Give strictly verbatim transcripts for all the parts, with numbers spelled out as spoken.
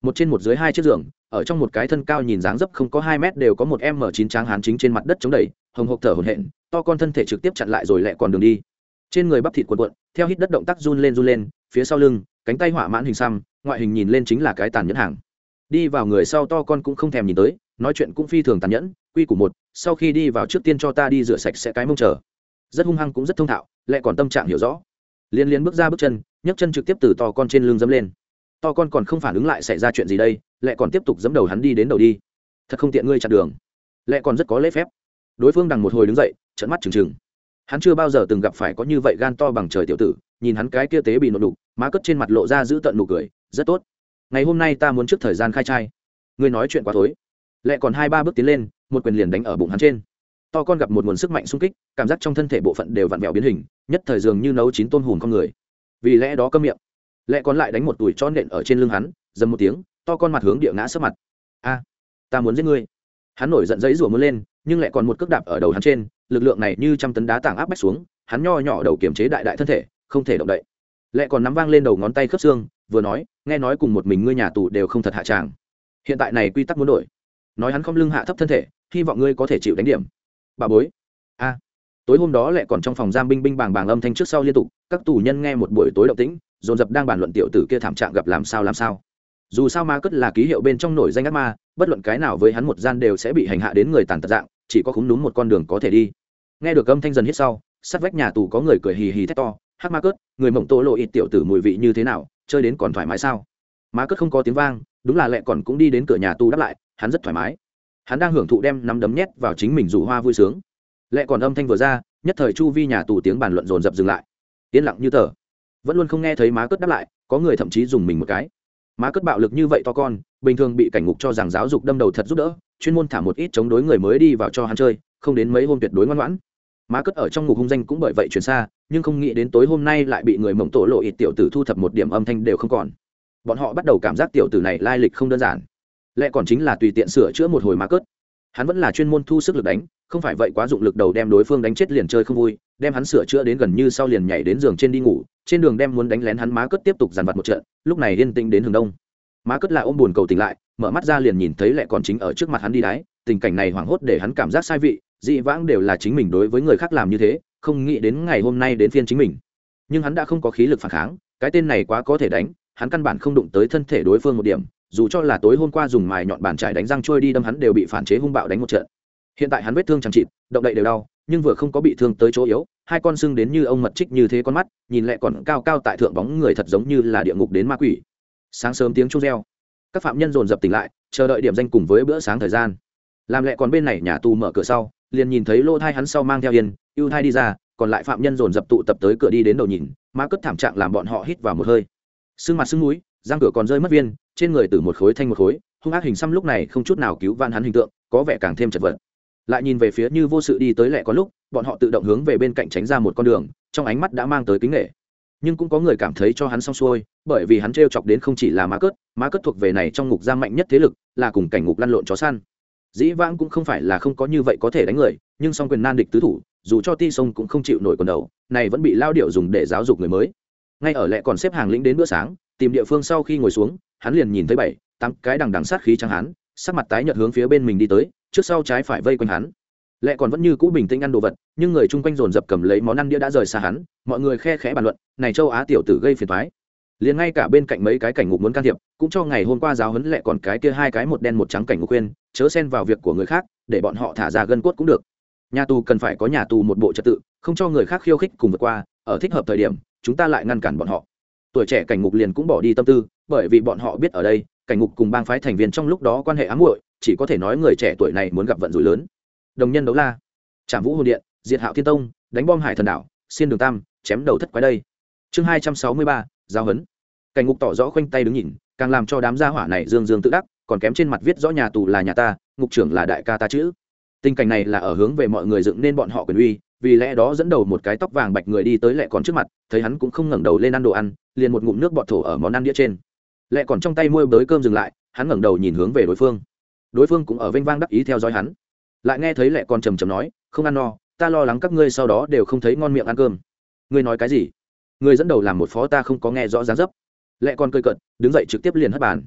một trên một dưới hai chiếc giường, ở trong một cái thân cao nhìn dáng dấp không có hai mét đều có một m chín tráng hán chính trên mặt đất chống đẩy hồng hộc thở hổn hển, to con thân thể trực tiếp chặn lại rồi lẹ còn đường đi. Trên người bắp thịt cuộn cuộn, theo hít đất động tác run lên run lên, phía sau lưng cánh tay hỏa mãn hình xăm, ngoại hình nhìn lên chính là cái tàn nhẫn hàng. Đi vào người sau to con cũng không thèm nhìn tới, nói chuyện cũng phi thường tàn nhẫn. Quy củ một, sau khi đi vào trước tiên cho ta đi rửa sạch sẽ cái mông chờ. Rất hung hăng cũng rất thông thạo, lẹ còn tâm trạng hiểu rõ, liên liên bước ra bước chân, nhấc chân trực tiếp từ to con trên lưng dẫm lên. To con còn không phản ứng lại xảy ra chuyện gì đây, lẹ còn tiếp tục dẫm đầu hắn đi đến đầu đi. Thật không tiện ngươi chặn đường. Lẹ còn rất có lễ phép. Đối phương đằng một hồi đứng dậy, trợn mắt trừng trừng. Hắn chưa bao giờ từng gặp phải có như vậy gan to bằng trời tiểu tử, nhìn hắn cái kia tế bị nộn đục, má cất trên mặt lộ ra giữ tận nụ cười, rất tốt. Ngày hôm nay ta muốn trước thời gian khai trai. Ngươi nói chuyện quá thối. Lẹ còn hai ba bước tiến lên, một quyền liền đánh ở bụng hắn trên. To con gặp một nguồn sức mạnh xung kích, cảm giác trong thân thể bộ phận đều vặn vẹo biến hình, nhất thời dường như nấu chín tôm hùm con người. Vì lẽ đó câm miệng. Lẹ còn lại đánh một tuổi tròn nện ở trên lưng hắn, dầm một tiếng, to con mặt hướng địa ngã sấp mặt. A, ta muốn giết ngươi. Hắn nổi giận giấy rủa muốn lên, nhưng lại còn một cước đạp ở đầu hắn trên, lực lượng này như trăm tấn đá tảng áp bách xuống, hắn nho nhỏ đầu kiềm chế đại đại thân thể, không thể động đậy. Lẹ còn nắm vang lên đầu ngón tay khớp xương, vừa nói, nghe nói cùng một mình ngươi nhà tù đều không thật hạ tràng. Hiện tại này quy tắc muốn đổi. Nói hắn không lưng hạ thấp thân thể, hy vọng ngươi có thể chịu đánh điểm. Bà bối. A. Tối hôm đó lại còn trong phòng giam binh binh bàng bàng âm thanh trước sau liên tục, các tù nhân nghe một buổi tối động tĩnh, dồn dập đang bàn luận tiểu tử kia thảm trạng gặp làm sao làm sao. Dù sao ma cất là ký hiệu bên trong nổi danh ác ma, bất luận cái nào với hắn một gian đều sẽ bị hành hạ đến người tàn tật dạng, chỉ có khúng núm một con đường có thể đi. Nghe được âm thanh dần hít sau, sát vách nhà tù có người cười hì hì thét to, hắc ma cất, người mộng tổ lộ ít tiểu tử mùi vị như thế nào, chơi đến còn thoải mái sao? Ma cất không có tiếng vang, đúng là lẹ còn cũng đi đến cửa nhà tù đáp lại, hắn rất thoải mái. Hắn đang hưởng thụ đem nắm đấm nhét vào chính mình dụ hoa vui sướng. Lẹ còn âm thanh vừa ra, nhất thời chu vi nhà tù tiếng bàn luận dồn dập dừng lại, yên lặng như tờ, vẫn luôn không nghe thấy má cất đáp lại, có người thậm chí dùng mình một cái. Má cất bạo lực như vậy to con, bình thường bị cảnh ngục cho rằng giáo dục đâm đầu thật giúp đỡ, chuyên môn thả một ít chống đối người mới đi vào cho hắn chơi, không đến mấy hôm tuyệt đối ngoan ngoãn. Má cất ở trong ngục hung danh cũng bởi vậy truyền xa, nhưng không nghĩ đến tối hôm nay lại bị người mộng tổ lộ ít tiểu tử thu thập một điểm âm thanh đều không còn. Bọn họ bắt đầu cảm giác tiểu tử này lai lịch không đơn giản, lẽ còn chính là tùy tiện sửa chữa một hồi má cất. Hắn vẫn là chuyên môn thu sức lực đánh, không phải vậy quá dụng lực đầu đem đối phương đánh chết liền chơi không vui, đem hắn sửa chữa đến gần như sau liền nhảy đến giường trên đi ngủ, trên đường đem muốn đánh lén hắn má cất tiếp tục dằn vặt một trận, lúc này yên tĩnh đến hướng đông. Má cất là ôm buồn cầu tỉnh lại, mở mắt ra liền nhìn thấy lẹ còn chính ở trước mặt hắn đi đái, tình cảnh này hoảng hốt để hắn cảm giác sai vị, dị vãng đều là chính mình đối với người khác làm như thế, không nghĩ đến ngày hôm nay đến phiên chính mình. Nhưng hắn đã không có khí lực phản kháng, cái tên này quá có thể đánh, hắn căn bản không đụng tới thân thể đối phương một điểm, dù cho là tối hôm qua dùng mài nhọn bàn chải đánh răng trôi đi đâm hắn đều bị phản chế hung bạo đánh một trận. Hiện tại hắn vết thương chẳng chịt, động đậy đều đau, nhưng vừa không có bị thương tới chỗ yếu, hai con sưng đến như ông mật trích như thế con mắt, nhìn lại còn cao cao tại thượng bóng người thật giống như là địa ngục đến ma quỷ. Sáng sớm tiếng chuông reo, các phạm nhân dồn dập tỉnh lại, chờ đợi điểm danh cùng với bữa sáng thời gian. Làm lẹ còn bên này nhà tù mở cửa sau, liền nhìn thấy lô thai hắn sau mang theo yên, ưu thai đi ra, còn lại phạm nhân dồn dập tụ tập tới cửa đi đến đầu nhìn, má cất thảm trạng làm bọn họ hít vào một hơi. Sưng mặt sưng mũi, răng cửa còn rơi mất viên, trên người từ một khối thanh một khối, hung ác hình xăm lúc này không chút nào cứu van hắn hình tượng, có vẻ càng thêm chật vật. Lại nhìn về phía như vô sự đi tới lẹ có lúc, bọn họ tự động hướng về bên cạnh tránh ra một con đường, trong ánh mắt đã mang tới kính nể. Nhưng cũng có người cảm thấy cho hắn xong xuôi, bởi vì hắn trêu chọc đến không chỉ là má cất, má cất thuộc về này trong ngục giam mạnh nhất thế lực, là cùng cảnh ngục lăn lộn chó săn. Dĩ vãng cũng không phải là không có như vậy có thể đánh người, nhưng song quyền nan địch tứ thủ, dù cho ti sông cũng không chịu nổi quần đầu, này vẫn bị lao điệu dùng để giáo dục người mới. Ngay ở lẹ còn xếp hàng lĩnh đến bữa sáng, tìm địa phương sau khi ngồi xuống, hắn liền nhìn thấy bảy tám cái đằng đằng sát khí trắng hắn, sắc mặt tái nhợt hướng phía bên mình đi tới, trước sau trái phải vây quanh hắn. Lẹ còn vẫn như cũ bình tĩnh ăn đồ vật, nhưng người chung quanh dồn dập cầm lấy món ăn đĩa đã rời xa hắn, mọi người khe khẽ bàn luận, này châu Á tiểu tử gây phiền toái. Liền ngay cả bên cạnh mấy cái cảnh ngục muốn can thiệp, cũng cho ngày hôm qua giáo huấn lẹ còn cái kia hai cái một đen một trắng cảnh ngục khuyên, chớ xen vào việc của người khác, để bọn họ thả ra gân cốt cũng được. Nhà tù cần phải có nhà tù một bộ trật tự, không cho người khác khiêu khích cùng vượt qua, ở thích hợp thời điểm, chúng ta lại ngăn cản bọn họ. Tuổi trẻ cảnh ngục liền cũng bỏ đi tâm tư, bởi vì bọn họ biết ở đây, cảnh ngục cùng bang phái thành viên trong lúc đó quan hệ ám muội, chỉ có thể nói người trẻ tuổi này muốn gặp vận rủi lớn. Đồng nhân đấu la, Trảm Vũ Hồn Điện, diệt Hạo Thiên Tông, đánh bom Hải Thần Đảo, xiên đường tam, chém đầu thất quái đây. Chương hai trăm sáu mươi ba, giao hấn. Cảnh ngục tỏ rõ khoanh tay đứng nhìn, càng làm cho đám gia hỏa này dương dương tự đắc, còn kém trên mặt viết rõ nhà tù là nhà ta, ngục trưởng là đại ca ta chữ. Tình cảnh này là ở hướng về mọi người dựng nên bọn họ quyền uy, vì lẽ đó dẫn đầu một cái tóc vàng bạch người đi tới lẹ còn trước mặt, thấy hắn cũng không ngẩng đầu lên ăn đồ ăn, liền một ngụm nước bọt thổ ở món ăn đĩa trên. Lẹ còn trong tay môi bới cơm dừng lại, hắn ngẩng đầu nhìn hướng về đối phương. Đối phương cũng ở vênh vang đắc ý theo dõi hắn. Lại nghe thấy lẹ còn trầm trầm nói, không ăn no, ta lo lắng các ngươi sau đó đều không thấy ngon miệng ăn cơm. Ngươi nói cái gì? Ngươi dẫn đầu làm một phó ta không có nghe rõ dáng dấp. Lẹ còn cười cợt, đứng dậy trực tiếp liền hất bàn.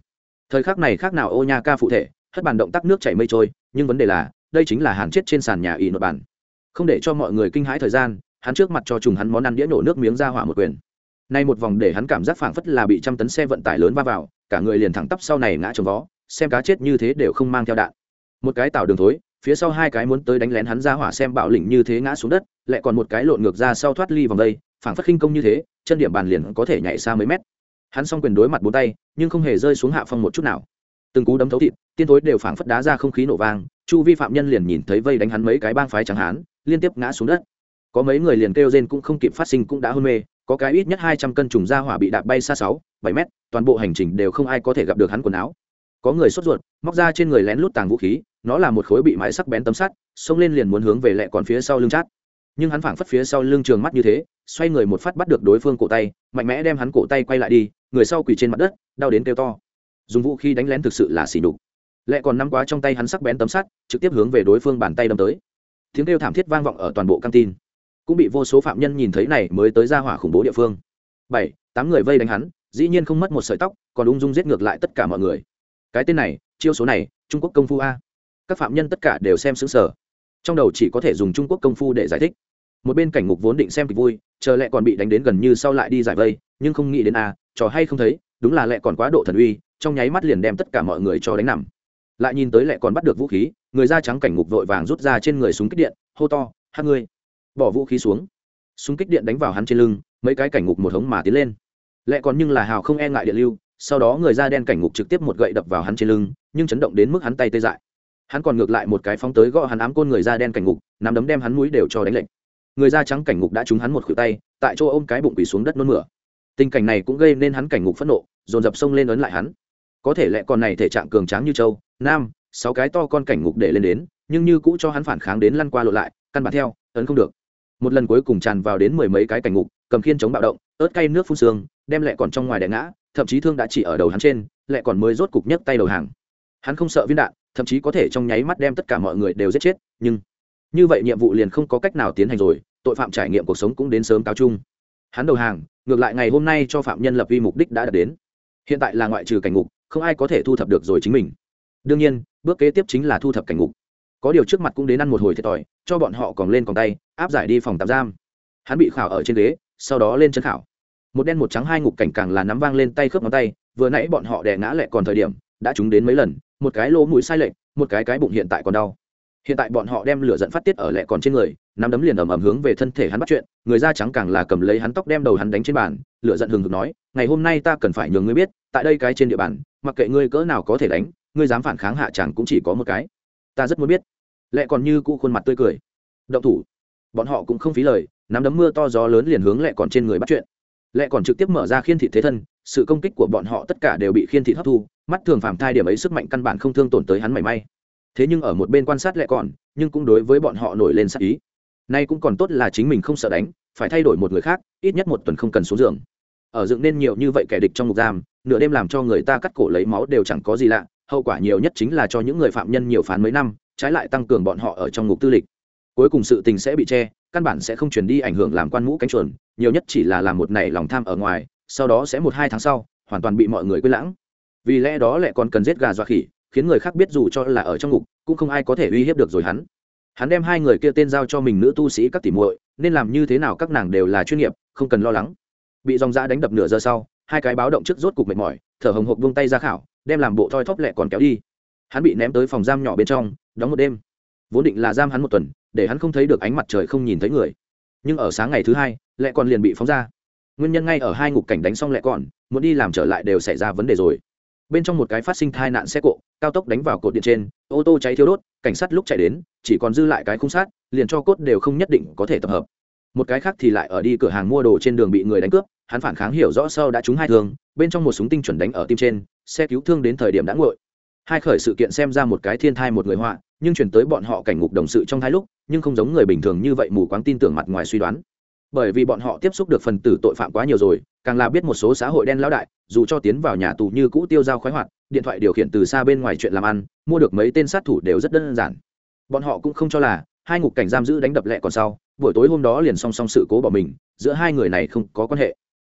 Thời khắc này khác nào ô nha ca phụ thể, hất bàn động tác nước chảy mây trôi, nhưng vấn đề là đây chính là hàn chết trên sàn nhà ỉ nột bàn. Không để cho mọi người kinh hãi thời gian, hắn trước mặt cho trùng hắn món ăn đĩa nổ nước miếng ra hỏa một quyền. Nay một vòng để hắn cảm giác phảng phất là bị trăm tấn xe vận tải lớn va vào, cả người liền thẳng tắp sau này ngã chồng vó, xem cá chết như thế đều không mang theo đạn. Một cái tạo đường thối, phía sau hai cái muốn tới đánh lén hắn ra hỏa xem bạo lĩnh như thế ngã xuống đất, lại còn một cái lộn ngược ra sau thoát ly vòng đây, phảng phất khinh công như thế, chân điểm bàn liền có thể nhảy xa mấy mét. Hắn song quyền đối mặt bốn tay, nhưng không hề rơi xuống hạ phong một chút nào. Từng cú đấm thấu thịt, tiên tối đều phảng phất đá ra không khí nổ vang, chu vi phạm nhân liền nhìn thấy vây đánh hắn mấy cái bang phái trắng hán, liên tiếp ngã xuống đất. Có mấy người liền kêu rên cũng không kịp phát sinh cũng đã hôn mê, có cái ít nhất hai trăm cân trùng ra hỏa bị đạp bay xa sáu, bảy mét, toàn bộ hành trình đều không ai có thể gặp được hắn quần áo. Có người sốt ruột, móc ra trên người lén lút tàng vũ khí, nó là một khối bị mãi sắc bén tấm sắt, xông lên liền muốn hướng về lẹ còn phía sau lưng chát. Nhưng hắn phảng phất phía sau lưng trường mắt như thế, xoay người một phát bắt được đối phương cổ tay, mạnh mẽ đem hắn cổ tay quay lại đi, người sau quỳ trên mặt đất, đau đến kêu to. Dùng vũ khí đánh lén thực sự là xỉ nhục. Lẹ còn nắm quá trong tay hắn sắc bén tấm sắt, trực tiếp hướng về đối phương bàn tay đâm tới. Tiếng kêu thảm thiết vang vọng ở toàn bộ căng tin. Cũng bị vô số phạm nhân nhìn thấy này mới tới ra hỏa khủng bố địa phương. Bảy, tám người vây đánh hắn, dĩ nhiên không mất một sợi tóc, còn ung dung giết ngược lại tất cả mọi người. Cái tên này, chiêu số này, Trung Quốc công phu a. Các phạm nhân tất cả đều xem sững sờ. Trong đầu chỉ có thể dùng Trung Quốc công phu để giải thích. Một bên cảnh ngục vốn định xem kịch vui, chờ lẹ còn bị đánh đến gần như sau lại đi giải vây, nhưng không nghĩ đến a, trò hay không thấy, đúng là lẹ còn quá độ thần uy, trong nháy mắt liền đem tất cả mọi người cho đánh nằm. Lại nhìn tới lẹ còn bắt được vũ khí, người da trắng cảnh ngục vội vàng rút ra trên người súng kích điện, hô to, "Hát ngươi!" Bỏ vũ khí xuống. Súng kích điện đánh vào hắn trên lưng, mấy cái cảnh ngục một hống mà tiến lên. Lẹ còn nhưng là hào không e ngại điện lưu, sau đó người da đen cảnh ngục trực tiếp một gậy đập vào hắn trên lưng, nhưng chấn động đến mức hắn tay tê dại. Hắn còn ngược lại một cái phóng tới gõ hắn ám côn người da đen cảnh ngục, nắm đấm đem hắn mũi đều cho đánh lệnh. Người da trắng cảnh ngục đã trúng hắn một khuỷu tay, tại chỗ ôm cái bụng quỳ xuống đất nôn mửa. Tình cảnh này cũng gây nên hắn cảnh ngục phẫn nộ, dồn dập xông lên ấn lại hắn. Có thể lẹ còn này thể trạng cường tráng như châu, nam, sáu cái to con cảnh ngục để lên đến, nhưng như cũ cho hắn phản kháng đến lăn qua lộ lại, căn bản theo, ấn không được. Một lần cuối cùng tràn vào đến mười mấy cái cảnh ngục, cầm khiên chống bạo động, ớt cay nước phun sương, đem lẹ còn trong ngoài đè ngã, thậm chí thương đã chỉ ở đầu hắn trên, lẹ còn mới rốt cục nhấc tay đầu hàng. Hắn không sợ viên đạn, thậm chí có thể trong nháy mắt đem tất cả mọi người đều giết chết, nhưng như vậy nhiệm vụ liền không có cách nào tiến hành rồi, tội phạm trải nghiệm cuộc sống cũng đến sớm cáo chung. Hắn đầu hàng, ngược lại ngày hôm nay cho phạm nhân lập uy mục đích đã đạt đến. Hiện tại là ngoại trừ cảnh ngục, không ai có thể thu thập được rồi chính mình. Đương nhiên, bước kế tiếp chính là thu thập cảnh ngục. Có điều trước mặt cũng đến ăn một hồi thiệt thòi, cho bọn họ còn lên còn tay, áp giải đi phòng tạm giam. Hắn bị khảo ở trên ghế, sau đó lên chân khảo. Một đen một trắng hai ngục cảnh càng là nắm vang lên tay khớp ngón tay, vừa nãy bọn họ đè ngã lẹ còn thời điểm, đã trúng đến mấy lần, một cái lỗ mũi sai lệch, một cái cái bụng hiện tại còn đau. Hiện tại bọn họ đem lửa giận phát tiết ở lẹ còn trên người, nắm đấm liền ầm ầm hướng về thân thể hắn bắt chuyện, người da trắng càng là cầm lấy hắn tóc đem đầu hắn đánh trên bàn, lửa giận hừng hực nói, ngày hôm nay ta cần phải nhường ngươi biết, tại đây cái trên địa bàn, mặc kệ ngươi cỡ nào có thể đánh, ngươi dám phản kháng hạ chẳng cũng chỉ có một cái. Ta rất muốn biết. Lẹ còn như cũ khuôn mặt tươi cười. Động thủ. Bọn họ cũng không phí lời, nắm đấm mưa to gió lớn liền hướng lẹ còn trên người bắt chuyện. Lẹ còn trực tiếp mở ra khiên thị thế thân, sự công kích của bọn họ tất cả đều bị khiên thị hấp thu, mắt thường phàm thai điểm ấy sức mạnh căn bản không thương tổn tới hắn mảy may. Thế nhưng ở một bên quan sát lẹ còn, nhưng cũng đối với bọn họ nổi lên sát ý. Nay cũng còn tốt là chính mình không sợ đánh, phải thay đổi một người khác, ít nhất một tuần không cần xuống giường. Ở dựng nên nhiều như vậy kẻ địch trong ngục giam, nửa đêm làm cho người ta cắt cổ lấy máu đều chẳng có gì lạ, hậu quả nhiều nhất chính là cho những người phạm nhân nhiều phán mấy năm, trái lại tăng cường bọn họ ở trong ngục tư lịch. Cuối cùng sự tình sẽ bị che, căn bản sẽ không truyền đi ảnh hưởng làm quan mũ cánh chuồn, nhiều nhất chỉ là làm một nảy lòng tham ở ngoài, sau đó sẽ một hai tháng sau hoàn toàn bị mọi người quên lãng. Vì lẽ đó lại còn cần giết gà dọa khỉ, khiến người khác biết dù cho là ở trong ngục cũng không ai có thể uy hiếp được rồi hắn. Hắn đem hai người kia tên giao cho mình nữ tu sĩ các tỷ muội, nên làm như thế nào các nàng đều là chuyên nghiệp, không cần lo lắng. Bị dòng dã đánh đập nửa giờ sau, hai cái báo động trước rốt cục mệt mỏi, thở hồng hộc buông tay ra khảo, đem làm bộ thoi thóp lẹ còn kéo đi. Hắn bị ném tới phòng giam nhỏ bên trong, đóng một đêm. Vốn định là giam hắn một tuần, để hắn không thấy được ánh mặt trời không nhìn thấy người. Nhưng ở sáng ngày thứ hai, lẹ còn liền bị phóng ra. Nguyên nhân ngay ở hai ngục cảnh đánh xong lẹ còn, muốn đi làm trở lại đều xảy ra vấn đề rồi. Bên trong một cái phát sinh tai nạn xe cộ, cao tốc đánh vào cột điện trên, ô tô cháy thiêu đốt, cảnh sát lúc chạy đến, chỉ còn dư lại cái khung sát, liền cho cốt đều không nhất định có thể tập hợp. Một cái khác thì lại ở đi cửa hàng mua đồ trên đường bị người đánh cướp, hắn phản kháng hiểu rõ sau đã trúng hai thương, bên trong một súng tinh chuẩn đánh ở tim trên, xe cứu thương đến thời điểm đã nguội. Hai khởi sự kiện xem ra một cái thiên thai một người họa, nhưng chuyển tới bọn họ cảnh ngục đồng sự trong hai lúc, nhưng không giống người bình thường như vậy mù quáng tin tưởng mặt ngoài suy đoán. Bởi vì bọn họ tiếp xúc được phần tử tội phạm quá nhiều rồi, càng là biết một số xã hội đen lão đại, dù cho tiến vào nhà tù như cũ tiêu dao khoái hoạt, điện thoại điều khiển từ xa bên ngoài chuyện làm ăn, mua được mấy tên sát thủ đều rất đơn giản. Bọn họ cũng không cho là hai ngục cảnh giam giữ đánh đập lẹ còn sau, buổi tối hôm đó liền song song sự cố bỏ mình, giữa hai người này không có quan hệ.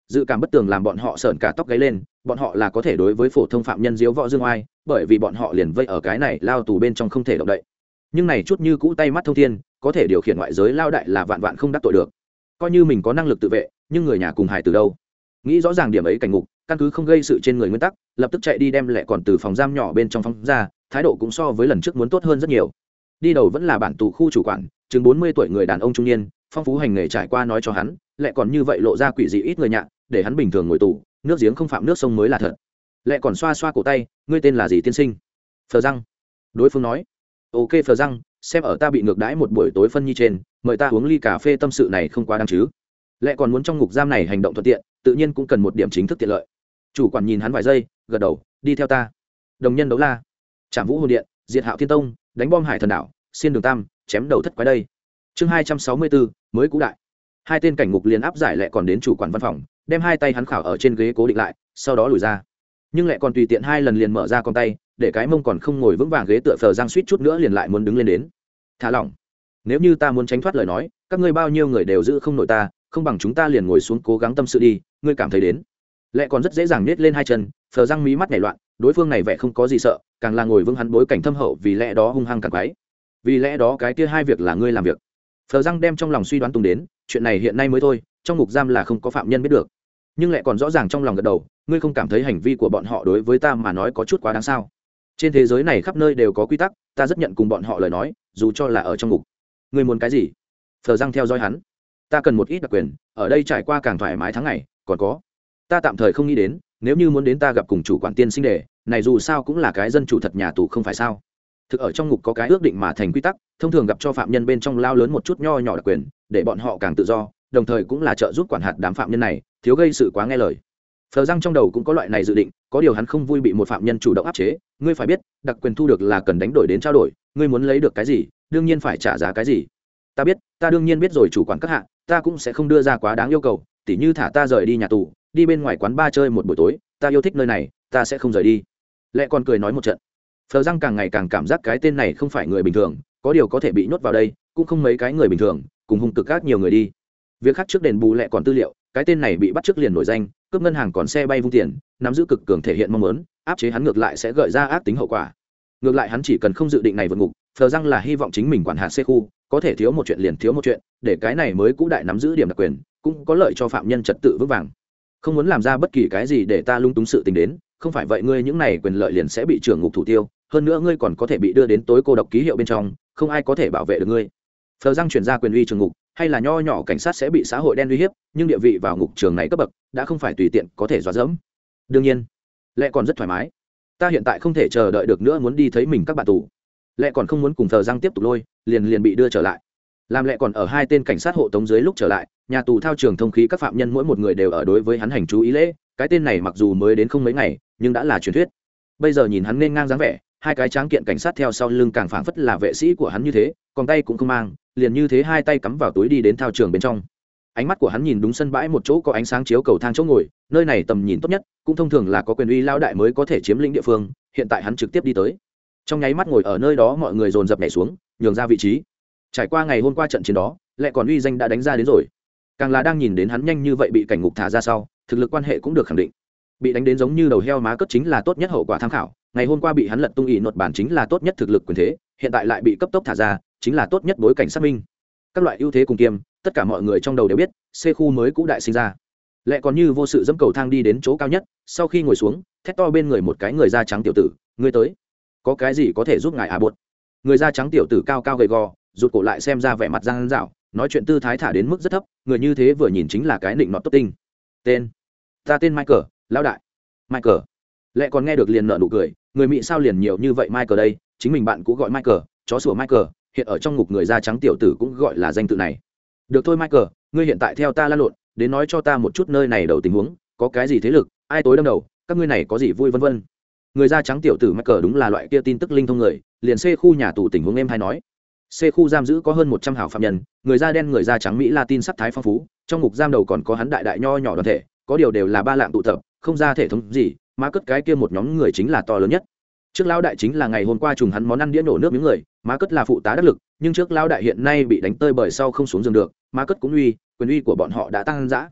dự cảm bất tường làm bọn họ sởn cả tóc gáy lên. Bọn họ là có thể đối với phổ thông phạm nhân diếu võ dương oai, bởi vì bọn họ liền vây ở cái này lao tù bên trong không thể động đậy. Nhưng này chút như cũ tay mắt thông thiên, có thể điều khiển ngoại giới lao đại là vạn vạn không đắc tội được. Coi như mình có năng lực tự vệ, nhưng người nhà cùng hài từ đâu? Nghĩ rõ ràng điểm ấy, cảnh ngục căn cứ không gây sự trên người nguyên tắc, lập tức chạy đi đem lẹ còn từ phòng giam nhỏ bên trong phóng ra, thái độ cũng so với lần trước muốn tốt hơn rất nhiều. Đi đầu vẫn là bản tù khu chủ quản, chừng bốn mươi tuổi người đàn ông trung niên, phong phú hành nghề trải qua nói cho hắn, lẹ còn như vậy lộ ra quỷ dị ít người nhạ, để hắn bình thường ngồi tù, nước giếng không phạm nước sông mới là thật. Lẹ còn xoa xoa cổ tay, ngươi tên là gì tiên sinh? Phờ răng. Đối phương nói, ok Phờ răng, xem ở ta bị ngược đãi một buổi tối phân nhi trên, mời ta uống ly cà phê tâm sự này không quá đáng chứ. Lẹ còn muốn trong ngục giam này hành động thuận tiện, tự nhiên cũng cần một điểm chính thức tiện lợi. Chủ quản nhìn hắn vài giây, gật đầu, đi theo ta. Đồng nhân đấu la, Trảm Vũ Hồn Điện, diệt Hạo Thiên Tông, đánh bom Hải Thần Đảo, xiên đường tam, chém đầu thất quái đây. Chương hai trăm sáu mươi bốn, mới cũ đại. Hai tên cảnh ngục liền áp giải Lẹ còn đến chủ quản văn phòng, đem hai tay hắn khảo ở trên ghế cố định lại, sau đó lùi ra. Nhưng Lẹ còn tùy tiện hai lần liền mở ra con tay, để cái mông còn không ngồi vững vàng ghế tựa Phờ răng suýt chút nữa liền lại muốn đứng lên đến. Thả lỏng. Nếu như ta muốn tránh thoát lời nói, các ngươi bao nhiêu người đều giữ không nổi ta, không bằng chúng ta liền ngồi xuống cố gắng tâm sự đi, ngươi cảm thấy đến. Lẹ còn rất dễ dàng nết lên hai chân, Phờ răng mí mắt nhảy loạn, đối phương này vẻ không có gì sợ, càng là ngồi vững hắn bối cảnh thâm hậu, vì lẽ đó hung hăng càng quái. Vì lẽ đó cái kia hai việc là ngươi làm việc. Phờ răng đem trong lòng suy đoán tung đến, chuyện này hiện nay mới thôi, trong ngục giam là không có phạm nhân biết được. Nhưng lại còn rõ ràng trong lòng gật đầu, ngươi không cảm thấy hành vi của bọn họ đối với ta mà nói có chút quá đáng sao? Trên thế giới này khắp nơi đều có quy tắc, ta rất nhận cùng bọn họ lời nói, dù cho là ở trong ngục. Ngươi muốn cái gì? Phờ răng theo dõi hắn. Ta cần một ít đặc quyền, ở đây trải qua càng thoải mái tháng ngày, còn có. Ta tạm thời không nghĩ đến, nếu như muốn đến ta gặp cùng chủ quản tiên sinh đề, này dù sao cũng là cái dân chủ thật nhà tù không phải sao? Thực ở trong ngục có cái ước định mà thành quy tắc, thông thường gặp cho phạm nhân bên trong lao lớn một chút nho nhỏ đặc quyền, để bọn họ càng tự do, đồng thời cũng là trợ giúp quản hạt đám phạm nhân này, thiếu gây sự quá nghe lời. Phờ răng trong đầu cũng có loại này dự định, có điều hắn không vui bị một phạm nhân chủ động áp chế, ngươi phải biết, đặc quyền thu được là cần đánh đổi đến trao đổi, ngươi muốn lấy được cái gì, đương nhiên phải trả giá cái gì. Ta biết, ta đương nhiên biết rồi chủ quản các hạ, ta cũng sẽ không đưa ra quá đáng yêu cầu, tỉ như thả ta rời đi nhà tù, đi bên ngoài quán bar chơi một buổi tối, ta yêu thích nơi này, ta sẽ không rời đi. Lẽ còn cười nói một trận. Phờ răng càng ngày càng cảm giác cái tên này không phải người bình thường, có điều có thể bị nhốt vào đây, cũng không mấy cái người bình thường, cùng hung cực các nhiều người đi. Việc khác trước đền bù Lẹ còn tư liệu, cái tên này bị bắt trước liền nổi danh, cướp ngân hàng còn xe bay vung tiền, nắm giữ cực cường thể hiện mong muốn, áp chế hắn ngược lại sẽ gợi ra ác tính hậu quả. Ngược lại hắn chỉ cần không dự định này vượt ngục, Phờ răng là hy vọng chính mình quản hạt xe khu, có thể thiếu một chuyện liền thiếu một chuyện, để cái này mới cũ đại nắm giữ điểm đặc quyền, cũng có lợi cho phạm nhân trật tự vững vàng. Không muốn làm ra bất kỳ cái gì để ta lung túng sự tình đến, không phải vậy ngươi những này quyền lợi liền sẽ bị trưởng ngục thủ tiêu, hơn nữa ngươi còn có thể bị đưa đến tối cô độc ký hiệu bên trong, không ai có thể bảo vệ được ngươi. Phờ răng chuyển ra quyền uy trường ngục, hay là nho nhỏ cảnh sát sẽ bị xã hội đen uy hiếp, nhưng địa vị vào ngục trường này cấp bậc đã không phải tùy tiện có thể dọa dẫm. Đương nhiên, Lẹ còn rất thoải mái. Ta hiện tại không thể chờ đợi được nữa muốn đi thấy mình các bạn tù. Lẹ còn không muốn cùng Phờ răng tiếp tục lôi, liền liền bị đưa trở lại. Làm Lẹ còn ở hai tên cảnh sát hộ tống dưới lúc trở lại, nhà tù thao trường thông khí các phạm nhân mỗi một người đều ở đối với hắn hành chú ý lễ, cái tên này mặc dù mới đến không mấy ngày, nhưng đã là truyền thuyết. Bây giờ nhìn hắn nên ngang dáng vẻ, hai cái tráng kiện cảnh sát theo sau lưng càng phảng phất là vệ sĩ của hắn như thế, còn tay cũng không mang, liền như thế hai tay cắm vào túi đi đến thao trường bên trong. Ánh mắt của hắn nhìn đúng sân bãi một chỗ có ánh sáng chiếu cầu thang chỗ ngồi, nơi này tầm nhìn tốt nhất, cũng thông thường là có quyền uy lao đại mới có thể chiếm lĩnh địa phương, hiện tại hắn trực tiếp đi tới. Trong nháy mắt ngồi ở nơi đó mọi người dồn dập nhảy xuống, nhường ra vị trí. Trải qua ngày hôm qua trận chiến đó, Lẹ còn uy danh đã đánh ra đến rồi. Càng là đang nhìn đến hắn nhanh như vậy bị cảnh ngục thả ra sau, thực lực quan hệ cũng được khẳng định. Bị đánh đến giống như đầu heo má cất chính là tốt nhất hậu quả tham khảo, ngày hôm qua bị hắn lật tung ỉ nột bản chính là tốt nhất thực lực quyền thế, hiện tại lại bị cấp tốc thả ra, chính là tốt nhất bối cảnh xác minh. Các loại ưu thế cùng kiêm, tất cả mọi người trong đầu đều biết, C khu mới cũ đại sinh ra. Lẹ còn như vô sự dẫm cầu thang đi đến chỗ cao nhất, sau khi ngồi xuống, thét to bên người một cái người da trắng tiểu tử, ngươi tới, có cái gì có thể giúp ngài à buột. Người da trắng tiểu tử cao cao gầy gò, rụt cổ lại xem ra vẻ mặt răng rảo, nói chuyện tư thái thả đến mức rất thấp, người như thế vừa nhìn chính là cái nịnh nọt tốt tinh. Tên, ta tên Michael, lão đại. Michael. Lẹ còn nghe được liền nở nụ cười, người Mỹ sao liền nhiều như vậy Michael đây, chính mình bạn cũng gọi Michael, chó sủa Michael, hiện ở trong ngục người da trắng tiểu tử cũng gọi là danh tự này. Được thôi Michael, ngươi hiện tại theo ta la lộn, đến nói cho ta một chút nơi này đầu tình huống, có cái gì thế lực, ai tối đâm đầu, các ngươi này có gì vui vân vân. Người da trắng tiểu tử Michael đúng là loại kia tin tức linh thông người, liền C khu nhà tù tình huống em hay nói. C khu giam giữ có hơn một trăm hảo phạm nhân, người da đen người da trắng Mỹ Latin sắc thái phong phú, trong ngục giam đầu còn có hắn đại đại nho nhỏ đoàn thể, có điều đều là ba lạng tụ tập, không ra thể thống gì, má cất cái kia một nhóm người chính là to lớn nhất. Trước lão đại chính là ngày hôm qua trùng hắn món ăn đĩa nổ nước miếng người, má cất là phụ tá đắc lực, nhưng trước lão đại hiện nay bị đánh tơi bởi sau không xuống giường được, má cất cũng uy, quyền uy của bọn họ đã tăng dã.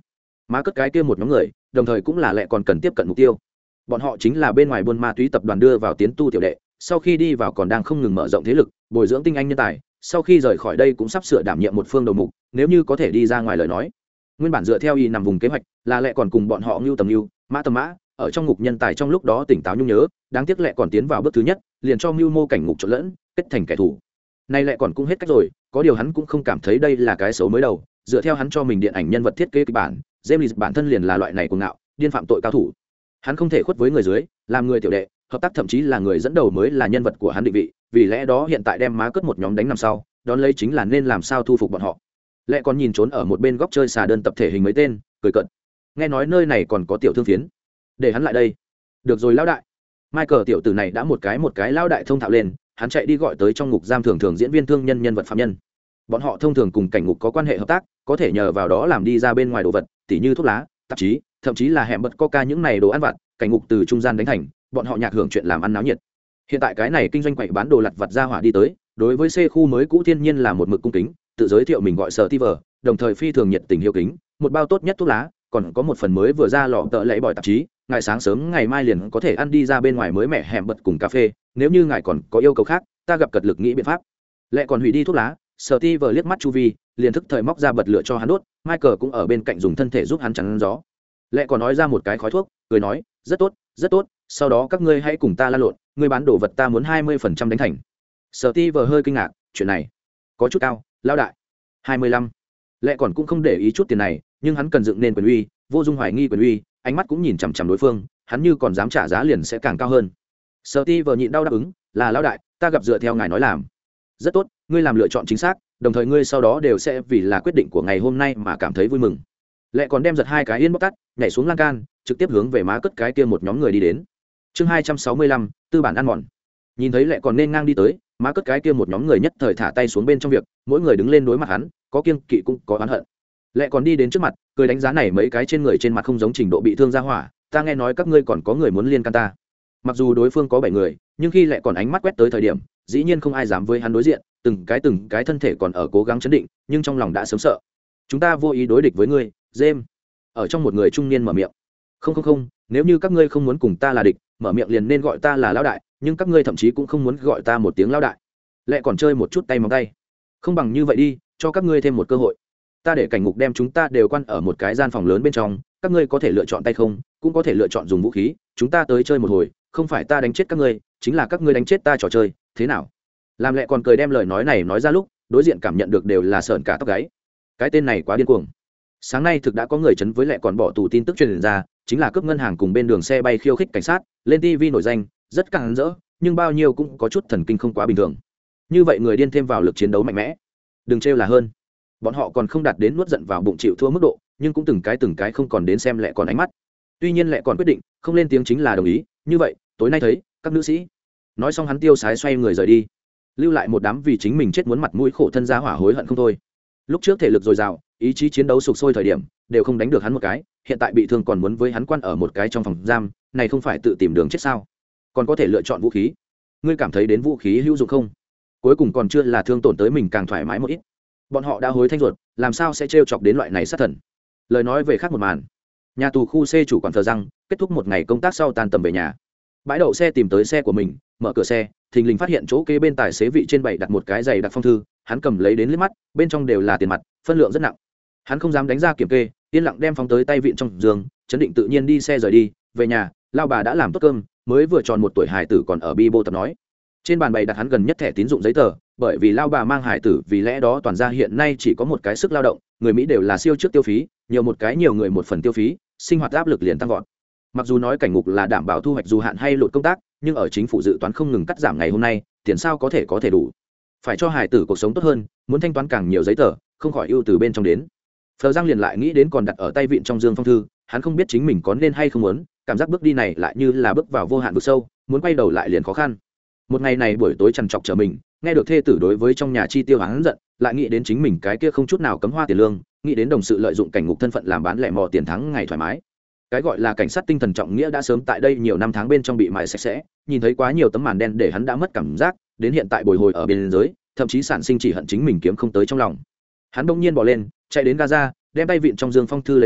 má cất cái kia một nhóm người đồng thời cũng là lẹ còn cần tiếp cận mục tiêu. Bọn họ chính là bên ngoài buôn ma túy tập đoàn đưa vào tiến tu tiểu đệ, sau khi đi vào còn đang không ngừng mở rộng thế lực, bồi dưỡng tinh anh nhân tài, sau khi rời khỏi đây cũng sắp sửa đảm nhiệm một phương đầu mục, nếu như có thể đi ra ngoài lời nói. Nguyên bản dựa theo y nằm vùng kế hoạch, là lẹ còn cùng bọn họ ngưu tầm ngưu, mã tầm mã, ở trong ngục nhân tài trong lúc đó tỉnh táo nhung nhớ, đáng tiếc lẹ còn tiến vào bước thứ nhất, liền cho mưu mô cảnh ngục trộn lẫn, kết thành kẻ thù. Nay lẹ còn cũng hết cách rồi, có điều hắn cũng không cảm thấy đây là cái xấu mới đầu, dựa theo hắn cho mình điện ảnh nhân vật thiết kế kịch bản, James bản thân liền là loại này cuồng ngạo, điên phạm tội cao thủ. Hắn không thể khuất với người dưới, làm người tiểu đệ, hợp tác thậm chí là người dẫn đầu mới là nhân vật của hắn định vị, vì lẽ đó hiện tại đem má cất một nhóm đánh nằm sau, đón lấy chính là nên làm sao thu phục bọn họ. Lẹ còn nhìn trốn ở một bên góc chơi xà đơn tập thể hình mấy tên, cười cợt. Nghe nói nơi này còn có tiểu thương phiến, để hắn lại đây. Được rồi lão đại. Michael tiểu tử này đã một cái một cái lão đại thông thạo lên, hắn chạy đi gọi tới trong ngục giam thường thường diễn viên thương nhân nhân vật phạm nhân. Bọn họ thông thường cùng cảnh ngục có quan hệ hợp tác, có thể nhờ vào đó làm đi ra bên ngoài đồ vật, tỉ như thuốc lá, tạp chí, thậm chí là hẻm bật coca những này đồ ăn vặt, cảnh ngục từ trung gian đánh thành, bọn họ nhạc hưởng chuyện làm ăn náo nhiệt. Hiện tại cái này kinh doanh quậy bán đồ lặt vặt ra hỏa đi tới, đối với C khu mới cũ thiên nhiên là một mực cung kính, tự giới thiệu mình gọi sở Tiver, đồng thời phi thường nhiệt tình hiếu kính, một bao tốt nhất thuốc lá, còn có một phần mới vừa ra lọ tợ lẫy bỏi tạp chí, ngài sáng sớm ngày mai liền có thể ăn đi ra bên ngoài mới mẻ hẻm bật cùng cà phê, nếu như ngài còn có yêu cầu khác, ta gặp cật lực nghĩ biện pháp. Lẽ còn hủy đi thuốc lá, sở Tiver liếc mắt chu vi, liền thức thời móc ra bật lửa cho hắn đốt, Michael cũng ở bên cạnh dùng thân thể giúp hắn chắn gió. Lẽ còn nói ra một cái khói thuốc, cười nói, rất tốt, rất tốt, sau đó các ngươi hãy cùng ta lan lộn, ngươi bán đồ vật ta muốn hai mươi phần trăm đánh thành. Sở Tiver hơi kinh ngạc, chuyện này có chút cao, lão đại. hai mươi lăm. Lẽ còn cũng không để ý chút tiền này, nhưng hắn cần dựng nên quyền uy, vô dung hoài nghi quyền uy, ánh mắt cũng nhìn chằm chằm đối phương, hắn như còn dám trả giá liền sẽ càng cao hơn. Sở Tiver nhịn đau đáp ứng, là lão đại, ta gặp dựa theo ngài nói làm. Rất tốt, ngươi làm lựa chọn chính xác, đồng thời ngươi sau đó đều sẽ vì là quyết định của ngày hôm nay mà cảm thấy vui mừng. Lẽ còn đem giật hai cái yên bóc tắt, nhảy xuống lan can, trực tiếp hướng về má cất cái kia một nhóm người đi đến. Chương hai trăm sáu mươi lăm, tư bản ăn mòn. Nhìn thấy Lẽ còn nên ngang đi tới, má cất cái kia một nhóm người nhất thời thả tay xuống bên trong việc, mỗi người đứng lên đối mặt hắn, có kiêng kỵ cũng có oán hận. Lẽ còn đi đến trước mặt, cười đánh giá này mấy cái trên người trên mặt không giống trình độ bị thương ra hỏa, ta nghe nói các ngươi còn có người muốn liên can ta. Mặc dù đối phương có bảy người, nhưng khi Lẽ còn ánh mắt quét tới thời điểm, dĩ nhiên không ai dám với hắn đối diện, từng cái từng cái thân thể còn ở cố gắng chấn định, nhưng trong lòng đã sớm sợ. Chúng ta vô ý đối địch với ngươi, James. Ở trong một người trung niên mở miệng. Không không không, nếu như các ngươi không muốn cùng ta là địch, mở miệng liền nên gọi ta là lão đại, nhưng các ngươi thậm chí cũng không muốn gọi ta một tiếng lão đại. Lẽ còn chơi một chút tay móng tay. Không bằng như vậy đi, cho các ngươi thêm một cơ hội. Ta để cảnh ngục đem chúng ta đều quan ở một cái gian phòng lớn bên trong, các ngươi có thể lựa chọn tay không, cũng có thể lựa chọn dùng vũ khí, chúng ta tới chơi một hồi, không phải ta đánh chết các ngươi, chính là các ngươi đánh chết ta trò chơi, thế nào? Làm Lẽ còn cười đem lời nói này nói ra lúc, đối diện cảm nhận được đều là sởn cả tóc gáy. Cái tên này quá điên cuồng. Sáng nay thực đã có người chấn với Lẽ còn bỏ tù tin tức truyền ra, chính là cướp ngân hàng cùng bên đường xe bay khiêu khích cảnh sát, lên ti vi nổi danh, rất càng rỡ, nhưng bao nhiêu cũng có chút thần kinh không quá bình thường. Như vậy người điên thêm vào lực chiến đấu mạnh mẽ, đừng trêu là hơn. Bọn họ còn không đạt đến nuốt giận vào bụng chịu thua mức độ, nhưng cũng từng cái từng cái không còn đến xem Lẽ còn ánh mắt. Tuy nhiên Lẽ còn quyết định không lên tiếng chính là đồng ý, như vậy tối nay thấy các nữ sĩ. Nói xong hắn tiêu sái xoay người rời đi, lưu lại một đám vì chính mình chết muốn mặt mũi khổ thân gia hỏa hối hận không thôi. Lúc trước thể lực dồi dào, ý chí chiến đấu sục sôi thời điểm đều không đánh được hắn một cái, hiện tại bị thương còn muốn với hắn quan ở một cái trong phòng giam, này không phải tự tìm đường chết sao? Còn có thể lựa chọn vũ khí, ngươi cảm thấy đến vũ khí hữu dụng không? Cuối cùng còn chưa là thương tổn tới mình càng thoải mái một ít. Bọn họ đã hối thanh ruột, làm sao sẽ trêu chọc đến loại này sát thần? Lời nói về khác một màn, nhà tù khu C chủ quản thờ răng kết thúc một ngày công tác sau tan tầm về nhà, bãi đậu xe tìm tới xe của mình, mở cửa xe, thình lình phát hiện chỗ kế bên tài xế vị trên bảy đặt một cái giày đặt phong thư, hắn cầm lấy đến liếc mắt, bên trong đều là tiền mặt, phân lượng rất nặng. Hắn không dám đánh ra kiểm kê, yên lặng đem phóng tới tay vịn trong giường, chấn định tự nhiên đi xe rời đi. Về nhà, lao bà đã làm tốt cơm, mới vừa tròn một tuổi hải tử còn ở bi bô tập nói. Trên bàn bày đặt hắn gần nhất thẻ tín dụng giấy tờ, bởi vì lao bà mang hải tử, vì lẽ đó toàn ra hiện nay chỉ có một cái sức lao động, người Mỹ đều là siêu trước tiêu phí, nhiều một cái nhiều người một phần tiêu phí, sinh hoạt áp lực liền tăng vọt. Mặc dù nói cảnh ngục là đảm bảo thu hoạch dù hạn hay lụt công tác, nhưng ở chính phủ dự toán không ngừng cắt giảm ngày hôm nay, tiền sao có thể có thể đủ. Phải cho hải tử cuộc sống tốt hơn, muốn thanh toán càng nhiều giấy tờ, không khỏi ưu từ bên trong đến. Phờ Giang liền lại nghĩ đến còn đặt ở tay vịn trong dương phong thư, hắn không biết chính mình có nên hay không muốn, cảm giác bước đi này lại như là bước vào vô hạn vực sâu, muốn quay đầu lại liền khó khăn. Một ngày này buổi tối trằn trọc trở mình, nghe được thê tử đối với trong nhà chi tiêu hắn giận, lại nghĩ đến chính mình cái kia không chút nào cấm hoa tiền lương, nghĩ đến đồng sự lợi dụng cảnh ngục thân phận làm bán lẻ mò tiền thắng ngày thoải mái. Cái gọi là cảnh sát tinh thần trọng nghĩa đã sớm tại đây nhiều năm tháng bên trong bị mài sạch sẽ, nhìn thấy quá nhiều tấm màn đen để hắn đã mất cảm giác, đến hiện tại bồi hồi ở biên giới, thậm chí sản sinh chỉ hận chính mình kiếm không tới trong lòng. Hắn bỗng nhiên bỏ lên, chạy đến Gaza, đem tay vịn trong dương phong thư lấy ra,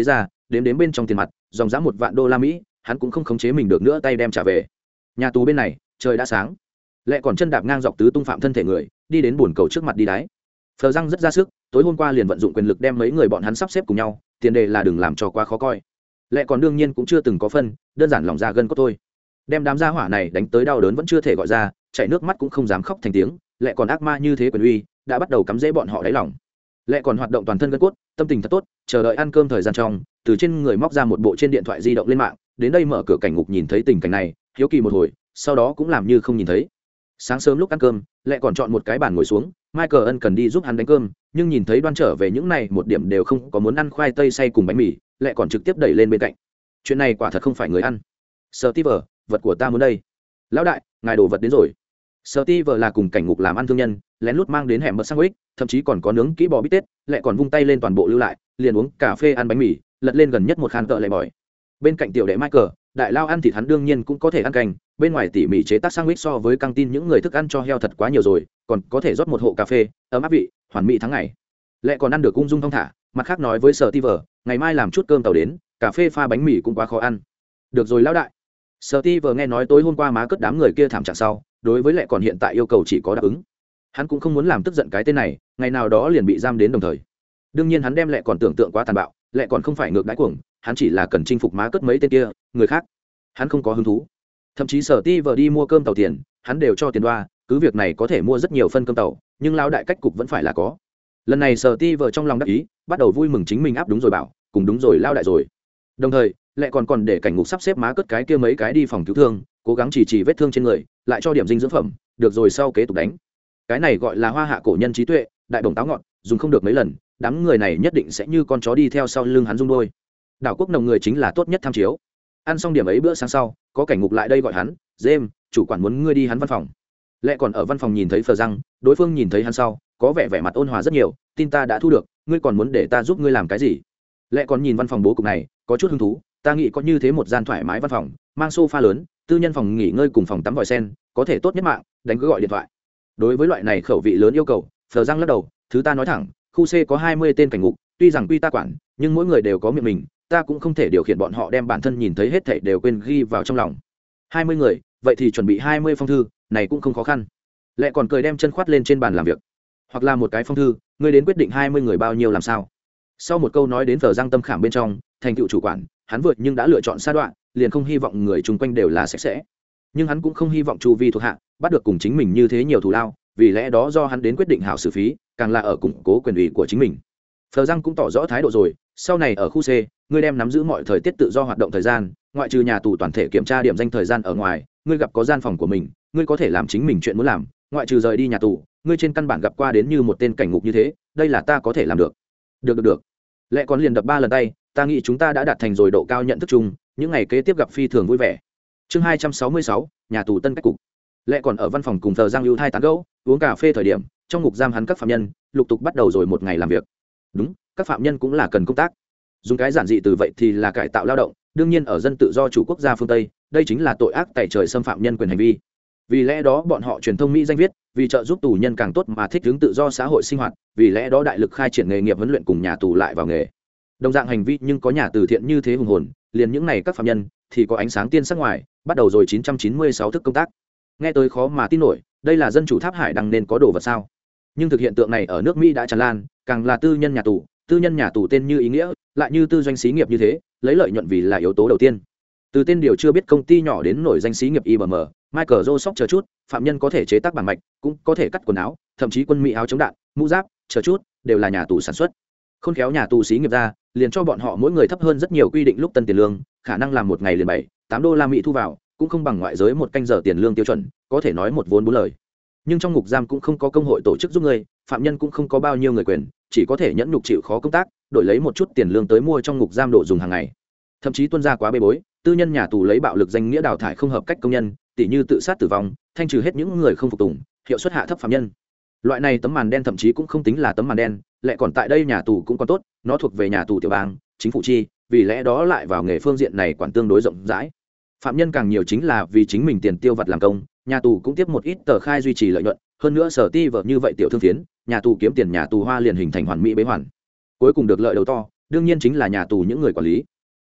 đến đến bên trong tiền mặt dòng giá một vạn đô la Mỹ, hắn cũng không khống chế mình được nữa, tay đem trả về. Nhà tù bên này trời đã sáng, lẹ còn chân đạp ngang dọc tứ tung phạm thân thể người đi đến bồn cầu trước mặt đi đáy. Phờ răng rất ra sức, tối hôm qua liền vận dụng quyền lực đem mấy người bọn hắn sắp xếp cùng nhau, tiền đề là đừng làm cho quá khó coi. Lẹ còn đương nhiên cũng chưa từng có phân, đơn giản lòng ra gân cốt thôi. Đem đám gia hỏa này đánh tới đau đớn vẫn chưa thể gọi ra, chảy nước mắt cũng không dám khóc thành tiếng, lẹ còn ác ma như thế quyền uy đã bắt đầu cắm rễ bọn họ đáy lòng. Lẹ còn hoạt động toàn thân gân cốt, tâm tình thật tốt, chờ đợi ăn cơm thời gian trong, từ trên người móc ra một bộ trên điện thoại di động lên mạng, đến đây mở cửa cảnh ngục nhìn thấy tình cảnh này, hiếu kỳ một hồi, sau đó cũng làm như không nhìn thấy. Sáng sớm lúc ăn cơm, lẹ còn chọn một cái bàn ngồi xuống, Michael ân cần đi giúp hắn đánh cơm, nhưng nhìn thấy đoan trở về những này một điểm đều không có muốn ăn khoai tây xay cùng bánh mì, lẹ còn trực tiếp đẩy lên bên cạnh. Chuyện này quả thật không phải người ăn. Steve, vật của ta muốn đây. Lão đại, ngài đồ vật đến rồi. Steve là cùng cảnh ngục làm ăn thương nhân, lén lút mang đến hẻm mật sandwich, thậm chí còn có nướng kỹ bò bít tết, lẹ còn vung tay lên toàn bộ lưu lại, liền uống cà phê ăn bánh mì, lật lên gần nhất một khan cỡ lẹ bòi. Bên cạnh tiểu đệ Michael, đại lao ăn thịt hắn đương nhiên cũng có thể ăn canh, bên ngoài tỉ mỉ chế tác sandwich so với căng tin những người thức ăn cho heo thật quá nhiều rồi, còn có thể rót một hộ cà phê, ấm áp vị, hoàn mỹ tháng ngày. Lẹ còn ăn được ung dung thong thả, mặt khác nói với Steve, ngày mai làm chút cơm tàu đến, cà phê pha bánh mì cũng quá khó ăn. Được rồi lão đại. Steve nghe nói tối hôm qua má cất đám người kia thảm trạng sau, đối với lẹ còn hiện tại yêu cầu chỉ có đáp ứng. Hắn cũng không muốn làm tức giận cái tên này, ngày nào đó liền bị giam đến đồng thời. Đương nhiên hắn đem lẹ còn tưởng tượng quá tàn bạo, lẹ còn không phải ngược đãi cuồng, hắn chỉ là cần chinh phục má cất mấy tên kia, người khác hắn không có hứng thú. Thậm chí Steve đi mua cơm tàu tiền, hắn đều cho tiền đoa, cứ việc này có thể mua rất nhiều phân cơm tàu, nhưng lão đại cách cục vẫn phải là có. Lần này Steve trong lòng đắc ý, bắt đầu vui mừng chính mình áp đúng rồi bảo, cùng đúng rồi lão đại rồi. Đồng thời, lẹ còn còn để cảnh ngục sắp xếp má cất cái kia mấy cái đi phòng cứu thương, cố gắng chỉ chỉ vết thương trên người, lại cho điểm dinh dưỡng phẩm, được rồi sau kế tục đánh. Cái này gọi là hoa hạ cổ nhân trí tuệ, đại bổng táo ngọt, dùng không được mấy lần, đám người này nhất định sẽ như con chó đi theo sau lưng hắn rung đôi. Đảo quốc nồng người chính là tốt nhất tham chiếu. Ăn xong điểm ấy bữa sáng sau, có cảnh ngục lại đây gọi hắn, James, chủ quản muốn ngươi đi hắn văn phòng. Lẹ còn ở văn phòng nhìn thấy Phờ răng, đối phương nhìn thấy hắn sau, có vẻ vẻ mặt ôn hòa rất nhiều, tin ta đã thu được, ngươi còn muốn để ta giúp ngươi làm cái gì? Lẹ còn nhìn văn phòng bố cục này, có chút hứng thú, ta nghĩ có như thế một gian thoải mái văn phòng, mang sofa lớn, tư nhân phòng nghỉ ngơi cùng phòng tắm vòi sen, có thể tốt nhất mạng, đánh cứ gọi điện thoại. Đối với loại này khẩu vị lớn yêu cầu, Phờ răng lắc đầu, thứ ta nói thẳng, khu C có hai mươi tên cảnh ngục, tuy rằng quy ta quản, nhưng mỗi người đều có miệng mình, ta cũng không thể điều khiển bọn họ đem bản thân nhìn thấy hết thảy đều quên ghi vào trong lòng. hai mươi người, vậy thì chuẩn bị hai mươi phong thư, này cũng không khó khăn. Lẹ còn cười đem chân khoát lên trên bàn làm việc. Hoặc là một cái phong thư, ngươi đến quyết định hai mươi người bao nhiêu làm sao? Sau một câu nói đến Phờ răng tâm khảm bên trong, thành tựu chủ quản, hắn vượt nhưng đã lựa chọn sa đoạn, liền không hy vọng người chung quanh đều là sạch sẽ. Nhưng hắn cũng không hy vọng chu vi thuộc hạ bắt được cùng chính mình như thế nhiều thù lao, vì lẽ đó do hắn đến quyết định hảo xử phí, càng là ở củng cố quyền ủy của chính mình. Phờ răng cũng tỏ rõ thái độ rồi, sau này ở khu C, ngươi đem nắm giữ mọi thời tiết tự do hoạt động thời gian, ngoại trừ nhà tù toàn thể kiểm tra điểm danh thời gian ở ngoài, ngươi gặp có gian phòng của mình, ngươi có thể làm chính mình chuyện muốn làm, ngoại trừ rời đi nhà tù, ngươi trên căn bản gặp qua đến như một tên cảnh ngục như thế, đây là ta có thể làm được. Được được được. Lẽ còn liền đập ba lần tay, ta nghĩ chúng ta đã đạt thành rồi độ cao nhận thức chung, những ngày kế tiếp gặp phi thường vui vẻ. Chương hai trăm sáu mươi sáu, nhà tù tân cách cục. Lẽ còn ở văn phòng cùng Thờ Giang Lưu Thai tán gẫu, uống cà phê thời điểm, trong ngục giam hắn các phạm nhân lục tục bắt đầu rồi một ngày làm việc. Đúng, các phạm nhân cũng là cần công tác. Dùng cái giản dị từ vậy thì là cải tạo lao động, đương nhiên ở dân tự do chủ quốc gia phương Tây, đây chính là tội ác tày trời xâm phạm nhân quyền hành vi. Vì lẽ đó bọn họ truyền thông Mỹ danh viết, vì trợ giúp tù nhân càng tốt mà thích ứng tự do xã hội sinh hoạt, vì lẽ đó đại lực khai triển nghề nghiệp huấn luyện cùng nhà tù lại vào nghề. Đồng dạng hành vi nhưng có nhà từ thiện như thế hùng hồn, liền những này các phạm nhân thì có ánh sáng tiên sắc ngoài, bắt đầu rồi chín trăm chín mươi sáu thức công tác. Nghe tới khó mà tin nổi, đây là dân chủ Tháp Hải đăng nên có đồ vật sao? Nhưng thực hiện tượng này ở nước Mỹ đã tràn lan, càng là tư nhân nhà tù, tư nhân nhà tù tên như ý nghĩa, lại như tư doanh xí nghiệp như thế, lấy lợi nhuận vì là yếu tố đầu tiên. Từ tên điều chưa biết công ty nhỏ đến nổi danh xí nghiệp i bê em, Michael Joseph chờ chút, phạm nhân có thể chế tác bản mạch, cũng có thể cắt quần áo, thậm chí quân mỹ áo chống đạn, mũ giáp, chờ chút, đều là nhà tù sản xuất. Khôn khéo nhà tù xí nghiệp ra, liền cho bọn họ mỗi người thấp hơn rất nhiều quy định lúc tân tiền lương, khả năng làm một ngày liền bảy, tám đô la Mỹ thu vào, cũng không bằng ngoại giới một canh giờ tiền lương tiêu chuẩn, có thể nói một vốn bốn lời. Nhưng trong ngục giam cũng không có công hội tổ chức giúp người, phạm nhân cũng không có bao nhiêu người quyền, chỉ có thể nhẫn nhục chịu khó công tác, đổi lấy một chút tiền lương tới mua trong ngục giam đồ dùng hàng ngày. Thậm chí tuân ra quá bê bối, tư nhân nhà tù lấy bạo lực danh nghĩa đào thải không hợp cách công nhân, tỉ như tự sát tử vong, thanh trừ hết những người không phục tùng, hiệu suất hạ thấp phạm nhân. Loại này tấm màn đen thậm chí cũng không tính là tấm màn đen, lại còn tại đây nhà tù cũng còn tốt, nó thuộc về nhà tù tiểu bang, chính phủ chi, vì lẽ đó lại vào nghề phương diện này quản tương đối rộng rãi. Phạm nhân càng nhiều chính là vì chính mình tiền tiêu vặt làm công, nhà tù cũng tiếp một ít tờ khai duy trì lợi nhuận, hơn nữa sở ti vợ như vậy tiểu thương phiến, nhà tù kiếm tiền nhà tù hoa liền hình thành hoàn mỹ bế hoàn. Cuối cùng được lợi đầu to, đương nhiên chính là nhà tù những người quản lý.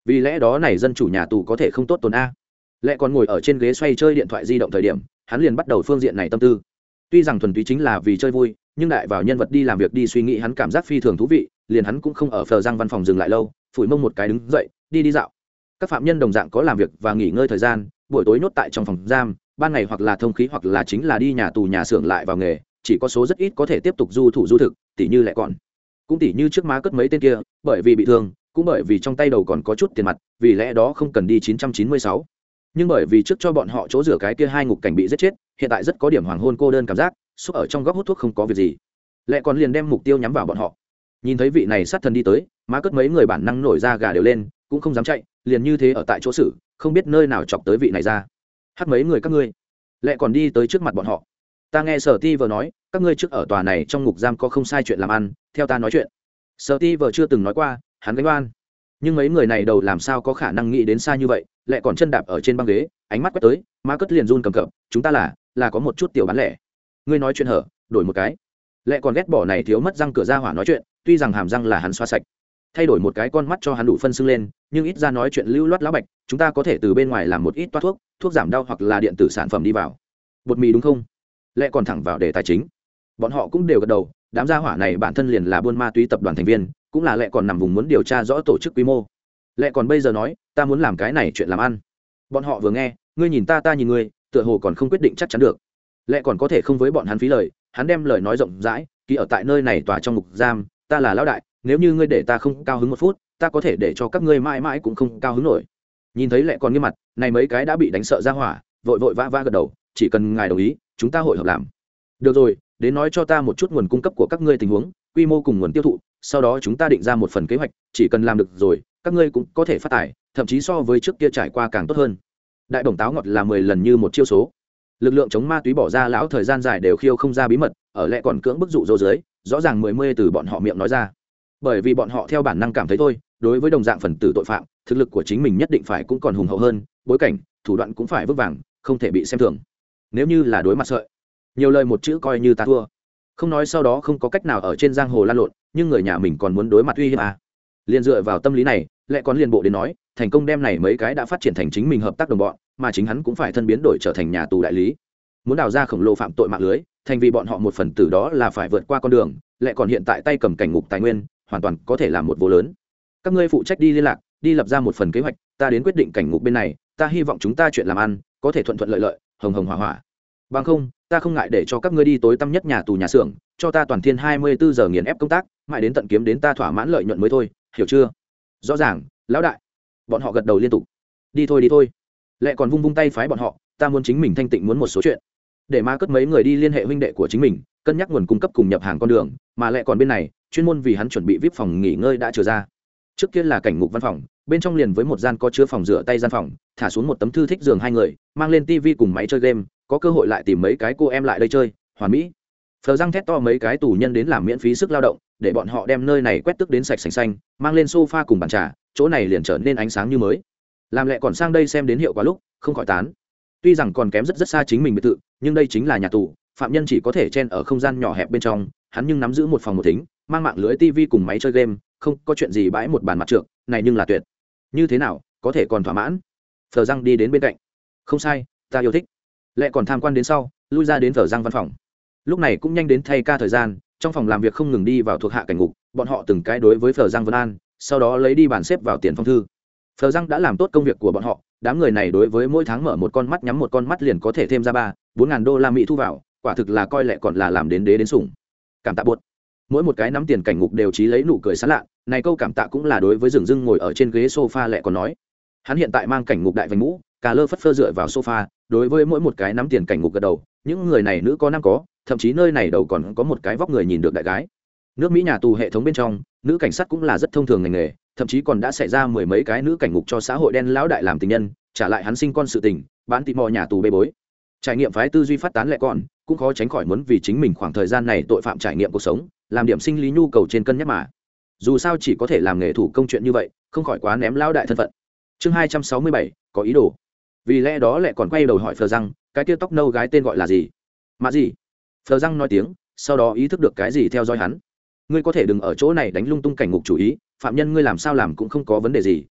vì lẽ đó này dân chủ nhà tù có thể không tốt tồn a. Lẽ còn ngồi ở trên ghế xoay chơi điện thoại di động thời điểm, hắn liền bắt đầu phương diện này tâm tư. Tuy rằng thuần túy chính là vì chơi vui, nhưng đại vào nhân vật đi làm việc đi suy nghĩ, hắn cảm giác phi thường thú vị, liền hắn cũng không ở phờ răng văn phòng dừng lại lâu, phủi mông một cái đứng dậy, đi đi dạo. Các phạm nhân đồng dạng có làm việc và nghỉ ngơi thời gian, buổi tối nhốt tại trong phòng giam, ban ngày hoặc là thông khí hoặc là chính là đi nhà tù nhà xưởng lại vào nghề, chỉ có số rất ít có thể tiếp tục du thủ du thực, tỷ như Lẽ còn. Cũng tỷ như trước má cất mấy tên kia, bởi vì bị thương, cũng bởi vì trong tay đầu còn có chút tiền mặt, vì lẽ đó không cần đi chín trăm chín mươi sáu. Nhưng bởi vì trước cho bọn họ chỗ rửa cái kia hai ngục cảnh bị giết chết, hiện tại rất có điểm hoàng hôn cô đơn cảm giác, xúc ở trong góc hút thuốc không có việc gì. Lẽ còn liền đem mục tiêu nhắm vào bọn họ. Nhìn thấy vị này sát thần đi tới, má cất mấy người bản năng nổi ra gà đều lên, cũng không dám chạy, liền như thế ở tại chỗ xử, không biết nơi nào chọc tới vị này ra. Hắt mấy người các ngươi. Lẽ còn đi tới trước mặt bọn họ. Ta nghe Sở Ti vừa nói, các ngươi trước ở tòa này trong ngục giam có không sai chuyện làm ăn, theo ta nói chuyện. Sở Ti vừa chưa từng nói qua, hắn gánh oan. Nhưng mấy người này đầu làm sao có khả năng nghĩ đến xa như vậy, Lẽ còn chân đạp ở trên băng ghế, ánh mắt quét tới, má cất liền run cầm cập, chúng ta là là có một chút tiểu bán lẻ. Ngươi nói chuyện hở, đổi một cái. Lẽ còn ghét bỏ này thiếu mất răng cửa ra hỏa nói chuyện, tuy rằng hàm răng là hắn xoa sạch, thay đổi một cái con mắt cho hắn đủ phân xưng lên, nhưng ít ra nói chuyện lưu loát lão bạch, chúng ta có thể từ bên ngoài làm một ít toa thuốc, thuốc giảm đau hoặc là điện tử sản phẩm đi vào. Bột mì đúng không? Lẽ còn thẳng vào đề tài chính. Bọn họ cũng đều gật đầu, đám gia hỏa này bản thân liền là buôn ma túy tập đoàn thành viên, cũng là Lẽ còn nằm vùng muốn điều tra rõ tổ chức quy mô. Lẽ còn bây giờ nói, ta muốn làm cái này chuyện làm ăn. Bọn họ vừa nghe, ngươi nhìn ta ta nhìn ngươi, tựa hồ còn không quyết định chắc chắn được. Lẽ còn có thể không với bọn hắn phí lời, hắn đem lời nói rộng rãi, ký ở tại nơi này tòa trong ngục giam, ta là lão đại, nếu như ngươi để ta không cao hứng một phút, ta có thể để cho các ngươi mãi mãi cũng không cao hứng nổi. Nhìn thấy Lẽ còn nghiêm mặt, này mấy cái đã bị đánh sợ ra hỏa, vội vội vã vã gật đầu, chỉ cần ngài đồng ý, chúng ta hội hợp làm. Được rồi, đến nói cho ta một chút nguồn cung cấp của các ngươi tình huống, quy mô cùng nguồn tiêu thụ, sau đó chúng ta định ra một phần kế hoạch, chỉ cần làm được rồi, các ngươi cũng có thể phát tài, thậm chí so với trước kia trải qua càng tốt hơn. Đại bổng táo ngọt là mười lần như một chiêu số. Lực lượng chống ma túy bỏ ra lão thời gian dài đều khiêu không ra bí mật, ở Lẽ còn cưỡng bức dụ dỗ dưới, rõ ràng mười mươi từ bọn họ miệng nói ra. Bởi vì bọn họ theo bản năng cảm thấy thôi, đối với đồng dạng phần tử tội phạm, thực lực của chính mình nhất định phải cũng còn hùng hậu hơn, bối cảnh, thủ đoạn cũng phải vững vàng, không thể bị xem thường. Nếu như là đối mặt sợi, nhiều lời một chữ coi như ta thua. Không nói sau đó không có cách nào ở trên giang hồ lan lộn, nhưng người nhà mình còn muốn đối mặt uy hiếp à. Liên dựa vào tâm lý này, Lẽ còn liên bộ đến nói, thành công đem này mấy cái đã phát triển thành chính mình hợp tác đồng bọn, mà chính hắn cũng phải thân biến đổi trở thành nhà tù đại lý. Muốn đào ra khổng lồ phạm tội mạng lưới, thành vì bọn họ một phần tử đó là phải vượt qua con đường, Lẽ còn hiện tại tay cầm cảnh ngục tài nguyên, hoàn toàn có thể làm một vô lớn. Các ngươi phụ trách đi liên lạc, đi lập ra một phần kế hoạch, ta đến quyết định cảnh ngục bên này, ta hy vọng chúng ta chuyện làm ăn có thể thuận thuận lợi lợi, hồng hồng hỏa hỏa. Bằng không, ta không ngại để cho các ngươi đi tối tăm nhất nhà tù nhà xưởng, cho ta toàn thiên hai mươi bốn giờ nghiền ép công tác, mãi đến tận kiếm đến ta thỏa mãn lợi nhuận mới thôi, hiểu chưa? Rõ ràng, lão đại. Bọn họ gật đầu liên tục. Đi thôi đi thôi. Lẽ còn vung vung tay phái bọn họ, ta muốn chính mình thanh tịnh muốn một số chuyện. Để ma cất mấy người đi liên hệ huynh đệ của chính mình, cân nhắc nguồn cung cấp cùng nhập hàng con đường, mà Lẽ còn bên này, chuyên môn vì hắn chuẩn bị vê i pê phòng nghỉ ngơi đã trở ra. Trước kia là cảnh ngục văn phòng, bên trong liền với một gian có chứa phòng rửa tay gian phòng, thả xuống một tấm thư thích giường hai người, mang lên tivi cùng máy chơi game, có cơ hội lại tìm mấy cái cô em lại đây chơi, hoàn mỹ. Phờ răng thét to mấy cái tù nhân đến làm miễn phí sức lao động, để bọn họ đem nơi này quét tước đến sạch sành xanh, mang lên sofa cùng bàn trà, chỗ này liền trở nên ánh sáng như mới. Làm Lẽ còn sang đây xem đến hiệu quả lúc, không khỏi tán. Tuy rằng còn kém rất rất xa chính mình biệt thự, nhưng đây chính là nhà tù, phạm nhân chỉ có thể chen ở không gian nhỏ hẹp bên trong, hắn nhưng nắm giữ một phòng một thính, mang mạng lưới tivi cùng máy chơi game, không có chuyện gì bãi một bàn mặt trược, này nhưng là tuyệt. Như thế nào, có thể còn thỏa mãn? Phờ răng đi đến bên cạnh. Không sai, ta yêu thích. Lẽ còn tham quan đến sau, lui ra đến Phờ răng văn phòng. Lúc này cũng nhanh đến thay ca thời gian, trong phòng làm việc không ngừng đi vào thuộc hạ cảnh ngục, bọn họ từng cái đối với Phờ răng vân an, sau đó lấy đi bàn xếp vào tiền phong thư. Phờ răng đã làm tốt công việc của bọn họ, đám người này đối với mỗi tháng mở một con mắt nhắm một con mắt liền có thể thêm ra ba bốn ngàn đô la mỹ thu vào, quả thực là coi Lẽ còn là làm đến đế đến sủng. Cảm tạ buốt. Mỗi một cái nắm tiền cảnh ngục đều chí lấy nụ cười sán lạ, này câu cảm tạ cũng là đối với rừng rưng ngồi ở trên ghế sofa Lẽ còn nói. Hắn hiện tại mang cảnh ngục đại vành mũ, cà lơ phất phơ dựa vào sofa, đối với mỗi một cái nắm tiền cảnh ngục gật đầu, những người này nữ có nam có, thậm chí nơi này đầu còn có một cái vóc người nhìn được đại gái. Nước Mỹ nhà tù hệ thống bên trong, nữ cảnh sát cũng là rất thông thường ngành nghề, thậm chí còn đã xảy ra mười mấy cái nữ cảnh ngục cho xã hội đen lão đại làm tình nhân, trả lại hắn sinh con sự tình, bán tị mò nhà tù bê bối. Trải nghiệm phái tư duy phát tán Lẽ còn, cũng khó tránh khỏi muốn vì chính mình khoảng thời gian này tội phạm trải nghiệm cuộc sống, làm điểm sinh lý nhu cầu trên cân nhắc mà. Dù sao chỉ có thể làm nghề thủ công chuyện như vậy, không khỏi quá ném lão đại thân phận. Chương hai trăm sáu mươi bảy, có ý đồ. Vì lẽ đó Lẽ còn quay đầu hỏi Phờ răng, cái kia tóc nâu gái tên gọi là gì? Mạ gì? Phờ răng nói tiếng, sau đó ý thức được cái gì theo dõi hắn. Ngươi có thể đừng ở chỗ này đánh lung tung cảnh ngục chủ ý, phạm nhân ngươi làm sao làm cũng không có vấn đề gì,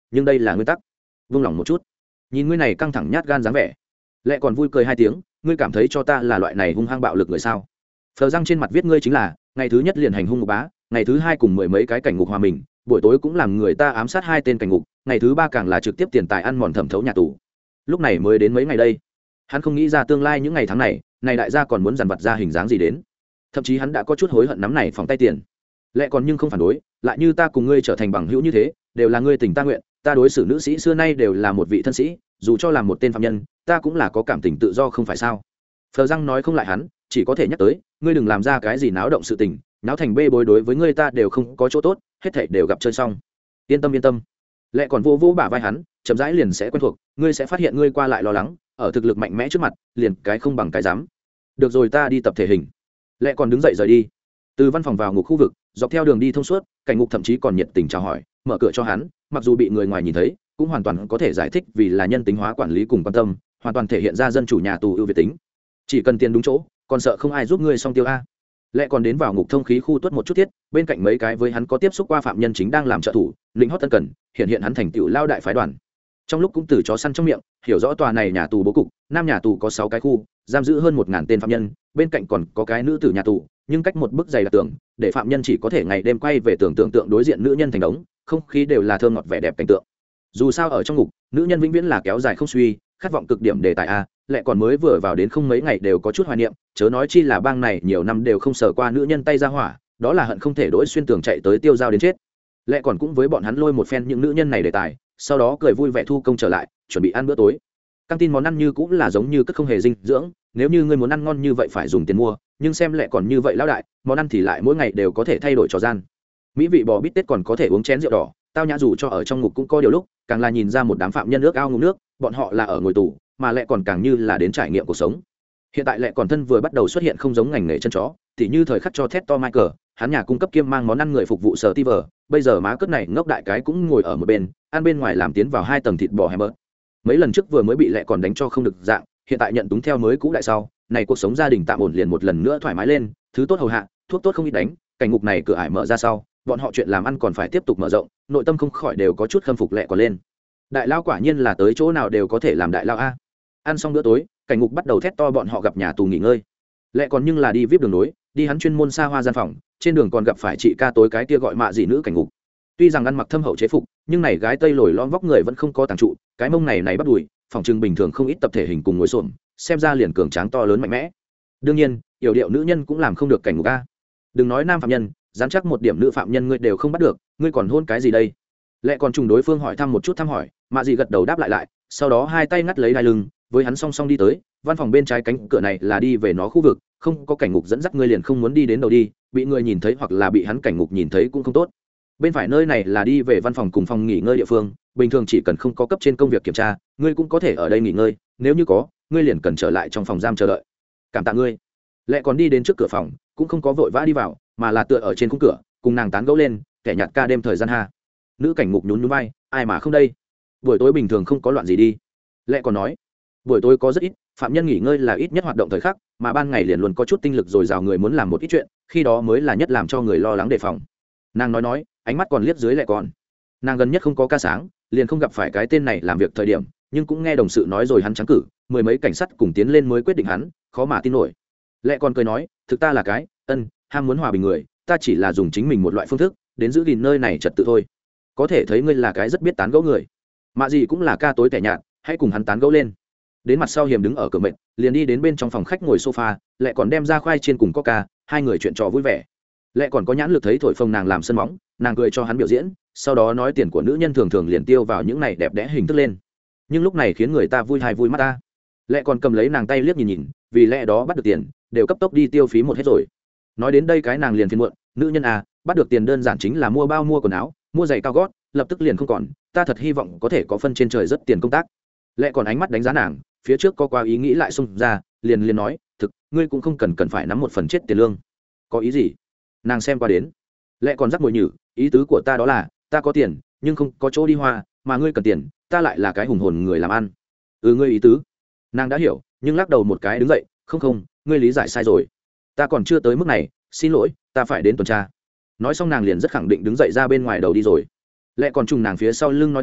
nhưng đây là nguyên tắc. Vung lòng một chút. Nhìn ngươi này căng thẳng nhát gan dáng vẻ, lẽ còn vui cười hai tiếng. Ngươi cảm thấy cho ta là loại này hung hăng bạo lực người sao? Phờ răng trên mặt viết ngươi chính là ngày thứ nhất liền hành hung ngục bá, ngày thứ hai cùng mười mấy cái cảnh ngục hòa mình, buổi tối cũng làm người ta ám sát hai tên cảnh ngục, ngày thứ ba càng là trực tiếp tiền tài ăn mòn thẩm thấu nhà tù. Lúc này mới đến mấy ngày đây, hắn không nghĩ ra tương lai những ngày tháng này, này đại gia còn muốn dằn vặt ra hình dáng gì đến. Thậm chí hắn đã có chút hối hận nắm này phòng tay tiền. Lẽ còn nhưng không phản đối, lại như ta cùng ngươi trở thành bằng hữu như thế, đều là ngươi tình ta nguyện, ta đối xử nữ sĩ xưa nay đều là một vị thân sĩ, dù cho là một tên phạm nhân, ta cũng là có cảm tình tự do không phải sao? Phờ răng nói không lại hắn, chỉ có thể nhắc tới, ngươi đừng làm ra cái gì náo động sự tình, náo thành bê bối đối với ngươi ta đều không có chỗ tốt, hết thảy đều gặp chơi xong. Yên tâm yên tâm. Lẽ còn vô vô bả vai hắn, chậm rãi liền sẽ quen thuộc, ngươi sẽ phát hiện ngươi qua lại lo lắng, ở thực lực mạnh mẽ trước mặt, liền cái không bằng cái dám. Được rồi, ta đi tập thể hình. Lẽ còn đứng dậy rời đi. Từ văn phòng vào ngục khu vực, dọc theo đường đi thông suốt, cảnh ngục thậm chí còn nhiệt tình chào hỏi, mở cửa cho hắn, mặc dù bị người ngoài nhìn thấy, cũng hoàn toàn có thể giải thích vì là nhân tính hóa quản lý cùng quan tâm, hoàn toàn thể hiện ra dân chủ nhà tù ưu việt tính. Chỉ cần tiền đúng chỗ, còn sợ không ai giúp ngươi xong tiêu a. Lẽ còn đến vào ngục thông khí khu tuất một chút thiết, bên cạnh mấy cái với hắn có tiếp xúc qua phạm nhân chính đang làm trợ thủ, lính hót tân cần, hiện hiện hắn thành tựu lao đại phái đoàn. Trong lúc cũng từ chó săn trong miệng, hiểu rõ tòa này nhà tù bố cục, nam nhà tù có sáu cái khu, giam giữ hơn một ngàn tên phạm nhân, bên cạnh còn có cái nữ tử nhà tù, nhưng cách một bức dày đặc tường, để phạm nhân chỉ có thể ngày đêm quay về tưởng tượng tượng đối diện nữ nhân thành đống, không khí đều là thơm ngọt vẻ đẹp cảnh tượng. Dù sao ở trong ngục, nữ nhân vĩnh viễn là kéo dài không suy, khát vọng cực điểm đề tài a, lại còn mới vừa vào đến không mấy ngày đều có chút hoài niệm, chớ nói chi là bang này nhiều năm đều không sờ qua nữ nhân tay ra hỏa, đó là hận không thể đỗi xuyên tường chạy tới tiêu dao đến chết. Lại còn cũng với bọn hắn lôi một phen những nữ nhân này đề tài, sau đó cười vui vẻ thu công trở lại, chuẩn bị ăn bữa tối. Căng tin món ăn như cũng là giống như cất không hề dinh dưỡng, nếu như ngươi muốn ăn ngon như vậy phải dùng tiền mua, nhưng xem lại còn như vậy lão đại, món ăn thì lại mỗi ngày đều có thể thay đổi trò gian. Mỹ vị bò bít tết còn có thể uống chén rượu đỏ, tao nhã dù cho ở trong ngục cũng có điều lúc, càng là nhìn ra một đám phạm nhân nước ao ngục nước, bọn họ là ở ngồi tù, mà lại còn càng như là đến trải nghiệm cuộc sống. Hiện tại lại còn thân vừa bắt đầu xuất hiện không giống ngành nghề chân chó, thì như thời khắc cho thét to Michael, hắn nhà cung cấp kiêm mang món ăn người phục vụ sở Tiver, bây giờ má cất này ngốc đại cái cũng ngồi ở một bên, ăn bên ngoài làm tiến vào hai tầng thịt bò hamburger. Mấy lần trước vừa mới bị lại còn đánh cho không được dạng, hiện tại nhận túng theo mới cũ đại sau, này cuộc sống gia đình tạm ổn liền một lần nữa thoải mái lên, thứ tốt hầu hạ, thuốc tốt không ít đánh, cảnh ngục này cửa ải mở ra sau, bọn họ chuyện làm ăn còn phải tiếp tục mở rộng, nội tâm không khỏi đều có chút khâm phục lẹ còn lên. Đại lao quả nhiên là tới chỗ nào đều có thể làm đại lao a. Ăn xong bữa tối, cảnh ngục bắt đầu thét to bọn họ gặp nhà tù nghỉ ngơi. Lẹ còn nhưng là đi vip đường nối, đi hắn chuyên môn xa hoa gian phòng, trên đường còn gặp phải chị ca tối cái kia gọi mạ dị nữ cảnh ngục. Tuy rằng ăn mặc thâm hậu chế phục, nhưng này gái tây lồi lõm vóc người vẫn không có tàng trụ, cái mông này này bắt đùi, phòng trưng bình thường không ít tập thể hình cùng ngồi xổm, xem ra liền cường tráng to lớn mạnh mẽ. Đương nhiên, yểu điệu nữ nhân cũng làm không được cảnh ngục a. Đừng nói nam phạm nhân, dám chắc một điểm nữ phạm nhân ngươi đều không bắt được, ngươi còn hôn cái gì đây? Lẽ còn trùng đối phương hỏi thăm một chút thăm hỏi, mạ dị gật đầu đáp lại lại, sau đó hai tay ngắt lấy đai lưng, với hắn song song đi tới, văn phòng bên trái cánh cửa này là đi về nó khu vực, không có cảnh ngục dẫn dắt ngươi liền không muốn đi đến đầu đi, bị người nhìn thấy hoặc là bị hắn cảnh ngục nhìn thấy cũng không tốt. Bên phải nơi này là đi về văn phòng cùng phòng nghỉ ngơi địa phương, bình thường chỉ cần không có cấp trên công việc kiểm tra, ngươi cũng có thể ở đây nghỉ ngơi, nếu như có, ngươi liền cần trở lại trong phòng giam chờ đợi. Cảm tạ ngươi. Lẽ còn đi đến trước cửa phòng, cũng không có vội vã đi vào, mà là tựa ở trên khung cửa, cùng nàng tán gẫu lên, kẻ nhạt ca đêm thời gian ha. Nữ cảnh ngục nhún nhún vai, ai mà không đây? Buổi tối bình thường không có loạn gì đi. Lẽ còn nói, buổi tối có rất ít, phạm nhân nghỉ ngơi là ít nhất hoạt động thời khắc, mà ban ngày liền luôn có chút tinh lực dồi dào người muốn làm một ít chuyện, khi đó mới là nhất làm cho người lo lắng đề phòng. Nàng nói nói, ánh mắt còn liếc dưới lại còn. Nàng gần nhất không có ca sáng, liền không gặp phải cái tên này làm việc thời điểm, nhưng cũng nghe đồng sự nói rồi hắn trắng cử, mười mấy cảnh sát cùng tiến lên mới quyết định hắn, khó mà tin nổi. Lẽ còn cười nói, thực ta là cái, ân, ham muốn hòa bình người, ta chỉ là dùng chính mình một loại phương thức, đến giữ gìn nơi này trật tự thôi. Có thể thấy ngươi là cái rất biết tán gẫu người. Mạ gì cũng là ca tối tẻ nhạt, hãy cùng hắn tán gẫu lên. Đến mặt sau hiểm đứng ở cửa mệnh, liền đi đến bên trong phòng khách ngồi sofa, lại còn đem ra khoai chiên cùng coca, hai người chuyện trò vui vẻ. Lại còn có nhãn lực thấy thổi phồng nàng làm sân móng, nàng cười cho hắn biểu diễn, sau đó nói tiền của nữ nhân thường thường liền tiêu vào những này đẹp đẽ hình thức lên. Nhưng lúc này khiến người ta vui hay vui mắt ta. Lại còn cầm lấy nàng tay liếc nhìn nhìn, vì lẽ đó bắt được tiền, đều cấp tốc đi tiêu phí một hết rồi. Nói đến đây cái nàng liền phiền muộn, nữ nhân à, bắt được tiền đơn giản chính là mua bao mua quần áo, mua giày cao gót, lập tức liền không còn, ta thật hy vọng có thể có phân trên trời rất tiền công tác. Lại còn ánh mắt đánh giá nàng, phía trước có qua ý nghĩ lại xông ra, liền liền nói, thực, ngươi cũng không cần cần phải nắm một phần chết tiền lương. Có ý gì? Nàng xem qua đến. Lại còn rắc mùi nhử, ý tứ của ta đó là, ta có tiền, nhưng không có chỗ đi hoa, mà ngươi cần tiền, ta lại là cái hùng hồn người làm ăn. Ừ, ngươi ý tứ. Nàng đã hiểu, nhưng lắc đầu một cái đứng dậy, không không, ngươi lý giải sai rồi. Ta còn chưa tới mức này, xin lỗi, ta phải đến tuần tra. Nói xong nàng liền rất khẳng định đứng dậy ra bên ngoài đầu đi rồi. Lại còn trùng nàng phía sau lưng nói tiếng,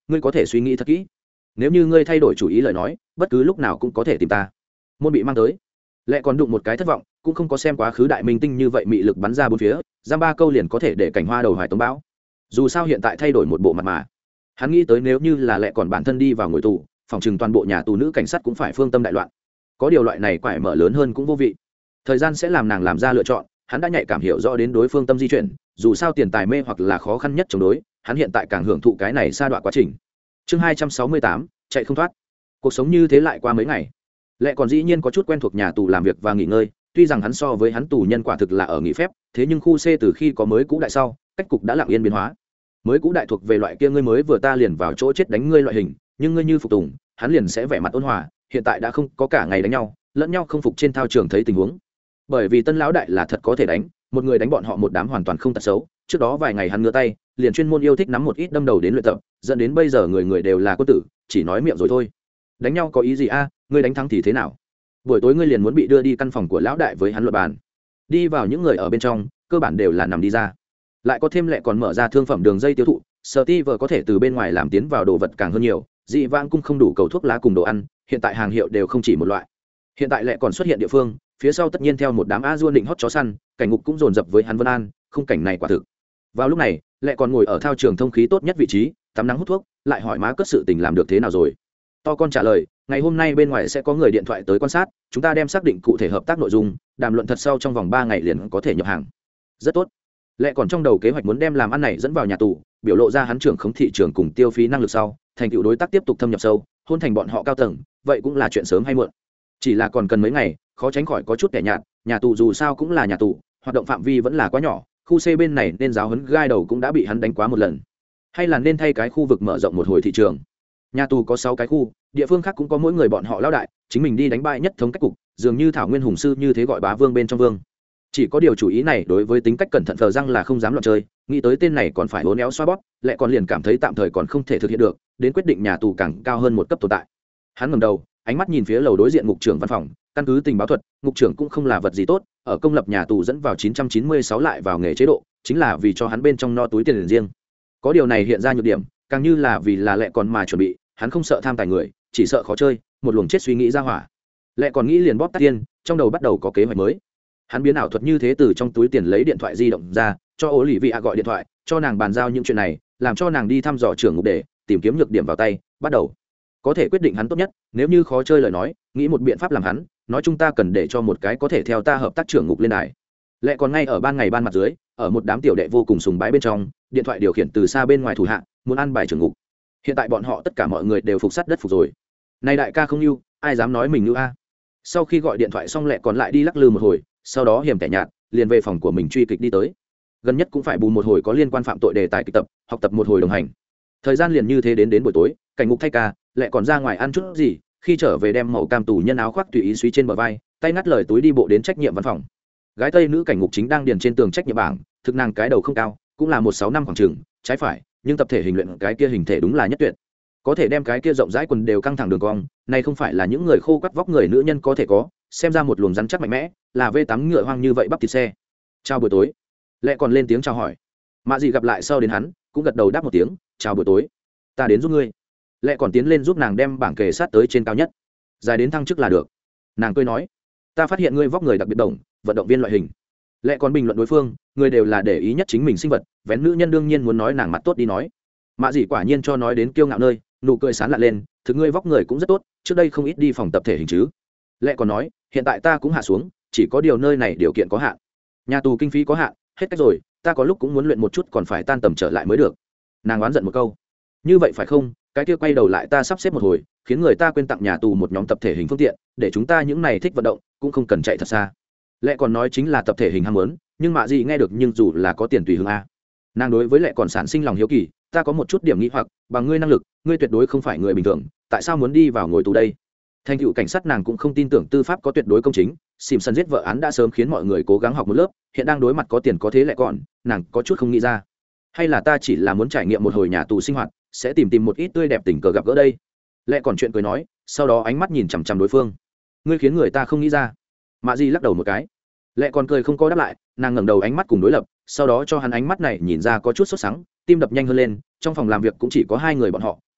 ngươi có thể suy nghĩ thật kỹ. Nếu như ngươi thay đổi chủ ý lời nói, bất cứ lúc nào cũng có thể tìm ta. Môn bị mang tới, lẽ còn đụng một cái thất vọng, cũng không có xem quá khứ đại minh tinh như vậy mị lực bắn ra bốn phía, giam ba câu liền có thể để cảnh hoa đầu hoài tống bão. Dù sao hiện tại thay đổi một bộ mặt mà, hắn nghĩ tới nếu như là lẽ còn bản thân đi vào ngồi tù, phòng trừng toàn bộ nhà tù nữ cảnh sát cũng phải phương tâm đại loạn. Có điều loại này quải mở lớn hơn cũng vô vị, thời gian sẽ làm nàng làm ra lựa chọn. Hắn đã nhạy cảm hiểu rõ đến đối phương tâm di chuyển, dù sao tiền tài mê hoặc là khó khăn nhất chống đối, hắn hiện tại càng hưởng thụ cái này sa đọa quá trình. Chương hai trăm sáu mươi tám, chạy không thoát. Cuộc sống như thế lại qua mấy ngày, lẽ còn dĩ nhiên có chút quen thuộc nhà tù làm việc và nghỉ ngơi. Tuy rằng hắn so với hắn tù nhân quả thực là ở nghỉ phép, thế nhưng khu C từ khi có mới cũ đại sau, cách cục đã lặng yên biến hóa. Mới cũ đại thuộc về loại kia ngươi mới vừa ta liền vào chỗ chết đánh ngươi loại hình, nhưng ngươi như phục tùng, hắn liền sẽ vẻ mặt ôn hòa. Hiện tại đã không có cả ngày đánh nhau, lẫn nhau không phục trên thao trường thấy tình huống. Bởi vì tân lão đại là thật có thể đánh, một người đánh bọn họ một đám hoàn toàn không tật xấu. Trước đó vài ngày hắn ngửa tay, liền chuyên môn yêu thích nắm một ít đâm đầu đến luyện tập, dẫn đến bây giờ người người đều là quân tử, chỉ nói miệng rồi thôi. Đánh nhau có ý gì a? Ngươi đánh thắng thì thế nào? Buổi tối ngươi liền muốn bị đưa đi căn phòng của lão đại với hắn luận bàn. Đi vào những người ở bên trong, cơ bản đều là nằm đi ra. Lại có thêm lệ còn mở ra thương phẩm đường dây tiêu thụ, Steve có thể từ bên ngoài làm tiến vào đồ vật càng hơn nhiều, dị vãng cũng không đủ cầu thuốc lá cùng đồ ăn, hiện tại hàng hiệu đều không chỉ một loại. Hiện tại lệ còn xuất hiện địa phương, phía sau tất nhiên theo một đám a duôn định hót chó săn, cảnh ngục cũng dồn dập với hắn Vân An, khung cảnh này quả thực. Vào lúc này, lệ còn ngồi ở thao trường thông khí tốt nhất vị trí, tắm nắng hút thuốc, lại hỏi má cất sự tình làm được thế nào rồi. To con trả lời, ngày hôm nay bên ngoài sẽ có người điện thoại tới quan sát, chúng ta đem xác định cụ thể hợp tác nội dung, đàm luận thật sau trong vòng ba ngày liền có thể nhập hàng. Rất tốt. Lệ còn trong đầu kế hoạch muốn đem làm ăn này dẫn vào nhà tù, biểu lộ ra hắn trưởng khống thị trường cùng tiêu phí năng lực sau, thành tựu đối tác tiếp tục thâm nhập sâu, hôn thành bọn họ cao tầng, vậy cũng là chuyện sớm hay muộn. Chỉ là còn cần mấy ngày, khó tránh khỏi có chút kẻ nhạt, nhà tù dù sao cũng là nhà tù, hoạt động phạm vi vẫn là quá nhỏ, khu C bên này nên giáo huấn gai đầu cũng đã bị hắn đánh quá một lần. Hay là nên thay cái khu vực mở rộng một hồi thị trường. Nhà tù có sáu cái khu, địa phương khác cũng có mỗi người bọn họ lão đại, chính mình đi đánh bại nhất thống cách cục, dường như Thảo Nguyên Hùng sư như thế gọi bá vương bên trong vương. Chỉ có điều chủ ý này đối với tính cách cẩn thận phờ răng là không dám loạn chơi, nghĩ tới tên này còn phải uốn éo xoa bóp, lại còn liền cảm thấy tạm thời còn không thể thực hiện được, đến quyết định nhà tù càng cao hơn một cấp tồn tại. Hắn ngẩng đầu, ánh mắt nhìn phía lầu đối diện ngục trưởng văn phòng, căn cứ tình báo thuật, ngục trưởng cũng không là vật gì tốt, ở công lập nhà tù dẫn vào chín trăm chín mươi sáu lại vào nghề chế độ, chính là vì cho hắn bên trong no túi tiền riêng. Có điều này hiện ra nhược điểm, càng như là vì là lệ còn mà chuẩn bị, hắn không sợ tham tài người, chỉ sợ khó chơi, một luồng chết suy nghĩ ra hỏa. Lệ còn nghĩ liền bóp tắt tiên, trong đầu bắt đầu có kế hoạch mới. Hắn biến ảo thuật như thế từ trong túi tiền lấy điện thoại di động ra, cho Ô Lỷ Vị ạ gọi điện thoại, cho nàng bàn giao những chuyện này, làm cho nàng đi thăm dò trưởng ngục để tìm kiếm nhược điểm vào tay, bắt đầu. Có thể quyết định hắn tốt nhất, nếu như khó chơi lời nói, nghĩ một biện pháp làm hắn, nói chúng ta cần để cho một cái có thể theo ta hợp tác trưởng ngục lên đài. Lệ còn ngay ở ban ngày ban mặt dưới, ở một đám tiểu đệ vô cùng sùng bái bên trong, điện thoại điều khiển từ xa bên ngoài thủ hạ, muốn ăn bài trưởng ngục. Hiện tại bọn họ tất cả mọi người đều phục sát đất phục rồi. Này đại ca không yêu, ai dám nói mình như a? Sau khi gọi điện thoại xong Lệ còn lại đi lắc lư một hồi, sau đó hiểm kẻ nhạt, liền về phòng của mình truy kịch đi tới. Gần nhất cũng phải bù một hồi có liên quan phạm tội đề tài kịch tập, học tập một hồi đồng hành. Thời gian liền như thế đến đến buổi tối, cảnh ngục thay ca, Lệ còn ra ngoài ăn chút gì, khi trở về đem màu cam tù nhân áo khoác tùy ý suy trên bờ vai, tay ngắt lời túi đi bộ đến trách nhiệm văn phòng. Gái tây nữ cảnh ngục chính đang điền trên tường trách nhiệm bảng, thực nàng cái đầu không cao, cũng là một sáu năm khoảng chừng, trái phải, nhưng tập thể hình luyện cái kia hình thể đúng là nhất tuyệt. Có thể đem cái kia rộng rãi quần đều căng thẳng đường cong, này không phải là những người khô quắt vóc người nữ nhân có thể có, xem ra một luồng rắn chắc mạnh mẽ, là v tám ngựa hoang như vậy bắp thịt xe. Chào buổi tối. Lệ còn lên tiếng chào hỏi. Mạ Dị gặp lại sau đến hắn, cũng gật đầu đáp một tiếng, chào buổi tối. Ta đến giúp ngươi. Lệ còn tiến lên giúp nàng đem bảng kề sát tới trên cao nhất, dài đến thăng chức là được. Nàng cười nói, ta phát hiện ngươi vóc người đặc biệt đồng, vận động viên loại hình. Lệ còn bình luận đối phương, người đều là để ý nhất chính mình sinh vật, vén nữ nhân đương nhiên muốn nói nàng mặt tốt đi nói. Mạ Dị quả nhiên cho nói đến kiêu ngạo nơi, nụ cười sán lạ lên, thực ngươi vóc người cũng rất tốt, trước đây không ít đi phòng tập thể hình chứ. Lệ còn nói, hiện tại ta cũng hạ xuống, chỉ có điều nơi này điều kiện có hạn, nhà tù kinh phí có hạn, hết cách rồi, ta có lúc cũng muốn luyện một chút còn phải tan tầm trở lại mới được. Nàng oán giận một câu, như vậy phải không, cái kia quay đầu lại ta sắp xếp một hồi, khiến người ta quên tặng nhà tù một nhóm tập thể hình phương tiện, để chúng ta những này thích vận động cũng không cần chạy thật xa. Lệ còn nói chính là tập thể hình ham muốn, nhưng Mạ Dị nghe được nhưng dù là có tiền tùy hứng a. Nàng đối với Lệ còn sản sinh lòng hiếu kỳ, ta có một chút điểm nghi hoặc, bằng ngươi năng lực, ngươi tuyệt đối không phải người bình thường, tại sao muốn đi vào ngồi tù đây? Thành tựu cảnh sát nàng cũng không tin tưởng tư pháp có tuyệt đối công chính, Simpson giết vợ án đã sớm khiến mọi người cố gắng học một lớp, hiện đang đối mặt có tiền có thế Lệ còn, nàng có chút không nghĩ ra. Hay là ta chỉ là muốn trải nghiệm một hồi nhà tù sinh hoạt, sẽ tìm tìm một ít tươi đẹp tình cờ gặp gỡ đây. Lệ còn chuyện cười nói, sau đó ánh mắt nhìn chằm chằm đối phương. Ngươi khiến người ta không nghĩ ra. Mạ Dị lắc đầu một cái. Lệ còn cười không có đáp lại, nàng ngẩng đầu ánh mắt cùng đối lập, sau đó cho hắn ánh mắt này nhìn ra có chút sốt sắng, tim đập nhanh hơn lên, trong phòng làm việc cũng chỉ có hai người bọn họ,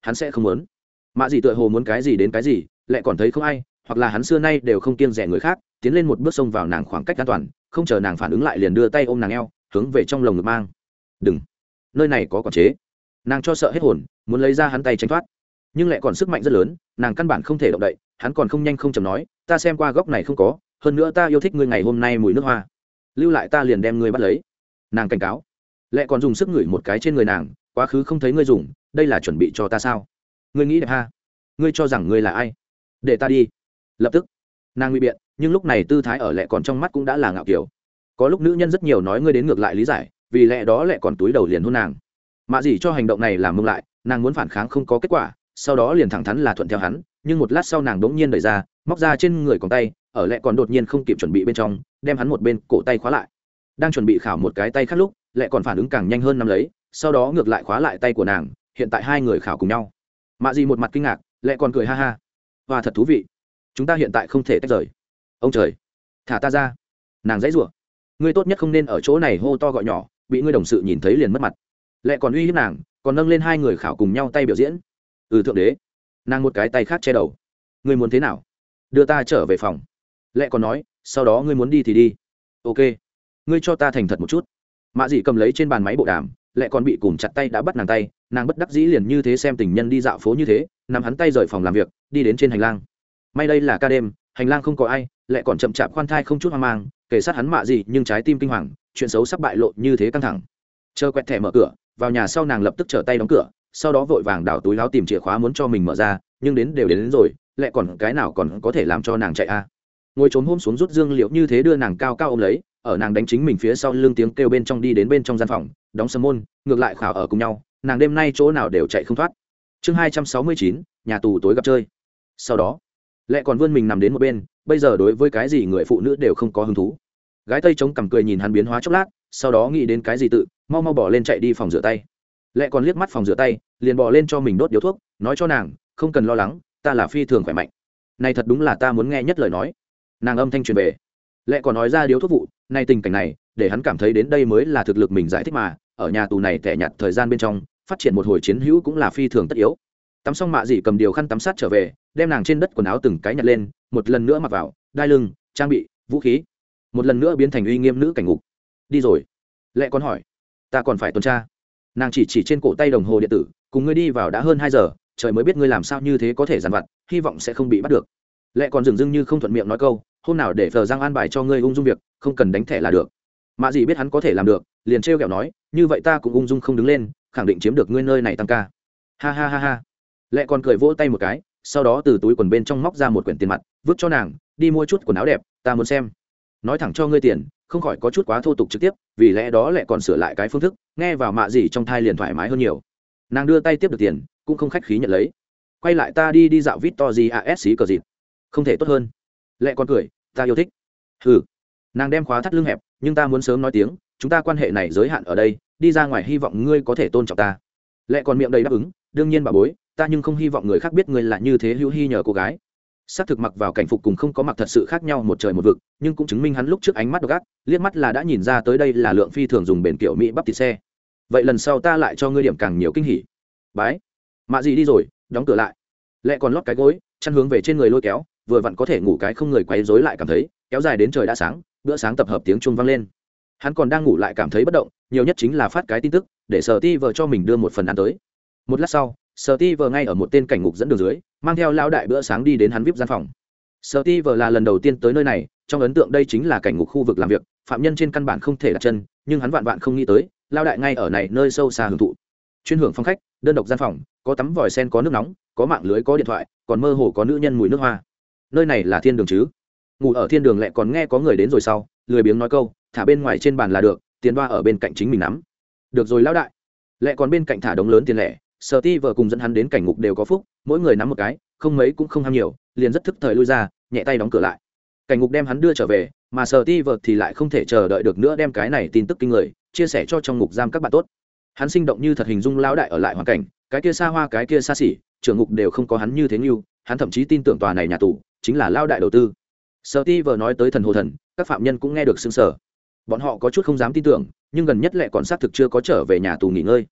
hắn sẽ không muốn. Mạ gì tựa hồ muốn cái gì đến cái gì, lại còn thấy không ai, hoặc là hắn xưa nay đều không kiêng dè người khác, tiến lên một bước xông vào nàng khoảng cách an toàn, không chờ nàng phản ứng lại liền đưa tay ôm nàng eo, hướng về trong lồng ngực mang. Đừng, nơi này có quản chế. Nàng cho sợ hết hồn, muốn lấy ra hắn tay tránh thoát, nhưng lại còn sức mạnh rất lớn, nàng căn bản không thể động đậy. Hắn còn không nhanh không chậm nói, ta xem qua góc này không có, hơn nữa ta yêu thích ngươi ngày hôm nay mùi nước hoa, lưu lại ta liền đem ngươi bắt lấy. Nàng cảnh cáo, lại còn dùng sức ngửi một cái trên người nàng, quá khứ không thấy ngươi dùng, đây là chuẩn bị cho ta sao? Ngươi nghĩ đẹp ha? Ngươi cho rằng ngươi là ai? Để ta đi. Lập tức, nàng ngụy biện, nhưng lúc này tư thái ở lẹ còn trong mắt cũng đã là ngạo kiểu. Có lúc nữ nhân rất nhiều nói ngươi đến ngược lại lý giải, vì lẽ đó lẹ còn túi đầu liền hôn nàng. Mạ gì cho hành động này làm mông lại, nàng muốn phản kháng không có kết quả, sau đó liền thẳng thắn là thuận theo hắn, nhưng một lát sau nàng đống nhiên đẩy ra, móc ra trên người còn tay, ở lẹ còn đột nhiên không kịp chuẩn bị bên trong, đem hắn một bên cổ tay khóa lại. Đang chuẩn bị khảo một cái tay khác lúc, lẹ còn phản ứng càng nhanh hơn nắm lấy, sau đó ngược lại khóa lại tay của nàng, hiện tại hai người khảo cùng nhau. Mạ gì một mặt kinh ngạc, lẹ còn cười ha ha. Và thật thú vị, chúng ta hiện tại không thể tách rời. Ông trời, thả ta ra. Nàng dãy rủa, ngươi tốt nhất không nên ở chỗ này hô to gọi nhỏ, bị ngươi đồng sự nhìn thấy liền mất mặt. Lẹ còn uy hiếp nàng, còn nâng lên hai người khảo cùng nhau tay biểu diễn. Ừ thượng đế. Nàng một cái tay khác che đầu. Ngươi muốn thế nào? Đưa ta trở về phòng. Lẹ còn nói, sau đó ngươi muốn đi thì đi. Ok, ngươi cho ta thành thật một chút. Mạ dị cầm lấy trên bàn máy bộ đàm, Lẹ còn bị cùm chặt tay đã bắt nàng tay, nàng bất đắc dĩ liền như thế xem tình nhân đi dạo phố như thế, nắm hắn tay rời phòng làm việc, đi đến trên hành lang. May đây là ca đêm, hành lang không có ai, Lẹ còn chậm chạp khoan thai không chút hoang mang, kể sát hắn mạ dị nhưng trái tim kinh hoàng, chuyện xấu sắp bại lộ như thế căng thẳng. Chờ quẹt thẻ mở cửa, vào nhà sau nàng lập tức trở tay đóng cửa, sau đó vội vàng đảo túi áo tìm chìa khóa muốn cho mình mở ra, nhưng đến đều đến, đến rồi, Lẹ còn cái nào còn có thể làm cho nàng chạy a? À? Ngồi trốn hôm xuống rút dương liệu như thế đưa nàng cao cao ôm lấy, ở nàng đánh chính mình phía sau lưng tiếng kêu bên trong đi đến bên trong gian phòng, đóng sầm môn, ngược lại khảo ở cùng nhau, nàng đêm nay chỗ nào đều chạy không thoát. Chương hai trăm sáu mươi chín, nhà tù tối gặp chơi. Sau đó, Lẹ còn vươn mình nằm đến một bên, bây giờ đối với cái gì người phụ nữ đều không có hứng thú. Gái tây chống cằm cười nhìn hắn biến hóa chốc lát, sau đó nghĩ đến cái gì tự, mau mau bỏ lên chạy đi phòng rửa tay. Lẹ còn liếc mắt phòng rửa tay, liền bỏ lên cho mình đốt điếu thuốc, nói cho nàng, không cần lo lắng, ta là phi thường khỏe mạnh. Này thật đúng là ta muốn nghe nhất lời nói. Nàng âm thanh truyền về. Lẹ còn nói ra điếu thuốc vụ, này tình cảnh này, để hắn cảm thấy đến đây mới là thực lực mình giải thích mà, ở nhà tù này tẻ nhạt thời gian bên trong, phát triển một hồi chiến hữu cũng là phi thường tất yếu. Tắm xong Mạ dị cầm điều khăn tắm sát trở về, đem nàng trên đất quần áo từng cái nhặt lên, một lần nữa mặc vào, đai lưng, trang bị, vũ khí, một lần nữa biến thành uy nghiêm nữ cảnh ngục. Đi rồi. Lẹ còn hỏi, ta còn phải tuần tra. Nàng chỉ chỉ trên cổ tay đồng hồ điện tử, cùng ngươi đi vào đã hơn hai giờ, trời mới biết ngươi làm sao như thế có thể dằn vặt, hy vọng sẽ không bị bắt được. Lẹ còn dừng dưng như không thuận miệng nói câu, hôm nào để Phờ Giang an bài cho ngươi ung dung việc, không cần đánh thẻ là được. Mạ dị biết hắn có thể làm được, liền trêu ghẹo nói, như vậy ta cũng ung dung không đứng lên, khẳng định chiếm được ngươi nơi này tăng ca. Ha ha ha ha. Lẹ còn cười vỗ tay một cái, sau đó từ túi quần bên trong móc ra một quyển tiền mặt, vứt cho nàng, đi mua chút quần áo đẹp, ta muốn xem. Nói thẳng cho ngươi tiền, không khỏi có chút quá thô tục trực tiếp, vì lẽ đó Lẹ còn sửa lại cái phương thức, nghe vào Mạ dị trong thai liền thoải mái hơn nhiều. Nàng đưa tay tiếp được tiền, cũng không khách khí nhận lấy. Quay lại ta đi đi dạo Victoria S cờ dịp. Không thể tốt hơn. Lẹ còn cười, ta yêu thích. Ừ. Nàng đem khóa thắt lưng hẹp, nhưng ta muốn sớm nói tiếng, chúng ta quan hệ này giới hạn ở đây, đi ra ngoài hy vọng ngươi có thể tôn trọng ta. Lẹ còn miệng đầy đáp ứng, đương nhiên bà bối, ta nhưng không hy vọng người khác biết ngươi là như thế hữu hi nhờ cô gái. Xác thực mặc vào cảnh phục cùng không có mặc thật sự khác nhau một trời một vực, nhưng cũng chứng minh hắn lúc trước ánh mắt độc ác, liếc mắt là đã nhìn ra tới đây là lượng phi thường dùng bền kiểu mỹ bắp thịt xe. Vậy lần sau ta lại cho ngươi điểm càng nhiều kinh hỉ. Bái. Mạ gì đi rồi, đóng cửa lại. Lẹ còn lót cái gối, chăn hướng về trên người lôi kéo, vừa vặn có thể ngủ cái không người quấy rối lại cảm thấy, kéo dài đến trời đã sáng, bữa sáng tập hợp tiếng chuông vang lên. Hắn còn đang ngủ lại cảm thấy bất động, nhiều nhất chính là phát cái tin tức, để Sở Ti vờ cho mình đưa một phần ăn tới. Một lát sau, Sở Ti vờ ngay ở một tên cảnh ngục dẫn đường dưới, mang theo lão đại bữa sáng đi đến hắn vê i pê gian phòng. Sở Ti vờ là lần đầu tiên tới nơi này, trong ấn tượng đây chính là cảnh ngục khu vực làm việc, phạm nhân trên căn bản không thể đặt chân, nhưng hắn vạn vạn không nghĩ tới, lão đại ngay ở này nơi sâu xa hưởng thụ. Chuyên hưởng phòng khách, đơn độc gian phòng, có tắm vòi sen có nước nóng, có mạng lưới có điện thoại, còn mơ hồ có nữ nhân mùi nước hoa. Nơi này là thiên đường chứ? Ngủ ở thiên đường lại còn nghe có người đến rồi sau, lười biếng nói câu, thả bên ngoài trên bàn là được, tiền đoa ở bên cạnh chính mình nắm. Được rồi lão đại. Lại còn bên cạnh thả đống lớn tiền lẻ, Sở Ti vờ cùng dẫn hắn đến cảnh ngục đều có phúc, mỗi người nắm một cái, không mấy cũng không ham nhiều, liền rất thức thời lui ra, nhẹ tay đóng cửa lại. Cảnh ngục đem hắn đưa trở về, mà Sở Ti vờ thì lại không thể chờ đợi được nữa đem cái này tin tức kinh người chia sẻ cho trong ngục giam các bạn tốt. Hắn sinh động như thật hình dung lão đại ở lại hoàn cảnh, cái kia xa hoa cái kia xa xỉ, trưởng ngục đều không có hắn như thế như, hắn thậm chí tin tưởng tòa này nhà tù chính là lão đại đầu tư. Sở Ti vờ nói tới thần hồ thần, các phạm nhân cũng nghe được sững sờ. Bọn họ có chút không dám tin tưởng, nhưng gần nhất lại còn xác thực chưa có trở về nhà tù nghỉ ngơi.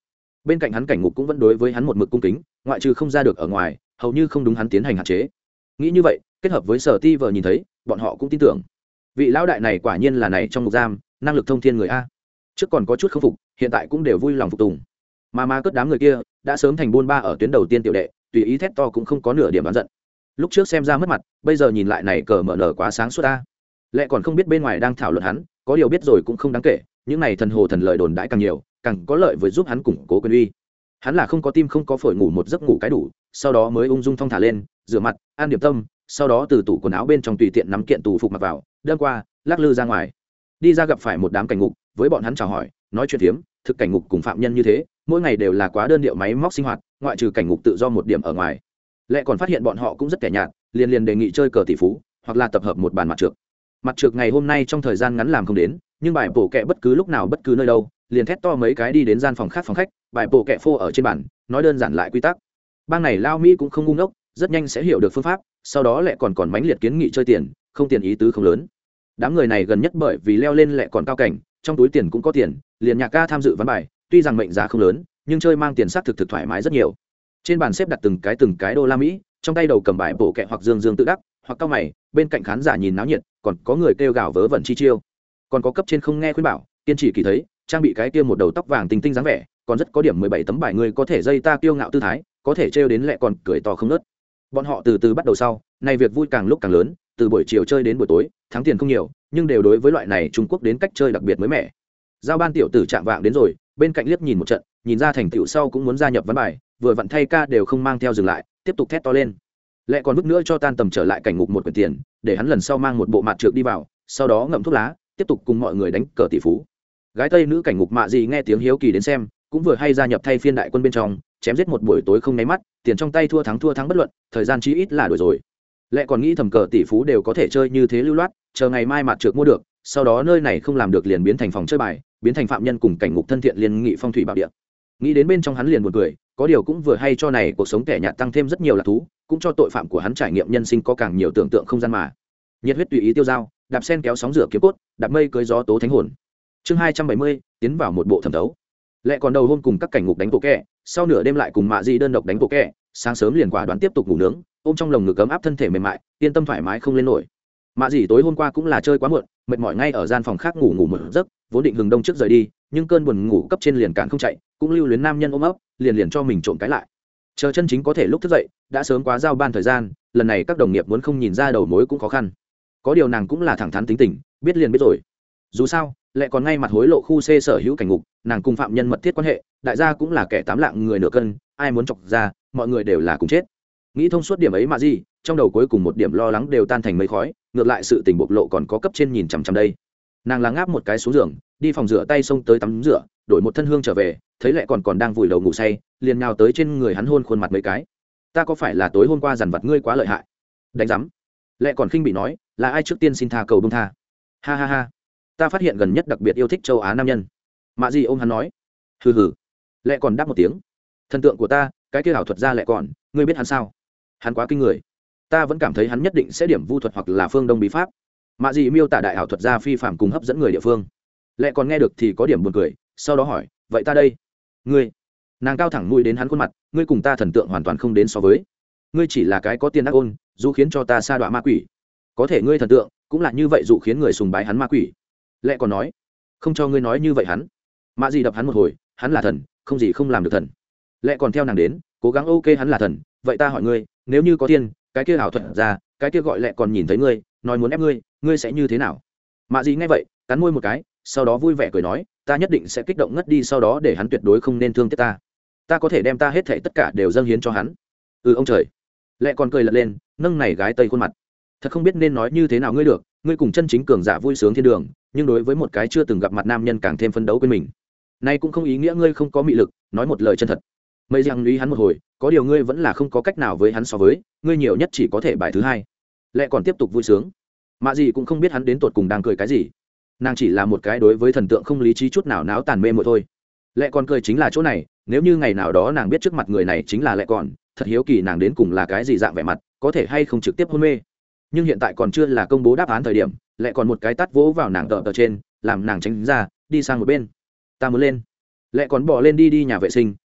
bên cạnh hắn cảnh ngục cũng vẫn đối với hắn một mực cung kính, ngoại trừ không ra được ở ngoài hầu như không đúng hắn tiến hành hạn chế. Nghĩ như vậy kết hợp với sở ti vờ nhìn thấy, bọn họ cũng tin tưởng vị lão đại này quả nhiên là này trong ngục giam năng lực thông thiên người a. Trước còn có chút không phục, hiện tại cũng đều vui lòng phục tùng. Mà ma cất đám người kia đã sớm thành buôn ba ở tuyến đầu tiên tiểu đệ, tùy ý thét to cũng không có nửa điểm oán giận. Lúc trước xem ra mất mặt, bây giờ nhìn lại này cờ mở nở quá sáng suốt a. Lẽ còn không biết bên ngoài đang thảo luận hắn, có điều biết rồi cũng không đáng kể, những này thần hồ thần lợi đồn đãi càng nhiều, càng có lợi với giúp hắn củng cố quyền uy. Hắn là không có tim không có phổi, ngủ một giấc ngủ cái đủ, sau đó mới ung dung thong thả lên, rửa mặt, ăn điểm tâm, sau đó từ tủ quần áo bên trong tùy tiện nắm kiện tù phục mặc vào, đâm qua, lắc lư ra ngoài. Đi ra gặp phải một đám cảnh ngục, với bọn hắn chào hỏi, nói chuyện thiếm, thực cảnh ngục cùng phạm nhân như thế, mỗi ngày đều là quá đơn điệu máy móc sinh hoạt, ngoại trừ cảnh ngục tự do một điểm ở ngoài. Lẽ còn phát hiện bọn họ cũng rất kẻ nhạt, liền liền đề nghị chơi cờ tỷ phú, hoặc là tập hợp một bàn mặt trược. Mặt trược ngày hôm nay trong thời gian ngắn làm không đến, nhưng bài bổ kẹ bất cứ lúc nào bất cứ nơi đâu, liền thét to mấy cái đi đến gian phòng khác phòng khách, bài bổ kẹ phô ở trên bàn, nói đơn giản lại quy tắc. Bang này lao Mỹ cũng không ngu ngốc, rất nhanh sẽ hiểu được phương pháp, sau đó lại còn còn mãnh liệt kiến nghị chơi tiền, không tiền ý tứ không lớn. Đám người này gần nhất bởi vì leo lên lại còn cao cảnh, trong túi tiền cũng có tiền, liền nhạc ca tham dự ván bài, tuy rằng mệnh giá không lớn, nhưng chơi mang tiền sát thực thực thoải mái rất nhiều. Trên bàn xếp đặt từng cái từng cái đô la Mỹ, trong tay đầu cầm bài bổ kẹ hoặc dương dương tự đắc, hoặc cao mày, bên cạnh khán giả nhìn náo nhiệt, còn có người kêu gào vớ vẩn chi chiêu. Còn có cấp trên không nghe khuyên bảo, kiên trì kỳ thấy, trang bị cái kia một đầu tóc vàng tinh tinh dáng vẻ, còn rất có điểm mười bảy tấm bài người có thể dây ta kiêu ngạo tư thái, có thể trêu đến lại còn cười to không ngớt. Bọn họ từ từ bắt đầu sau, này việc vui càng lúc càng lớn, từ buổi chiều chơi đến buổi tối, thắng tiền không nhiều, nhưng đều đối với loại này Trung Quốc đến cách chơi đặc biệt mới mẻ. Giao ban tiểu tử chạm vạng đến rồi, bên cạnh liếc nhìn một trận, nhìn ra thành tựu sau cũng muốn gia nhập ván bài, vừa vặn thay ca đều không mang theo dừng lại, tiếp tục thét to lên. Lẽ còn vứt nữa cho tan tầm trở lại cảnh ngục một quyển tiền, để hắn lần sau mang một bộ mặt trược đi vào, sau đó ngậm thuốc lá, tiếp tục cùng mọi người đánh cờ tỷ phú. Gái tây nữ cảnh ngục mạ gì nghe tiếng hiếu kỳ đến xem, cũng vừa hay gia nhập thay phiên đại quân bên trong, chém giết một buổi tối không nháy mắt, tiền trong tay thua thắng thua thắng bất luận, thời gian chí ít là đổi rồi. Lẽ còn nghĩ thầm cờ tỷ phú đều có thể chơi như thế lưu loát, chờ ngày mai mặt trược mua được, sau đó nơi này không làm được liền biến thành phòng chơi bài, biến thành phạm nhân cùng cảnh ngục thân thiện liên nghị phong thủy bảo địa. Nghĩ đến bên trong hắn liền buồn cười, có điều cũng vừa hay cho này cuộc sống kẻ nhạt tăng thêm rất nhiều lạc thú, cũng cho tội phạm của hắn trải nghiệm nhân sinh có càng nhiều tưởng tượng không gian mà. Nhiệt huyết tùy ý tiêu dao, đạp sen kéo sóng rửa kiếm cốt, đạp mây cưới gió tố thánh hồn. Chương hai trăm bảy mươi, tiến vào một bộ thẩm thấu. Lẽ còn đầu hôm cùng các cảnh ngục đánh bộ kẹ, sau nửa đêm lại cùng mạ di đơn độc đánh bộ kẹ, sáng sớm liền quả đoán tiếp tục ngủ nướng, ôm trong lồng ngực ấm áp thân thể mềm mại, yên tâm thoải mái không lên nổi. Mạ di tối hôm qua cũng là chơi quá muộn, mệt mỏi ngay ở gian phòng khác ngủ ngủ một giấc, vốn định hừng đông trước rời đi, nhưng cơn buồn ngủ cấp trên liền cản không chạy, cũng lưu luyến nam nhân ôm ấp, liền liền cho mình trộm cái lại. Chờ chân chính có thể lúc thức dậy, đã sớm quá giao ban thời gian, lần này các đồng nghiệp muốn không nhìn ra đầu mối cũng khó khăn. Có điều nàng cũng là thẳng thắn tính tình, biết liền biết rồi. Dù sao, lại còn ngay mặt hối lộ khu C sở hữu cảnh ngục, nàng cùng phạm nhân mật thiết quan hệ, đại gia cũng là kẻ tám lạng người nửa cân, ai muốn chọc ra, mọi người đều là cùng chết. Nghĩ thông suốt điểm ấy mà gì, trong đầu cuối cùng một điểm lo lắng đều tan thành mây khói, ngược lại sự tình bộc lộ còn có cấp trên nhìn chằm chằm đây. Nàng là ngáp một cái xuống giường, đi phòng rửa tay xông tới tắm rửa, đổi một thân hương trở về, thấy lại còn còn đang vùi đầu ngủ say, liền nhào tới trên người hắn hôn khuôn mặt mấy cái. Ta có phải là tối hôm qua dằn vặt ngươi quá lợi hại? Đánh rắm. Lại còn khinh bị nói, là ai trước tiên xin tha cầu bông tha? Ha ha ha. Ta phát hiện gần nhất đặc biệt yêu thích châu Á nam nhân. Mạ gì ôm hắn nói. Hừ hừ. Lại còn đáp một tiếng. Thần tượng của ta, cái kia ảo thuật gia lại còn, ngươi biết hắn sao? Hắn quá kinh người. Ta vẫn cảm thấy hắn nhất định sẽ điểm vu thuật hoặc là phương đông bí pháp. Mạ gì miêu tả đại ảo thuật gia phi phàm cùng hấp dẫn người địa phương. Lại còn nghe được thì có điểm buồn cười, sau đó hỏi, vậy ta đây? Ngươi? Nàng cao thẳng mũi đến hắn khuôn mặt, ngươi cùng ta thần tượng hoàn toàn không đến so với. Ngươi chỉ là cái có tiền ác ôn, dù khiến cho ta sa đọa ma quỷ. Có thể ngươi thần tượng cũng là như vậy dụ khiến người sùng bái hắn ma quỷ. Lẽ còn nói, không cho ngươi nói như vậy hắn. Mạ gì đập hắn một hồi, hắn là thần, không gì không làm được thần. Lẽ còn theo nàng đến, cố gắng ok hắn là thần, vậy ta hỏi ngươi, nếu như có tiền, cái kia ảo thuật ra, cái kia gọi lẽ còn nhìn thấy ngươi, nói muốn ép ngươi, ngươi sẽ như thế nào? Mạ gì nghe vậy, cắn môi một cái, sau đó vui vẻ cười nói, ta nhất định sẽ kích động ngất đi, sau đó để hắn tuyệt đối không nên thương tiếc ta. Ta có thể đem ta hết thảy tất cả đều dâng hiến cho hắn. Ừ ông trời. Lẽ còn cười lật lên, nâng này gái tây khuôn mặt. Thật không biết nên nói như thế nào ngươi được, ngươi cùng chân chính cường giả vui sướng thiên đường, nhưng đối với một cái chưa từng gặp mặt nam nhân càng thêm phấn đấu quên mình. Nay cũng không ý nghĩa ngươi không có mị lực, nói một lời chân thật. Mây rằng lý hắn một hồi, có điều ngươi vẫn là không có cách nào với hắn so với, ngươi nhiều nhất chỉ có thể bài thứ hai. Lẽ còn tiếp tục vui sướng. Mạ gì cũng không biết hắn đến tột cùng đang cười cái gì. Nàng chỉ là một cái đối với thần tượng không lý trí chút nào náo tàn mê muội thôi. Lẽ còn cười chính là chỗ này, nếu như ngày nào đó nàng biết trước mặt người này chính là lẽ còn, thật hiếu kỳ nàng đến cùng là cái gì dạng vẻ mặt, có thể hay không trực tiếp hôn mê. Nhưng hiện tại còn chưa là công bố đáp án thời điểm, lẽ còn một cái tát vỗ vào nàng tờ tờ trên, làm nàng tránh ra, đi sang một bên. Ta muốn lên. Lẽ còn bỏ lên đi đi nhà vệ sinh,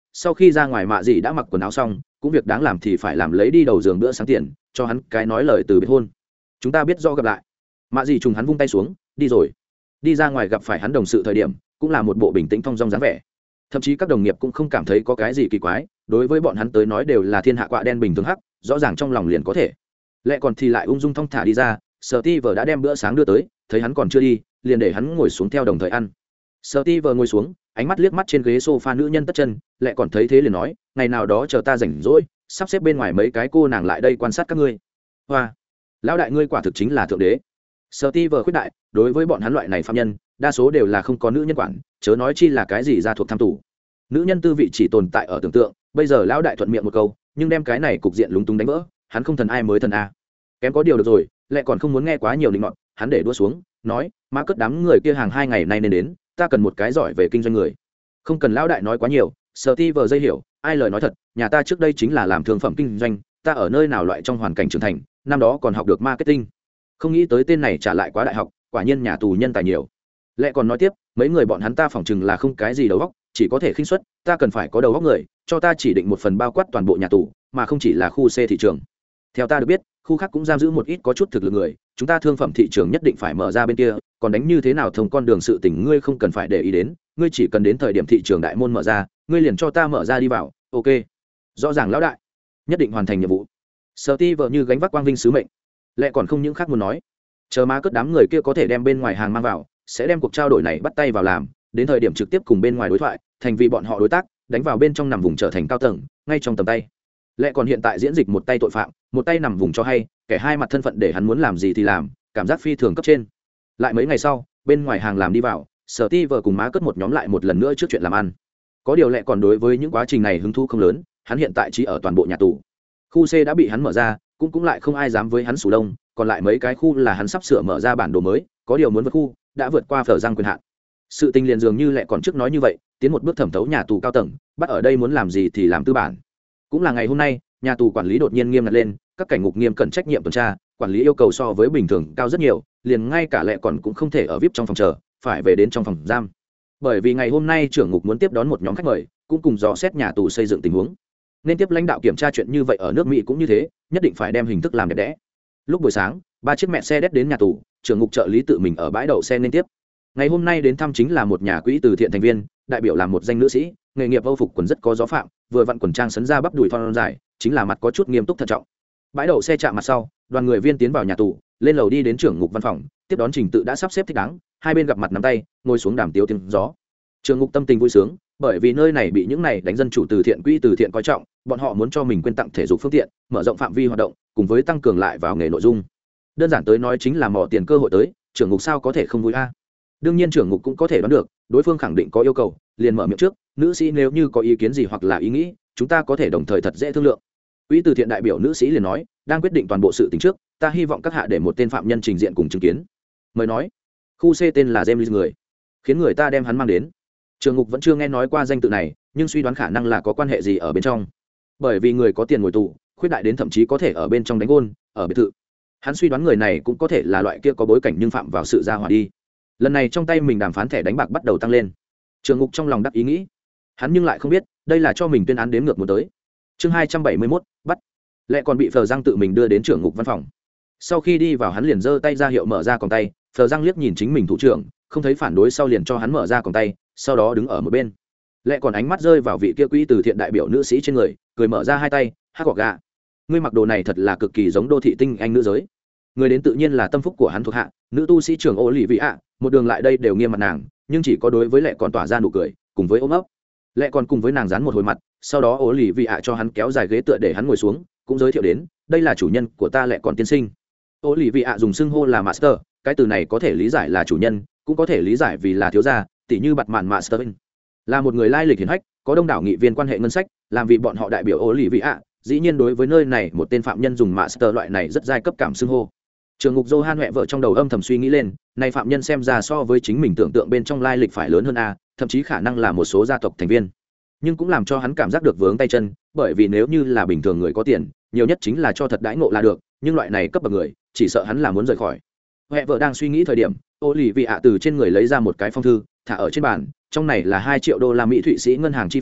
sau khi ra ngoài mạ dì đã mặc quần áo xong, cũng việc đáng làm thì phải làm, lấy đi đầu giường bữa sáng tiền cho hắn cái nói lời từ biệt hôn. Chúng ta biết rõ gặp lại. Mạ dì trùng hắn vung tay xuống đi rồi. Đi ra ngoài gặp phải hắn đồng sự thời điểm cũng là một bộ bình tĩnh thong dong dáng vẻ, thậm chí các đồng nghiệp cũng không cảm thấy có cái gì kỳ quái, đối với bọn hắn tới nói đều là thiên hạ quạ đen bình thường hắc, rõ ràng trong lòng liền có thể. Lẽ còn thì lại ung dung thong thả đi ra. Steve đã đem bữa sáng đưa tới, thấy hắn còn chưa đi liền để hắn ngồi xuống theo đồng thời ăn. Steve ngồi xuống, ánh mắt liếc mắt trên ghế sofa nữ nhân tất chân, Lẽ còn thấy thế liền nói, ngày nào đó chờ ta rảnh rỗi sắp xếp bên ngoài mấy cái cô nàng lại đây quan sát các ngươi. Hoa, lão đại ngươi quả thực chính là thượng đế. Steve khuyết đại, đối với bọn hắn loại này phạm nhân đa số đều là không có nữ nhân quản, chớ nói chi là cái gì ra thuộc tham tù. Nữ nhân tư vị chỉ tồn tại ở tưởng tượng, bây giờ lão đại thuận miệng một câu nhưng đem cái này cục diện lúng túng đánh vỡ. Hắn không thần ai mới thần a. Kém có điều được rồi, Lẽ còn không muốn nghe quá nhiều định ngọn, hắn để đua xuống nói, má cất đám người kia hàng hai ngày nay nên đến, ta cần một cái giỏi về kinh doanh người. Không cần lão đại nói quá nhiều. Steve dây hiểu, ai lời nói thật, nhà ta trước đây chính là làm thương phẩm kinh doanh, ta ở nơi nào loại trong hoàn cảnh trưởng thành, năm đó còn học được marketing. Không nghĩ tới tên này trả lại quá đại học, quả nhiên nhà tù nhân tài nhiều. Lẽ còn nói tiếp, mấy người bọn hắn ta phỏng chừng là không cái gì đầu óc, chỉ có thể khinh suất, ta cần phải có đầu óc người, cho ta chỉ định một phần bao quát toàn bộ nhà tù, mà không chỉ là khu C thị trường. Theo ta được biết, khu khác cũng giam giữ một ít có chút thực lực người, chúng ta thương phẩm thị trường nhất định phải mở ra bên kia, còn đánh như thế nào thông con đường sự tình ngươi không cần phải để ý đến, ngươi chỉ cần đến thời điểm thị trường đại môn mở ra, ngươi liền cho ta mở ra đi vào. Ok, rõ ràng lão đại, nhất định hoàn thành nhiệm vụ. Steve như gánh vác quang vinh sứ mệnh. Lẽ còn không những khác muốn nói, chờ má cất đám người kia có thể đem bên ngoài hàng mang vào, sẽ đem cuộc trao đổi này bắt tay vào làm, đến thời điểm trực tiếp cùng bên ngoài đối thoại, thành vì bọn họ đối tác, đánh vào bên trong nằm vùng trở thành cao tầng, ngay trong tầm tay. Lẽ còn hiện tại diễn dịch một tay tội phạm, một tay nằm vùng cho hay, kẻ hai mặt thân phận để hắn muốn làm gì thì làm, cảm giác phi thường cấp trên. Lại mấy ngày sau, bên ngoài hàng làm đi vào, Steve cùng má cất một nhóm lại một lần nữa trước chuyện làm ăn. Có điều Lẽ còn đối với những quá trình này hứng thú không lớn, hắn hiện tại chỉ ở toàn bộ nhà tù. Khu C đã bị hắn mở ra, cũng cũng lại không ai dám với hắn sủ lông, còn lại mấy cái khu là hắn sắp sửa mở ra bản đồ mới, có điều muốn vượt khu, đã vượt qua phở răng quyền hạn. Sự tình liền dường như Lẽ còn trước nói như vậy, tiến một bước thẩm thấu nhà tù cao tầng, bắt ở đây muốn làm gì thì làm tư bản. Cũng là ngày hôm nay, nhà tù quản lý đột nhiên nghiêm ngặt lên, các cảnh ngục nghiêm cẩn trách nhiệm tuần tra, quản lý yêu cầu so với bình thường cao rất nhiều, liền ngay cả Lẽ còn cũng không thể ở vip trong phòng chờ, phải về đến trong phòng giam. Bởi vì ngày hôm nay trưởng ngục muốn tiếp đón một nhóm khách mời, cũng cùng dò xét nhà tù xây dựng tình huống. Nên tiếp lãnh đạo kiểm tra chuyện như vậy ở nước Mỹ cũng như thế, nhất định phải đem hình thức làm đẹp đẽ. Lúc buổi sáng, ba chiếc mẹ xe đét đến nhà tù, trưởng ngục trợ lý tự mình ở bãi đậu xe nên tiếp. Ngày hôm nay đến thăm chính là một nhà quỹ từ thiện thành viên, đại biểu là một danh nữ sĩ, nghề nghiệp âu phục quần rất có gió phạm, vừa vặn quần trang sấn ra bắp đùi thon dài, chính là mặt có chút nghiêm túc thận trọng. Bãi đậu xe chạm mặt sau, đoàn người viên tiến vào nhà tù, lên lầu đi đến trưởng ngục văn phòng, tiếp đón trình tự đã sắp xếp thích đáng, hai bên gặp mặt nắm tay, ngồi xuống đàm tiếu tiếng gió. Trưởng ngục tâm tình vui sướng, bởi vì nơi này bị những này đánh dân chủ từ thiện quỹ từ thiện coi trọng, bọn họ muốn cho mình quyên tặng thể dục phương tiện, mở rộng phạm vi hoạt động, cùng với tăng cường lại vào nghề nội dung. Đơn giản tới nói chính là mò tiền cơ hội tới, trưởng ngục sao có thể không vui a? Đương nhiên trưởng ngục cũng có thể đoán được, đối phương khẳng định có yêu cầu, liền mở miệng trước, nữ sĩ nếu như có ý kiến gì hoặc là ý nghĩ, chúng ta có thể đồng thời thật dễ thương lượng. Quỹ từ thiện đại biểu nữ sĩ liền nói, đang quyết định toàn bộ sự tình trước, ta hy vọng các hạ để một tên phạm nhân trình diện cùng chứng kiến. Mời nói, khu C tên là James người, khiến người ta đem hắn mang đến. Trường ngục vẫn chưa nghe nói qua danh tự này, nhưng suy đoán khả năng là có quan hệ gì ở bên trong, bởi vì người có tiền ngồi tù, khuyết đại đến thậm chí có thể ở bên trong đánh gôn, ở biệt thự. Hắn suy đoán người này cũng có thể là loại kia có bối cảnh nhưng phạm vào sự ra hỏa đi. Lần này trong tay mình đàm phán thẻ đánh bạc bắt đầu tăng lên. Trường ngục trong lòng đắc ý nghĩ, hắn nhưng lại không biết đây là cho mình tuyên án đếm ngược muốn tới. Chương hai trăm bảy mươi mốt, bắt. Lẽ còn bị Phờ Giang tự mình đưa đến trưởng ngục văn phòng. Sau khi đi vào hắn liền giơ tay ra hiệu mở ra còng tay, Phờ Giang liếc nhìn chính mình thủ trưởng, không thấy phản đối sau liền cho hắn mở ra còng tay, sau đó đứng ở một bên. Lẽ còn ánh mắt rơi vào vị kia quỹ từ thiện đại biểu nữ sĩ trên người, cười mở ra hai tay, hắc gọt gà. Ngươi mặc đồ này thật là cực kỳ giống đô thị tinh anh nữ giới. Người đến tự nhiên là tâm phúc của hắn thuộc hạ, nữ tu sĩ trưởng ô lì vị ạ, một đường lại đây đều nghiêm mặt nàng, nhưng chỉ có đối với Lẽ còn tỏa ra nụ cười, cùng với ôm ấp. Lẽ còn cùng với nàng dán một hồi mặt, sau đó ô lì vị ạ cho hắn kéo dài ghế tựa để hắn ngồi xuống, cũng giới thiệu đến, đây là chủ nhân của ta Lẽ còn tiên sinh. Ô lì vị ạ dùng xưng hô là master, cái từ này có thể lý giải là chủ nhân, cũng có thể lý giải vì là thiếu gia, tỷ như bặt mạn master là một người lai lịch hiển hách, có đông đảo nghị viên quan hệ ngân sách, làm vì bọn họ đại biểu ô lì vị ạ, dĩ nhiên đối với nơi này một tên phạm nhân dùng master loại này rất giai cấp cảm xưng hô. Trường ngục Johan huệ vợ trong đầu âm thầm suy nghĩ lên, này phạm nhân xem ra so với chính mình tưởng tượng bên trong lai lịch phải lớn hơn a, thậm chí khả năng là một số gia tộc thành viên. Nhưng cũng làm cho hắn cảm giác được vướng tay chân, bởi vì nếu như là bình thường người có tiền, nhiều nhất chính là cho thật đãi ngộ là được, nhưng loại này cấp bậc người, chỉ sợ hắn là muốn rời khỏi. Huệ vợ đang suy nghĩ thời điểm, ô lì vị ạ từ trên người lấy ra một cái phong thư, thả ở trên bàn, trong này là hai triệu đô la Mỹ Thụy Sĩ ngân hàng chi phiếu,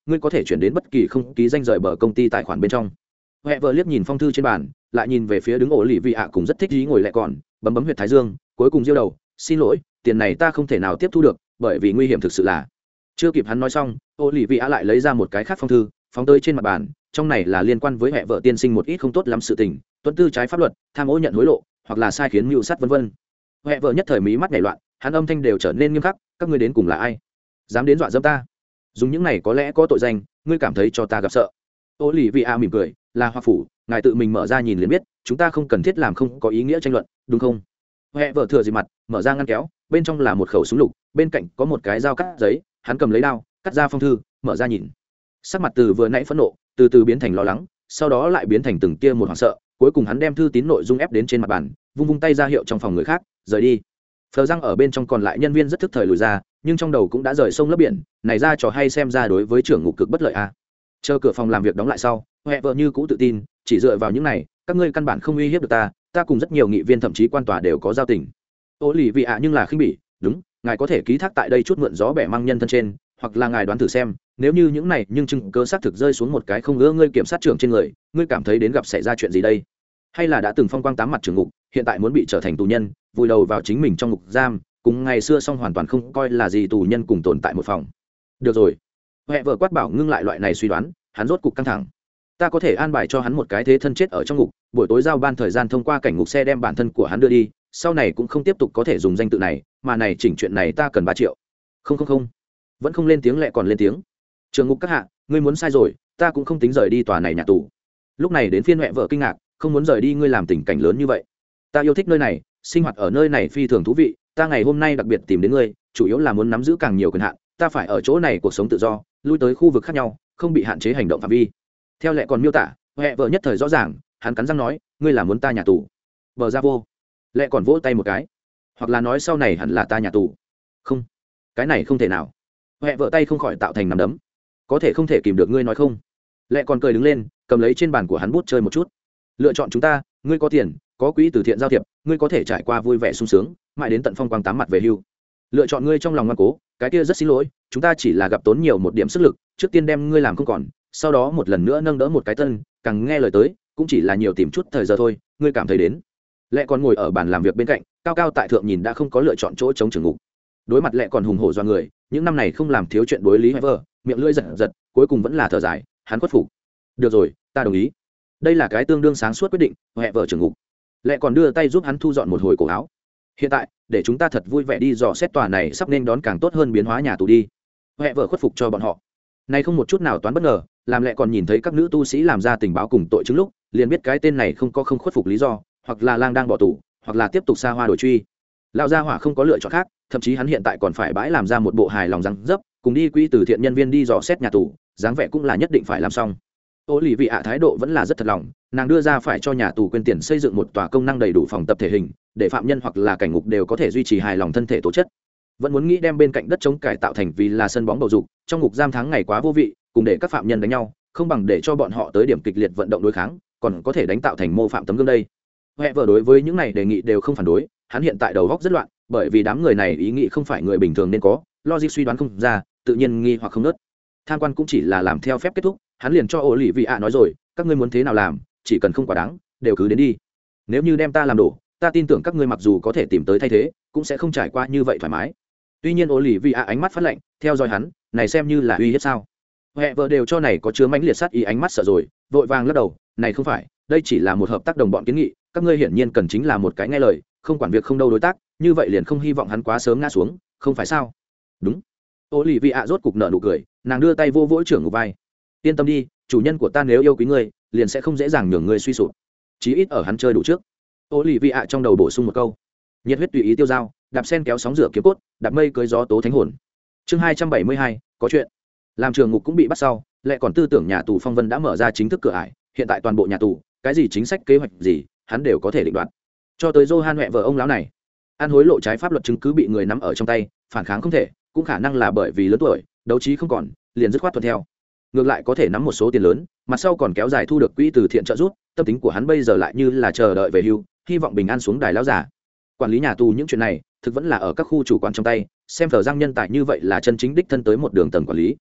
ngươi có thể chuyển đến bất kỳ không ký danh rời bờ công ty tài khoản bên trong. Huệ vợ liếc nhìn phong thư trên bàn, lại nhìn về phía đứng ổ lì vị ạ cũng rất thích ý ngồi lại còn bấm bấm huyệt thái dương, cuối cùng diêu đầu, xin lỗi, tiền này ta không thể nào tiếp thu được, bởi vì nguy hiểm thực sự là. Chưa kịp hắn nói xong, ổ lì vị ạ lại lấy ra một cái khác phong thư, phóng tới trên mặt bàn, trong này là liên quan với Huệ vợ tiên sinh một ít không tốt lắm sự tình, tuân tư trái pháp luật, tham ô nhận hối lộ, hoặc là sai khiến mưu sát vân vân. Huệ vợ nhất thời mí mắt nhảy loạn, hắn âm thanh đều trở nên nghiêm khắc, các ngươi đến cùng là ai, dám đến dọa dẫm ta, dùng những này có lẽ có tội danh, ngươi cảm thấy cho ta gặp sợ. Ô lì vị a mỉm cười, là hoa phủ, ngài tự mình mở ra nhìn liền biết, chúng ta không cần thiết làm không có ý nghĩa tranh luận, đúng không? Huệ vợ thừa dịp mặt, mở ra ngăn kéo, bên trong là một khẩu súng lục, bên cạnh có một cái dao cắt giấy, hắn cầm lấy dao, cắt ra phong thư, mở ra nhìn. Sắc mặt từ vừa nãy phẫn nộ, từ từ biến thành lo lắng, sau đó lại biến thành từng tia một hoảng sợ, cuối cùng hắn đem thư tín nội dung ép đến trên mặt bàn, vung vung tay ra hiệu trong phòng người khác rời đi. Phờ răng ở bên trong còn lại nhân viên rất thức thời lùi ra, nhưng trong đầu cũng đã rời sông lấp biển, này ra trò hay xem ra đối với trưởng ngục cực bất lợi a. À. Chờ cửa phòng làm việc đóng lại sau, Huệ vợ như cũ tự tin, chỉ dựa vào những này, các ngươi căn bản không uy hiếp được ta, ta cùng rất nhiều nghị viên thậm chí quan tòa đều có giao tình. Ô lì vị ạ nhưng là khinh bỉ, đúng, ngài có thể ký thác tại đây chút mượn gió bẻ măng nhân thân trên, hoặc là ngài đoán thử xem, nếu như những này nhưng chứng cơ xác thực rơi xuống một cái không ưa ngươi kiểm sát trưởng trên người, ngươi cảm thấy đến gặp xảy ra chuyện gì đây? Hay là đã từng phong quang tám mặt trưởng ngục, hiện tại muốn bị trở thành tù nhân, vùi đầu vào chính mình trong ngục giam, cùng ngày xưa xong hoàn toàn không coi là gì tù nhân cùng tồn tại một phòng. Được rồi, Huệ vợ quát bảo ngưng lại loại này suy đoán, hắn rốt cục căng thẳng. Ta có thể an bài cho hắn một cái thế thân chết ở trong ngục, buổi tối giao ban thời gian thông qua cảnh ngục xe đem bản thân của hắn đưa đi, sau này cũng không tiếp tục có thể dùng danh tự này, mà này chỉnh chuyện này ta cần ba triệu. Không không không, vẫn không lên tiếng lại còn lên tiếng. Trường ngục các hạ, ngươi muốn sai rồi, ta cũng không tính rời đi tòa này nhà tù. Lúc này đến phiên Huệ vợ kinh ngạc, không muốn rời đi, ngươi làm tình cảnh lớn như vậy. Ta yêu thích nơi này, sinh hoạt ở nơi này phi thường thú vị, ta ngày hôm nay đặc biệt tìm đến ngươi, chủ yếu là muốn nắm giữ càng nhiều quyền hạn, ta phải ở chỗ này cuộc sống tự do, lui tới khu vực khác nhau, không bị hạn chế hành động phạm vi. Theo lẽ còn miêu tả, Huệ vợ nhất thời rõ ràng, hắn cắn răng nói, ngươi là muốn ta nhà tù. Bờ ra vô. Lẽ còn vỗ tay một cái, hoặc là nói sau này hẳn là ta nhà tù. Không, cái này không thể nào. Huệ vợ tay không khỏi tạo thành nắm đấm. Có thể không thể kìm được ngươi nói không? Lẽ còn cười đứng lên, cầm lấy trên bàn của hắn bút chơi một chút. Lựa chọn chúng ta, ngươi có tiền, có quỹ từ thiện giao thiệp, ngươi có thể trải qua vui vẻ sung sướng, mãi đến tận phong quang tám mặt về hưu. Lựa chọn ngươi trong lòng ngoan cố, cái kia rất xin lỗi, chúng ta chỉ là gặp tốn nhiều một điểm sức lực, trước tiên đem ngươi làm không còn, sau đó một lần nữa nâng đỡ một cái tân, càng nghe lời tới, cũng chỉ là nhiều tìm chút thời giờ thôi, ngươi cảm thấy đến. Lẽ còn ngồi ở bàn làm việc bên cạnh, cao cao tại thượng nhìn đã không có lựa chọn chỗ chống trường ngục. Đối mặt Lẽ còn hùng hổ do người, những năm này không làm thiếu chuyện đối lý hay vợ, miệng lưỡi giật giật, cuối cùng vẫn là thở dài, hắn khuất phục. Được rồi, ta đồng ý. Đây là cái tương đương sáng suốt quyết định, Huệ vợ trường ngục. Lẽ còn đưa tay giúp hắn thu dọn một hồi cổ áo. Hiện tại, để chúng ta thật vui vẻ đi dò xét tòa này sắp nên đón càng tốt hơn biến hóa nhà tù đi. Huệ vợ khuất phục cho bọn họ. Này không một chút nào toán bất ngờ, làm Lẽ còn nhìn thấy các nữ tu sĩ làm ra tình báo cùng tội chứng lúc, liền biết cái tên này không có không khuất phục lý do, hoặc là lang đang bỏ tù, hoặc là tiếp tục xa hoa đổi truy. Lão gia hỏa không có lựa chọn khác, thậm chí hắn hiện tại còn phải bãi làm ra một bộ hài lòng răng dấp, cùng đi quỹ từ thiện nhân viên đi dò xét nhà tù, dáng vẻ cũng là nhất định phải làm xong. Ô lì vị ạ thái độ vẫn là rất thật lòng, nàng đưa ra phải cho nhà tù quên tiền xây dựng một tòa công năng đầy đủ phòng tập thể hình, để phạm nhân hoặc là cảnh ngục đều có thể duy trì hài lòng thân thể tố chất. Vẫn muốn nghĩ đem bên cạnh đất trống cải tạo thành vì là sân bóng bầu dục, trong ngục giam tháng ngày quá vô vị, cùng để các phạm nhân đánh nhau, không bằng để cho bọn họ tới điểm kịch liệt vận động đối kháng, còn có thể đánh tạo thành mô phạm tấm gương đây. Huệ vợ đối với những này đề nghị đều không phản đối, hắn hiện tại đầu óc rất loạn, bởi vì đám người này ý nghĩ không phải người bình thường nên có, logic suy đoán không ra, tự nhiên nghi hoặc không nớt. Tham quan cũng chỉ là làm theo phép kết thúc, hắn liền cho ô lì vị ạ nói rồi, các ngươi muốn thế nào làm, chỉ cần không quá đáng, đều cứ đến đi. Nếu như đem ta làm đổ, ta tin tưởng các ngươi mặc dù có thể tìm tới thay thế, cũng sẽ không trải qua như vậy thoải mái. Tuy nhiên ô lì vị ạ ánh mắt phát lạnh, theo dõi hắn, này xem như là uy hiếp sao? Huệ vợ đều cho này có chứa mãnh liệt sát ý ánh mắt sợ rồi, vội vàng lắc đầu, này không phải, đây chỉ là một hợp tác đồng bọn kiến nghị, các ngươi hiển nhiên cần chính là một cái nghe lời, không quản việc không đâu đối tác, như vậy liền không hy vọng hắn quá sớm ngã xuống, không phải sao? Đúng. Ô lì vị ạ rốt cục nở nụ cười, nàng đưa tay vô vỗ trưởng ngục vai. Yên tâm đi, chủ nhân của ta nếu yêu quý ngươi, liền sẽ không dễ dàng nhường ngươi suy sụp. Chí ít ở hắn chơi đủ trước. Ô lì vị ạ trong đầu bổ sung một câu. Nhiệt huyết tùy ý tiêu dao, đạp sen kéo sóng rửa kiếm cốt, đạp mây cưới gió tố thánh hồn. Chương hai trăm bảy mươi hai, có chuyện. Làm trường ngục cũng bị bắt sau, lại còn tư tưởng nhà tù phong vân đã mở ra chính thức cửa ải, hiện tại toàn bộ nhà tù, cái gì chính sách kế hoạch gì, hắn đều có thể định đoạt. Cho tới Johan Huệ vợ ông lão này, ăn hối lộ trái pháp luật chứng cứ bị người nắm ở trong tay, phản kháng không thể, cũng khả năng là bởi vì lớn tuổi, đấu trí không còn, liền dứt khoát thuận theo. Ngược lại có thể nắm một số tiền lớn, mặt sau còn kéo dài thu được quỹ từ thiện trợ giúp, tâm tính của hắn bây giờ lại như là chờ đợi về hưu, hy vọng bình an xuống đài lão giả. Quản lý nhà tù những chuyện này, thực vẫn là ở các khu chủ quản trong tay, xem thờ giang nhân tài như vậy là chân chính đích thân tới một đường tầng quản lý.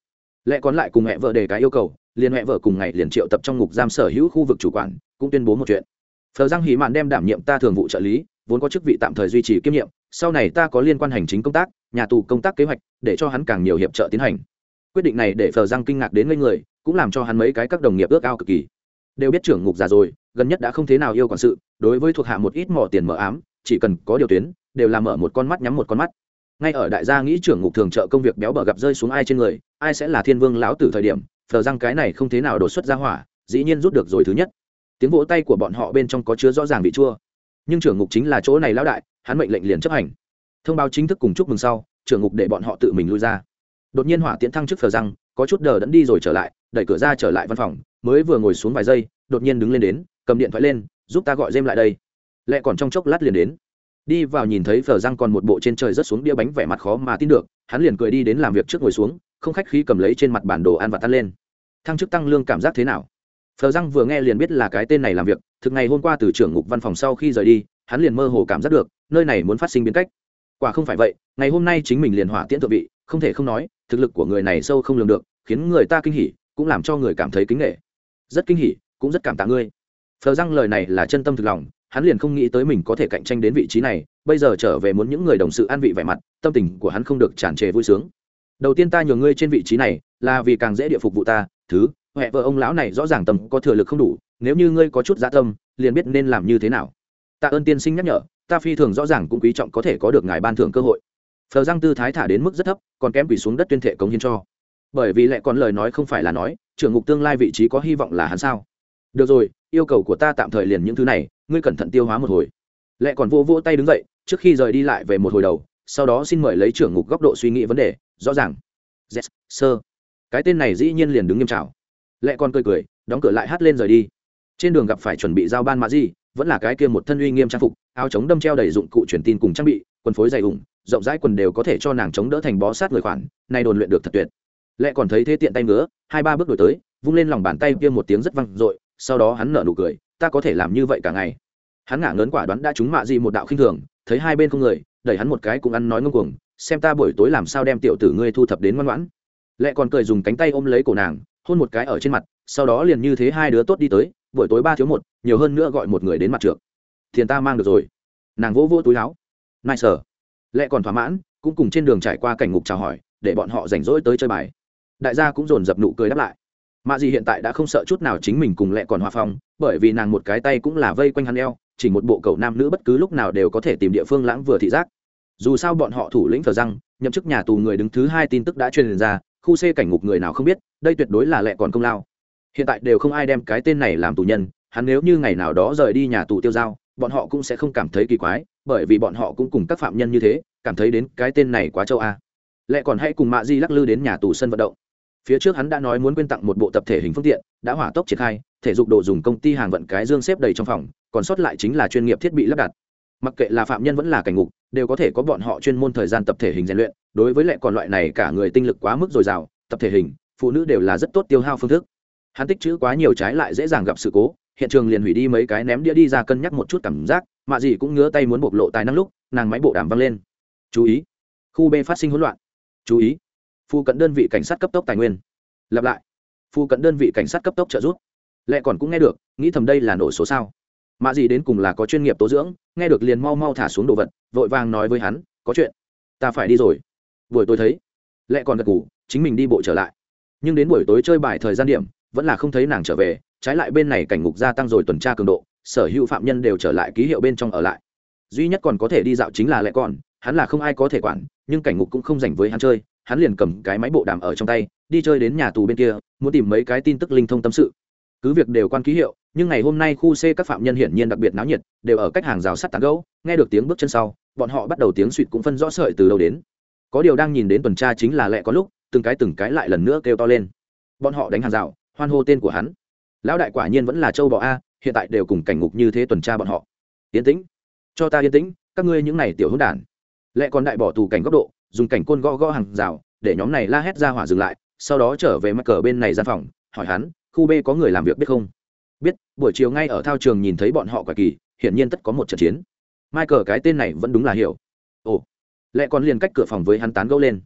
Lẽ còn lại cùng mẹ vợ đề cái yêu cầu, liền mẹ vợ cùng ngày liền triệu tập trong ngục giam sở hữu khu vực chủ quản, cũng tuyên bố một chuyện. Phờ Giang Hí Mạn đem đảm nhiệm ta thường vụ trợ lý, vốn có chức vị tạm thời duy trì kiêm nhiệm, sau này ta có liên quan hành chính công tác, nhà tù công tác kế hoạch, để cho hắn càng nhiều hiệp trợ tiến hành. Quyết định này để Phờ Giang kinh ngạc đến ngây người, cũng làm cho hắn mấy cái các đồng nghiệp ước ao cực kỳ. Đều biết trưởng ngục già rồi, gần nhất đã không thế nào yêu quản sự, đối với thuộc hạ một ít mỏ tiền mở ám, chỉ cần có điều tuyến, đều là mở một con mắt nhắm một con mắt. Ngay ở đại gia nghĩ trưởng ngục thường trợ công việc béo bở gặp rơi xuống ai trên người, ai sẽ là thiên vương lão tử thời điểm, Phờ Giang cái này không thế nào đột xuất ra hỏa, dĩ nhiên rút được rồi thứ nhất. Tiếng vỗ tay của bọn họ bên trong có chứa rõ ràng vị chua, nhưng trưởng ngục chính là chỗ này lão đại, hắn mệnh lệnh liền chấp hành. Thông báo chính thức cùng chúc mừng sau, trưởng ngục để bọn họ tự mình lui ra. Đột nhiên hỏa tiễn thăng chức Phờ Giang có chút đờ đẫn đi rồi trở lại, đẩy cửa ra trở lại văn phòng, mới vừa ngồi xuống vài giây, đột nhiên đứng lên đến, cầm điện thoại lên, giúp ta gọi Gem lại đây. Lẹ còn trong chốc lát liền đến, đi vào nhìn thấy Phờ Giang còn một bộ trên trời rất xuống đĩa bánh, vẻ mặt khó mà tin được, hắn liền cười đi đến làm việc trước ngồi xuống, không khách khí cầm lấy trên mặt bản đồ ăn vặt tan lên. Thăng chức tăng lương cảm giác thế nào? Phờ Giang vừa nghe liền biết là cái tên này làm việc, thực ngày hôm qua từ trưởng ngục văn phòng sau khi rời đi, hắn liền mơ hồ cảm giác được nơi này muốn phát sinh biến cách. Quả không phải vậy, ngày hôm nay chính mình liền hỏa tiễn thượng vị, không thể không nói, thực lực của người này sâu không lường được, khiến người ta kinh hỉ, cũng làm cho người cảm thấy kính nể. Rất kinh hỉ, cũng rất cảm tạ ngươi. Phờ Giang lời này là chân tâm thực lòng, hắn liền không nghĩ tới mình có thể cạnh tranh đến vị trí này, bây giờ trở về muốn những người đồng sự an vị vẻ mặt, tâm tình của hắn không được tràn trề vui sướng. Đầu tiên ta nhường ngươi trên vị trí này, là vì càng dễ địa phục vụ ta, thứ, mẹ vợ ông lão này rõ ràng tâm có thừa lực không đủ, nếu như ngươi có chút dạ tâm, liền biết nên làm như thế nào. Tạ ơn tiên sinh nhắc nhở, ta phi thường rõ ràng cũng quý trọng có thể có được ngài ban thưởng cơ hội. Phờ Giang tư thái thả đến mức rất thấp, còn kém quỳ xuống đất tuyên thệ cống hiến cho. Bởi vì lại còn lời nói không phải là nói, trưởng ngục tương lai vị trí có hy vọng là hắn sao? Được rồi, yêu cầu của ta tạm thời liền những thứ này, ngươi cẩn thận tiêu hóa một hồi. Lệ còn vô vô tay đứng dậy, trước khi rời đi lại về một hồi đầu, sau đó xin mời lấy trưởng ngục góc độ suy nghĩ vấn đề, rõ ràng. Yes, sir. Cái tên này dĩ nhiên liền đứng nghiêm trào. Lệ còn cười cười, đóng cửa lại hát lên rời đi. Trên đường gặp phải chuẩn bị giao ban mã gì, vẫn là cái kia một thân uy nghiêm trang phục, áo chống đâm treo đầy dụng cụ truyền tin cùng trang bị, quần phối dày ủng, rộng rãi quần đều có thể cho nàng chống đỡ thành bó sát người khoản, này đồn luyện được thật tuyệt. Lệ còn thấy thế tiện tay ngứa, hai ba bước đổi tới, vung lên lòng bàn tay kia một tiếng rất vang dội, sau đó hắn nở nụ cười, ta có thể làm như vậy cả ngày. Hắn ngả ngớn quả đoán đã trúng mạ gì một đạo khinh thường, thấy hai bên không người, đẩy hắn một cái cũng ăn nói ngông cuồng, xem ta buổi tối làm sao đem tiểu tử ngươi thu thập đến ngoan ngoãn. Lệ còn cười dùng cánh tay ôm lấy cổ nàng, hôn một cái ở trên mặt, sau đó liền như thế hai đứa tốt đi tới, buổi tối ba thiếu một, nhiều hơn nữa gọi một người đến mặt trượng. Tiền ta mang được rồi. Nàng vỗ vỗ túi áo. Nice sir. Lệ còn thỏa mãn, cũng cùng trên đường trải qua cảnh ngục chào hỏi, để bọn họ rảnh rỗi tới chơi bài. Đại gia cũng dồn dập nụ cười đáp lại. Mạ gì hiện tại đã không sợ chút nào chính mình cùng Lệ còn hòa phong, bởi vì nàng một cái tay cũng là vây quanh hắn eo, chỉ một bộ cầu nam nữ bất cứ lúc nào đều có thể tìm địa phương lãng vừa thị giác. Dù sao bọn họ thủ lĩnh Phờ Giang, nhậm chức nhà tù người đứng thứ hai tin tức đã truyền ra, khu C cảnh ngục người nào không biết, đây tuyệt đối là Lệ còn công lao. Hiện tại đều không ai đem cái tên này làm tù nhân, hắn nếu như ngày nào đó rời đi nhà tù tiêu dao, bọn họ cũng sẽ không cảm thấy kỳ quái, bởi vì bọn họ cũng cùng các phạm nhân như thế, cảm thấy đến cái tên này quá châu a. Lệ còn hãy cùng Mạ Di lắc lư đến nhà tù sân vận động. Phía trước hắn đã nói muốn quyên tặng một bộ tập thể hình phương tiện, đã hỏa tốc triển khai, thể dục đồ dùng công ty hàng vận cái dương xếp đầy trong phòng, còn sót lại chính là chuyên nghiệp thiết bị lắp đặt. Mặc kệ là phạm nhân vẫn là cảnh ngục, đều có thể có bọn họ chuyên môn thời gian tập thể hình rèn luyện. Đối với Lệ còn loại này cả người tinh lực quá mức dồi dào, tập thể hình, phụ nữ đều là rất tốt tiêu hao phương thức. Hắn tích trữ quá nhiều trái lại dễ dàng gặp sự cố, hiện trường liền hủy đi mấy cái ném đĩa đi ra cân nhắc một chút cảm giác, Mạ gì cũng ngứa tay muốn bộc lộ tài năng lúc, nàng máy bộ đàm vang lên. Chú ý, khu B phát sinh hỗn loạn. Chú ý, phụ cận đơn vị cảnh sát cấp tốc tài nguyên. Lặp lại, phụ cận đơn vị cảnh sát cấp tốc trợ giúp. Lệ còn cũng nghe được, nghĩ thầm đây là nổ số sao. Mạ gì đến cùng là có chuyên nghiệp tố dưỡng, nghe được liền mau mau thả xuống đồ vật, vội vàng nói với hắn, có chuyện, ta phải đi rồi. Buổi tối thấy, Lệ còn gật ngủ, chính mình đi bộ trở lại. Nhưng đến buổi tối chơi bài thời gian điểm, vẫn là không thấy nàng trở về, trái lại bên này cảnh ngục gia tăng rồi tuần tra cường độ, sở hữu phạm nhân đều trở lại ký hiệu bên trong ở lại. Duy nhất còn có thể đi dạo chính là Lệ còn, hắn là không ai có thể quản, nhưng cảnh ngục cũng không rảnh với hắn chơi, hắn liền cầm cái máy bộ đàm ở trong tay, đi chơi đến nhà tù bên kia, muốn tìm mấy cái tin tức linh thông tâm sự. Cứ việc đều quan ký hiệu, nhưng ngày hôm nay khu C các phạm nhân hiển nhiên đặc biệt náo nhiệt, đều ở cách hàng rào sắt tán gẫu, nghe được tiếng bước chân sau, bọn họ bắt đầu tiếng suýt cũng phân rõ sợi từ đâu đến. Có điều đang nhìn đến tuần tra chính là Lệ có lúc, từng cái từng cái lại lần nữa kêu to lên. Bọn họ đánh hàng rào, hoan hô tên của hắn. Lão đại quả nhiên vẫn là châu bò a, hiện tại đều cùng cảnh ngục như thế tuần tra bọn họ. Yên tĩnh, cho ta yên tĩnh, các ngươi những này tiểu hỗn đản. Lệ còn đại bỏ tù cảnh góc độ, dùng cảnh côn gõ gõ hàng rào, để nhóm này la hét ra hỏa dừng lại, sau đó trở về mắc cờ bên này gian phòng, hỏi hắn, khu B có người làm việc biết không? Biết, buổi chiều ngay ở thao trường nhìn thấy bọn họ quả kỳ, hiển nhiên tất có một trận chiến. Michael cái tên này vẫn đúng là hiểu. Ồ, Lệ còn liền cách cửa phòng với hắn tán gẫu lên.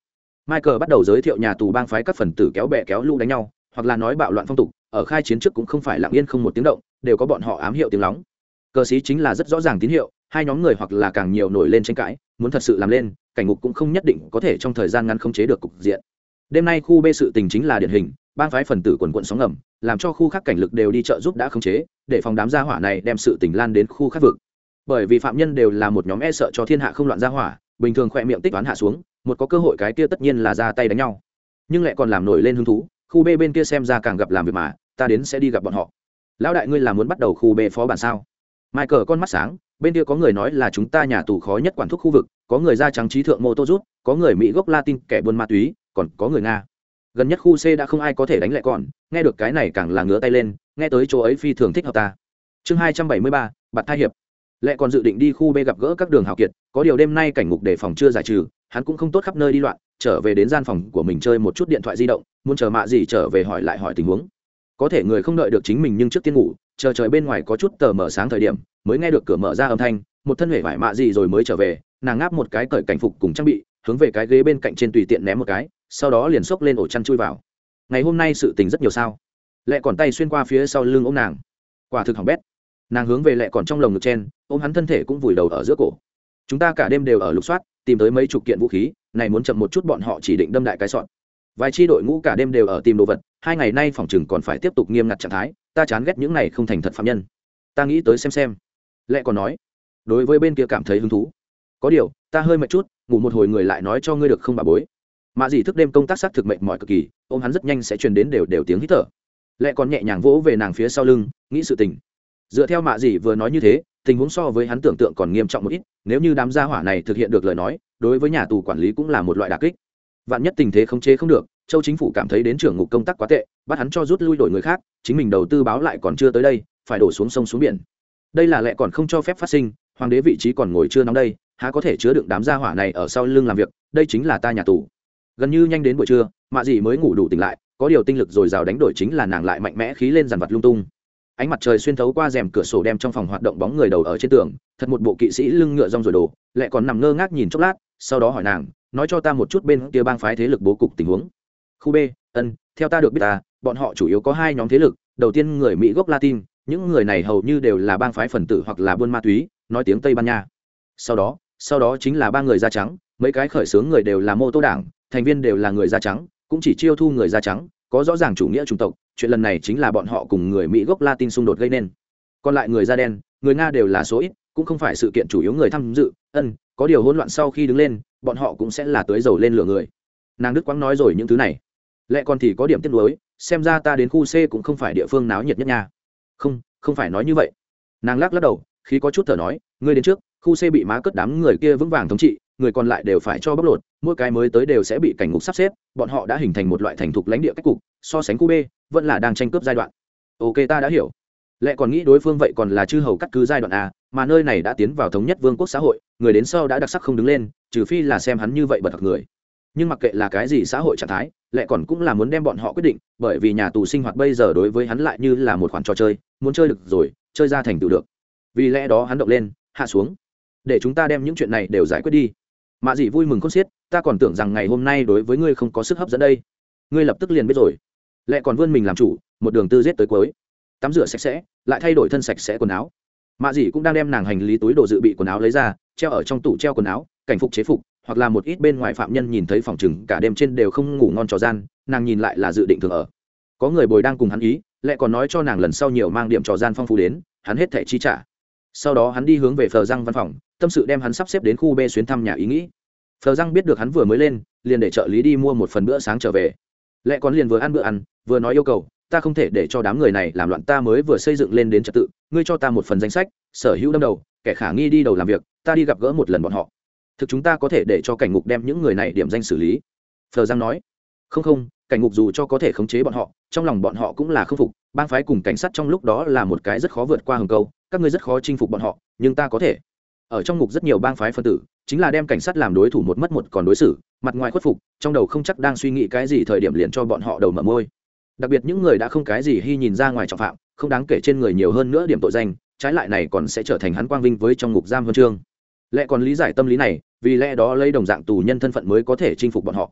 Michael bắt đầu giới thiệu nhà tù bang phái các phần tử kéo bè kéo lũ đánh nhau, hoặc là nói bạo loạn phong tục, ở khai chiến trước cũng không phải lặng yên không một tiếng động, đều có bọn họ ám hiệu tiếng lóng. Cờ sĩ chính là rất rõ ràng tín hiệu, hai nhóm người hoặc là càng nhiều nổi lên tranh cãi, muốn thật sự làm lên, cảnh ngục cũng không nhất định có thể trong thời gian ngắn khống chế được cục diện. Đêm nay khu B sự tình chính là điển hình, bang phái phần tử quần quần sóng ngầm, làm cho khu khác cảnh lực đều đi trợ giúp đã khống chế, để phòng đám gia hỏa này đem sự tình lan đến khu khác vực. Bởi vì phạm nhân đều là một nhóm e sợ cho thiên hạ không loạn gia hỏa, bình thường khỏe miệng tích toán hạ xuống, một có cơ hội cái kia tất nhiên là ra tay đánh nhau. Nhưng lại còn làm nổi lên hứng thú, khu B bên kia xem ra càng gặp làm việc mà, ta đến sẽ đi gặp bọn họ. Lão đại ngươi là muốn bắt đầu khu B phó bản sao? Michael con mắt sáng, bên kia có người nói là chúng ta nhà tù khó nhất quản thúc khu vực, có người da trắng trí thượng mô tô rút, có người Mỹ gốc Latin kẻ buôn ma túy, còn có người Nga. Gần nhất khu C đã không ai có thể đánh lại còn, nghe được cái này càng là ngứa tay lên, nghe tới chỗ ấy phi thường thích hợp ta. Chương hai trăm bảy mươi ba, bạt thai hiệp. Lệ còn dự định đi khu B gặp gỡ các đường hào kiệt, có điều đêm nay cảnh ngục đề phòng chưa giải trừ, hắn cũng không tốt khắp nơi đi loạn, trở về đến gian phòng của mình chơi một chút điện thoại di động, muốn chờ mạ gì trở về hỏi lại hỏi tình huống. Có thể người không đợi được chính mình nhưng trước tiên ngủ, chờ trời bên ngoài có chút tờ mở sáng thời điểm, mới nghe được cửa mở ra âm thanh, một thân hề vải mạ gì rồi mới trở về, nàng ngáp một cái cởi cảnh phục cùng trang bị, hướng về cái ghế bên cạnh trên tùy tiện ném một cái, sau đó liền xốc lên ổ chăn chui vào. Ngày hôm nay sự tình rất nhiều sao? Lệ còn tay xuyên qua phía sau lưng ôm nàng, quả thực hỏng bét. Nàng hướng về Lệ còn trong lồng ngực chen, ôm hắn thân thể cũng vùi đầu ở giữa cổ. Chúng ta cả đêm đều ở lục soát, tìm tới mấy chục kiện vũ khí, này muốn chậm một chút bọn họ chỉ định đâm đại cái sọn. Vài chi đội ngũ cả đêm đều ở tìm đồ vật, hai ngày nay phòng trừng còn phải tiếp tục nghiêm ngặt trạng thái, ta chán ghét những này không thành thật phạm nhân. Ta nghĩ tới xem xem. Lệ còn nói, đối với bên kia cảm thấy hứng thú. Có điều, ta hơi mệt chút, ngủ một hồi người lại nói cho ngươi được không bà bối. Mạ dì thức đêm công tác xác thực mệt mỏi cực kỳ, ôm hắn rất nhanh sẽ truyền đến đều đều tiếng hít thở. Lệ còn nhẹ nhàng vỗ về nàng phía sau lưng, nghĩ sự tình. Dựa theo mạ dì vừa nói như thế, tình huống so với hắn tưởng tượng còn nghiêm trọng một ít, nếu như đám gia hỏa này thực hiện được lời nói, đối với nhà tù quản lý cũng là một loại đả kích. Vạn nhất tình thế không chế không được, châu chính phủ cảm thấy đến trưởng ngục công tác quá tệ, bắt hắn cho rút lui đổi người khác, chính mình đầu tư báo lại còn chưa tới đây, phải đổ xuống sông xuống biển. Đây là Lệ còn không cho phép phát sinh, hoàng đế vị trí còn ngồi chưa nóng đây, há có thể chứa đựng đám gia hỏa này ở sau lưng làm việc, đây chính là ta nhà tù. Gần như nhanh đến buổi trưa, mạ dì mới ngủ đủ tỉnh lại, có điều tinh lực dồi dào đánh đổi chính là nàng lại mạnh mẽ khí lên dàn vật lung tung. Ánh mặt trời xuyên thấu qua rèm cửa sổ đem trong phòng hoạt động bóng người đầu ở trên tường, thật một bộ kỵ sĩ lưng ngựa rong rồi đồ. Lệ còn nằm ngơ ngác nhìn chốc lát, sau đó hỏi nàng, nói cho ta một chút bên kia bang phái thế lực bố cục tình huống. Khu B, ân, theo ta được biết ta, bọn họ chủ yếu có hai nhóm thế lực, đầu tiên người Mỹ gốc Latin, những người này hầu như đều là bang phái phần tử hoặc là buôn ma túy, nói tiếng Tây Ban Nha. Sau đó, sau đó chính là ba người da trắng, mấy cái khởi xướng người đều là mô tô đảng, thành viên đều là người da trắng, cũng chỉ chiêu thu người da trắng, có rõ ràng chủ nghĩa chủng tộc, chuyện lần này chính là bọn họ cùng người Mỹ gốc Latin xung đột gây nên. Còn lại người da đen, người Nga đều là số ít, cũng không phải sự kiện chủ yếu người tham dự, ân, có điều hỗn loạn sau khi đứng lên, bọn họ cũng sẽ là tới dầu lên lửa người. Nàng Đức Quang nói rồi những thứ này. Lệ còn thì có điểm tiếc nuối, xem ra ta đến khu C cũng không phải địa phương náo nhiệt nhất nha. Không, không phải nói như vậy. Nàng lắc lắc đầu, khi có chút thở nói, ngươi đến trước, khu C bị má cất đám người kia vững vàng thống trị, người còn lại đều phải cho bóc lột, mỗi cái mới tới đều sẽ bị cảnh ngục sắp xếp, bọn họ đã hình thành một loại thành thục lãnh địa cách cục, so sánh khu B, vẫn là đang tranh cướp giai đoạn. Ok, ta đã hiểu. Lệ còn nghĩ đối phương vậy còn là chư hầu cắt cứ giai đoạn A, mà nơi này đã tiến vào thống nhất vương quốc xã hội, người đến sau đã đặc sắc không đứng lên, trừ phi là xem hắn như vậy bật thật người. Nhưng mặc kệ là cái gì xã hội trạng thái, Lệ còn cũng là muốn đem bọn họ quyết định, bởi vì nhà tù sinh hoạt bây giờ đối với hắn lại như là một khoản trò chơi, muốn chơi được rồi, chơi ra thành tựu được. Vì lẽ đó hắn động lên, hạ xuống, để chúng ta đem những chuyện này đều giải quyết đi. Mạ dì vui mừng khôn xiết, ta còn tưởng rằng ngày hôm nay đối với ngươi không có sức hấp dẫn đây. Ngươi lập tức liền biết rồi. Lệ còn vươn mình làm chủ, một đường tư giết tới cuối, tắm rửa sạch sẽ, lại thay đổi thân sạch sẽ quần áo. Mạ dì cũng đang đem nàng hành lý túi đồ dự bị quần áo lấy ra, treo ở trong tủ treo quần áo, cảnh phục chế phục, hoặc là một ít bên ngoài phạm nhân nhìn thấy phòng chừng cả đêm trên đều không ngủ ngon trò gian, nàng nhìn lại là dự định thường ở. Có người bồi đang cùng hắn ý, Lệ còn nói cho nàng lần sau nhiều mang điểm trò gian phong phú đến, hắn hết thảy chi trả. Sau đó hắn đi hướng về Phờ Răng văn phòng, tâm sự đem hắn sắp xếp đến khu B xuyến thăm nhà ý nghĩ. Phờ Răng biết được hắn vừa mới lên, liền để trợ lý đi mua một phần bữa sáng trở về. Lệ còn liền vừa ăn bữa ăn, vừa nói yêu cầu, ta không thể để cho đám người này làm loạn ta mới vừa xây dựng lên đến trật tự, ngươi cho ta một phần danh sách, sở hữu đâm đầu, kẻ khả nghi đi đầu làm việc, ta đi gặp gỡ một lần bọn họ. Thực chúng ta có thể để cho cảnh ngục đem những người này điểm danh xử lý. Phờ Răng nói, không không, cảnh ngục dù cho có thể khống chế bọn họ, trong lòng bọn họ cũng là không phục, bang phái cùng cảnh sát trong lúc đó là một cái rất khó vượt qua hừng câu, các ngươi rất khó chinh phục bọn họ, nhưng ta có thể. Ở trong ngục rất nhiều bang phái phân tử, chính là đem cảnh sát làm đối thủ một mất một còn đối xử, mặt ngoài khuất phục, trong đầu không chắc đang suy nghĩ cái gì thời điểm liền cho bọn họ đầu mở môi. Đặc biệt những người đã không cái gì hy nhìn ra ngoài trọng phạm, không đáng kể trên người nhiều hơn nữa điểm tội danh, trái lại này còn sẽ trở thành hắn quang vinh với trong ngục giam huân chương. Lẽ còn lý giải tâm lý này, vì lẽ đó lấy đồng dạng tù nhân thân phận mới có thể chinh phục bọn họ.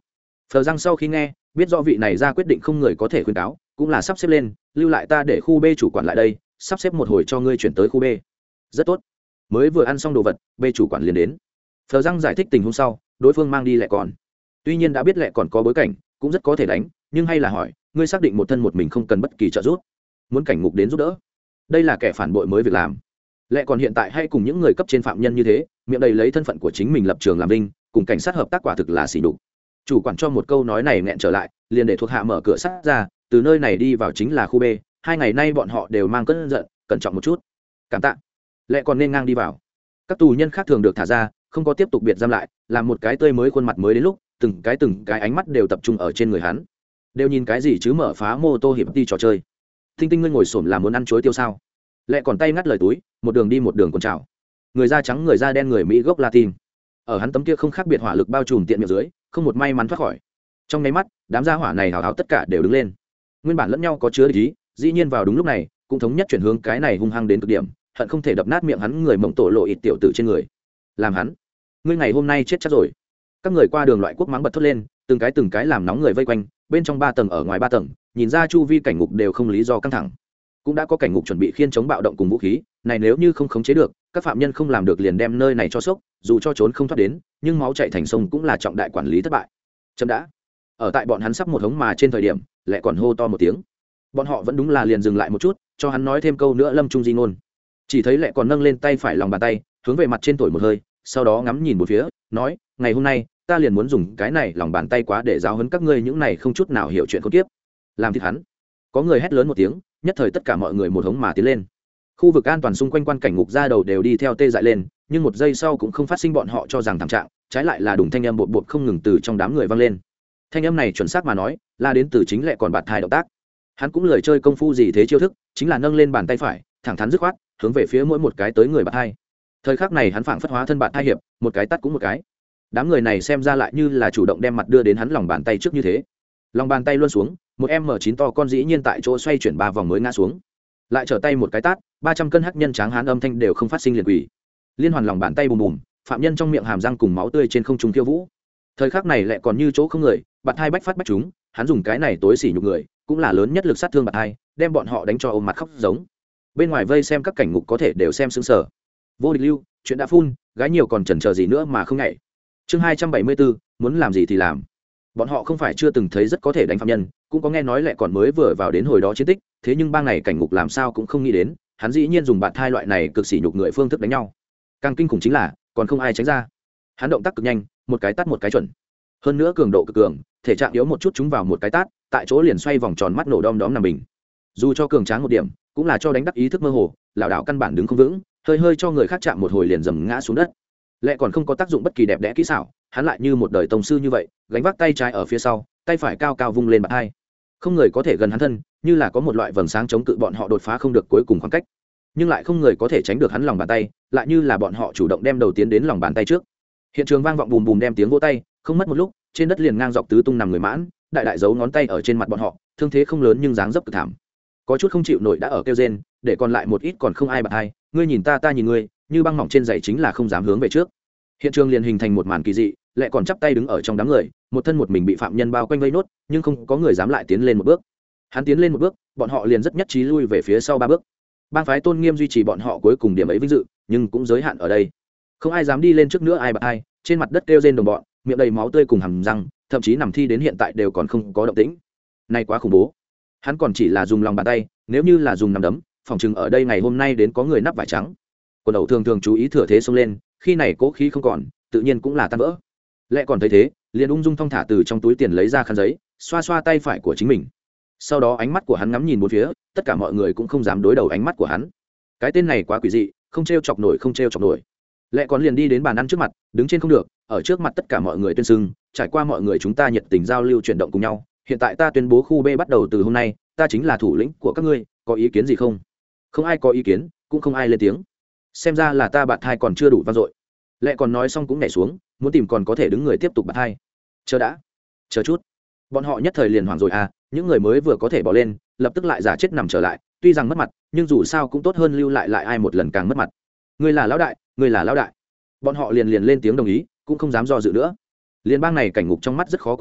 Phờ răng sau khi nghe biết do vị này ra quyết định không người có thể khuyên cáo, cũng là sắp xếp lên, lưu lại ta để khu B chủ quản lại đây, sắp xếp một hồi cho ngươi chuyển tới khu B. Rất tốt. Mới vừa ăn xong đồ vật, B chủ quản liền đến. Phờ răng giải thích tình huống sau, đối phương mang đi lẹ còn. Tuy nhiên đã biết lẹ còn có bối cảnh, cũng rất có thể đánh, nhưng hay là hỏi, ngươi xác định một thân một mình không cần bất kỳ trợ giúp, muốn cảnh ngục đến giúp đỡ? Đây là kẻ phản bội mới việc làm. Lẹ còn hiện tại hay cùng những người cấp trên phạm nhân như thế, miệng đầy lấy thân phận của chính mình lập trường làm linh, cùng cảnh sát hợp tác quả thực là xỉ nhục. Chủ quản cho một câu nói này nghẹn trở lại, liền để thuộc hạ mở cửa sắt ra, từ nơi này đi vào chính là khu B. Hai ngày nay bọn họ đều mang cơn giận, cẩn trọng một chút. Cảm tạ. Lẹ còn nên ngang đi vào. Các tù nhân khác thường được thả ra, không có tiếp tục biệt giam lại, làm một cái tươi mới khuôn mặt mới đến lúc, từng cái từng cái ánh mắt đều tập trung ở trên người hắn. Đều nhìn cái gì chứ, mở phá mô tô hiệp đi trò chơi. Tinh Tinh ngươi ngồi xổm là muốn ăn chuối tiêu sao? Lẹ còn tay ngắt lời túi, một đường đi một đường còn chào. Người da trắng người da đen người Mỹ gốc Latin. Ở hắn tấm kia không khác biệt hỏa lực bao trùm tiện miệng dưới, không một may mắn thoát khỏi. Trong nháy mắt, đám gia hỏa này hào hào tất cả đều đứng lên. Nguyên bản lẫn nhau có chứa ý, dĩ nhiên vào đúng lúc này, cũng thống nhất chuyển hướng cái này hung hăng đến cực điểm, hận không thể đập nát miệng hắn người mộng tổ lộ ít tiểu tử trên người. Làm hắn, ngươi ngày hôm nay chết chắc rồi. Các người qua đường loại quốc mắng bật thốt lên, từng cái từng cái làm nóng người vây quanh, bên trong ba tầng ở ngoài ba tầng, nhìn ra chu vi cảnh ngục đều không lý do căng thẳng. Cũng đã có cảnh ngục chuẩn bị khiên chống bạo động cùng vũ khí, này nếu như không khống chế được, các phạm nhân không làm được liền đem nơi này cho sốc, dù cho trốn không thoát đến, nhưng máu chảy thành sông cũng là trọng đại quản lý thất bại. Chấm đã. Ở tại bọn hắn sắp một hống mà trên thời điểm, lại còn hô to một tiếng. Bọn họ vẫn đúng là liền dừng lại một chút, cho hắn nói thêm câu nữa lâm trung di ngôn. Chỉ thấy lại còn nâng lên tay phải lòng bàn tay, hướng về mặt trên thổi một hơi, sau đó ngắm nhìn một phía, nói, ngày hôm nay ta liền muốn dùng cái này lòng bàn tay quá để giáo huấn các ngươi những này không chút nào hiểu chuyện khốn kiếp. Làm thịt hắn. Có người hét lớn một tiếng, nhất thời tất cả mọi người một hống mà tiến lên. Khu vực an toàn xung quanh quan cảnh ngục ra đầu đều đi theo tê dại lên, nhưng một giây sau cũng không phát sinh bọn họ cho rằng thảm trạng, trái lại là đùng thanh âm bột bột không ngừng từ trong đám người vang lên. Thanh âm này chuẩn xác mà nói, là đến từ chính lệ còn bạt thai động tác. Hắn cũng lười chơi công phu gì thế chiêu thức, chính là nâng lên bàn tay phải, thẳng thắn dứt khoát, hướng về phía mỗi một cái tới người bạt thai. Thời khắc này hắn phảng phất hóa thân bạt thai hiệp, một cái tát cũng một cái. Đám người này xem ra lại như là chủ động đem mặt đưa đến hắn lòng bàn tay trước như thế. Lòng bàn tay luôn xuống, một em chín to con dĩ nhiên tại chỗ xoay chuyển ba vòng mới ngã xuống. Lại trở tay một cái tát, ba trăm cân hắc nhân tráng hán âm thanh đều không phát sinh liền quỷ. Liên hoàn lòng bàn tay bùm bùm, phạm nhân trong miệng hàm răng cùng máu tươi trên không trung khiêu vũ. Thời khắc này lại còn như chỗ không người, bạt hai bách phát bách chúng, hắn dùng cái này tối sỉ nhục người, cũng là lớn nhất lực sát thương bạt hai, đem bọn họ đánh cho ôm mặt khóc giống. Bên ngoài vây xem các cảnh ngục có thể đều xem sững sờ. Vô địch lưu, chuyện đã phun, gái nhiều còn chần chờ gì nữa mà không nhảy. Chương hai trăm bảy mươi bốn, muốn làm gì thì làm. Bọn họ không phải chưa từng thấy rất có thể đánh phạm nhân, cũng có nghe nói lại còn mới vừa vào đến hồi đó chiến tích, thế nhưng bang này cảnh ngục làm sao cũng không nghĩ đến, hắn dĩ nhiên dùng bạt thai loại này cực sỉ nhục người phương thức đánh nhau. Càng kinh khủng chính là, còn không ai tránh ra. Hắn động tác cực nhanh, một cái tát một cái chuẩn. Hơn nữa cường độ cực cường, thể trạng yếu một chút chúng vào một cái tát, tại chỗ liền xoay vòng tròn mắt nổ đom đóm nằm bình. Dù cho cường tráng một điểm, cũng là cho đánh đắc ý thức mơ hồ, lảo đảo căn bản đứng không vững, hơi hơi cho người khác chạm một hồi liền dầm ngã xuống đất. Lẽ còn không có tác dụng bất kỳ đẹp đẽ kỹ xảo, hắn lại như một đời tông sư như vậy, gánh vác tay trái ở phía sau, tay phải cao cao vung lên bạt hai. Không người có thể gần hắn thân, như là có một loại vầng sáng chống cự bọn họ đột phá không được cuối cùng khoảng cách. Nhưng lại không người có thể tránh được hắn lòng bàn tay, lại như là bọn họ chủ động đem đầu tiến đến lòng bàn tay trước. Hiện trường vang vọng bùm bùm đem tiếng vỗ tay, không mất một lúc, trên đất liền ngang dọc tứ tung nằm người mãn, đại đại giấu ngón tay ở trên mặt bọn họ, thương thế không lớn nhưng dáng dấp cực thảm. Có chút không chịu nổi đã ở kêu rên, để còn lại một ít còn không ai bạt hai, ngươi nhìn ta ta nhìn ngươi, như băng mỏng trên giày chính là không dám hướng về trước. Hiện trường liền hình thành một màn kỳ dị, lại còn chắp tay đứng ở trong đám người, một thân một mình bị phạm nhân bao quanh vây nốt, nhưng không có người dám lại tiến lên một bước. Hắn tiến lên một bước, bọn họ liền rất nhất trí lui về phía sau ba bước. Bang phái tôn nghiêm duy trì bọn họ cuối cùng điểm ấy vinh dự, nhưng cũng giới hạn ở đây. Không ai dám đi lên trước nữa ai bạt ai, trên mặt đất kêu rên đồng bọn, miệng đầy máu tươi cùng hàm răng, thậm chí nằm thi đến hiện tại đều còn không có động tĩnh. Này quá khủng bố. Hắn còn chỉ là dùng lòng bàn tay, nếu như là dùng nắm đấm, phòng chừng ở đây ngày hôm nay đến có người nắp vải trắng. Quân đầu thường thường chú ý thừa thế xông lên, khi này cố khí không còn, tự nhiên cũng là tan vỡ. Lẽ còn thấy thế, liền ung dung thong thả từ trong túi tiền lấy ra khăn giấy, xoa xoa tay phải của chính mình. Sau đó ánh mắt của hắn ngắm nhìn một phía, tất cả mọi người cũng không dám đối đầu ánh mắt của hắn. Cái tên này quá quỷ dị, không trêu chọc nổi không trêu chọc nổi. Lẽ còn liền đi đến bàn ăn trước mặt, đứng trên không được, ở trước mặt tất cả mọi người tuyên xưng, trải qua mọi người chúng ta nhiệt tình giao lưu chuyển động cùng nhau, hiện tại ta tuyên bố khu B bắt đầu từ hôm nay, ta chính là thủ lĩnh của các ngươi, có ý kiến gì không? Không ai có ý kiến, cũng không ai lên tiếng. Xem ra là ta bạt thai còn chưa đủ vang dội. Lẽ còn nói xong cũng nhảy xuống, muốn tìm còn có thể đứng người tiếp tục bạt thai. Chờ đã, chờ chút. Bọn họ nhất thời liền hoảng rồi à, những người mới vừa có thể bỏ lên, lập tức lại giả chết nằm trở lại, tuy rằng mất mặt, nhưng dù sao cũng tốt hơn lưu lại lại ai một lần càng mất mặt. Ngươi là lão đại, ngươi là lão đại. Bọn họ liền liền lên tiếng đồng ý, cũng không dám do dự nữa. Liên bang này cảnh ngục trong mắt rất khó quản giáo,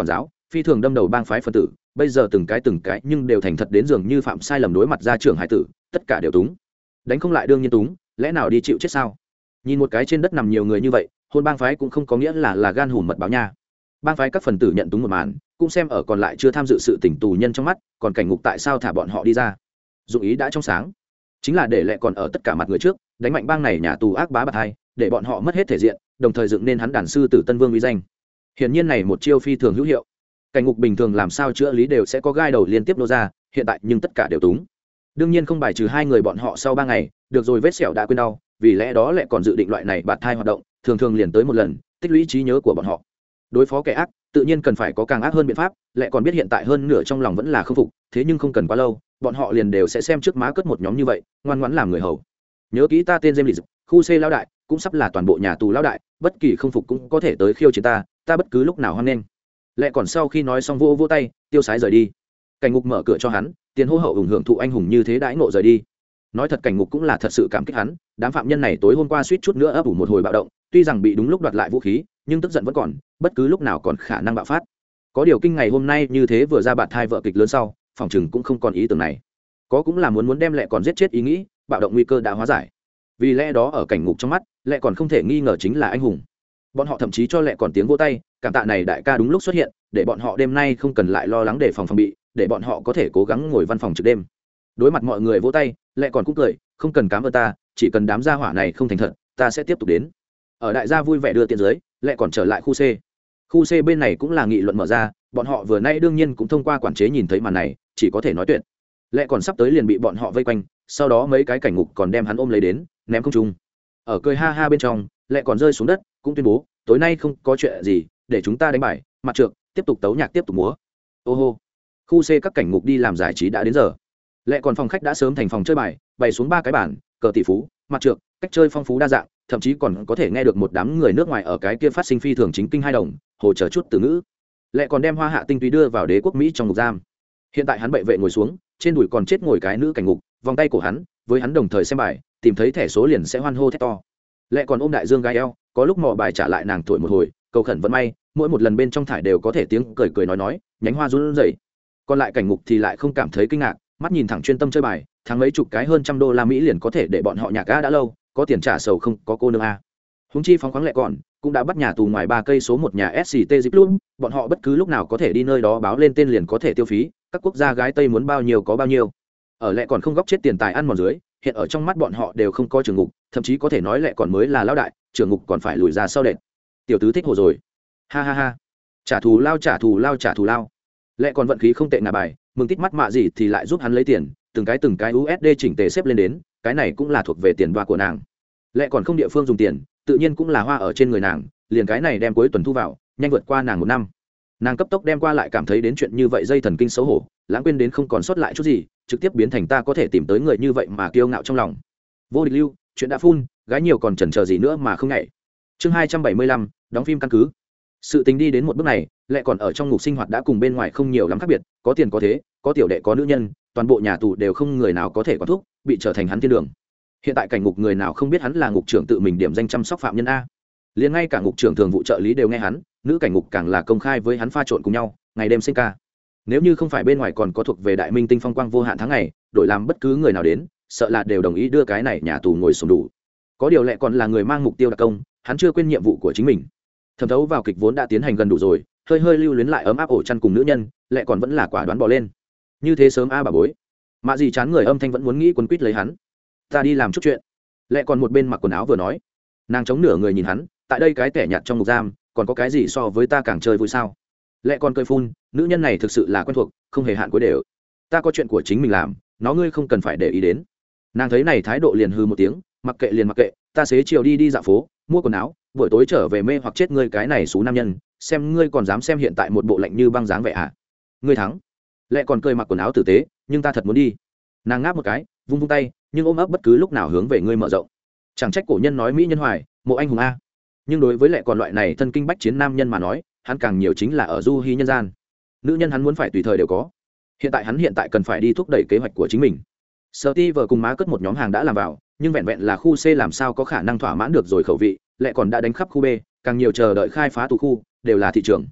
phi thường đâm đầu bang phái phân tử bây giờ từng cái từng cái nhưng đều thành thật đến dường như phạm sai lầm đối mặt ra trưởng hải tử tất cả đều túng đánh không lại đương nhiên túng lẽ nào đi chịu chết sao? Nhìn một cái trên đất nằm nhiều người như vậy hôn bang phái cũng không có nghĩa là là gan hùm mật báo nha. Bang phái các phần tử nhận túng một màn cũng xem ở còn lại chưa tham dự sự tỉnh tù nhân trong mắt, còn cảnh ngục tại sao thả bọn họ đi ra dụng ý đã trong sáng, chính là để lẽ còn ở tất cả mặt người trước đánh mạnh bang này nhà tù ác bá bạc hai, để bọn họ mất hết thể diện, đồng thời dựng nên hắn đàn sư tử Tân Vương uy danh. Hiển nhiên này một chiêu phi thường hữu hiệu. Cảnh ngục bình thường làm sao chữa lý đều sẽ có gai đầu liên tiếp nô ra, hiện tại nhưng tất cả đều túng. Đương nhiên không bài trừ hai người bọn họ sau ba ngày, được rồi vết sẹo đã quên đau, vì lẽ đó lại còn dự định loại này bạt thai hoạt động, thường thường liền tới một lần, tích lũy trí nhớ của bọn họ. Đối phó kẻ ác, tự nhiên cần phải có càng ác hơn biện pháp, lại còn biết hiện tại hơn nửa trong lòng vẫn là không phục, thế nhưng không cần quá lâu, bọn họ liền đều sẽ xem trước má cất một nhóm như vậy, ngoan ngoãn làm người hầu. Nhớ kỹ ta tên James, khu C lão đại, cũng sắp là toàn bộ nhà tù lão đại, bất kỳ không phục cũng có thể tới khiêu chiến ta, ta bất cứ lúc nào hoan nghênh. Lại còn sau khi nói xong vô vô tay, tiêu sái rời đi. Cảnh ngục mở cửa cho hắn, tiền hô hậu ủng hưởng thụ anh hùng như thế đãi ngộ rời đi. Nói thật cảnh ngục cũng là thật sự cảm kích hắn, đám phạm nhân này tối hôm qua suýt chút nữa ấp ủ một hồi bạo động, tuy rằng bị đúng lúc đoạt lại vũ khí, nhưng tức giận vẫn còn, bất cứ lúc nào còn khả năng bạo phát. Có điều kinh ngày hôm nay như thế vừa ra bạt thai vợ kịch lớn sau, phòng chừng cũng không còn ý tưởng này. Có cũng là muốn muốn đem lẹ còn giết chết ý nghĩ, bạo động nguy cơ đã hóa giải. Vì lẽ đó ở cảnh ngục trong mắt, lẹ còn không thể nghi ngờ chính là anh hùng. Bọn họ thậm chí cho lẹ còn tiếng vỗ tay, cảm tạ này đại ca đúng lúc xuất hiện, để bọn họ đêm nay không cần lại lo lắng đề phòng phòng bị, để bọn họ có thể cố gắng ngồi văn phòng trực đêm. Đối mặt mọi người vỗ tay, lẹ còn cũng cười, không cần cám ơn ta, chỉ cần đám gia hỏa này không thành thật, ta sẽ tiếp tục đến. Ở đại gia vui vẻ đưa tiền dưới, lẹ còn trở lại khu C. Khu C bên này cũng là nghị luận mở ra, bọn họ vừa nay đương nhiên cũng thông qua quản chế nhìn thấy màn này, chỉ có thể nói tuyệt. Lẹ còn sắp tới liền bị bọn họ vây quanh, sau đó mấy cái cảnh ngục còn đem hắn ôm lấy đến, ném không trung. Ở cười ha ha bên trong, lẹ còn rơi xuống đất, cũng tuyên bố, tối nay không có chuyện gì, để chúng ta đánh bài, mặt trược, tiếp tục tấu nhạc tiếp tục múa. Ô hô. Khu C các cảnh ngục đi làm giải trí đã đến giờ. Lẹ còn phòng khách đã sớm thành phòng chơi bài, bày xuống ba cái bàn, cờ tỷ phú, mặt trược, cách chơi phong phú đa dạng, thậm chí còn có thể nghe được một đám người nước ngoài ở cái kia phát sinh phi thường chính kinh hai đồng, hồ chờ chút từ ngữ. Lẹ còn đem hoa hạ tinh túy đưa vào đế quốc Mỹ trong ngục giam. Hiện tại hắn bệ vệ ngồi xuống, trên đùi còn chết ngồi cái nữ cảnh ngục, vòng tay cổ hắn, với hắn đồng thời xem bài, tìm thấy thẻ số liền sẽ hoan hô thét to. Lẹ còn ôm đại dương gai eo, có lúc mò bài trả lại nàng thổi một hồi, cầu khẩn vẫn may, mỗi một lần bên trong thải đều có thể tiếng cười cười nói nói, nhánh hoa run rẩy. Còn lại cảnh ngục thì lại không cảm thấy kinh ngạc, mắt nhìn thẳng chuyên tâm chơi bài, thắng mấy chục cái hơn trăm đô la Mỹ liền có thể để bọn họ nhạc ga đã lâu, có tiền trả sầu không có cô nương a. Húng chi phóng khoáng lẹ còn, cũng đã bắt nhà tù ngoài ba cây số một nhà ét xê tê Zip luôn, bọn họ bất cứ lúc nào có thể đi nơi đó báo lên tên liền có thể tiêu phí, các quốc gia gái Tây muốn bao nhiêu có bao nhiêu. Ở lẹ còn không góp chết tiền tài ăn mòn dưới, hiện ở trong mắt bọn họ đều không có trưởng ngục, thậm chí có thể nói lẹ còn mới là lão đại, trưởng ngục còn phải lùi ra sau đệm. Tiểu tứ thích hồ rồi. Ha ha ha. Trả thù lao trả thù lao trả thù lao. Lẹ còn vận khí không tệ ngà bài, mừng tít mắt mạ gì thì lại giúp hắn lấy tiền, từng cái từng cái u ét đê chỉnh tề xếp lên đến, cái này cũng là thuộc về tiền đoa của nàng. Lẹ còn không địa phương dùng tiền, tự nhiên cũng là hoa ở trên người nàng, liền cái này đem cuối tuần thu vào, nhanh vượt qua nàng một năm. Nàng cấp tốc đem qua lại cảm thấy đến chuyện như vậy dây thần kinh xấu hổ, lãng quên đến không còn sót lại chút gì, trực tiếp biến thành ta có thể tìm tới người như vậy mà kiêu ngạo trong lòng. Vô địch lưu, chuyện đã phun, gái nhiều còn chần chờ gì nữa mà không nhảy. Chương hai trăm bảy mươi lăm, đóng phim căn cứ. Sự tình đi đến một bước này, lại còn ở trong ngục sinh hoạt đã cùng bên ngoài không nhiều lắm khác biệt, có tiền có thế, có tiểu đệ có nữ nhân, toàn bộ nhà tù đều không người nào có thể quản thúc, bị trở thành hắn thiên đường. Hiện tại cảnh ngục người nào không biết hắn là ngục trưởng tự mình điểm danh chăm sóc phạm nhân a. Liền ngay cả ngục trưởng thường vụ trợ lý đều nghe hắn, nữ cảnh ngục càng là công khai với hắn pha trộn cùng nhau, ngày đêm sinh ca. Nếu như không phải bên ngoài còn có thuộc về đại minh tinh phong quang vô hạn tháng ngày, đổi làm bất cứ người nào đến, sợ là đều đồng ý đưa cái này nhà tù ngồi xuống đủ. Có điều lệ còn là người mang mục tiêu đặc công, hắn chưa quên nhiệm vụ của chính mình. Thẩm thấu vào kịch vốn đã tiến hành gần đủ rồi, hơi hơi lưu luyến lại ấm áp ổ chăn cùng nữ nhân, lệ còn vẫn là quả đoán bỏ lên. Như thế sớm a bà bối. Mạ gì chán người âm thanh vẫn muốn nghĩ quấn quýt lấy hắn. Ta đi làm chút chuyện. Lệ còn một bên mặc quần áo vừa nói. Nàng chống nửa người nhìn hắn, tại đây cái tẻ nhạt trong ngục giam, còn có cái gì so với ta càng chơi vui sao? Lệ còn cười phun, nữ nhân này thực sự là quen thuộc, không hề hạn cuối đều. Ta có chuyện của chính mình làm, nó ngươi không cần phải để ý đến. Nàng thấy này thái độ liền hư một tiếng, mặc kệ liền mặc kệ, ta xế chiều đi đi dạo phố, mua quần áo, buổi tối trở về mê hoặc chết ngươi cái này xú nam nhân, xem ngươi còn dám xem hiện tại một bộ lạnh như băng dáng vẻ à? Ngươi thắng. Lệ còn cười mặc quần áo tử tế, nhưng ta thật muốn đi. Nàng ngáp một cái, vung vung tay, nhưng ôm ấp bất cứ lúc nào hướng về ngươi mở rộng. Chẳng trách cổ nhân nói mỹ nhân hoài, mộ anh hùng a. Nhưng đối với lệ còn loại này thân kinh bách chiến nam nhân mà nói, hắn càng nhiều chính là ở du hí nhân gian. Nữ nhân hắn muốn phải tùy thời đều có. Hiện tại hắn hiện tại cần phải đi thúc đẩy kế hoạch của chính mình. Steve cùng má cất một nhóm hàng đã làm vào, nhưng vẹn vẹn là khu C làm sao có khả năng thỏa mãn được rồi khẩu vị, lệ còn đã đánh khắp khu B, càng nhiều chờ đợi khai phá tù khu, đều là thị trường.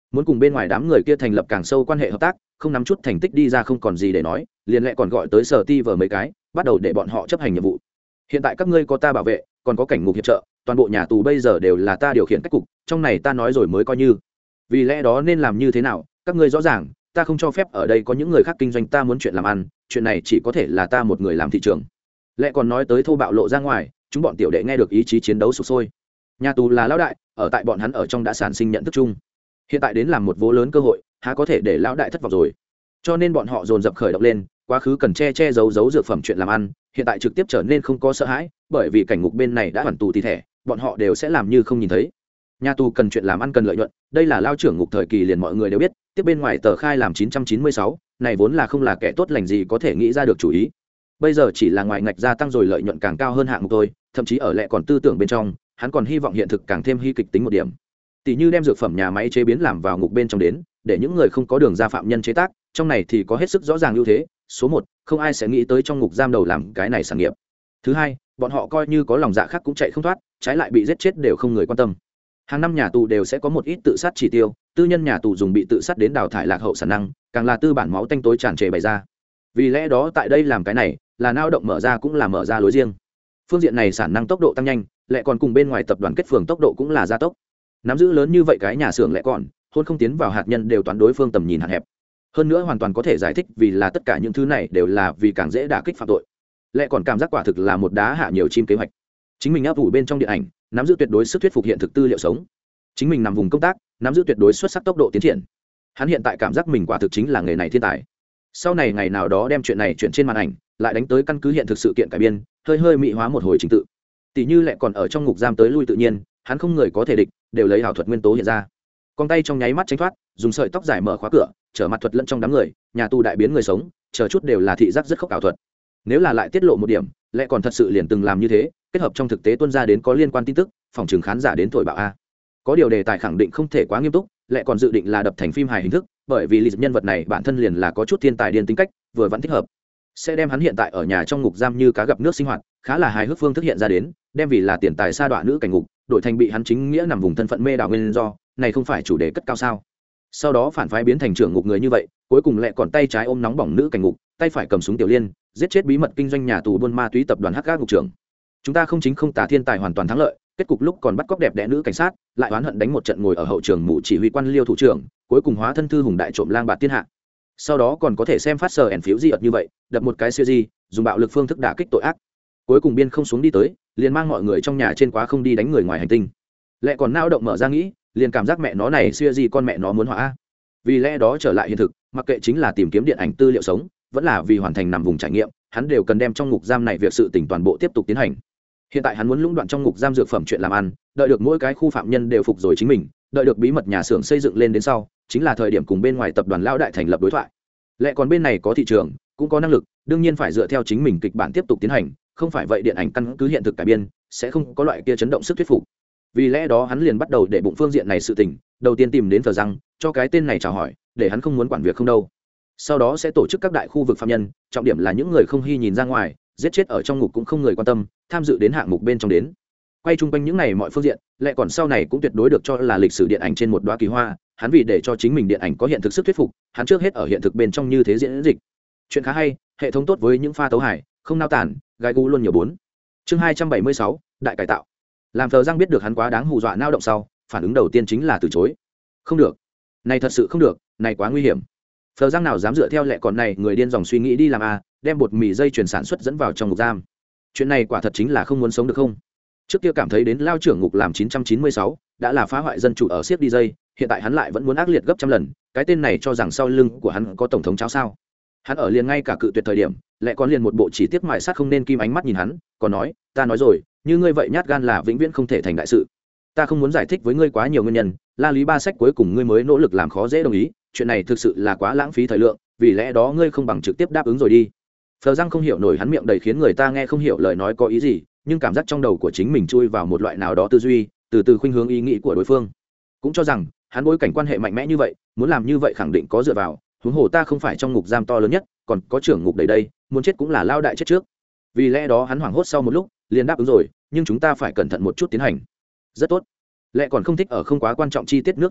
muốn cùng bên ngoài đám người kia thành lập càng sâu quan hệ hợp tác, không nắm chút thành tích đi ra không còn gì để nói, liền lại còn gọi tới sở ti vờ mấy cái, bắt đầu để bọn họ chấp hành nhiệm vụ. Hiện tại các ngươi có ta bảo vệ, còn có cảnh ngục hiệp trợ, toàn bộ nhà tù bây giờ đều là ta điều khiển cách cục, trong này ta nói rồi mới coi như. Vì lẽ đó nên làm như thế nào, các ngươi rõ ràng, ta không cho phép ở đây có những người khác kinh doanh ta muốn chuyện làm ăn, chuyện này chỉ có thể là ta một người làm thị trường. Lại còn nói tới thô bạo lộ ra ngoài, chúng bọn tiểu đệ nghe được ý chí chiến đấu sục sôi. Nhà tù là lão đại, ở tại bọn hắn ở trong đã sản sinh nhận thức chung. Hiện tại đến làm một vố lớn cơ hội, há có thể để lão đại thất vọng rồi. Cho nên bọn họ dồn dập khởi động lên, quá khứ cần che che giấu giấu dược phẩm chuyện làm ăn, hiện tại trực tiếp trở nên không có sợ hãi, bởi vì cảnh ngục bên này đã hoàn tù thì thẻ, bọn họ đều sẽ làm như không nhìn thấy. Nhà tù cần chuyện làm ăn cần lợi nhuận, đây là lao trưởng ngục thời kỳ liền mọi người đều biết, tiếp bên ngoài tờ khai làm chín trăm chín mươi sáu, này vốn là không là kẻ tốt lành gì có thể nghĩ ra được chủ ý. Bây giờ chỉ là ngoài ngạch gia tăng rồi lợi nhuận càng cao hơn hạng mục thôi, thậm chí ở lẽ còn tư tưởng bên trong, hắn còn hy vọng hiện thực càng thêm hy kịch tính một điểm. Tỷ như đem dược phẩm nhà máy chế biến làm vào ngục bên trong đến, để những người không có đường ra phạm nhân chế tác, trong này thì có hết sức rõ ràng ưu thế. Số một, không ai sẽ nghĩ tới trong ngục giam đầu làm cái này sản nghiệp. Thứ hai, bọn họ coi như có lòng dạ khác cũng chạy không thoát, trái lại bị giết chết đều không người quan tâm. Hàng năm nhà tù đều sẽ có một ít tự sát chỉ tiêu, tư nhân nhà tù dùng bị tự sát đến đào thải lạc hậu sản năng, càng là tư bản máu tanh tối tràn trề bày ra. Vì lẽ đó tại đây làm cái này, là nao động mở ra cũng là mở ra lối riêng. Phương diện này sản năng tốc độ tăng nhanh, lại còn cùng bên ngoài tập đoàn kết phường tốc độ cũng là gia tốc. Nắm giữ lớn như vậy cái nhà xưởng lại còn, hôn không tiến vào hạt nhân đều toán đối phương tầm nhìn hạn hẹp. Hơn nữa hoàn toàn có thể giải thích vì là tất cả những thứ này đều là vì càng dễ đả kích phạm tội. Lại còn cảm giác quả thực là một đá hạ nhiều chim kế hoạch. Chính mình áp ủ bên trong điện ảnh, nắm giữ tuyệt đối sức thuyết phục hiện thực tư liệu sống. Chính mình nằm vùng công tác, nắm giữ tuyệt đối xuất sắc tốc độ tiến triển. Hắn hiện tại cảm giác mình quả thực chính là nghề này thiên tài. Sau này ngày nào đó đem chuyện này chuyển trên màn ảnh, lại đánh tới căn cứ hiện thực sự kiện cải biên, hơi hơi mị hóa một hồi trình tự. Tỷ như lại còn ở trong ngục giam tới lui tự nhiên, hắn không người có thể địch, đều lấy ảo thuật nguyên tố hiện ra. Con tay trong nháy mắt tránh thoát, dùng sợi tóc dài mở khóa cửa, trở mặt thuật lẫn trong đám người, nhà tù đại biến người sống, chờ chút đều là thị giác rất khốc ảo thuật. Nếu là lại tiết lộ một điểm, lại còn thật sự liền từng làm như thế, kết hợp trong thực tế tuân ra đến có liên quan tin tức, phòng trường khán giả đến thổi bạo a. Có điều đề tài khẳng định không thể quá nghiêm túc, lại còn dự định là đập thành phim hài hình thức, bởi vì lý nhân vật này bản thân liền là có chút thiên tài điên tính cách, vừa vẫn thích hợp. Sẽ đem hắn hiện tại ở nhà trong ngục giam như cá gặp nước sinh hoạt, khá là hài hước phương thức hiện ra đến, đem vì là tiền tài sa đọa nữ cảnh ngục, đổi thành bị hắn chính nghĩa nằm vùng thân phận mê đảo nguyên do, này không phải chủ đề cất cao sao? Sau đó phản phái biến thành trưởng ngục người như vậy, cuối cùng lại còn tay trái ôm nóng bỏng nữ cảnh ngục, tay phải cầm súng tiểu liên, giết chết bí mật kinh doanh nhà tù buôn ma túy tập đoàn Hắc Gác ngục trưởng. Chúng ta không chính không tà thiên tài hoàn toàn thắng lợi, kết cục lúc còn bắt cóc đẹp đẽ nữ cảnh sát, lại oán hận đánh một trận ngồi ở hậu trường mụ chỉ huy quan liêu thủ trưởng, cuối cùng hóa thân thư hùng đại trộm lang bạt thiên hạ. Sau đó còn có thể xem phát sờ ẻn phiếu di ật như vậy, đập một cái siêu di, dùng bạo lực phương thức đả kích tội ác. Cuối cùng biên không xuống đi tới, liền mang mọi người trong nhà trên quá không đi đánh người ngoài hành tinh. Lại còn nao động mở ra nghĩ, liền cảm giác mẹ nó này siêu di con mẹ nó muốn hỏa. Vì lẽ đó trở lại hiện thực, mặc kệ chính là tìm kiếm điện ảnh tư liệu sống, vẫn là vì hoàn thành nằm vùng trải nghiệm, hắn đều cần đem trong ngục giam này việc sự tình toàn bộ tiếp tục tiến hành. Hiện tại hắn muốn lũng đoạn trong ngục giam dược phẩm chuyện làm ăn, đợi được mỗi cái khu phạm nhân đều phục rồi chính mình, đợi được bí mật nhà xưởng xây dựng lên đến sau, chính là thời điểm cùng bên ngoài tập đoàn lão đại thành lập đối thoại. Lại còn bên này có thị trường, cũng có năng lực, đương nhiên phải dựa theo chính mình kịch bản tiếp tục tiến hành, không phải vậy điện ảnh căn cứ hiện thực cải biên, sẽ không có loại kia chấn động sức thuyết phục. Vì lẽ đó hắn liền bắt đầu để bụng phương diện này sự tình, đầu tiên tìm đến Phở Răng, cho cái tên này chào hỏi, để hắn không muốn quản việc không đâu. Sau đó sẽ tổ chức các đại khu vực phạm nhân, trọng điểm là những người không hy nhìn ra ngoài, giết chết ở trong ngục cũng không người quan tâm, tham dự đến hạng mục bên trong đến. Quay chung quanh những này mọi phương diện, lại còn sau này cũng tuyệt đối được cho là lịch sử điện ảnh trên một đóa kỳ hoa, hắn vì để cho chính mình điện ảnh có hiện thực sức thuyết phục, hắn trước hết ở hiện thực bên trong như thế diễn dịch. Chuyện khá hay, hệ thống tốt với những pha tấu hài, không nao tản, gai gu luôn nhiều bốn. Chương hai trăm bảy mươi sáu, đại cải tạo. Làm Phở Răng biết được hắn quá đáng hù dọa nao động sau, phản ứng đầu tiên chính là từ chối. Không được, này thật sự không được, này quá nguy hiểm. Phở Răng nào dám dựa theo lệ còn này người điên dòng suy nghĩ đi làm a, đem bột mì dây chuyển sản xuất dẫn vào trong ngục giam. Chuyện này quả thật chính là không muốn sống được không? Trước kia cảm thấy đến lao trưởng ngục làm chín trăm chín mươi sáu, đã là phá hoại dân chủ ở siếc đi dây, hiện tại hắn lại vẫn muốn ác liệt gấp trăm lần, cái tên này cho rằng sau lưng của hắn có tổng thống cháo sao? Hắn ở liền ngay cả cự tuyệt thời điểm, lại còn liền một bộ chỉ tiếc mài sát không nên kim ánh mắt nhìn hắn, còn nói, ta nói rồi, như ngươi vậy nhát gan là vĩnh viễn không thể thành đại sự. Ta không muốn giải thích với ngươi quá nhiều nguyên nhân, la lý ba sách cuối cùng ngươi mới nỗ lực làm khó dễ đồng ý, chuyện này thực sự là quá lãng phí thời lượng, vì lẽ đó ngươi không bằng trực tiếp đáp ứng rồi đi. Phờ Răng không hiểu nổi hắn miệng đầy khiến người ta nghe không hiểu lời nói có ý gì, nhưng cảm giác trong đầu của chính mình chui vào một loại nào đó tư duy, từ từ khuynh hướng ý nghĩ của đối phương. Cũng cho rằng, hắn bối cảnh quan hệ mạnh mẽ như vậy, muốn làm như vậy khẳng định có dựa vào, huống hồ ta không phải trong ngục giam to lớn nhất, còn có trưởng ngục đầy đây, muốn chết cũng là lao đại chết trước. Vì lẽ đó hắn hoảng hốt sau một lúc, liền đáp ứng rồi, nhưng chúng ta phải cẩn thận một chút tiến hành. Rất tốt. Lẽ còn không thích ở không quá quan trọng chi tiết nước thời lượng,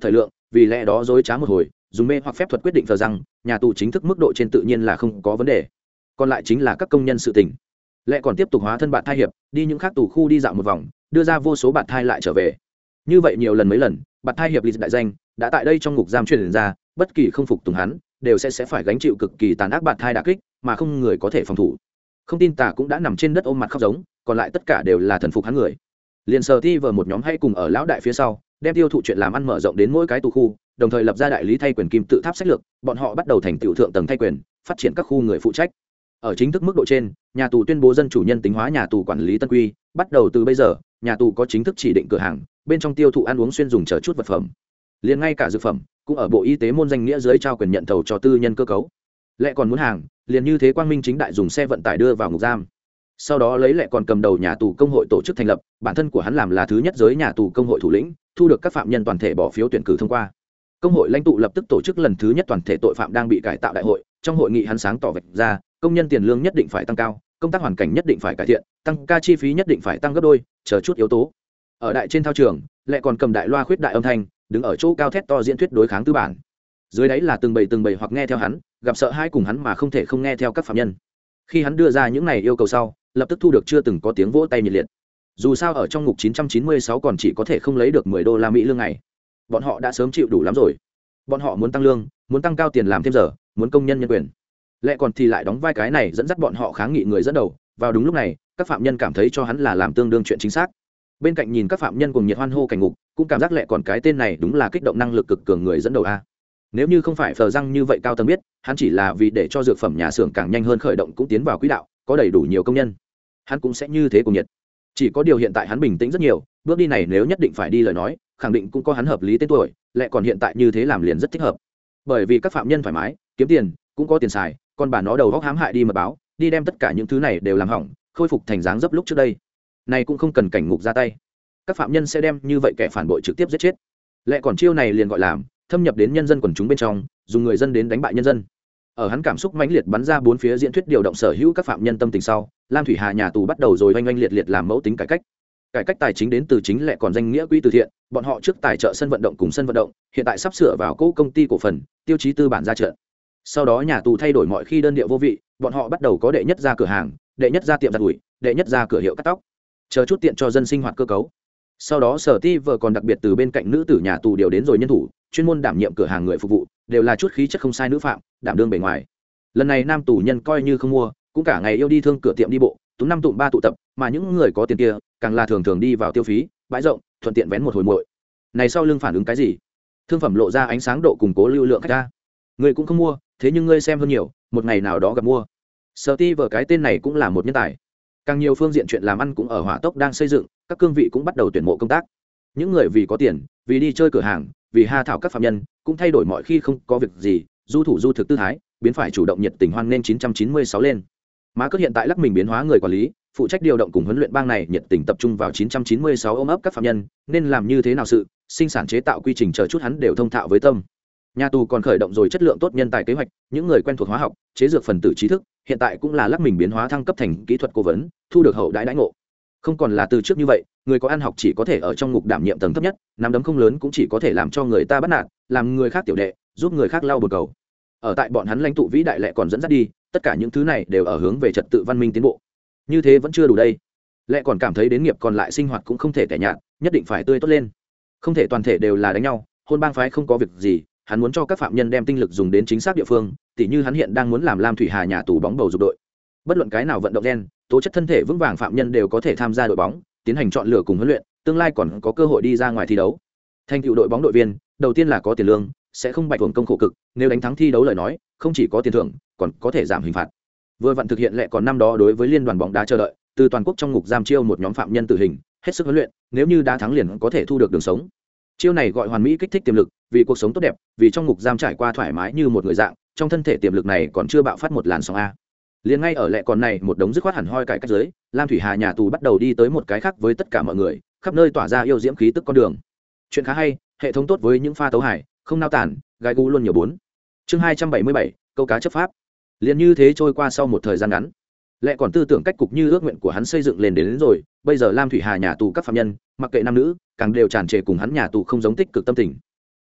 vì lẽ đó dối trá một hồi dùng mê hoặc phép thuật quyết định thờ rằng nhà tù chính thức mức độ trên tự nhiên là không có vấn đề, còn lại chính là các công nhân sự tình. Lệ còn tiếp tục hóa thân bạn thai hiệp đi những khác tù khu đi dạo một vòng, đưa ra vô số bạn thai lại trở về. Như vậy nhiều lần mấy lần, bạn thai hiệp lịch đại danh đã tại đây trong ngục giam truyền ra, bất kỳ không phục tùng hắn đều sẽ sẽ phải gánh chịu cực kỳ tàn ác bạn thai đả kích mà không người có thể phòng thủ. Không tin tà cũng đã nằm trên đất ôm mặt khóc giống, còn lại tất cả đều là thần phục hắn người. Liền Sở Ti vờ một nhóm hay cùng ở lão đại phía sau, đem tiêu thụ chuyện làm ăn mở rộng đến mỗi cái tù khu, đồng thời lập ra đại lý thay quyền kim tự tháp sách lược, bọn họ bắt đầu thành tiểu thượng tầng thay quyền, phát triển các khu người phụ trách. Ở chính thức mức độ trên, nhà tù tuyên bố dân chủ nhân tính hóa nhà tù quản lý tân quy, bắt đầu từ bây giờ, nhà tù có chính thức chỉ định cửa hàng, bên trong tiêu thụ ăn uống xuyên dùng chờ chút vật phẩm. Liền ngay cả dược phẩm, cũng ở bộ y tế môn danh nghĩa dưới trao quyền nhận thầu cho tư nhân cơ cấu. Lệ còn muốn hàng, liền như thế quang minh chính đại dùng xe vận tải đưa vào ngục giam. Sau đó lấy Lệ còn cầm đầu nhà tù công hội tổ chức thành lập, bản thân của hắn làm là thứ nhất giới nhà tù công hội thủ lĩnh, thu được các phạm nhân toàn thể bỏ phiếu tuyển cử thông qua. Công hội lãnh tụ lập tức tổ chức lần thứ nhất toàn thể tội phạm đang bị cải tạo đại hội, trong hội nghị hắn sáng tỏ vạch ra, công nhân tiền lương nhất định phải tăng cao, công tác hoàn cảnh nhất định phải cải thiện, tăng ca chi phí nhất định phải tăng gấp đôi, chờ chút yếu tố. Ở đại trên thao trường, Lệ còn cầm đại loa khuyết đại âm thanh, đứng ở chỗ cao thét to diễn thuyết đối kháng tư bản. Dưới đáy là từng bầy từng bầy hoặc nghe theo hắn, gặp sợ hãi cùng hắn mà không thể không nghe theo các phạm nhân. Khi hắn đưa ra những này yêu cầu sau, lập tức thu được chưa từng có tiếng vỗ tay nhiệt liệt. Dù sao ở trong ngục chín trăm chín mươi sáu còn chỉ có thể không lấy được mười đô la Mỹ lương ngày. Bọn họ đã sớm chịu đủ lắm rồi. Bọn họ muốn tăng lương, muốn tăng cao tiền làm thêm giờ, muốn công nhân nhân quyền. Lệ còn thì lại đóng vai cái này dẫn dắt bọn họ kháng nghị người dẫn đầu. Vào đúng lúc này, các phạm nhân cảm thấy cho hắn là làm tương đương chuyện chính xác. Bên cạnh nhìn các phạm nhân cùng nhiệt hoan hô cảnh ngục, cũng cảm giác Lệ còn cái tên này đúng là kích động năng lực cực cường người dẫn đầu a. Nếu như không phải phờ răng như vậy cao tầng biết, hắn chỉ là vì để cho dược phẩm nhà xưởng càng nhanh hơn khởi động cũng tiến vào quỹ đạo, có đầy đủ nhiều công nhân, hắn cũng sẽ như thế cùng nhiệt. Chỉ có điều hiện tại hắn bình tĩnh rất nhiều, bước đi này nếu nhất định phải đi lời nói, khẳng định cũng có hắn hợp lý tên tuổi, Lệ còn hiện tại như thế làm liền rất thích hợp. Bởi vì các phạm nhân thoải mái, kiếm tiền, cũng có tiền xài, con bà nó đầu góc hãm hại đi mà báo, đi đem tất cả những thứ này đều làm hỏng, khôi phục thành dáng dấp lúc trước đây. Này cũng không cần cảnh ngục ra tay. Các phạm nhân sẽ đem như vậy kẻ phản bội trực tiếp giết chết. Lệ còn chiêu này liền gọi là thâm nhập đến nhân dân quần chúng bên trong, dùng người dân đến đánh bại nhân dân. Ở hắn cảm xúc mãnh liệt bắn ra bốn phía diễn thuyết điều động sở hữu các phạm nhân tâm tình sau, Lam Thủy Hà nhà tù bắt đầu rồi oanh oanh liệt liệt làm mẫu tính cải cách. Cải cách tài chính đến từ chính Lệ còn danh nghĩa quỹ từ thiện, bọn họ trước tài trợ sân vận động cùng sân vận động, hiện tại sắp sửa vào cỗ công ty cổ phần, tiêu chí tư bản ra trận. Sau đó nhà tù thay đổi mọi khi đơn điệu vô vị, bọn họ bắt đầu có đệ nhất ra cửa hàng, đệ nhất ra tiệm giặt ủi, đệ nhất ra cửa hiệu cắt tóc, chờ chút tiện cho dân sinh hoạt cơ cấu. Sau đó Sở Ti vợ còn đặc biệt từ bên cạnh nữ tử nhà tù điều đến rồi nhân thủ, chuyên môn đảm nhiệm cửa hàng người phục vụ, đều là chút khí chất không sai nữ phạm, đảm đương bề ngoài. Lần này nam tù nhân coi như không mua, cũng cả ngày yêu đi thương cửa tiệm đi bộ, tú năm tụm ba tụ tập, mà những người có tiền kia, càng là thường thường đi vào tiêu phí, bãi rộng, thuận tiện vén một hồi muội. Này sau lưng phản ứng cái gì? Thương phẩm lộ ra ánh sáng độ củng cố lưu lượng khách ra. Người cũng không mua, thế nhưng ngươi xem hơn nhiều, một ngày nào đó gặp mua. Sở Ti vợ cái tên này cũng là một nhân tài. Càng nhiều phương diện chuyện làm ăn cũng ở hỏa tốc đang xây dựng, các cương vị cũng bắt đầu tuyển mộ công tác. Những người vì có tiền, vì đi chơi cửa hàng, vì ha thảo các phạm nhân, cũng thay đổi mọi khi không có việc gì, du thủ du thực tư thái, biến phải chủ động nhiệt tình hoan nên chín trăm chín mươi sáu lên. Má cất hiện tại lắc mình biến hóa người quản lý, phụ trách điều động cùng huấn luyện bang này nhiệt tình tập trung vào chín trăm chín mươi sáu ôm ấp các phạm nhân, nên làm như thế nào sự, sinh sản chế tạo quy trình chờ chút hắn đều thông thạo với tâm. Nhà tù còn khởi động rồi chất lượng tốt nhân tài kế hoạch, những người quen thuộc hóa học, chế dược phần tử trí thức, hiện tại cũng là lắc mình biến hóa thăng cấp thành kỹ thuật cố vấn, thu được hậu đãi đãi ngộ. Không còn là từ trước như vậy, người có ăn học chỉ có thể ở trong ngục đảm nhiệm tầng thấp nhất, nắm đấm không lớn cũng chỉ có thể làm cho người ta bắt nạt, làm người khác tiểu đệ, giúp người khác lau bồn cầu. Ở tại bọn hắn lãnh tụ vĩ đại Lệ còn dẫn dắt đi, tất cả những thứ này đều ở hướng về trật tự văn minh tiến bộ. Như thế vẫn chưa đủ đây. Lệ còn cảm thấy đến nghiệp còn lại sinh hoạt cũng không thể tẻ nhạt, nhất định phải tươi tốt lên. Không thể toàn thể đều là đánh nhau, hôn bang phái không có việc gì, hắn muốn cho các phạm nhân đem tinh lực dùng đến chính xác địa phương, tỉ như hắn hiện đang muốn làm Lam Thủy Hà nhà tù bóng bầu dục đội. Bất luận cái nào vận động gen, tố chất thân thể vững vàng phạm nhân đều có thể tham gia đội bóng, tiến hành chọn lựa cùng huấn luyện, tương lai còn có cơ hội đi ra ngoài thi đấu. Thành tựu đội bóng đội viên, đầu tiên là có tiền lương, sẽ không bạch hưởng công khổ cực, nếu đánh thắng thi đấu lời nói, không chỉ có tiền thưởng, còn có thể giảm hình phạt. Vừa vặn thực hiện Lệ còn năm đó đối với liên đoàn bóng đá chờ đợi, từ toàn quốc trong ngục giam chiêu một nhóm phạm nhân tử hình, hết sức huấn luyện, nếu như đá thắng liền có thể thu được đường sống. Chiêu này gọi hoàn mỹ kích thích tiềm lực, vì cuộc sống tốt đẹp, vì trong ngục giam trải qua thoải mái như một người dạng, trong thân thể tiềm lực này còn chưa bạo phát một làn sóng a. Liền ngay ở Lệ còn này một đống dứt khoát hẳn hoi cải cách dưới, Lam Thủy Hà nhà tù bắt đầu đi tới một cái khác với tất cả mọi người, khắp nơi tỏa ra yêu diễm khí tức con đường. Chuyện khá hay, hệ thống tốt với những pha tấu hải, không nao tản, gai gu luôn nhiều bốn. Chương hai trăm bảy mươi bảy, câu cá chấp pháp. Liền như thế trôi qua sau một thời gian ngắn, Lệ còn tư tưởng cách cục như ước nguyện của hắn xây dựng lên đến, đến rồi, bây giờ Lam Thủy Hà nhà tù các phạm nhân, mặc kệ nam nữ, càng đều tràn trề cùng hắn nhà tù không giống tích cực tâm tình.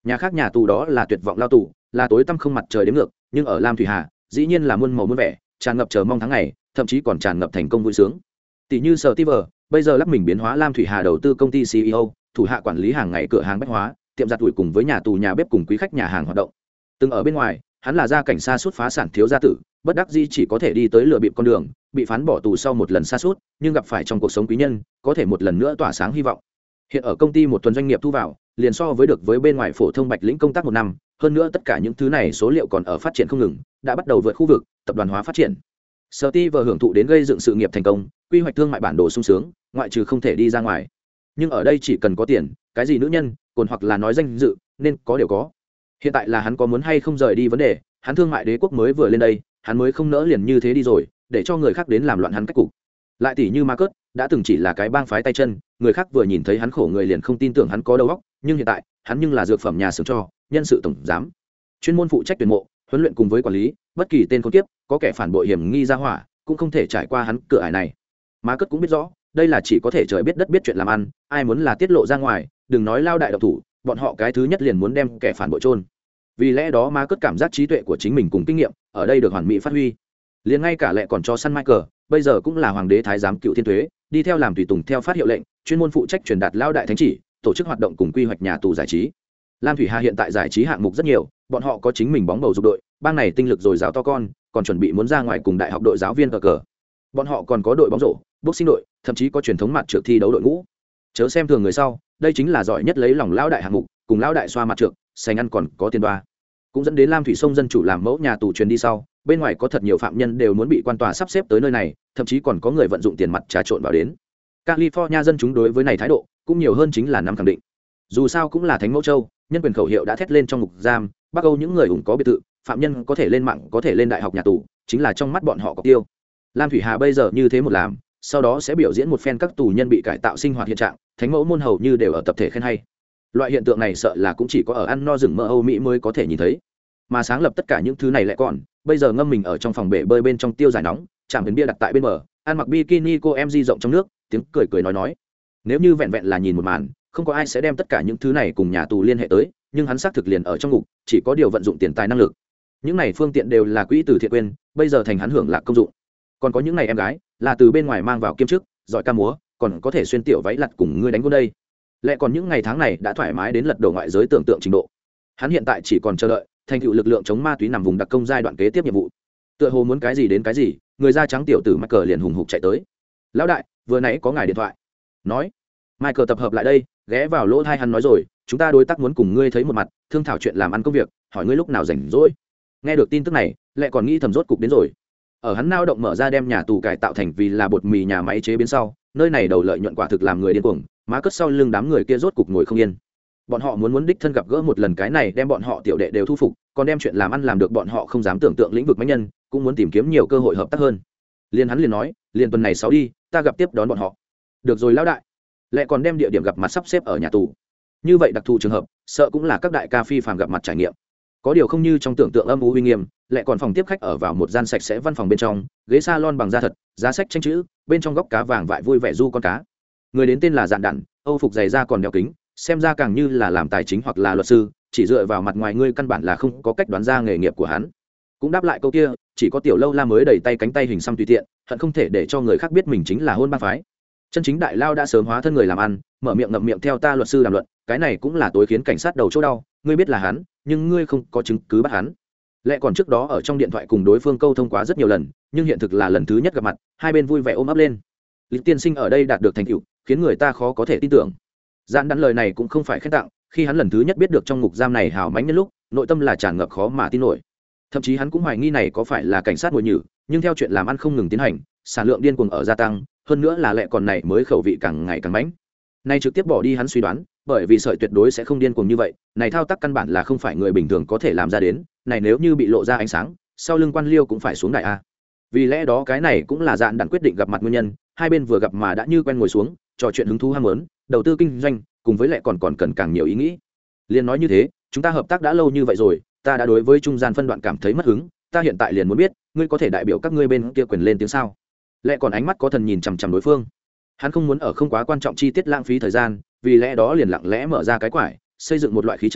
nhà khác nhà tù đó là tuyệt vọng lao tù, là tối tăm không mặt trời đến ngược, nhưng ở Lam Thủy Hà dĩ nhiên là muôn màu muôn vẻ, tràn ngập chờ mong tháng ngày, thậm chí còn tràn ngập thành công vui sướng. Tỷ như Steve bây giờ lắp mình biến hóa Lam Thủy Hà đầu tư công ty xê e ô, thủ hạ quản lý hàng ngày cửa hàng bách hóa, tiệm giặt ủi cùng với nhà tù nhà bếp cùng quý khách nhà hàng hoạt động. Từng ở bên ngoài, hắn là gia cảnh xa suốt phá sản thiếu gia tử, bất đắc dĩ chỉ có thể đi tới lừa bịp con đường, bị phán bỏ tù sau một lần xa suốt, nhưng gặp phải trong cuộc sống quý nhân, có thể một lần nữa tỏa sáng hy vọng. Hiện ở công ty một tuần doanh nghiệp thu vào, liền so với được với bên ngoài phổ thông Bạch lĩnh công tác một năm, hơn nữa tất cả những thứ này số liệu còn ở phát triển không ngừng, đã bắt đầu vượt khu vực, tập đoàn hóa phát triển. Steve hưởng thụ đến gây dựng sự nghiệp thành công, quy hoạch thương mại bản đồ sung sướng, ngoại trừ không thể đi ra ngoài. Nhưng ở đây chỉ cần có tiền, cái gì nữ nhân, còn hoặc là nói danh dự, nên có đều có. Hiện tại là hắn có muốn hay không rời đi vấn đề, hắn thương mại đế quốc mới vừa lên đây, hắn mới không nỡ liền như thế đi rồi, để cho người khác đến làm loạn hắn cách cục. Lại tỷ như Marcus, đã từng chỉ là cái bang phái tay chân, người khác vừa nhìn thấy hắn khổ người liền không tin tưởng hắn có đầu óc, nhưng hiện tại, hắn nhưng là dược phẩm nhà xưởng cho, nhân sự tổng giám, chuyên môn phụ trách tuyển mộ, huấn luyện cùng với quản lý, bất kỳ tên con tiếp, có kẻ phản bội hiểm nghi ra hỏa, cũng không thể trải qua hắn cửa ải này. Marcus cũng biết rõ, đây là chỉ có thể trời biết đất biết chuyện làm ăn, ai muốn là tiết lộ ra ngoài, đừng nói lao đại độc thủ, bọn họ cái thứ nhất liền muốn đem kẻ phản bội chôn. Vì lẽ đó Marcus cảm giác trí tuệ của chính mình cùng kinh nghiệm ở đây được hoàn mỹ phát huy. Liền ngay cả lệ còn cho săn Michael, bây giờ cũng là hoàng đế thái giám cựu thiên tuế, đi theo làm tùy tùng theo phát hiệu lệnh, chuyên môn phụ trách truyền đạt lao đại thánh chỉ, tổ chức hoạt động cùng quy hoạch nhà tù giải trí. Lam Thủy Hà hiện tại giải trí hạng mục rất nhiều, bọn họ có chính mình bóng bầu dục đội, bang này tinh lực dồi dào to con, còn chuẩn bị muốn ra ngoài cùng đại học đội giáo viên cờ cờ. Bọn họ còn có đội bóng rổ, boxing đội, thậm chí có truyền thống mặt trượt thi đấu đội ngũ. Chớ xem thường người sau, đây chính là giỏi nhất lấy lòng lao đại hạng mục, cùng lao đại xoa mặt trượt, sành ăn còn có tiền đoa. Cũng dẫn đến Lam Thủy Sông dân chủ làm mẫu nhà tù truyền đi sau, bên ngoài có thật nhiều phạm nhân đều muốn bị quan tòa sắp xếp tới nơi này, thậm chí còn có người vận dụng tiền mặt trà trộn vào đến. California dân chúng đối với này thái độ cũng nhiều hơn chính là năm khẳng định. Dù sao cũng là thánh mẫu châu, nhân quyền khẩu hiệu đã thét lên trong ngục giam, Bắc Âu những người ủng có biệt thự, phạm nhân có thể lên mạng, có thể lên đại học nhà tù, chính là trong mắt bọn họ có tiêu. Lam Thủy Hà bây giờ như thế một làm, sau đó sẽ biểu diễn một phen các tù nhân bị cải tạo sinh hoạt hiện trạng, thánh mẫu môn hầu như đều ở tập thể khen hay. Loại hiện tượng này sợ là cũng chỉ có ở ăn no rừng mỡ Âu Mỹ mới có thể nhìn thấy. Mà sáng lập tất cả những thứ này lại còn, bây giờ ngâm mình ở trong phòng bể bơi bên trong tiêu giải nóng, chạm đến bia đặt tại bên bờ, ăn mặc bikini cô em di rộng trong nước, tiếng cười cười nói nói. Nếu như vẹn vẹn là nhìn một màn, không có ai sẽ đem tất cả những thứ này cùng nhà tù liên hệ tới, nhưng hắn xác thực liền ở trong ngục, chỉ có điều vận dụng tiền tài năng lực. Những này phương tiện đều là quỹ từ thiện quên, bây giờ thành hắn hưởng lạc công dụng. Còn có những này em gái, là từ bên ngoài mang vào kiêm chức, giỏi ca múa, còn có thể xuyên tiểu váy lặt cùng ngươi đánh gôn đây. Lẽ còn những ngày tháng này đã thoải mái đến lật đổ ngoại giới tưởng tượng trình độ. Hắn hiện tại chỉ còn chờ đợi thành tựu lực lượng chống ma túy nằm vùng đặc công giai đoạn kế tiếp nhiệm vụ. Tựa hồ muốn cái gì đến cái gì, người da trắng tiểu tử Michael liền hùng hục chạy tới. Lão đại, vừa nãy có ngài điện thoại. Nói. Michael tập hợp lại đây, ghé vào lỗ tai hắn nói rồi, chúng ta đối tác muốn cùng ngươi thấy một mặt, thương thảo chuyện làm ăn công việc, hỏi ngươi lúc nào rảnh rỗi. Nghe được tin tức này, lại còn nghĩ thầm rốt cục đến rồi. Ở hắn nao động mở ra đem nhà tù cải tạo thành vì là bột mì nhà máy chế biến sau, nơi này đầu lợi nhuận quả thực làm người điên cuồng, má cất sau lưng đám người kia rốt cục ngồi không yên. Bọn họ muốn muốn đích thân gặp gỡ một lần cái này đem bọn họ tiểu đệ đều thu phục, còn đem chuyện làm ăn làm được bọn họ không dám tưởng tượng lĩnh vực mạnh nhân, cũng muốn tìm kiếm nhiều cơ hội hợp tác hơn. Liên hắn liền nói, liền tuần này sáu đi, ta gặp tiếp đón bọn họ. Được rồi lão đại. Lại còn đem địa điểm gặp mặt sắp xếp ở nhà tù. Như vậy đặc thù trường hợp, sợ cũng là các đại ca phi phàm gặp mặt trải nghiệm. Có điều không như trong tưởng tượng âm u uy nghiêm, lại còn phòng tiếp khách ở vào một gian sạch sẽ văn phòng bên trong, ghế salon bằng da thật, giá sách tranh chữ, bên trong góc cá vàng vại vui vẻ du con cá. Người đến tên là Dạn Đản, Âu phục dày da còn đeo kính, xem ra càng như là làm tài chính hoặc là luật sư, chỉ dựa vào mặt ngoài ngươi căn bản là không có cách đoán ra nghề nghiệp của hắn. Cũng đáp lại câu kia, chỉ có tiểu lâu la mới đẩy tay cánh tay hình xăm tùy tiện, hận không thể để cho người khác biết mình chính là hôn ba phái. Chân chính đại lao đã sớm hóa thân người làm ăn, mở miệng ngậm miệng theo ta luật sư làm luận, cái này cũng là tối khiến cảnh sát đầu chỗ đau, ngươi biết là hắn, nhưng ngươi không có chứng cứ bắt hắn. Lẽ còn trước đó ở trong điện thoại cùng đối phương câu thông quá rất nhiều lần, nhưng hiện thực là lần thứ nhất gặp mặt, hai bên vui vẻ ôm ấp lên. Lý tiên sinh ở đây đạt được thành tựu, khiến người ta khó có thể tin tưởng. Dạn Đản lời này cũng không phải khen tặng, khi hắn lần thứ nhất biết được trong ngục giam này hào mãnh nhân lúc, nội tâm là tràn ngập khó mà tin nổi. Thậm chí hắn cũng hoài nghi này có phải là cảnh sát mồi nhử, nhưng theo chuyện làm ăn không ngừng tiến hành, sản lượng điên cuồng ở gia tăng, hơn nữa là lẽ còn này mới khẩu vị càng ngày càng mãnh. Nay trực tiếp bỏ đi hắn suy đoán, bởi vì sợi tuyệt đối sẽ không điên cuồng như vậy, này thao tác căn bản là không phải người bình thường có thể làm ra đến, này nếu như bị lộ ra ánh sáng, sau lưng quan liêu cũng phải xuống đại a. Vì lẽ đó cái này cũng là Dạn Đản quyết định gặp mặt nguyên nhân, hai bên vừa gặp mà đã như quen ngồi xuống, trò chuyện hứng thú ham muốn, đầu tư kinh doanh, cùng với lại còn còn cần càng nhiều ý nghĩ. Liên nói như thế, chúng ta hợp tác đã lâu như vậy rồi, ta đã đối với trung gian phân đoạn cảm thấy mất hứng, ta hiện tại liền muốn biết, ngươi có thể đại biểu các ngươi bên kia quyền lên tiếng sao? Lẽ còn ánh mắt có thần nhìn chằm chằm đối phương. Hắn không muốn ở không quá quan trọng chi tiết lãng phí thời gian, vì lẽ đó liền lặng lẽ mở ra cái quải, xây dựng một loại khí tràng,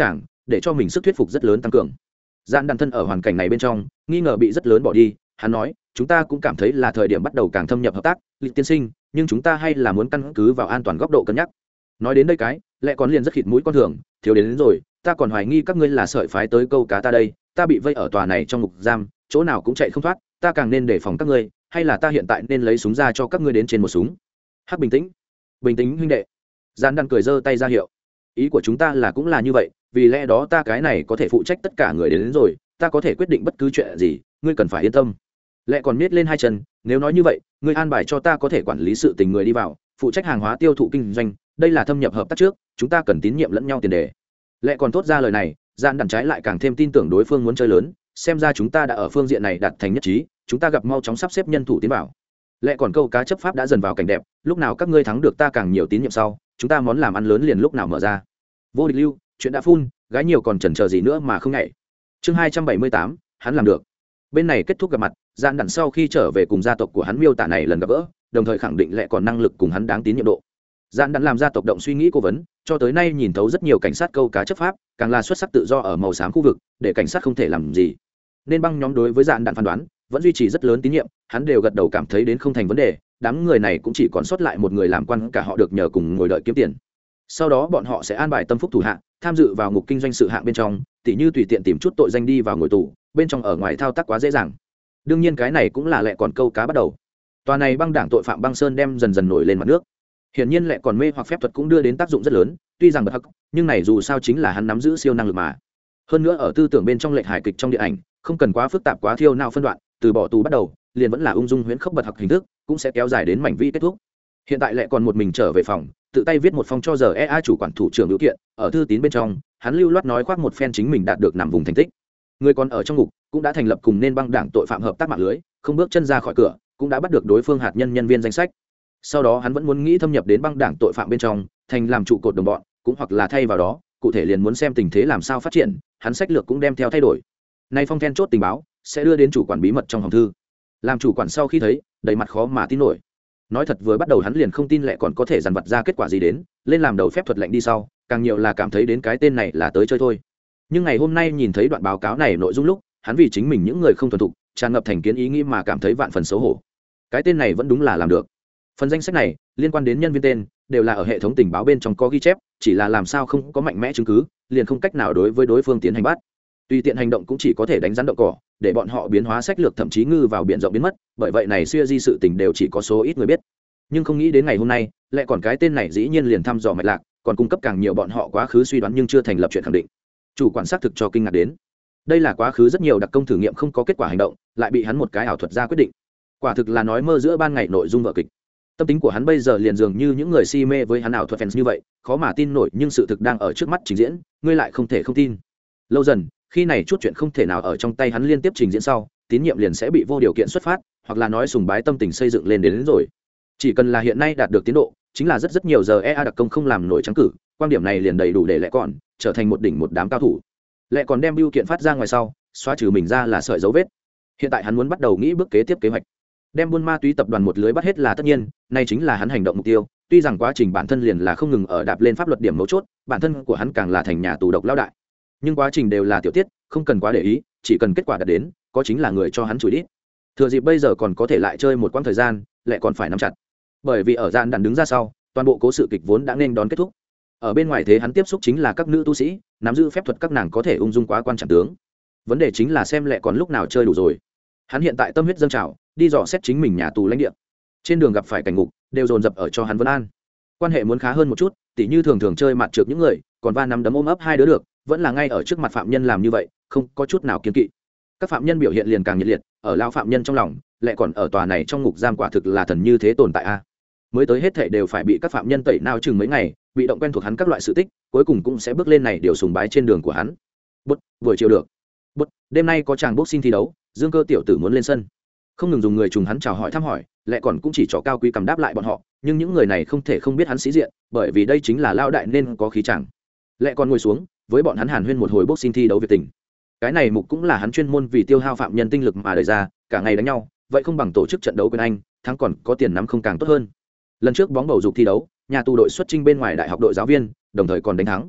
để cho mình sức thuyết phục rất lớn tăng cường. Dạn đàn thân ở hoàn cảnh này bên trong nghi ngờ bị rất lớn bỏ đi. Hắn nói chúng ta cũng cảm thấy là thời điểm bắt đầu càng thâm nhập hợp tác, Lịch tiên sinh, nhưng chúng ta hay là muốn căn cứ vào an toàn góc độ cân nhắc. Nói đến đây cái lẽ còn liền rất khịt mũi con thường, thiếu đến, đến rồi ta còn hoài nghi các ngươi là sợi phái tới câu cá ta đây, ta bị vây ở tòa này trong ngục giam, chỗ nào cũng chạy không thoát, ta càng nên đề phòng các ngươi, hay là ta hiện tại nên lấy súng ra cho các ngươi đến trên một súng. Hắc bình tĩnh bình tĩnh huynh đệ. Gian đan cười giơ tay ra hiệu, ý của chúng ta là cũng là như vậy, vì lẽ đó ta cái này có thể phụ trách tất cả người đến, đến rồi ta có thể quyết định bất cứ chuyện gì, ngươi cần phải yên tâm. Lẽ còn miết lên hai chân, nếu nói như vậy ngươi an bài cho ta có thể quản lý sự tình người đi vào, phụ trách hàng hóa tiêu thụ kinh doanh, đây là thâm nhập hợp tác trước, chúng ta cần tín nhiệm lẫn nhau tiền đề. Lẽ còn thốt ra lời này, Gian đàn trái lại càng thêm tin tưởng đối phương muốn chơi lớn, xem ra chúng ta đã ở phương diện này đạt thành nhất trí, chúng ta gặp mau chóng sắp xếp nhân thủ tiến vào. Lẽ còn câu cá chấp pháp đã dần vào cảnh đẹp, lúc nào các ngươi thắng được ta càng nhiều tín nhiệm sau, chúng ta món làm ăn lớn liền lúc nào mở ra. Vô địch lưu, chuyện đã phun, gái nhiều còn chần chờ gì nữa mà không nhảy. Chương hai trăm bảy mươi tám, hắn làm được. Bên này kết thúc gặp mặt, Gian đàn sau khi trở về cùng gia tộc của hắn miêu tả này lần gặp gỡ, đồng thời khẳng định Lẽ còn năng lực cùng hắn đáng tín nhiệm độ. Gian đàn làm gia tộc động suy nghĩ cố vấn, cho tới nay nhìn thấu rất nhiều cảnh sát câu cá chấp pháp, càng là xuất sắc tự do ở màu xám khu vực, để cảnh sát không thể làm gì. Nên băng nhóm đối với Gian đàn phán đoán vẫn duy trì rất lớn tín nhiệm, hắn đều gật đầu cảm thấy đến không thành vấn đề, đám người này cũng chỉ còn sót lại một người làm quan, cả họ được nhờ cùng ngồi đợi kiếm tiền. Sau đó bọn họ sẽ an bài tâm phúc thủ hạ, tham dự vào ngục kinh doanh sự hạng bên trong, tỉ như tùy tiện tìm chút tội danh đi vào ngồi tù, bên trong ở ngoài thao tác quá dễ dàng. Đương nhiên cái này cũng là Lẽ còn câu cá bắt đầu. Tòa này băng đảng tội phạm băng sơn đem dần dần nổi lên mặt nước. Hiển nhiên Lẽ còn mê hoặc phép thuật cũng đưa đến tác dụng rất lớn, tuy rằng bật hắc, nhưng này dù sao chính là hắn nắm giữ siêu năng lực mà. Hơn nữa ở tư tưởng bên trong lệnh hài kịch trong điện ảnh, không cần quá phức tạp quá thiêu não phân đoạn, từ bỏ tù bắt đầu, liền vẫn là ung dung huyễn khốc bật hắc hình thức, cũng sẽ kéo dài đến mảnh vi kết thúc. Hiện tại Lẽ còn một mình trở về phòng, tự tay viết một phong cho giờ e a chủ quản thủ trưởng biểu kiện, ở thư tín bên trong, hắn lưu loát nói khoác một phen chính mình đạt được nằm vùng thành tích. Người còn ở trong ngục cũng đã thành lập cùng nên băng đảng tội phạm hợp tác mạng lưới, không bước chân ra khỏi cửa, cũng đã bắt được đối phương hạt nhân nhân viên danh sách. Sau đó hắn vẫn muốn nghĩ thâm nhập đến băng đảng tội phạm bên trong, thành làm trụ cột đồng bọn, cũng hoặc là thay vào đó, cụ thể liền muốn xem tình thế làm sao phát triển, hắn sách lược cũng đem theo thay đổi. Nay phong then chốt tình báo sẽ đưa đến chủ quản bí mật trong hòm thư. Làm chủ quản sau khi thấy, đầy mặt khó mà tin nổi. Nói thật vừa bắt đầu hắn liền không tin Lẽ còn có thể dàn vặt ra kết quả gì đến, lên làm đầu phép thuật lệnh đi sau, càng nhiều là cảm thấy đến cái tên này là tới chơi thôi. Nhưng ngày hôm nay nhìn thấy đoạn báo cáo này nội dung lúc, hắn vì chính mình những người không thuần thục, tràn ngập thành kiến ý nghĩ mà cảm thấy vạn phần xấu hổ. Cái tên này vẫn đúng là làm được. Phần danh sách này liên quan đến nhân viên tên đều là ở hệ thống tình báo bên trong có ghi chép, chỉ là làm sao không có mạnh mẽ chứng cứ, liền không cách nào đối với đối phương tiến hành bắt. Tùy tiện hành động cũng chỉ có thể đánh rắn động cỏ, để bọn họ biến hóa sách lược thậm chí ngư vào biển rộng biến mất, bởi vậy này xưa di sự tình đều chỉ có số ít người biết. Nhưng không nghĩ đến ngày hôm nay, lại còn cái tên này dĩ nhiên liền thăm dò mạch lạc, còn cung cấp càng nhiều bọn họ quá khứ suy đoán nhưng chưa thành lập chuyện khẳng định. Chủ quản xác thực cho kinh ngạc đến. Đây là quá khứ rất nhiều đặc công thử nghiệm không có kết quả hành động, lại bị hắn một cái ảo thuật ra quyết định. Quả thực là nói mơ giữa ban ngày nội dung vở kịch. Tâm tính của hắn bây giờ liền dường như những người si mê với hắn ảo thuật fans như vậy, khó mà tin nổi nhưng sự thực đang ở trước mắt trình diễn, ngươi lại không thể không tin. Lâu dần, khi này chút chuyện không thể nào ở trong tay hắn liên tiếp trình diễn sau, tín nhiệm liền sẽ bị vô điều kiện xuất phát, hoặc là nói sùng bái tâm tình xây dựng lên đến, đến rồi. Chỉ cần là hiện nay đạt được tiến độ, chính là rất rất nhiều giờ e a đặc công không làm nổi trắng cử, quan điểm này liền đầy đủ để Lẽ còn trở thành một đỉnh một đám cao thủ. Lẽ còn đem bưu kiện phát ra ngoài sau, xóa trừ mình ra là sợi dấu vết. Hiện tại hắn muốn bắt đầu nghĩ bước kế tiếp kế hoạch, đem buôn ma túy tập đoàn một lưới bắt hết là tất nhiên, nay chính là hắn hành động mục tiêu. Tuy rằng quá trình bản thân liền là không ngừng ở đạp lên pháp luật điểm mấu chốt, bản thân của hắn càng là thành nhà tù độc lao đại, nhưng quá trình đều là tiểu tiết, không cần quá để ý, chỉ cần kết quả đạt đến, có chính là người cho hắn chửi đít. Thừa dịp bây giờ còn có thể lại chơi một quãng thời gian, lại còn phải nắm chặt, bởi vì ở gian đàn đứng ra sau, toàn bộ cố sự kịch vốn đã nên đón kết thúc. Ở bên ngoài thế hắn tiếp xúc chính là các nữ tu sĩ, nắm giữ phép thuật các nàng có thể ung dung quá quan trọng tướng. Vấn đề chính là xem Lệ còn lúc nào chơi đủ rồi. Hắn hiện tại tâm huyết dâng trào, đi dò xét chính mình nhà tù lãnh địa. Trên đường gặp phải cảnh ngục, đều dồn dập ở cho hắn vấn an. Quan hệ muốn khá hơn một chút, tỉ như thường thường chơi mặt trượt những người, còn va nắm đấm ôm ấp hai đứa được, vẫn là ngay ở trước mặt phạm nhân làm như vậy, không có chút nào kiêng kỵ. Các phạm nhân biểu hiện liền càng nhiệt liệt, ở lao phạm nhân trong lòng, Lệ còn ở tòa này trong ngục giam quả thực là thần như thế tồn tại a. Mới tới hết thảy đều phải bị các phạm nhân tẩy não chừng mấy ngày, bị động quen thuộc hắn các loại sự tích, cuối cùng cũng sẽ bước lên này điều sùng bái trên đường của hắn. Bút, buổi chiều được. Bút, đêm nay có chàng boxing thi đấu, Dương Cơ tiểu tử muốn lên sân. Không ngừng dùng người trùng hắn chào hỏi thăm hỏi, Lệ còn cũng chỉ trỏ cao quý cầm đáp lại bọn họ, nhưng những người này không thể không biết hắn sĩ diện, bởi vì đây chính là lao đại nên có khí chàng. Lệ còn ngồi xuống, với bọn hắn hàn huyên một hồi boxing thi đấu việc tình. Cái này mục cũng là hắn chuyên môn vì tiêu hao phạm nhân tinh lực mà đề ra, cả ngày đánh nhau, vậy không bằng tổ chức trận đấu quyền Anh, thắng còn có tiền nắm không càng tốt hơn. Lần trước bóng bầu dục thi đấu, nhà tù đội xuất chinh bên ngoài đại học đội giáo viên, đồng thời còn đánh thắng.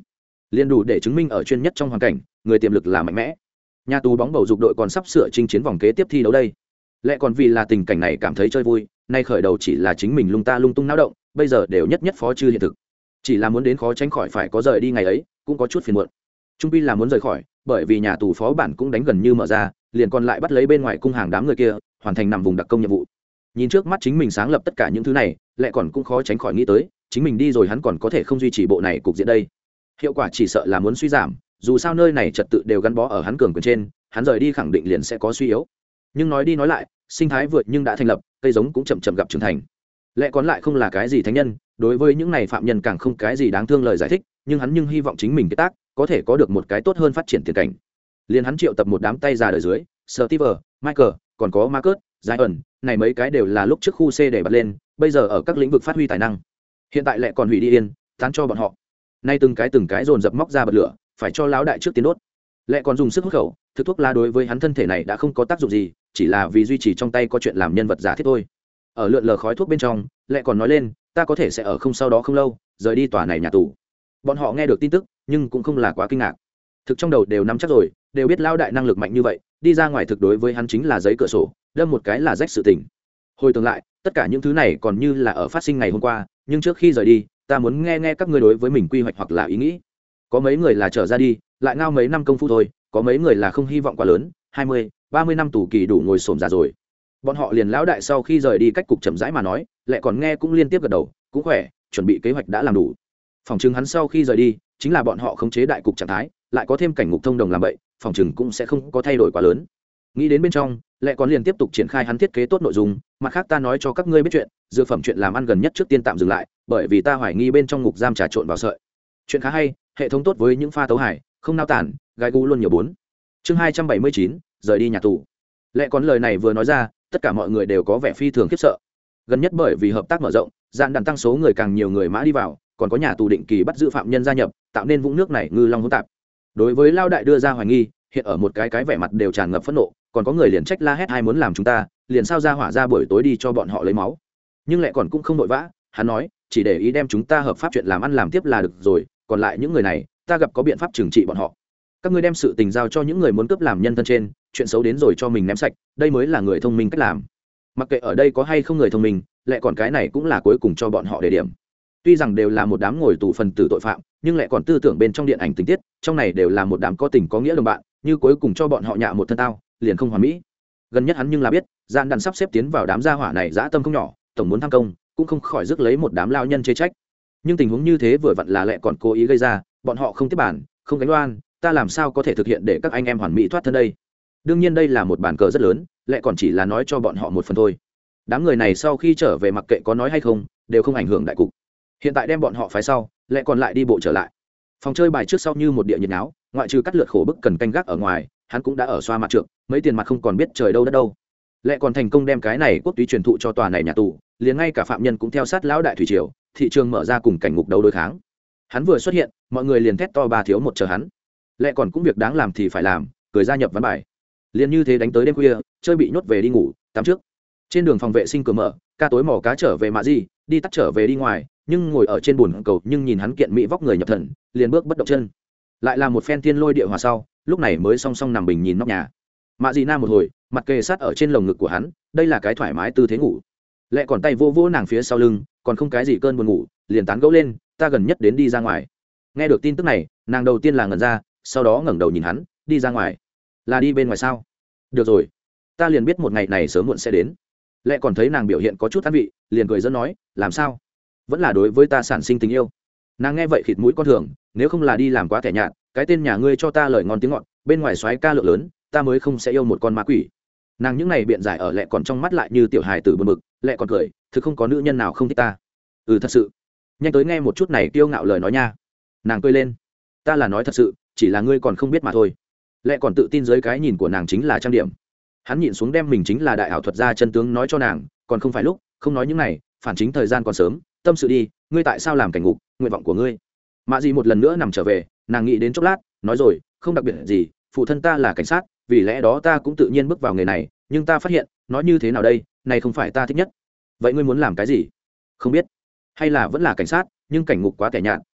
liền đủ để chứng minh ở chuyên nhất trong hoàn cảnh người tiềm lực là mạnh mẽ. Nhà tù bóng bầu dục đội còn sắp sửa chinh chiến vòng kế tiếp thi đấu đây. Lẽ còn vì là tình cảnh này cảm thấy chơi vui, nay khởi đầu chỉ là chính mình lung ta lung tung náo động, bây giờ đều nhất nhất phó chư hiện thực. Chỉ là muốn đến khó tránh khỏi phải có rời đi ngày ấy, cũng có chút phiền muộn. Trung pi là muốn rời khỏi, bởi vì nhà tù phó bản cũng đánh gần như mở ra, liền còn lại bắt lấy bên ngoài cung hàng đám người kia, hoàn thành nằm vùng đặc công nhiệm vụ. Nhìn trước mắt chính mình sáng lập tất cả những thứ này, lại còn cũng khó tránh khỏi nghĩ tới, chính mình đi rồi hắn còn có thể không duy trì bộ này cục diện đây. Hiệu quả chỉ sợ là muốn suy giảm, dù sao nơi này trật tự đều gắn bó ở hắn cường quyền trên, hắn rời đi khẳng định liền sẽ có suy yếu. Nhưng nói đi nói lại, sinh thái vượt nhưng đã thành lập, cây giống cũng chậm chậm gặp trưởng thành. Lẽ còn lại không là cái gì thánh nhân, đối với những này phạm nhân càng không cái gì đáng thương lời giải thích, nhưng hắn nhưng hy vọng chính mình cái tác có thể có được một cái tốt hơn phát triển tiền cảnh. Liền hắn triệu tập một đám tay già đời dưới, Steve, Michael, còn có Marcus, Zion, này mấy cái đều là lúc trước khu C để bật lên, bây giờ ở các lĩnh vực phát huy tài năng. Hiện tại lại còn hủy đi yên, tán cho bọn họ. Nay từng cái từng cái dồn dập móc ra bật lửa, phải cho lão đại trước tiến đốt. Lại còn dùng sức hút khẩu, thực thuốc lá đối với hắn thân thể này đã không có tác dụng gì, chỉ là vì duy trì trong tay có chuyện làm nhân vật giả thiết thôi. Ở lượn lờ khói thuốc bên trong, lại còn nói lên, ta có thể sẽ ở không sau đó không lâu, rời đi tòa này nhà tù. Bọn họ nghe được tin tức, nhưng cũng không là quá kinh ngạc. Thực trong đầu đều nắm chắc rồi, đều biết lão đại năng lực mạnh như vậy, đi ra ngoài thực đối với hắn chính là giấy cửa sổ, đâm một cái là rách sự tình. Hồi tưởng lại, tất cả những thứ này còn như là ở phát sinh ngày hôm qua, nhưng trước khi rời đi, ta muốn nghe nghe các ngươi đối với mình quy hoạch hoặc là ý nghĩ. Có mấy người là trở ra đi, lại ngao mấy năm công phu thôi, có mấy người là không hy vọng quá lớn, hai mươi, ba mươi năm tù kỳ đủ ngồi xổm già rồi. Bọn họ liền lão đại sau khi rời đi cách cục chậm rãi mà nói, lại còn nghe cũng liên tiếp gật đầu, cũng khỏe, chuẩn bị kế hoạch đã làm đủ. Phòng trừng hắn sau khi rời đi, chính là bọn họ khống chế đại cục trạng thái, lại có thêm cảnh ngục thông đồng làm vậy, phòng trừng cũng sẽ không có thay đổi quá lớn. Nghĩ đến bên trong, lại còn liền tiếp tục triển khai hắn thiết kế tốt nội dung, mặt khác ta nói cho các ngươi biết chuyện, dược phẩm chuyện làm ăn gần nhất trước tiên tạm dừng lại, bởi vì ta hoài nghi bên trong ngục giam trà trộn vào sợi. Chuyện khá hay, hệ thống tốt với những pha tấu hải, không nao tản, gai gu luôn nhiều bốn. Chương hai trăm bảy mươi chín, rời đi nhà tù. Lẽ còn lời này vừa nói ra, tất cả mọi người đều có vẻ phi thường khiếp sợ. Gần nhất bởi vì hợp tác mở rộng, dạn đàn tăng số người càng nhiều người mã đi vào, còn có nhà tù định kỳ bắt giữ phạm nhân gia nhập, tạo nên vũng nước này ngư long hỗn tạp. Đối với lao đại đưa ra hoài nghi, hiện ở một cái cái vẻ mặt đều tràn ngập phẫn nộ, còn có người liền trách la hét ai muốn làm chúng ta, liền sao ra hỏa ra buổi tối đi cho bọn họ lấy máu. Nhưng lại còn cũng không vội vã, hắn nói, chỉ để ý đem chúng ta hợp pháp chuyện làm ăn làm tiếp là được rồi, còn lại những người này, ta gặp có biện pháp trừng trị bọn họ. Các ngươi đem sự tình giao cho những người muốn cướp làm nhân thân trên, chuyện xấu đến rồi cho mình ném sạch, đây mới là người thông minh cách làm. Mặc kệ ở đây có hay không người thông minh, lại còn cái này cũng là cuối cùng cho bọn họ đề điểm. Tuy rằng đều là một đám ngồi tù phần tử tội phạm, nhưng lại còn tư tưởng bên trong điện ảnh tình tiết, trong này đều là một đám có tình có nghĩa đồng bạn, như cuối cùng cho bọn họ nhạ một thân tao, liền không hoàn mỹ. Gần nhất hắn nhưng là biết, gian đàn sắp xếp tiến vào đám gia hỏa này dã tâm không nhỏ, tổng muốn tham công, cũng không khỏi rước lấy một đám lao nhân chê trách. Nhưng tình huống như thế vừa vặn là lại còn cố ý gây ra, bọn họ không tiếp bản, không gánh oan, ta làm sao có thể thực hiện để các anh em hoàn mỹ thoát thân đây? Đương nhiên đây là một bàn cờ rất lớn, lại còn chỉ là nói cho bọn họ một phần thôi. Đám người này sau khi trở về mặc kệ có nói hay không, đều không ảnh hưởng đại cục. Hiện tại đem bọn họ phái sau, lại còn lại đi bộ trở lại. Phòng chơi bài trước sau như một địa nhiệt náo, ngoại trừ cắt lượt khổ bức cần canh gác ở ngoài, hắn cũng đã ở xoa mặt trượng, mấy tiền mặt không còn biết trời đâu đất đâu. Lại còn thành công đem cái này quốc túy truyền thụ cho tòa này nhà tù, liền ngay cả phạm nhân cũng theo sát lão đại thủy triều, thị trường mở ra cùng cảnh ngục đấu đối kháng. Hắn vừa xuất hiện, mọi người liền thét to ba thiếu một chờ hắn. Lại còn cũng việc đáng làm thì phải làm, cười gia nhập ván bài. Liền như thế đánh tới đêm khuya, chơi bị nhốt về đi ngủ, tắm trước. Trên đường phòng vệ sinh cửa mở, ca tối mò cá trở về mạ gì, đi tắt trở về đi ngoài, nhưng ngồi ở trên bùn cầu nhưng nhìn hắn kiện mỹ vóc người nhập thần, liền bước bất động chân. Lại là một phen tiên lôi địa hòa sau, lúc này mới song song nằm bình nhìn nóc nhà. Mạ gì nam một hồi, mặt kề sát ở trên lồng ngực của hắn, đây là cái thoải mái tư thế ngủ. Lẹ còn tay vô vô nàng phía sau lưng, còn không cái gì cơn buồn ngủ, liền tán gẫu lên, ta gần nhất đến đi ra ngoài. Nghe được tin tức này, nàng đầu tiên là ngẩn ra, sau đó ngẩng đầu nhìn hắn, đi ra ngoài, là đi bên ngoài sao? Được rồi, ta liền biết một ngày này sớm muộn sẽ đến. Lẹ còn thấy nàng biểu hiện có chút thán vị, liền cười dẫn nói, làm sao? Vẫn là đối với ta sản sinh tình yêu. Nàng nghe vậy khịt mũi con thường, nếu không là đi làm quá tẻ nhạt, cái tên nhà ngươi cho ta lời ngon tiếng ngọt, bên ngoài xoáy ca lượng lớn, ta mới không sẽ yêu một con ma quỷ. Nàng những này biện giải ở Lẹ còn trong mắt lại như tiểu hài tử buồn bực, Lẹ còn cười, thực không có nữ nhân nào không thích ta. Ừ thật sự. Nhanh tới nghe một chút này kiêu ngạo lời nói nha. Nàng cười lên, ta là nói thật sự, chỉ là ngươi còn không biết mà thôi. Lẹ còn tự tin dưới cái nhìn của nàng chính là trang điểm. Hắn nhịn xuống đem mình chính là đại ảo thuật gia chân tướng nói cho nàng, còn không phải lúc, không nói những này, phản chính thời gian còn sớm, tâm sự đi, ngươi tại sao làm cảnh ngục, nguyện vọng của ngươi. Mạ gì một lần nữa nằm trở về, nàng nghĩ đến chốc lát, nói rồi, không đặc biệt gì, phụ thân ta là cảnh sát, vì lẽ đó ta cũng tự nhiên bước vào nghề này, nhưng ta phát hiện, nói như thế nào đây, này không phải ta thích nhất. Vậy ngươi muốn làm cái gì? Không biết. Hay là vẫn là cảnh sát, nhưng cảnh ngục quá tẻ nhạt,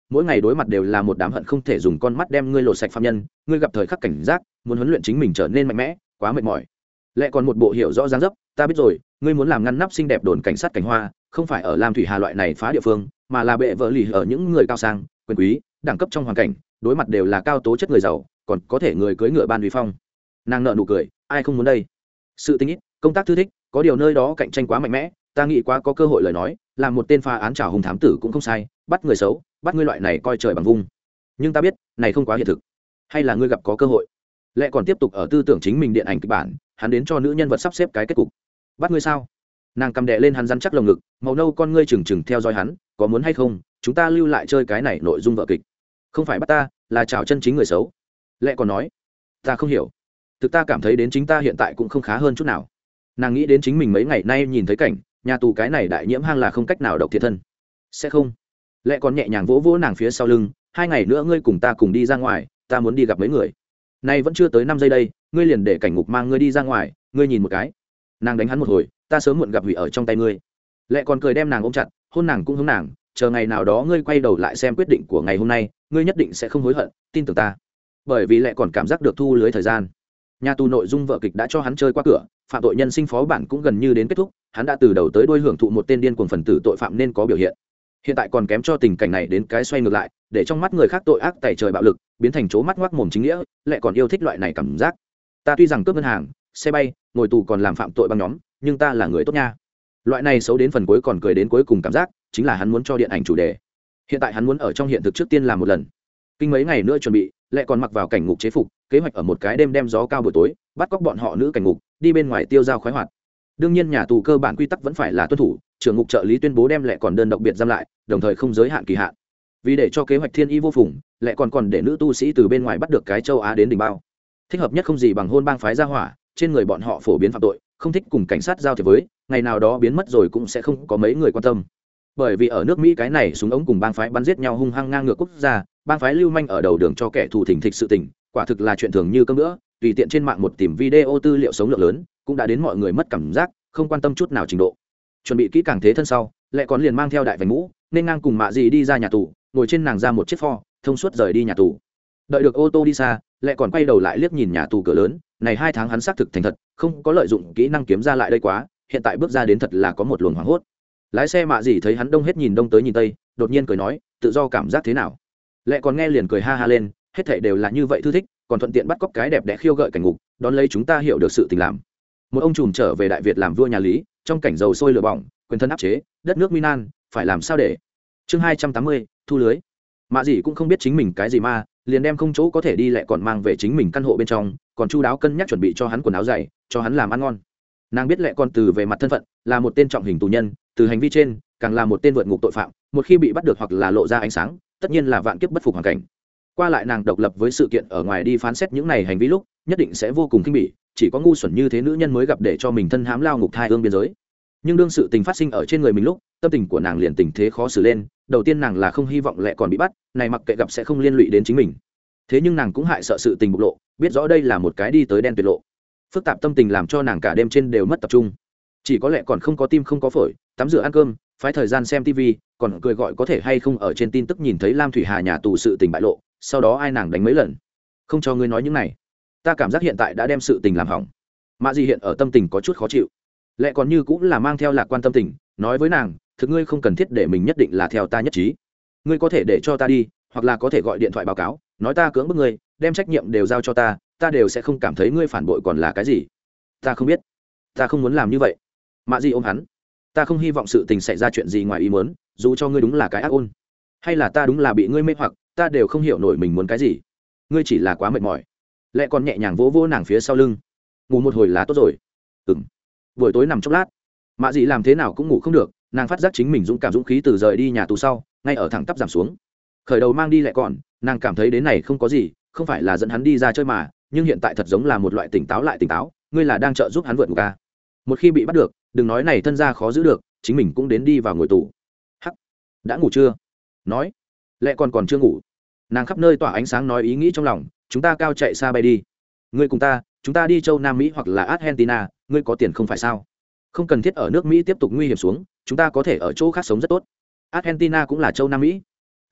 mỗi ngày đối mặt đều là một đám hận không thể dùng con mắt đem ngươi lột sạch phạm nhân, ngươi gặp thời khắc cảnh giác muốn huấn luyện chính mình trở nên mạnh mẽ, quá mệt mỏi. Lẽ còn một bộ hiểu rõ dáng dấp, ta biết rồi, ngươi muốn làm ngăn nắp xinh đẹp đồn cảnh sát cảnh hoa, không phải ở Lam Thủy Hà loại này phá địa phương, mà là bệ vợ lì ở những người cao sang, quyền quý, đẳng cấp trong hoàn cảnh, đối mặt đều là cao tố chất người giàu, còn có thể người cưỡi ngựa ban uy phong. Nàng nợ nụ cười, ai không muốn đây. Sự tinh ít, công tác thư thích, có điều nơi đó cạnh tranh quá mạnh mẽ, ta nghĩ quá có cơ hội lời nói, làm một tên phá án trảo hùng thám tử cũng không sai, bắt người xấu, bắt ngươi loại này coi trời bằng vung. Nhưng ta biết, này không quá hiện thực. Hay là ngươi gặp có cơ hội. Lẽ còn tiếp tục ở tư tưởng chính mình điện ảnh kịch bản, hắn đến cho nữ nhân vật sắp xếp cái kết cục. Bắt ngươi sao? Nàng cầm đè lên hắn rắn chắc lồng ngực, màu nâu con ngươi chừng chừng theo dõi hắn, có muốn hay không, chúng ta lưu lại chơi cái này nội dung vở kịch. Không phải bắt ta, là chảo chân chính người xấu. Lẽ còn nói, ta không hiểu. Thực ta cảm thấy đến chính ta hiện tại cũng không khá hơn chút nào. Nàng nghĩ đến chính mình mấy ngày nay nhìn thấy cảnh nhà tù cái này đại nhiễm hang là không cách nào độc thiệt thân. Sẽ không. Lẽ còn nhẹ nhàng vỗ vỗ nàng phía sau lưng, hai ngày nữa ngươi cùng ta cùng đi ra ngoài, ta muốn đi gặp mấy người. Nay vẫn chưa tới năm giây đây, ngươi liền để cảnh ngục mang ngươi đi ra ngoài, ngươi nhìn một cái. Nàng đánh hắn một hồi, ta sớm muộn gặp hủy ở trong tay ngươi. Lẽ còn cười đem nàng ôm chặt, hôn nàng cũng hướng nàng, chờ ngày nào đó ngươi quay đầu lại xem quyết định của ngày hôm nay, ngươi nhất định sẽ không hối hận, tin tưởng ta. Bởi vì Lẽ còn cảm giác được thu lưới thời gian. Nhà tù nội dung vở kịch đã cho hắn chơi qua cửa, phạm tội nhân sinh phó bản cũng gần như đến kết thúc, hắn đã từ đầu tới đuôi hưởng thụ một tên điên cuồng phần tử tội phạm nên có biểu hiện. Hiện tại còn kém cho tình cảnh này đến cái xoay ngược lại, để trong mắt người khác tội ác tày trời bạo lực biến thành chố mắt ngoác mồm chính nghĩa, lại còn yêu thích loại này cảm giác. Ta tuy rằng cướp ngân hàng, xe bay, ngồi tù còn làm phạm tội băng nhóm, nhưng ta là người tốt nha. Loại này xấu đến phần cuối còn cười đến cuối cùng cảm giác, chính là hắn muốn cho điện ảnh chủ đề. Hiện tại hắn muốn ở trong hiện thực trước tiên làm một lần. Kinh mấy ngày nữa chuẩn bị, lại còn mặc vào cảnh ngục chế phục, kế hoạch ở một cái đêm đem gió cao buổi tối, bắt cóc bọn họ nữ cảnh ngục, đi bên ngoài tiêu dao khoái hoạt. Đương nhiên nhà tù cơ bản quy tắc vẫn phải là tuân thủ, trưởng ngục trợ lý tuyên bố đem lại còn đơn độc biệt giam lại, đồng thời không giới hạn kỳ hạn. Vì để cho kế hoạch thiên y vô phùng, lại còn còn để nữ tu sĩ từ bên ngoài bắt được cái châu Á đến đỉnh bao. Thích hợp nhất không gì bằng hôn bang phái ra hỏa, trên người bọn họ phổ biến phạm tội, không thích cùng cảnh sát giao thiệp với, ngày nào đó biến mất rồi cũng sẽ không có mấy người quan tâm. Bởi vì ở nước Mỹ cái này súng ống cùng bang phái bắn giết nhau hung hăng ngang ngược quốc gia, bang phái lưu manh ở đầu đường cho kẻ thù thình thịch sự tình, quả thực là chuyện thường như cơm nữa, tùy tiện trên mạng một tìm video tư liệu sống lượng lớn, cũng đã đến mọi người mất cảm giác, không quan tâm chút nào trình độ. Chuẩn bị kỹ càng thế thân sau, lại còn liền mang theo đại vành mũ, nên ngang cùng mạ gì đi ra nhà tù, ngồi trên nàng ra một chiếc pho, thông suốt rời đi nhà tù. Đợi được ô tô đi xa, lại còn quay đầu lại liếc nhìn nhà tù cửa lớn, này hai tháng hắn xác thực thành thật, không có lợi dụng kỹ năng kiếm ra lại đây quá, hiện tại bước ra đến thật là có một luồng hoảng hốt. Lái xe mạ gì thấy hắn đông hết nhìn đông tới nhìn tây, đột nhiên cười nói, tự do cảm giác thế nào? Lại còn nghe liền cười ha ha lên, hết thảy đều là như vậy thư thích, còn thuận tiện bắt cóc cái đẹp đẽ khiêu gợi cảnh ngục, đón lấy chúng ta hiểu được sự tình làm. Một ông trùm trở về Đại Việt làm vua nhà Lý, trong cảnh dầu sôi lửa bỏng, quyền thân áp chế, đất nước Minan, phải làm sao để? Chương hai trăm tám mươi, thu lưới. Mạ gì cũng không biết chính mình cái gì mà, liền đem không chỗ có thể đi lại còn mang về chính mình căn hộ bên trong, còn chu đáo cân nhắc chuẩn bị cho hắn quần áo dày, cho hắn làm ăn ngon. Nàng biết lại còn từ về mặt thân phận, là một tên trọng hình tù nhân, từ hành vi trên, càng là một tên vượt ngục tội phạm, một khi bị bắt được hoặc là lộ ra ánh sáng, tất nhiên là vạn kiếp bất phục hoàn cảnh. Qua lại nàng độc lập với sự kiện ở ngoài đi phán xét những này hành vi lúc, nhất định sẽ vô cùng kinh bỉ, chỉ có ngu xuẩn như thế nữ nhân mới gặp để cho mình thân hãm lao ngục thai ương biên giới. Nhưng đương sự tình phát sinh ở trên người mình lúc, tâm tình của nàng liền tình thế khó xử lên, đầu tiên nàng là không hy vọng lại còn bị bắt, này mặc kệ gặp sẽ không liên lụy đến chính mình. Thế nhưng nàng cũng hại sợ sự tình bộc lộ, biết rõ đây là một cái đi tới đen tuyệt lộ. Phức tạp tâm tình làm cho nàng cả đêm trên đều mất tập trung. Chỉ có lẽ còn không có tim không có phổi, tắm rửa ăn cơm, phái thời gian xem tivi, còn cười gọi có thể hay không ở trên tin tức nhìn thấy Lam Thủy Hà nhà tù sự tình bại lộ, sau đó ai nàng đánh mấy lần. Không cho ngươi nói những này, ta cảm giác hiện tại đã đem sự tình làm hỏng. Mạ Di hiện ở tâm tình có chút khó chịu, lẽ còn như cũng là mang theo lạc quan tâm tình, nói với nàng, thực ngươi không cần thiết để mình nhất định là theo ta nhất trí, ngươi có thể để cho ta đi, hoặc là có thể gọi điện thoại báo cáo, nói ta cưỡng bức ngươi, đem trách nhiệm đều giao cho ta, ta đều sẽ không cảm thấy ngươi phản bội còn là cái gì. Ta không biết, ta không muốn làm như vậy. Mạ Di ôm hắn, ta không hy vọng sự tình xảy ra chuyện gì ngoài ý muốn, dù cho ngươi đúng là cái ác ôn, hay là ta đúng là bị ngươi mê hoặc, ta đều không hiểu nổi mình muốn cái gì. Ngươi chỉ là quá mệt mỏi. Lẽ còn nhẹ nhàng vỗ vỗ nàng phía sau lưng, ngủ một hồi là tốt rồi. Ừm. Buổi tối nằm chốc lát, Mạ Dị làm thế nào cũng ngủ không được, nàng phát giác chính mình dũng cảm dũng khí từ rời đi nhà tù sau, ngay ở thẳng tắp giảm xuống. Khởi đầu mang đi lại còn, nàng cảm thấy đến này không có gì, không phải là dẫn hắn đi ra chơi mà, nhưng hiện tại thật giống là một loại tỉnh táo lại tỉnh táo, ngươi là đang trợ giúp hắn vượt ngục ca. Một khi bị bắt được, đừng nói này thân gia khó giữ được, chính mình cũng đến đi vào ngồi tù. Hắc, đã ngủ chưa? Nói, lẽ còn còn chưa ngủ. Nàng khắp nơi tỏa ánh sáng nói ý nghĩ trong lòng, chúng ta cao chạy xa bay đi. Ngươi cùng ta, chúng ta đi châu Nam Mỹ hoặc là Argentina, ngươi có tiền không phải sao? Không cần thiết ở nước Mỹ tiếp tục nguy hiểm xuống, chúng ta có thể ở chỗ khác sống rất tốt. Argentina cũng là châu Nam Mỹ.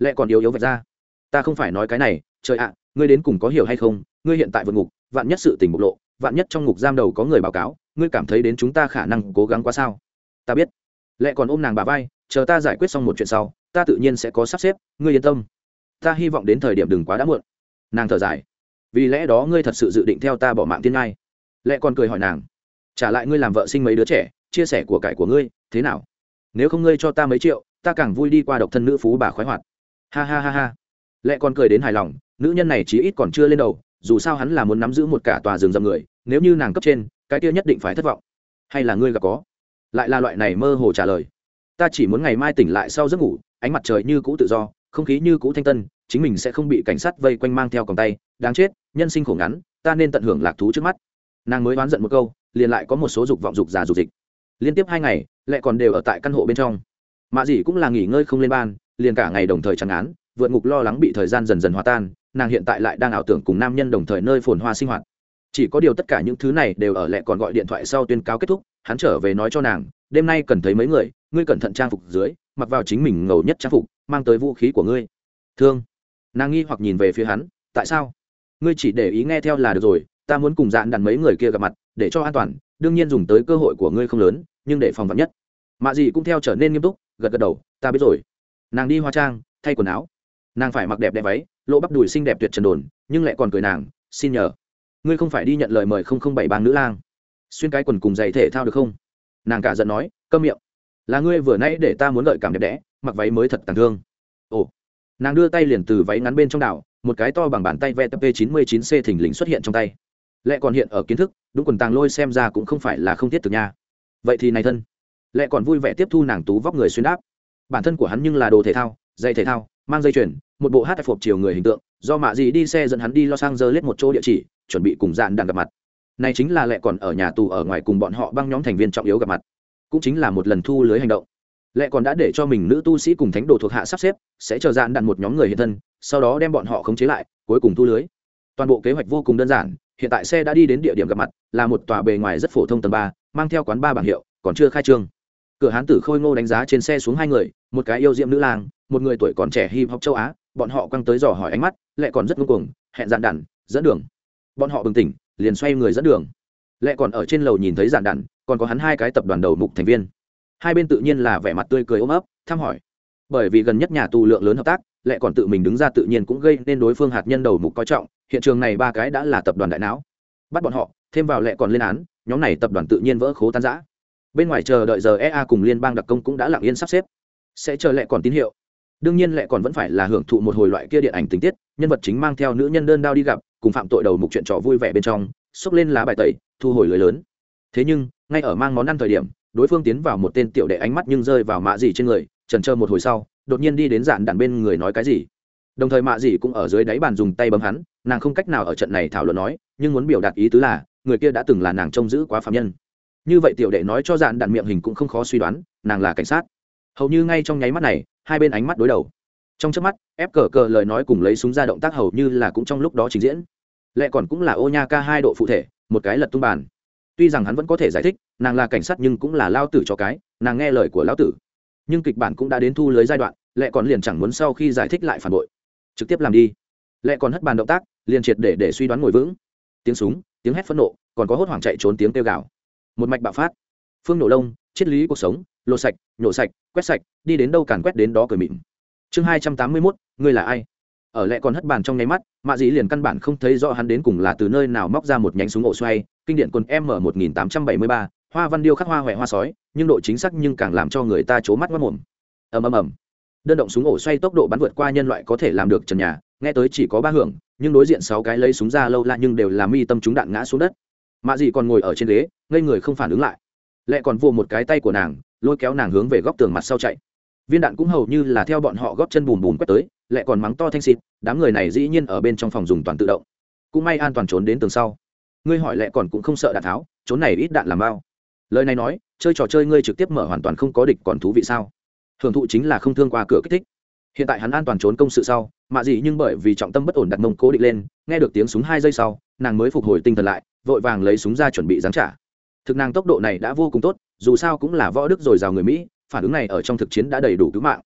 lẽ còn yếu yếu vạch ra. Ta không phải nói cái này, trời ạ, ngươi đến cùng có hiểu hay không, ngươi hiện tại vượt ngục, vạn nhất sự tình bộc lộ, vạn nhất trong ngục giam đầu có người báo cáo, ngươi cảm thấy đến chúng ta khả năng cố gắng quá sao? Ta biết. Lẽ còn ôm nàng bà vai, chờ ta giải quyết xong một chuyện sau, ta tự nhiên sẽ có sắp xếp, ngươi yên tâm. Ta hy vọng đến thời điểm đừng quá đã muộn. Nàng thở dài. Vì lẽ đó ngươi thật sự dự định theo ta bỏ mạng tiên ngai? Lẽ còn cười hỏi nàng. Trả lại ngươi làm vợ sinh mấy đứa trẻ, chia sẻ của cải của ngươi, thế nào? Nếu không ngươi cho ta mấy triệu, ta càng vui đi qua độc thân nữ phú bà khoái hoạt. Ha ha ha ha. Lẽ còn cười đến hài lòng, nữ nhân này chí ít còn chưa lên đầu, dù sao hắn là muốn nắm giữ một cả tòa rừng rậm người, nếu như nàng cấp trên, cái kia nhất định phải thất vọng. Hay là ngươi gặp có? Lại là loại này mơ hồ trả lời. Ta chỉ muốn ngày mai tỉnh lại sau giấc ngủ, ánh mặt trời như cũ tự do, không khí như cũ thanh tân, chính mình sẽ không bị cảnh sát vây quanh mang theo còng tay, đáng chết, nhân sinh khổ ngắn, ta nên tận hưởng lạc thú trước mắt. Nàng mới oán giận một câu, liền lại có một số dục vọng dục già dục dịch. Liên tiếp hai ngày, lại còn đều ở tại căn hộ bên trong. Mạ dĩ cũng là nghỉ ngơi không lên ban, liền cả ngày đồng thời chán án, vượt ngục lo lắng bị thời gian dần dần hòa tan, nàng hiện tại lại đang ảo tưởng cùng nam nhân đồng thời nơi phồn hoa sinh hoạt. Chỉ có điều tất cả những thứ này đều ở lẹ còn gọi điện thoại sau tuyên cáo kết thúc, hắn trở về nói cho nàng, đêm nay cần thấy mấy người, ngươi cẩn thận trang phục dưới, mặc vào chính mình ngầu nhất trang phục, mang tới vũ khí của ngươi. Thương. Nàng nghi hoặc nhìn về phía hắn, tại sao? Ngươi chỉ để ý nghe theo là được rồi, ta muốn cùng dạn đàn mấy người kia gặp mặt, để cho an toàn, đương nhiên dùng tới cơ hội của ngươi không lớn, nhưng để phòng vạn nhất. Mạ dĩ cũng theo trở nên nghiêm túc, gật gật đầu, ta biết rồi. Nàng đi hóa trang, thay quần áo. Nàng phải mặc đẹp đẹp váy, lộ bắp đùi xinh đẹp tuyệt trần đồn, nhưng lại còn cười nàng, xin nhờ, ngươi không phải đi nhận lời mời không không bảy bang nữ lang, xuyên cái quần cùng giày thể thao được không? Nàng cả giận nói, câm miệng, là ngươi vừa nãy để ta muốn gợi cảm đẹp đẽ, mặc váy mới thật tàn thương. Ồ. Nàng đưa tay liền từ váy ngắn bên trong đảo, một cái to bằng bàn tay vê tê pê chín mươi chín c thình lình xuất hiện trong tay. Lẽ còn hiện ở kiến thức, đúng quần tàng lôi xem ra cũng không phải là không thiết thực nha. Vậy thì này thân. Lẽ còn vui vẻ tiếp thu nàng tú vóc người xuyên đáp. Bản thân của hắn nhưng là đồ thể thao, giày thể thao, mang dây chuyền, một bộ hát phục chiều người hình tượng, do mạ gì đi xe dẫn hắn đi Los Angeles một chỗ địa chỉ, chuẩn bị cùng dạn đàn gặp mặt. Này chính là lẽ còn ở nhà tù ở ngoài cùng bọn họ băng nhóm thành viên trọng yếu gặp mặt, cũng chính là một lần thu lưới hành động. Lẽ còn đã để cho mình nữ tu sĩ cùng thánh đồ thuộc hạ sắp xếp, sẽ chờ dạn đàn một nhóm người hiện thân, sau đó đem bọn họ khống chế lại, cuối cùng thu lưới. Toàn bộ kế hoạch vô cùng đơn giản, hiện tại xe đã đi đến địa điểm gặp mặt, là một tòa bề ngoài rất phổ thông tầng ba, mang theo quán ba bảng hiệu, còn chưa khai trương. Cửa hán tử Khôi Ngô đánh giá trên xe xuống hai người, một cái yêu diệm nữ lang, một người tuổi còn trẻ hip hop châu Á, bọn họ quăng tới dò hỏi ánh mắt, lẽ còn rất ngông cuồng, hẹn dạn đàn dẫn đường. Bọn họ bừng tỉnh, liền xoay người dẫn đường. Lẽ còn ở trên lầu nhìn thấy dạn đàn, còn có hắn hai cái tập đoàn đầu mục thành viên. Hai bên tự nhiên là vẻ mặt tươi cười ôm ấp, thăm hỏi. Bởi vì gần nhất nhà tù lượng lớn hợp tác, lẽ còn tự mình đứng ra tự nhiên cũng gây nên đối phương hạt nhân đầu mục coi trọng, hiện trường này ba cái đã là tập đoàn đại não. Bắt bọn họ, thêm vào lẽ còn lên án, nhóm này tập đoàn tự nhiên vỡ khố tan rã. Bên ngoài chờ đợi giờ e a cùng liên bang đặc công cũng đã lặng yên sắp xếp, sẽ chờ lẽ còn tín hiệu. Đương nhiên lẽ còn vẫn phải là hưởng thụ một hồi loại kia điện ảnh tình tiết, nhân vật chính mang theo nữ nhân đơn đao đi gặp, cùng phạm tội đầu mục chuyện trò vui vẻ bên trong, xốc lên lá bài tẩy, thu hồi lưới lớn. Thế nhưng ngay ở mang món ăn thời điểm, đối phương tiến vào một tên tiểu đệ ánh mắt nhưng rơi vào mạ dì trên người, chần chờ một hồi sau, đột nhiên đi đến dạn đàn bên người nói cái gì. Đồng thời mạ dì cũng ở dưới đáy bàn dùng tay bấm hắn, nàng không cách nào ở trận này thảo luận nói, nhưng muốn biểu đạt ý tứ là người kia đã từng là nàng trông giữ quá phạm nhân. Như vậy tiểu đệ nói cho dạn đàn miệng hình cũng không khó suy đoán, nàng là cảnh sát. Hầu như ngay trong nháy mắt này, hai bên ánh mắt đối đầu. Trong chớp mắt, ép cờ cờ lời nói cùng lấy súng ra động tác hầu như là cũng trong lúc đó trình diễn. Lẽ còn cũng là ô nha ca hai độ phụ thể, một cái lật tung bàn. Tuy rằng hắn vẫn có thể giải thích, nàng là cảnh sát nhưng cũng là lao tử cho cái, nàng nghe lời của lão tử. Nhưng kịch bản cũng đã đến thu lưới giai đoạn, lẽ còn liền chẳng muốn sau khi giải thích lại phản bội, trực tiếp làm đi. Lẽ còn hất bàn động tác, liền triệt để để suy đoán ngồi vững. Tiếng súng, tiếng hét phẫn nộ, còn có hốt hoảng chạy trốn tiếng kêu gào. Một mạch bạo phát. Phương nổ lông, triết lý cuộc sống, lột sạch, nhổ sạch, quét sạch, đi đến đâu càn quét đến đó cười mịn. Chương hai trăm tám mươi mốt, ngươi là ai? Ở lẽ còn hất bàn trong nháy mắt, mạ dĩ liền căn bản không thấy rõ hắn đến cùng là từ nơi nào móc ra một nhánh súng ổ xoay, kinh điển quân M một nghìn tám trăm bảy mươi ba, hoa văn điêu khắc hoa hoè hoa sói, nhưng độ chính xác nhưng càng làm cho người ta chố mắt mắt mồm. Ầm ầm ầm. Đơn động súng ổ xoay tốc độ bắn vượt qua nhân loại có thể làm được trần nhà, nghe tới chỉ có ba hưởng, nhưng đối diện sáu cái lấy súng ra lâu la nhưng đều làm mi tâm trúng đạn ngã xuống đất. Mạ dĩ còn ngồi ở trên ghế, ngây người không phản ứng lại. Lẽ còn vồ một cái tay của nàng, lôi kéo nàng hướng về góc tường mặt sau chạy. Viên đạn cũng hầu như là theo bọn họ góp chân bùn bùn quét tới, lẽ còn mắng to thanh xịt, đám người này dĩ nhiên ở bên trong phòng dùng toàn tự động. Cũng may an toàn trốn đến tường sau. Ngươi hỏi lẽ còn cũng không sợ đạn tháo, trốn này ít đạn làm bao. Lời này nói, chơi trò chơi ngươi trực tiếp mở hoàn toàn không có địch còn thú vị sao? Hưởng thụ chính là không thương qua cửa kích thích. Hiện tại hắn an toàn trốn công sự sau, mạ gì nhưng bởi vì trọng tâm bất ổn đặt mông cố định lên, nghe được tiếng súng hai giây sau, nàng mới phục hồi tinh thần lại, vội vàng lấy súng ra chuẩn bị giáng trả. Thực nàng tốc độ này đã vô cùng tốt, dù sao cũng là võ đức rồi rào người Mỹ, phản ứng này ở trong thực chiến đã đầy đủ cứu mạng.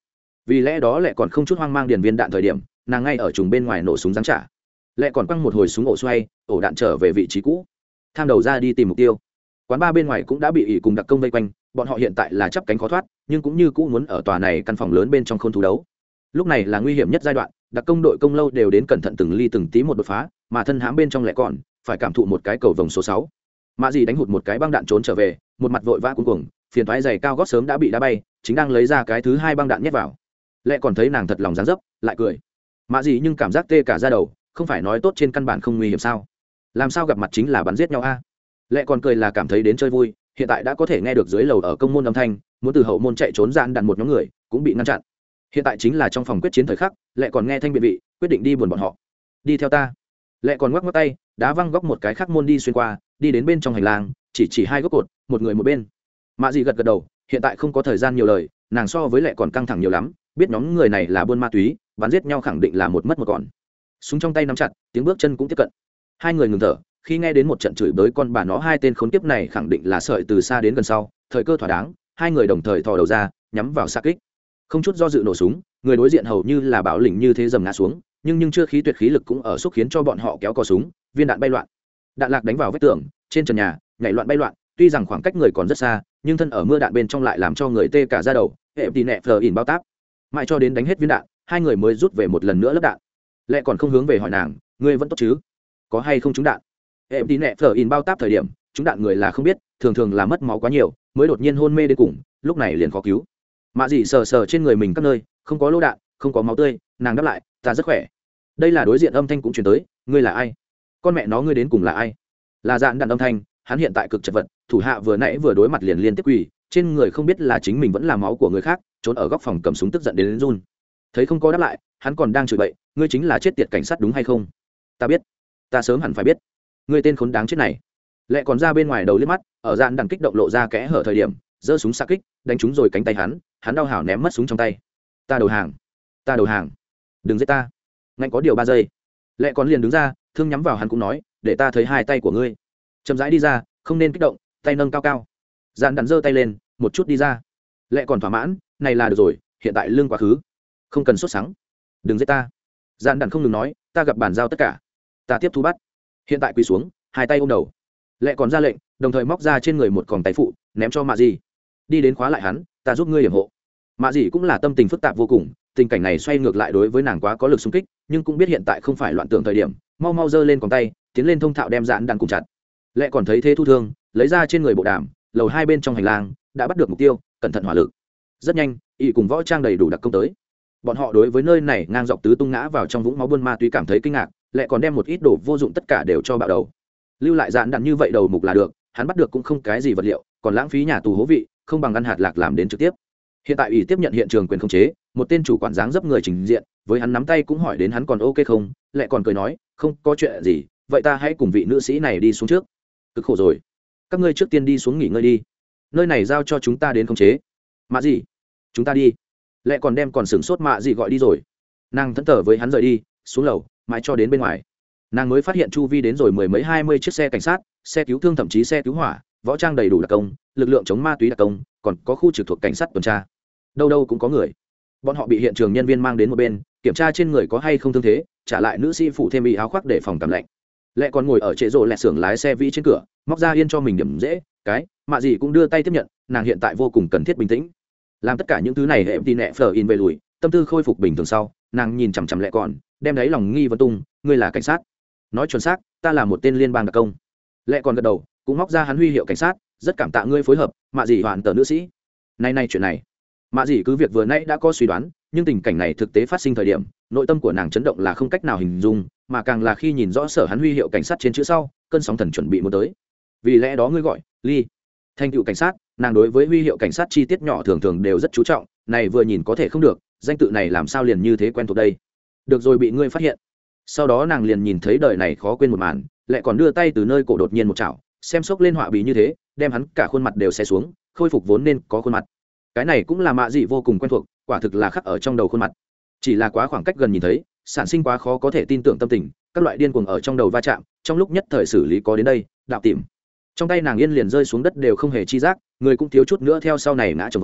vì lẽ đó lại còn không chút hoang mang điền viên đạn thời điểm nàng ngay ở trùng bên ngoài nổ súng giáng trả lại còn quăng một hồi súng ổ xoay ổ đạn trở về vị trí cũ tham đầu ra đi tìm mục tiêu. Quán ba bên ngoài cũng đã bị ỉ cùng đặc công vây quanh, bọn họ hiện tại là chắp cánh khó thoát nhưng cũng như cũ muốn ở tòa này căn phòng lớn bên trong khôn thú đấu. Lúc này là nguy hiểm nhất giai đoạn, đặc công đội công lâu đều đến cẩn thận từng ly từng tí một đột phá, mà thân hãm bên trong lại còn phải cảm thụ một cái cầu vồng số sáu. Mã Dì đánh hụt một cái băng đạn trốn trở về, một mặt vội vã cuống cuồng, phiền toái giày cao gót sớm đã bị đá bay, chính đang lấy ra cái thứ hai băng đạn nhét vào. Lẽ còn thấy nàng thật lòng dáng dấp, lại cười. Mã Dì nhưng cảm giác tê cả da đầu, không phải nói tốt trên căn bản không nguy hiểm sao? Làm sao gặp mặt chính là bắn giết nhau a? À? Lẽ còn cười là cảm thấy đến chơi vui, hiện tại đã có thể nghe được dưới lầu ở công môn âm thanh, muốn từ hậu môn chạy trốn dạn đạn một nhóm người, cũng bị ngăn chặn. Hiện tại chính là trong phòng quyết chiến thời khắc, lẽ còn nghe thanh biện vị, quyết định đi buồn bọn họ. Đi theo ta. Lẽ còn ngoắc ngoắc tay, đá văng góc một cái khác môn đi xuyên qua, đi đến bên trong hành lang, chỉ chỉ hai góc cột, một người một bên. Mã Dì gật gật đầu, hiện tại không có thời gian nhiều lời, nàng so với lẽ còn căng thẳng nhiều lắm, biết nhóm người này là buôn ma túy, bắn giết nhau khẳng định là một mất một còn. Súng trong tay nắm chặt, tiếng bước chân cũng tiếp cận. Hai người ngừng thở, khi nghe đến một trận chửi bới con bà nó hai tên khốn kiếp này khẳng định là sợi từ xa đến gần sau, thời cơ thỏa đáng, hai người đồng thời thò đầu ra, nhắm vào xạ kích. Không chút do dự nổ súng, người đối diện hầu như là bảo lĩnh như thế dầm ngã xuống, nhưng nhưng chưa khí tuyệt khí lực cũng ở xúc khiến cho bọn họ kéo cò súng, viên đạn bay loạn. Đạn lạc đánh vào vách tường, trên trần nhà, nhảy loạn bay loạn, tuy rằng khoảng cách người còn rất xa, nhưng thân ở mưa đạn bên trong lại làm cho người tê cả da đầu, hệ tí nẹ phờ ỉn bao táp. Mãi cho đến đánh hết viên đạn, hai người mới rút về một lần nữa lấp đạn. Lẽ còn không hướng về hỏi nàng, ngươi vẫn tốt chứ? Có hay không trúng đạn? Hệ tí nẹ phờ ỉn bao táp thời điểm, trúng đạn người là không biết, thường thường là mất máu quá nhiều, mới đột nhiên hôn mê đến cùng, lúc này liền khó cứu. Mã Dì sờ sờ trên người mình các nơi, không có lỗ đạn, không có máu tươi, nàng đáp lại, ta rất khỏe. Đây là đối diện âm thanh cũng truyền tới, ngươi là ai? Con mẹ nó ngươi đến cùng là ai? Là dạn đạn âm thanh, hắn hiện tại cực chật vật, thủ hạ vừa nãy vừa đối mặt liền liên tiếp quỳ, trên người không biết là chính mình vẫn là máu của người khác, trốn ở góc phòng cầm súng tức giận đến, đến run. Thấy không có đáp lại, hắn còn đang chửi bậy, ngươi chính là chết tiệt cảnh sát đúng hay không? Ta biết, ta sớm hẳn phải biết, ngươi tên khốn đáng chết này. Lệ còn ra bên ngoài đầu liếc mắt, ở dạn đạn kích động lộ ra kẽ hở thời điểm, giơ súng xạ kích, đánh trúng rồi cánh tay hắn, hắn đau hảo ném mất súng trong tay. Ta đầu hàng, ta đầu hàng, đừng giết ta. Ngạnh có điều ba giây, Lệ còn liền đứng ra, thương nhắm vào hắn cũng nói, để ta thấy hai tay của ngươi. Chậm rãi đi ra, không nên kích động, tay nâng cao cao. Dạn đạn giơ tay lên, một chút đi ra. Lệ còn thỏa mãn, này là được rồi, hiện tại lương quá khứ, không cần sốt sắng, đừng giết ta. Dạn đạn không ngừng nói, ta gặp bản giao tất cả, ta tiếp thu bắt. Hiện tại quỳ xuống, hai tay ôm đầu. Lệ còn ra lệnh, đồng thời móc ra trên người một còng tay phụ, ném cho Mạ Dì. Đi đến khóa lại hắn, ta giúp ngươi hiểm hộ. Mạ Dì cũng là tâm tình phức tạp vô cùng, tình cảnh này xoay ngược lại đối với nàng quá có lực xung kích, nhưng cũng biết hiện tại không phải loạn tưởng thời điểm, mau mau giơ lên còng tay, tiến lên thông thạo đem dạn đạn cùng chặt. Lệ còn thấy thế thu thương, lấy ra trên người bộ đàm, lầu hai bên trong hành lang đã bắt được mục tiêu, cẩn thận hỏa lực. Rất nhanh, y cùng võ trang đầy đủ đặc công tới. Bọn họ đối với nơi này ngang dọc tứ tung ngã vào trong vũng máu buôn ma túy cảm thấy kinh ngạc, Lệ còn đem một ít đồ vô dụng tất cả đều cho bạo đầu. Lưu lại dạn đạn như vậy đầu mục là được, hắn bắt được cũng không cái gì vật liệu, còn lãng phí nhà tù hố vị, không bằng ăn hạt lạc làm đến trực tiếp. Hiện tại ủy tiếp nhận hiện trường quyền khống chế, một tên chủ quản dáng dấp người trình diện, với hắn nắm tay cũng hỏi đến hắn còn ok không, Lệ còn cười nói, không có chuyện gì, vậy ta hãy cùng vị nữ sĩ này đi xuống trước. Cực khổ rồi, các ngươi trước tiên đi xuống nghỉ ngơi đi, nơi này giao cho chúng ta đến khống chế. Mạ Dì, chúng ta đi. Lệ còn đem còn sửng sốt Mạ Dì gọi đi rồi, nàng thẫn thờ với hắn rời đi, xuống lầu, mãi cho đến bên ngoài, nàng mới phát hiện chu vi đến rồi mười mấy hai mươi chiếc xe cảnh sát, xe cứu thương, thậm chí xe cứu hỏa, võ trang đầy đủ đặc công, lực lượng chống ma túy đặc công, còn có khu trực thuộc cảnh sát tuần tra, đâu đâu cũng có người. Bọn họ bị hiện trường nhân viên mang đến một bên, kiểm tra trên người có hay không thương thế, trả lại nữ sĩ phụ thêm y áo khoác để phòng cảm lạnh. Lệ còn ngồi ở trệ rộ lẹ xưởng lái xe vĩ trên cửa, móc ra yên cho mình điểm dễ cái, Mạ Dì cũng đưa tay tiếp nhận, nàng hiện tại vô cùng cần thiết bình tĩnh. Làm tất cả những thứ này hệ tin nẹ phở in về lùi, tâm tư khôi phục bình thường sau, nàng nhìn chằm chằm Lệ còn, đem đáy lòng nghi vấn tung, ngươi là cảnh sát? Nói chuẩn xác, ta là một tên liên bang đặc công. Lệ còn gật đầu, cũng móc ra hắn huy hiệu cảnh sát, rất cảm tạ ngươi phối hợp, Mạ Dì hoàn tờ nữ sĩ. Nay nay chuyện này, Mạ Dì cứ việc vừa nãy đã có suy đoán, nhưng tình cảnh này thực tế phát sinh thời điểm, nội tâm của nàng chấn động là không cách nào hình dung, mà càng là khi nhìn rõ sở hắn huy hiệu cảnh sát trên chữ sau, cơn sóng thần chuẩn bị muốn tới. Vì lẽ đó ngươi gọi Ly, thành tựu cảnh sát, nàng đối với huy hiệu cảnh sát chi tiết nhỏ thường thường đều rất chú trọng, này vừa nhìn có thể không được, danh tự này làm sao liền như thế quen thuộc đây. Được rồi, bị ngươi phát hiện. Sau đó nàng liền nhìn thấy đời này khó quên một màn, lại còn đưa tay từ nơi cổ đột nhiên một chảo, xem sốc lên họa bí như thế, đem hắn cả khuôn mặt đều xé xuống, khôi phục vốn nên có khuôn mặt. Cái này cũng là Mạ Dì vô cùng quen thuộc, quả thực là khắc ở trong đầu khuôn mặt. Chỉ là quá khoảng cách gần nhìn thấy, sản sinh quá khó có thể tin tưởng tâm tình, các loại điên cuồng ở trong đầu va chạm, trong lúc nhất thời xử lý có đến đây, đạo tìm. Trong tay nàng yên liền rơi xuống đất đều không hề chi giác, người cũng thiếu chút nữa theo sau này ngã chồng vó,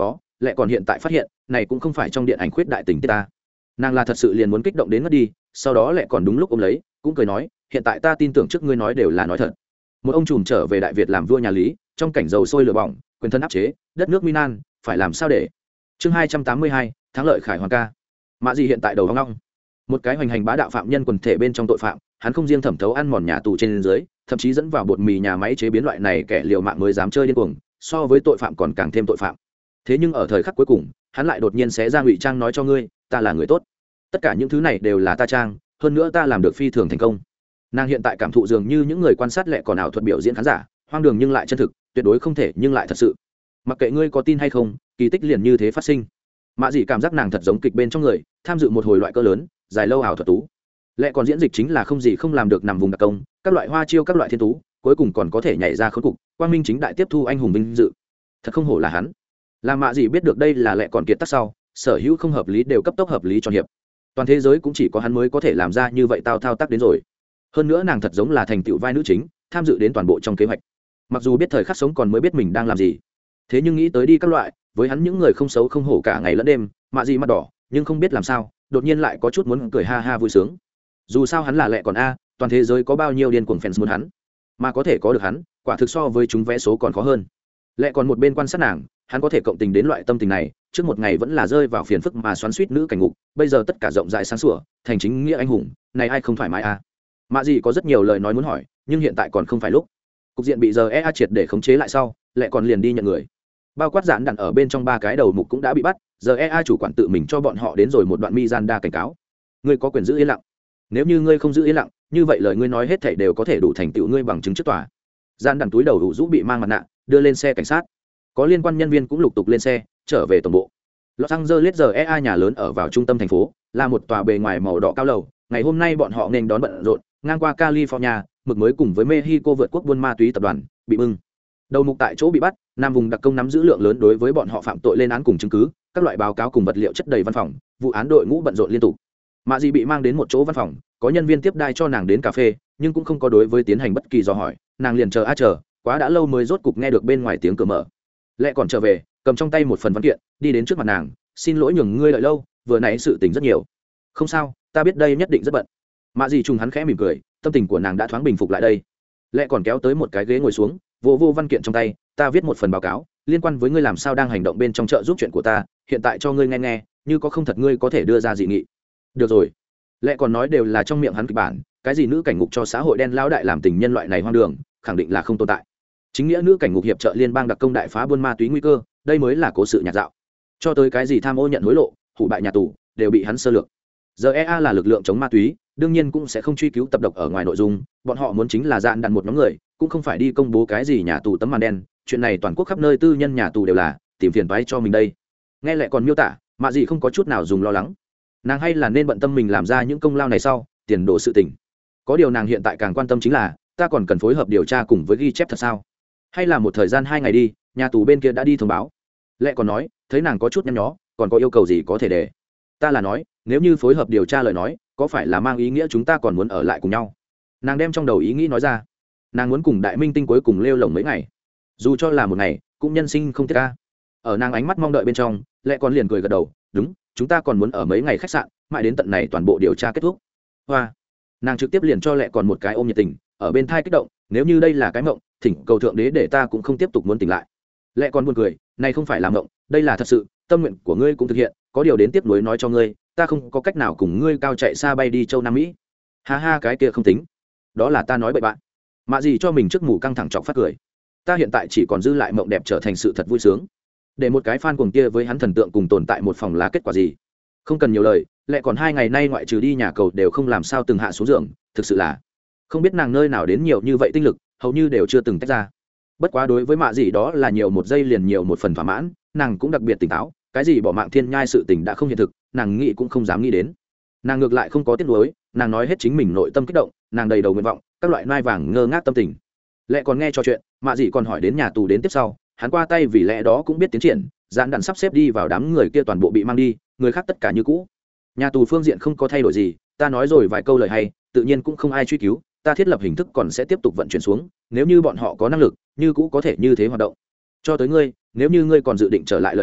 lại còn hiện tại phát hiện này cũng không phải trong điện ảnh khuyết đại tình tiết ta. Nàng là thật sự liền muốn kích động đến mất đi, sau đó lại còn đúng lúc ôm lấy cũng cười nói, hiện tại ta tin tưởng trước ngươi nói đều là nói thật. Một ông trùm trở về đại Việt làm vua nhà Lý, trong cảnh dầu sôi lửa bỏng, quyền thân áp chế đất nước Minan, phải làm sao để. Chương hai trăm tám mươi hai, thắng lợi khải hoàng ca. Mạ Dị hiện tại đầu hoang long, một cái hoành hành bá đạo phạm nhân quần thể bên trong tội phạm, hắn không riêng thẩm thấu ăn mòn nhà tù trên dưới, thậm chí dẫn vào bột mì nhà máy chế biến loại này kẻ liều mạng mới dám chơi điên cuồng, so với tội phạm còn càng thêm tội phạm. Thế nhưng ở thời khắc cuối cùng, hắn lại đột nhiên xé ra ngụy trang nói cho ngươi, ta là người tốt. Tất cả những thứ này đều là ta trang, hơn nữa ta làm được phi thường thành công. Nàng hiện tại cảm thụ dường như những người quan sát lẹ còn ảo thuật biểu diễn khán giả, hoang đường nhưng lại chân thực, tuyệt đối không thể nhưng lại thật sự. Mặc kệ ngươi có tin hay không, kỳ tích liền như thế phát sinh. Mạ Dị cảm giác nàng thật giống kịch bên trong người, tham dự một hồi loại cỡ lớn, dài lâu ảo thuật tú. Lẽ còn diễn dịch chính là không gì không làm được nằm vùng đặc công, các loại hoa chiêu các loại thiên tú, cuối cùng còn có thể nhảy ra khốn cục, quang minh chính đại tiếp thu anh hùng vinh dự. Thật không hổ là hắn. Làm Mạ Dị biết được đây là lẽ còn kiệt tác sau, sở hữu không hợp lý đều cấp tốc hợp lý cho hiệp. Toàn thế giới cũng chỉ có hắn mới có thể làm ra như vậy tao thao tác đến rồi. Hơn nữa nàng thật giống là thành tựu vai nữ chính, tham dự đến toàn bộ trong kế hoạch. Mặc dù biết thời khắc sống còn mới biết mình đang làm gì, thế nhưng nghĩ tới đi các loại, với hắn những người không xấu không hổ cả ngày lẫn đêm, Mạ Dị mặt đỏ, nhưng không biết làm sao, đột nhiên lại có chút muốn cười ha ha vui sướng. Dù sao hắn là lẹ còn a, toàn thế giới có bao nhiêu điên cuồng fans muốn hắn, mà có thể có được hắn, quả thực so với chúng vẽ số còn khó hơn. Lẹ còn một bên quan sát nàng, hắn có thể cộng tình đến loại tâm tình này, trước một ngày vẫn là rơi vào phiền phức mà xoắn xuýt nữ cảnh ngục, bây giờ tất cả rộng rãi sáng sủa, thành chính nghĩa anh hùng, này ai không thoải mái a. Mạ Dị có rất nhiều lời nói muốn hỏi, nhưng hiện tại còn không phải lúc. Cục diện bị giờ e a triệt để khống chế lại sau, lẹ còn liền đi nhận người. Bao quát giản đặn ở bên trong ba cái đầu mục cũng đã bị bắt, giờ e a chủ quản tự mình cho bọn họ đến rồi một đoạn mi gian đa cảnh cáo. Ngươi có quyền giữ yên lặng, nếu như ngươi không giữ yên lặng, như vậy lời ngươi nói hết thảy đều có thể đủ thành tựu ngươi bằng chứng trước tòa. Giản đặn túi đầu đủ rũ bị mang mặt nạ, đưa lên xe cảnh sát. Có liên quan nhân viên cũng lục tục lên xe, trở về tổng bộ. Los Angeles giờ e a nhà lớn ở vào trung tâm thành phố, là một tòa bề ngoài màu đỏ cao lầu. Ngày hôm nay bọn họ nên đón bận rộn, ngang qua California, mực mới cùng với Mexico vượt quốc buôn ma túy tập đoàn bị bưng. Đầu mục tại chỗ bị bắt, nam vùng đặc công nắm giữ lượng lớn đối với bọn họ phạm tội lên án cùng chứng cứ, các loại báo cáo cùng vật liệu chất đầy văn phòng, vụ án đội ngũ bận rộn liên tục. Mạ Dị bị mang đến một chỗ văn phòng, có nhân viên tiếp đai cho nàng đến cà phê, nhưng cũng không có đối với tiến hành bất kỳ dò hỏi, nàng liền chờ a chờ, quá đã lâu mới rốt cục nghe được bên ngoài tiếng cửa mở. Lẽ còn trở về, cầm trong tay một phần văn kiện, đi đến trước mặt nàng, xin lỗi nhường ngươi đợi lâu, vừa nãy sự tình rất nhiều. Không sao, ta biết đây nhất định rất bận. Mạ Dị trùng hắn khẽ mỉm cười, tâm tình của nàng đã thoáng bình phục lại đây. Lẽ còn kéo tới một cái ghế ngồi xuống, vô vô văn kiện trong tay, ta viết một phần báo cáo liên quan với ngươi làm sao đang hành động bên trong chợ giúp chuyện của ta, hiện tại cho ngươi nghe nghe, như có không thật ngươi có thể đưa ra dị nghị. Được rồi. Lẽ còn nói đều là trong miệng hắn kịch bản, cái gì nữ cảnh ngục cho xã hội đen lão đại làm tình nhân loại này hoang đường, khẳng định là không tồn tại. Chính nghĩa nữ cảnh ngục hiệp trợ liên bang đặc công đại phá buôn ma túy nguy cơ, đây mới là cố sự nhạt dạo. Cho tới cái gì tham ô nhận hối lộ, hủ bại nhà tù, đều bị hắn sơ lược. giờ e a là lực lượng chống ma túy, đương nhiên cũng sẽ không truy cứu tập độc ở ngoài nội dung, bọn họ muốn chính là dạn đàn một nhóm người, cũng không phải đi công bố cái gì nhà tù tấm màn đen, chuyện này toàn quốc khắp nơi tư nhân nhà tù đều là tìm phiền toái cho mình đây. Nghe lại còn miêu tả, Mạ Dị không có chút nào dùng lo lắng. Nàng hay là nên bận tâm mình làm ra những công lao này sau, tiền đồ sự tình. Có điều nàng hiện tại càng quan tâm chính là, ta còn cần phối hợp điều tra cùng với ghi chép thật sao? Hay là một thời gian hai ngày đi, nhà tù bên kia đã đi thông báo. Lẽ còn nói, thấy nàng có chút nhăn nhó, còn có yêu cầu gì có thể để. Ta là nói, nếu như phối hợp điều tra lời nói, có phải là mang ý nghĩa chúng ta còn muốn ở lại cùng nhau? Nàng đem trong đầu ý nghĩ nói ra. Nàng muốn cùng đại minh tinh cuối cùng lêu lồng mấy ngày, dù cho là một ngày cũng nhân sinh không tiếc ca. Ở nàng ánh mắt mong đợi bên trong, Lẽ còn liền cười gật đầu, đúng, chúng ta còn muốn ở mấy ngày khách sạn, mãi đến tận này toàn bộ điều tra kết thúc. Hoa. Nàng trực tiếp liền cho Lẽ còn một cái ôm nhiệt tình, ở bên thai kích động, nếu như đây là cái mộng, thỉnh cầu thượng đế để ta cũng không tiếp tục muốn tỉnh lại. Lẽ còn buồn cười, này không phải là mộng, đây là thật sự, tâm nguyện của ngươi cũng thực hiện, có điều đến tiếp nối nói cho ngươi, ta không có cách nào cùng ngươi cao chạy xa bay đi châu Nam Mỹ. Ha ha, cái kia không tính, đó là ta nói bậy bạn. Mạ Dị cho mình trước mù căng thẳng chọc phát cười. Ta hiện tại chỉ còn dư lại mộng đẹp trở thành sự thật vui sướng. Để một cái fan cuồng kia với hắn thần tượng cùng tồn tại một phòng là kết quả gì? Không cần nhiều lời, Lẽ còn hai ngày nay ngoại trừ đi nhà cầu đều không làm sao từng hạ xuống giường, thực sự là không biết nàng nơi nào đến nhiều như vậy tinh lực, hầu như đều chưa từng tách ra. Bất quá đối với Mạ Dị đó là nhiều một giây liền nhiều một phần thỏa mãn, nàng cũng đặc biệt tỉnh táo, cái gì bỏ mạng thiên nhai sự tình đã không hiện thực, nàng nghĩ cũng không dám nghĩ đến. Nàng ngược lại không có tiếc nuối, nàng nói hết chính mình nội tâm kích động, nàng đầy đầu nguyện vọng, các loại nai vàng ngơ ngác tâm tình. Lẽ còn nghe trò chuyện, Mạ Dị còn hỏi đến nhà tù đến tiếp sau, hắn qua tay vì lẽ đó cũng biết tiến triển, dạn đặn sắp xếp đi vào đám người kia toàn bộ bị mang đi, người khác tất cả như cũ. Nhà tù phương diện không có thay đổi gì, ta nói rồi vài câu lời hay, tự nhiên cũng không ai truy cứu, ta thiết lập hình thức còn sẽ tiếp tục vận chuyển xuống, nếu như bọn họ có năng lực, như cũ có thể như thế hoạt động. Cho tới ngươi, nếu như ngươi còn dự định trở lại lời nói,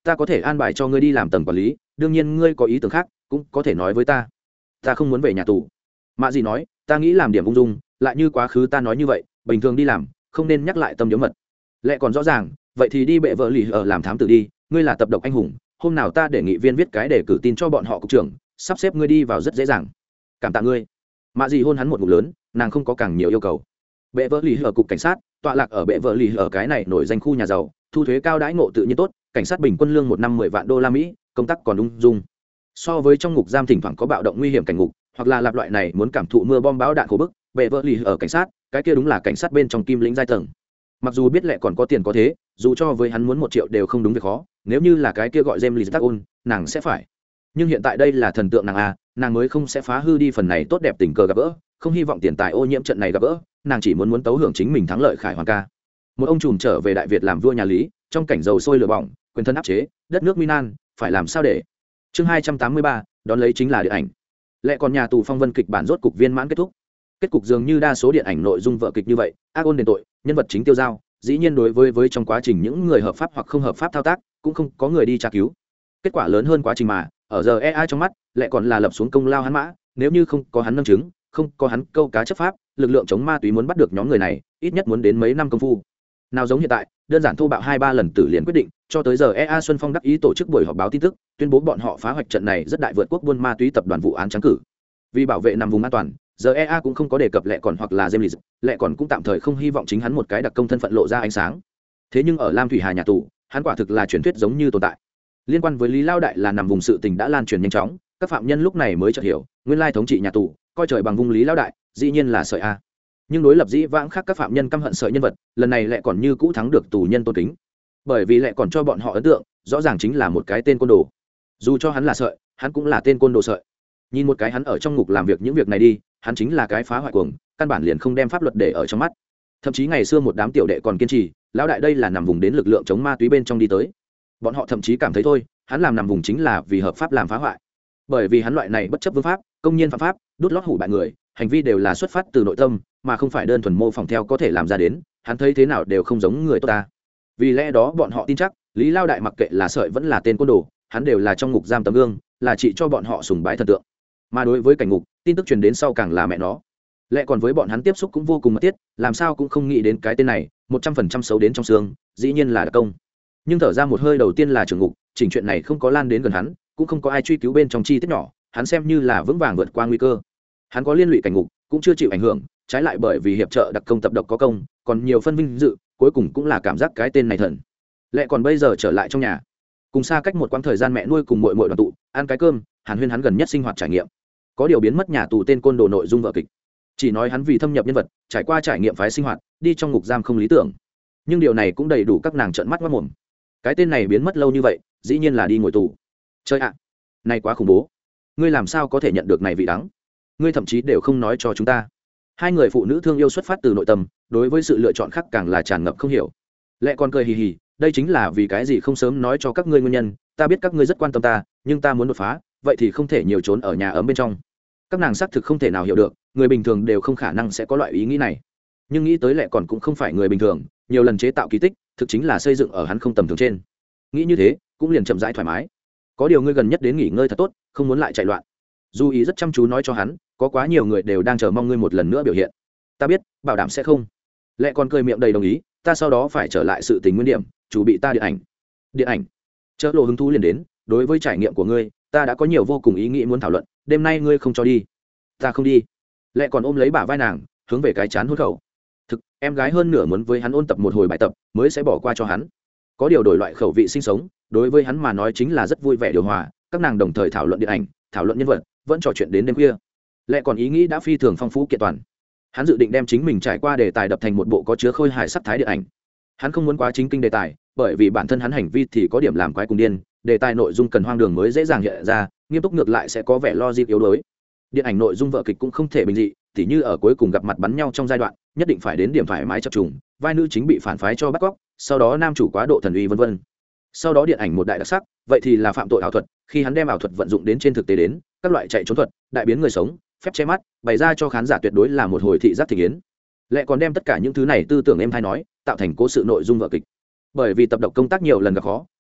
ta có thể an bài cho ngươi đi làm tầng quản lý, đương nhiên ngươi có ý tưởng khác cũng có thể nói với ta. Ta không muốn về nhà tù. Mạ gì nói, ta nghĩ làm điểm ung dung, lại như quá khứ ta nói như vậy, bình thường đi làm không nên nhắc lại tâm điếu mật. Lẽ còn rõ ràng, vậy thì đi bệ vợ lì ở làm thám tử đi, ngươi là tập độc anh hùng, hôm nào ta để nghị viên viết cái để cử tin cho bọn họ cục trưởng, sắp xếp ngươi đi vào rất dễ dàng. Cảm tạ ngươi. Mạ gì hôn hắn một ngụm lớn, nàng không có càng nhiều yêu cầu. Bệ vợ lì ở cục cảnh sát, tọa lạc ở bệ vợ lì ở cái này nổi danh khu nhà giàu, thu thuế cao, đãi ngộ tự nhiên tốt, cảnh sát bình quân lương một năm mười vạn đô la Mỹ, công tác còn ung dung. So với trong ngục giam thỉnh thoảng có bạo động nguy hiểm cảnh ngục, hoặc là lặp loại này muốn cảm thụ mưa bom bão đạn khổ bức, bệ vợ lì ở cảnh sát, cái kia đúng là cảnh sát bên trong kim lĩnh giai tầng. Mặc dù biết lẽ còn có tiền có thế, dù cho với hắn muốn một triệu đều không đúng việc khó, nếu như là cái kia gọi James Litakun, nàng sẽ phải. Nhưng hiện tại đây là thần tượng nàng a, nàng mới không sẽ phá hư đi phần này tốt đẹp tình cờ gặp gỡ, không hy vọng tiền tài ô nhiễm trận này gặp gỡ, nàng chỉ muốn muốn tấu hưởng chính mình thắng lợi khải hoàn ca. Một ông trùm trở về Đại Việt làm vua nhà Lý, trong cảnh dầu sôi lửa bỏng, quyền thân áp chế, đất nước Minan, phải làm sao để. Chương hai trăm tám mươi ba, đón lấy chính là điện ảnh. Lẽ còn nhà tù phong vân kịch bản rốt cục viên mãn kết thúc. Kết cục dường như đa số điện ảnh nội dung vở kịch như vậy, ác ôn đền tội, nhân vật chính tiêu dao, dĩ nhiên đối với với trong quá trình những người hợp pháp hoặc không hợp pháp thao tác, cũng không có người đi tra cứu. Kết quả lớn hơn quá trình mà, ở giờ e i trong mắt, lại còn là lập xuống công lao hắn mã, nếu như không có hắn nâng chứng, không có hắn câu cá chấp pháp, lực lượng chống ma túy muốn bắt được nhóm người này, ít nhất muốn đến mấy năm công phu. Nào giống hiện tại, đơn giản thô bạo hai ba lần tử liền quyết định, cho tới giờ e a Xuân Phong đắc ý tổ chức buổi họp báo tin tức, tuyên bố bọn họ phá hoạch trận này rất đại vượt quốc buôn ma túy tập đoàn vụ án trắng cử. Vì bảo vệ nằm vùng an toàn, giờ e a cũng không có đề cập lệ còn hoặc là James, lệ còn cũng tạm thời không hy vọng chính hắn một cái đặc công thân phận lộ ra ánh sáng. Thế nhưng ở Lam Thủy Hà nhà tù, hắn quả thực là truyền thuyết giống như tồn tại. Liên quan với Lý Lao Đại là nằm vùng sự tình đã lan truyền nhanh chóng, các phạm nhân lúc này mới chợt hiểu, nguyên lai thống trị nhà tù, coi trời bằng vùng Lý Lao Đại, dĩ nhiên là sợi a. Nhưng đối lập dĩ vãng khác các phạm nhân căm hận sợi nhân vật, lần này lại còn như cũ thắng được tù nhân tôn kính, bởi vì lại còn cho bọn họ ấn tượng rõ ràng chính là một cái tên côn đồ. Dù cho hắn là sợi, hắn cũng là tên côn đồ sợi. Nhìn một cái hắn ở trong ngục làm việc những việc này đi, hắn chính là cái phá hoại cuồng, căn bản liền không đem pháp luật để ở trong mắt. Thậm chí ngày xưa một đám tiểu đệ còn kiên trì, lão đại đây là nằm vùng đến lực lượng chống ma túy bên trong đi tới. Bọn họ thậm chí cảm thấy thôi, hắn làm nằm vùng chính là vì hợp pháp làm phá hoại, bởi vì hắn loại này bất chấp vương pháp, công nhiên phạm pháp, đút lót hủ bại người, hành vi đều là xuất phát từ nội tâm, mà không phải đơn thuần mô phỏng theo có thể làm ra đến. Hắn thấy thế nào đều không giống người tốt ta. Vì lẽ đó bọn họ tin chắc Lý Lao Đại mặc kệ là sợi vẫn là tên côn đồ, hắn đều là trong ngục giam tấm gương, là trị cho bọn họ sùng bái thần tượng. Mà đối với cảnh ngục, tin tức truyền đến sau càng là mẹ nó. Lẽ còn với bọn hắn tiếp xúc cũng vô cùng mật thiết, làm sao cũng không nghĩ đến cái tên này một trăm phần trăm xấu đến trong xương, dĩ nhiên là đặc công. Nhưng thở ra một hơi đầu tiên là trưởng ngục, chỉnh chuyện này không có lan đến gần hắn, cũng không có ai truy cứu bên trong chi tiết nhỏ, hắn xem như là vững vàng vượt qua nguy cơ. Hắn có liên lụy cảnh ngục, cũng chưa chịu ảnh hưởng, trái lại bởi vì hiệp trợ đặc công tập độc có công, còn nhiều phân vinh dự, cuối cùng cũng là cảm giác cái tên này thần. Lẽ còn bây giờ trở lại trong nhà, cùng xa cách một quãng thời gian mẹ nuôi cùng muội muội đoàn tụ, ăn cái cơm, hàn huyên hắn gần nhất sinh hoạt trải nghiệm. Có điều biến mất nhà tù tên côn đồ nội dung vở kịch, chỉ nói hắn vì thâm nhập nhân vật, trải qua trải nghiệm phái sinh hoạt, đi trong ngục giam không lý tưởng. Nhưng điều này cũng đầy đủ các nàng trợn mắt ngoác mồm. Cái tên này biến mất lâu như vậy, dĩ nhiên là đi ngồi tù. Chơi ạ, này quá khủng bố. Ngươi làm sao có thể nhận được này vị đắng? Ngươi thậm chí đều không nói cho chúng ta. Hai người phụ nữ thương yêu xuất phát từ nội tâm, đối với sự lựa chọn khác càng là tràn ngập không hiểu. Lẽ còn cười hì hì, đây chính là vì cái gì không sớm nói cho các ngươi nguyên nhân, ta biết các ngươi rất quan tâm ta, nhưng ta muốn đột phá, vậy thì không thể nhiều trốn ở nhà ấm bên trong. Các nàng xác thực không thể nào hiểu được, người bình thường đều không khả năng sẽ có loại ý nghĩ này. Nhưng nghĩ tới Lẽ còn cũng không phải người bình thường, nhiều lần chế tạo kỳ tích, thực chính là xây dựng ở hắn không tầm thường trên. Nghĩ như thế, cũng liền chậm rãi thoải mái. Có điều ngươi gần nhất đến nghỉ ngơi thật tốt, không muốn lại chạy loạn. Du Ý rất chăm chú nói cho hắn, có quá nhiều người đều đang chờ mong ngươi một lần nữa biểu hiện. Ta biết, bảo đảm sẽ không. Lẽ còn cười miệng đầy đồng ý, ta sau đó phải trở lại sự tình nguyên điểm, chủ bị ta điện ảnh. Điện ảnh? Chớ lộ hứng thú liền đến, đối với trải nghiệm của ngươi, ta đã có nhiều vô cùng ý nghĩ muốn thảo luận, đêm nay ngươi không cho đi. Ta không đi. Lẽ còn ôm lấy bả vai nàng, hướng về cái chán hôn khẩu. Thực, em gái hơn nửa muốn với hắn ôn tập một hồi bài tập, mới sẽ bỏ qua cho hắn. Có điều đổi loại khẩu vị sinh sống, đối với hắn mà nói chính là rất vui vẻ điều hòa, các nàng đồng thời thảo luận điện ảnh, thảo luận nhân vật, vẫn trò chuyện đến đêm khuya. Lẽ còn ý nghĩ đã phi thường phong phú kiện toàn. Hắn dự định đem chính mình trải qua đề tài đập thành một bộ có chứa khôi hài sắc thái điện ảnh. Hắn không muốn quá chính kinh đề tài, bởi vì bản thân hắn hành vi thì có điểm làm quái cùng điên, đề tài nội dung cần hoang đường mới dễ dàng hiện ra, nghiêm túc ngược lại sẽ có vẻ logic yếu đuối. Điện ảnh nội dung vở kịch cũng không thể bình dị, tỉ như ở cuối cùng gặp mặt bắn nhau trong giai đoạn, nhất định phải đến điểm thoải mái chập trùng, vai nữ chính bị phản phái cho bắt cóc, sau đó nam chủ quá độ thần uy vân vân. Sau đó điện ảnh một đại đặc sắc, vậy thì là phạm tội ảo thuật, khi hắn đem ảo thuật vận dụng đến trên thực tế đến, các loại chạy trốn thuật, đại biến người sống, phép che mắt, bày ra cho khán giả tuyệt đối là một hồi thị giác thị yến. Lẽ còn đem tất cả những thứ này tư tưởng em hay nói, tạo thành cố sự nội dung vở kịch. Bởi vì tập độc công tác nhiều lần gặp khó,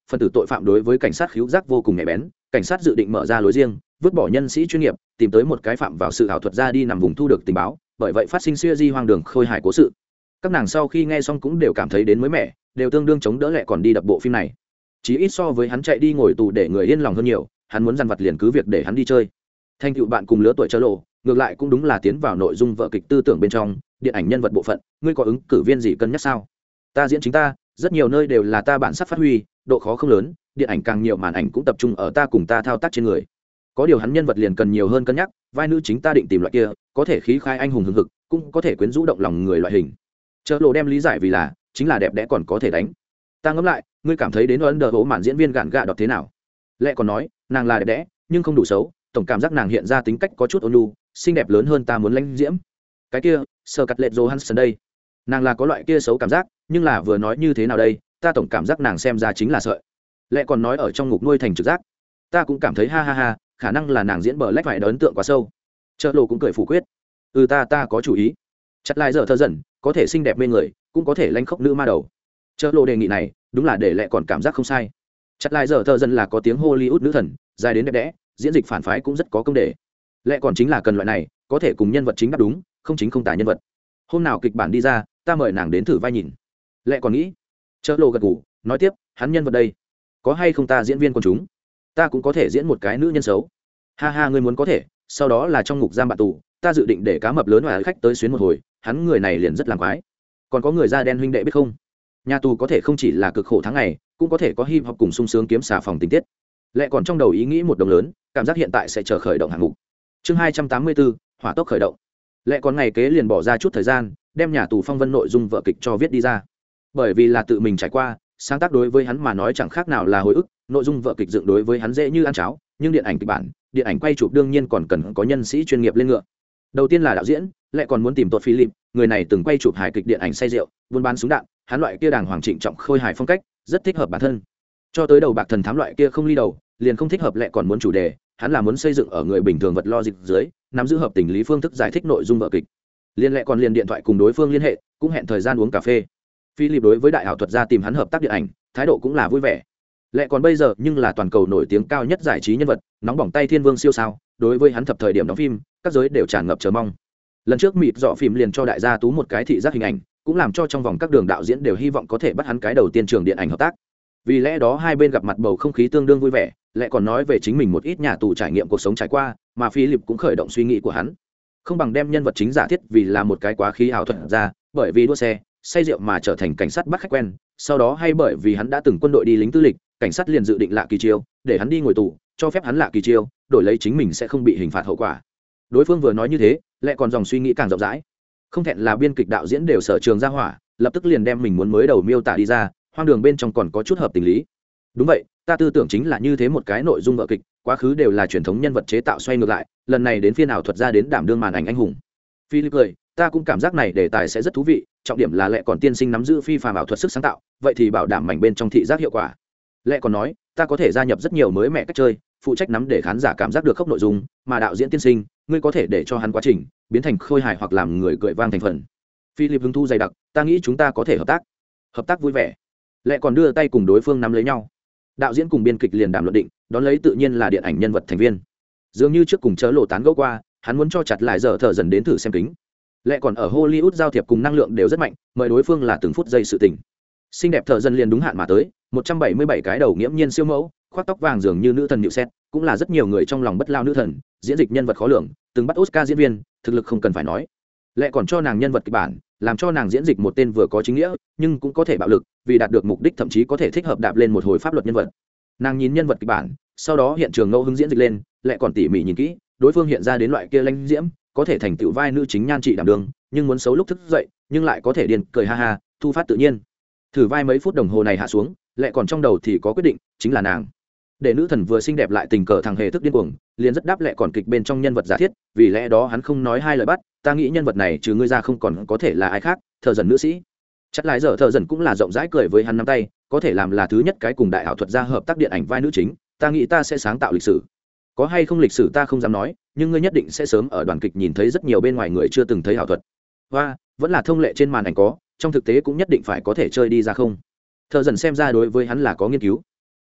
phần tử tội phạm đối với cảnh sát khíu giác vô cùng nhạy bén, cảnh sát dự định mở ra lối riêng, vứt bỏ nhân sĩ chuyên nghiệp, tìm tới một cái phạm vào sự ảo thuật ra đi nằm vùng thu được tình báo, bởi vậy phát sinh siêu di hoang đường khôi hài cố sự. Các nàng sau khi nghe xong cũng đều cảm thấy đến mới mẻ, đều tương đương chống đỡ lại còn đi đập bộ phim này. Chỉ ít so với hắn chạy đi ngồi tù để người yên lòng hơn nhiều, hắn muốn dằn vặt liền cứ việc để hắn đi chơi. Thành tựu bạn cùng lứa tuổi chớ lộ, ngược lại cũng đúng là tiến vào nội dung vở kịch tư tưởng bên trong, điện ảnh nhân vật bộ phận, ngươi có ứng cử viên gì cân nhắc sao? Ta diễn chính ta, rất nhiều nơi đều là ta bản sắc phát huy, độ khó không lớn, điện ảnh càng nhiều màn ảnh cũng tập trung ở ta cùng ta thao tác trên người. Có điều hắn nhân vật liền cần nhiều hơn cân nhắc, vai nữ chính ta định tìm loại kia, có thể khí khai anh hùng hùng hực, cũng có thể quyến rũ động lòng người loại hình. Chớ lộ đem lý giải vì là, chính là đẹp đẽ còn có thể đánh. Ta ngẫm lại, ngươi cảm thấy đến ấn đờ hố màn diễn viên gạn gạ đọt thế nào? Lẽ còn nói, nàng là đẹp đẽ, nhưng không đủ xấu, tổng cảm giác nàng hiện ra tính cách có chút ôn nhu, xinh đẹp lớn hơn ta muốn lãnh diễm. Cái kia, sơ cắt lệ Johansson đây, nàng là có loại kia xấu cảm giác, nhưng là vừa nói như thế nào đây, ta tổng cảm giác nàng xem ra chính là sợi. Lẽ còn nói ở trong ngục nuôi thành trực giác, ta cũng cảm thấy ha ha ha, khả năng là nàng diễn bờ lách phải ấn tượng quá sâu. Chợ lộ cũng cười phủ quyết, ừ ta ta có chủ ý. Chặt lại giờ thơ dần, có thể xinh đẹp mê người, cũng có thể lanh khốc nữ ma đầu. Chợ lộ đề nghị này, đúng là để lẽ còn cảm giác không sai. Chặt lại giờ thơ dần là có tiếng Hollywood nữ thần, dài đến đẹp đẽ, diễn dịch phản phái cũng rất có công đề. Lẽ còn chính là cần loại này, có thể cùng nhân vật chính đáp đúng, không chính không tả nhân vật. Hôm nào kịch bản đi ra, ta mời nàng đến thử vai nhìn. Lẽ còn nghĩ, chợ lộ gật gù, nói tiếp, hắn nhân vật đây, có hay không ta diễn viên con chúng, ta cũng có thể diễn một cái nữ nhân xấu. Ha ha, ngươi muốn có thể, sau đó là trong ngục giam bạn tù, ta dự định để cá mập lớn và khách tới xuyến một hồi, hắn người này liền rất làm quái. Còn có người da đen huynh đệ biết không, nhà tù có thể không chỉ là cực khổ tháng ngày, cũng có thể có hip hop cùng sung sướng kiếm xà phòng tình tiết. Lẽ còn trong đầu ý nghĩ một đồng lớn, cảm giác hiện tại sẽ chờ khởi động hạng mục. Chương hai trăm tám mươi bốn, hỏa tốc khởi động. Lẽ còn ngày kế liền bỏ ra chút thời gian, đem nhà tù phong vân nội dung vở kịch cho viết đi ra. Bởi vì là tự mình trải qua, sáng tác đối với hắn mà nói chẳng khác nào là hồi ức, nội dung vở kịch dựng đối với hắn dễ như ăn cháo, nhưng điện ảnh kịch bản, điện ảnh quay chụp đương nhiên còn cần có nhân sĩ chuyên nghiệp lên ngựa. Đầu tiên là đạo diễn, lại còn muốn tìm Todd Phillips, người này từng quay chụp hài kịch điện ảnh say rượu, buôn bán súng đạn, hắn loại kia đàng hoàng trịnh trọng khôi hài phong cách, rất thích hợp bản thân. Cho tới đầu bạc thần thám loại kia không ly đầu, liền không thích hợp, lại còn muốn chủ đề, hắn là muốn xây dựng ở người bình thường vật logic dưới, nắm giữ hợp tình lý phương thức giải thích nội dung vở kịch. Liên lệ còn liền điện thoại cùng đối phương liên hệ, cũng hẹn thời gian uống cà phê. Philip đối với đại ảo thuật gia tìm hắn hợp tác điện ảnh, thái độ cũng là vui vẻ. Lệ còn bây giờ nhưng là toàn cầu nổi tiếng cao nhất giải trí nhân vật, nóng bỏng tay thiên vương siêu sao, đối với hắn thập thời điểm đóng phim, các giới đều tràn ngập chờ mong. Lần trước mịt dọ phim liền cho đại gia tú một cái thị giác hình ảnh, cũng làm cho trong vòng các đường đạo diễn đều hy vọng có thể bắt hắn cái đầu tiên trường điện ảnh hợp tác. Vì lẽ đó hai bên gặp mặt bầu không khí tương đương vui vẻ, Lệ còn nói về chính mình một ít nhà tù trải nghiệm cuộc sống trải qua, mà Philip cũng khởi động suy nghĩ của hắn. Không bằng đem nhân vật chính giả thiết vì là một cái quá khí ảo thuật ra, bởi vì đua xe, say rượu mà trở thành cảnh sát bắt khách quen, sau đó hay bởi vì hắn đã từng quân đội đi lính tư lịch, cảnh sát liền dự định lạ kỳ chiêu, để hắn đi ngồi tù, cho phép hắn lạ kỳ chiêu, đổi lấy chính mình sẽ không bị hình phạt hậu quả. Đối phương vừa nói như thế, lại còn dòng suy nghĩ càng rộng rãi. Không thẹn là biên kịch đạo diễn đều sở trường ra hỏa, lập tức liền đem mình muốn mới đầu miêu tả đi ra, hoang đường bên trong còn có chút hợp tình lý. Đúng vậy, ta tư tưởng chính là như thế một cái nội dung vở kịch, quá khứ đều là truyền thống nhân vật chế tạo xoay ngược lại, lần này đến phiên ảo thuật ra đến đảm đương màn ảnh anh hùng. Philip cười, ta cũng cảm giác này đề tài sẽ rất thú vị, trọng điểm là Lệ còn tiên sinh nắm giữ phi phàm ảo thuật sức sáng tạo, vậy thì bảo đảm mảnh bên trong thị giác hiệu quả. Lệ còn nói, ta có thể gia nhập rất nhiều mới mẻ cách chơi, phụ trách nắm để khán giả cảm giác được khốc nội dung, mà đạo diễn tiên sinh, ngươi có thể để cho hắn quá trình biến thành khôi hài hoặc làm người cười vang thành phần. Philip hứng thú dày đặc, ta nghĩ chúng ta có thể hợp tác. Hợp tác vui vẻ. Lệ còn đưa tay cùng đối phương nắm lấy nhau. Đạo diễn cùng biên kịch liền đàm luận định, đón lấy tự nhiên là điện ảnh nhân vật thành viên. Dường như trước cùng chớ lộ tán gẫu qua, hắn muốn cho chặt lại giờ thở dần đến thử xem kính. Lệ còn ở Hollywood giao thiệp cùng năng lượng đều rất mạnh, mời đối phương là từng phút giây sự tình. Xinh đẹp thợ dân liền đúng hạn mà tới, một trăm bảy mươi bảy cái đầu nghiễm nhiên siêu mẫu, khoác tóc vàng dường như nữ thần nhịu xét, cũng là rất nhiều người trong lòng bất lao nữ thần, diễn dịch nhân vật khó lường, từng bắt Oscar diễn viên, thực lực không cần phải nói. Lệ còn cho nàng nhân vật kịch bản, làm cho nàng diễn dịch một tên vừa có chính nghĩa, nhưng cũng có thể bạo lực, vì đạt được mục đích thậm chí có thể thích hợp đạp lên một hồi pháp luật nhân vật. Nàng nhìn nhân vật kịch bản, sau đó hiện trường ngẫu hứng diễn dịch lên, Lệ còn tỉ mỉ nhìn kỹ, đối phương hiện ra đến loại kia lãnh diễm, có thể thành tựu vai nữ chính nhan trị đảm đường, nhưng muốn xấu lúc thức dậy, nhưng lại có thể điên cười ha ha, thu phát tự nhiên. Thử vai mấy phút đồng hồ này hạ xuống, Lệ còn trong đầu thì có quyết định, chính là nàng. Để nữ thần vừa xinh đẹp lại tình cờ thằng hề thức điên cuồng, liền rất đáp Lệ còn kịch bên trong nhân vật giả thiết, vì lẽ đó hắn không nói hai lời bắt, ta nghĩ nhân vật này trừ ngươi ra không còn có thể là ai khác, thợ dần nữ sĩ. Chắc lại giờ thợ dần cũng là rộng rãi cười với hắn nắm tay, có thể làm là thứ nhất cái cùng đại ảo thuật gia hợp tác điện ảnh vai nữ chính, ta nghĩ ta sẽ sáng tạo lịch sử. Có hay không lịch sử ta không dám nói, nhưng ngươi nhất định sẽ sớm ở đoàn kịch nhìn thấy rất nhiều bên ngoài người chưa từng thấy ảo thuật. Và vẫn là thông lệ trên màn ảnh có, trong thực tế cũng nhất định phải có thể chơi đi ra không. Thợ dần xem ra đối với hắn là có nghiên cứu.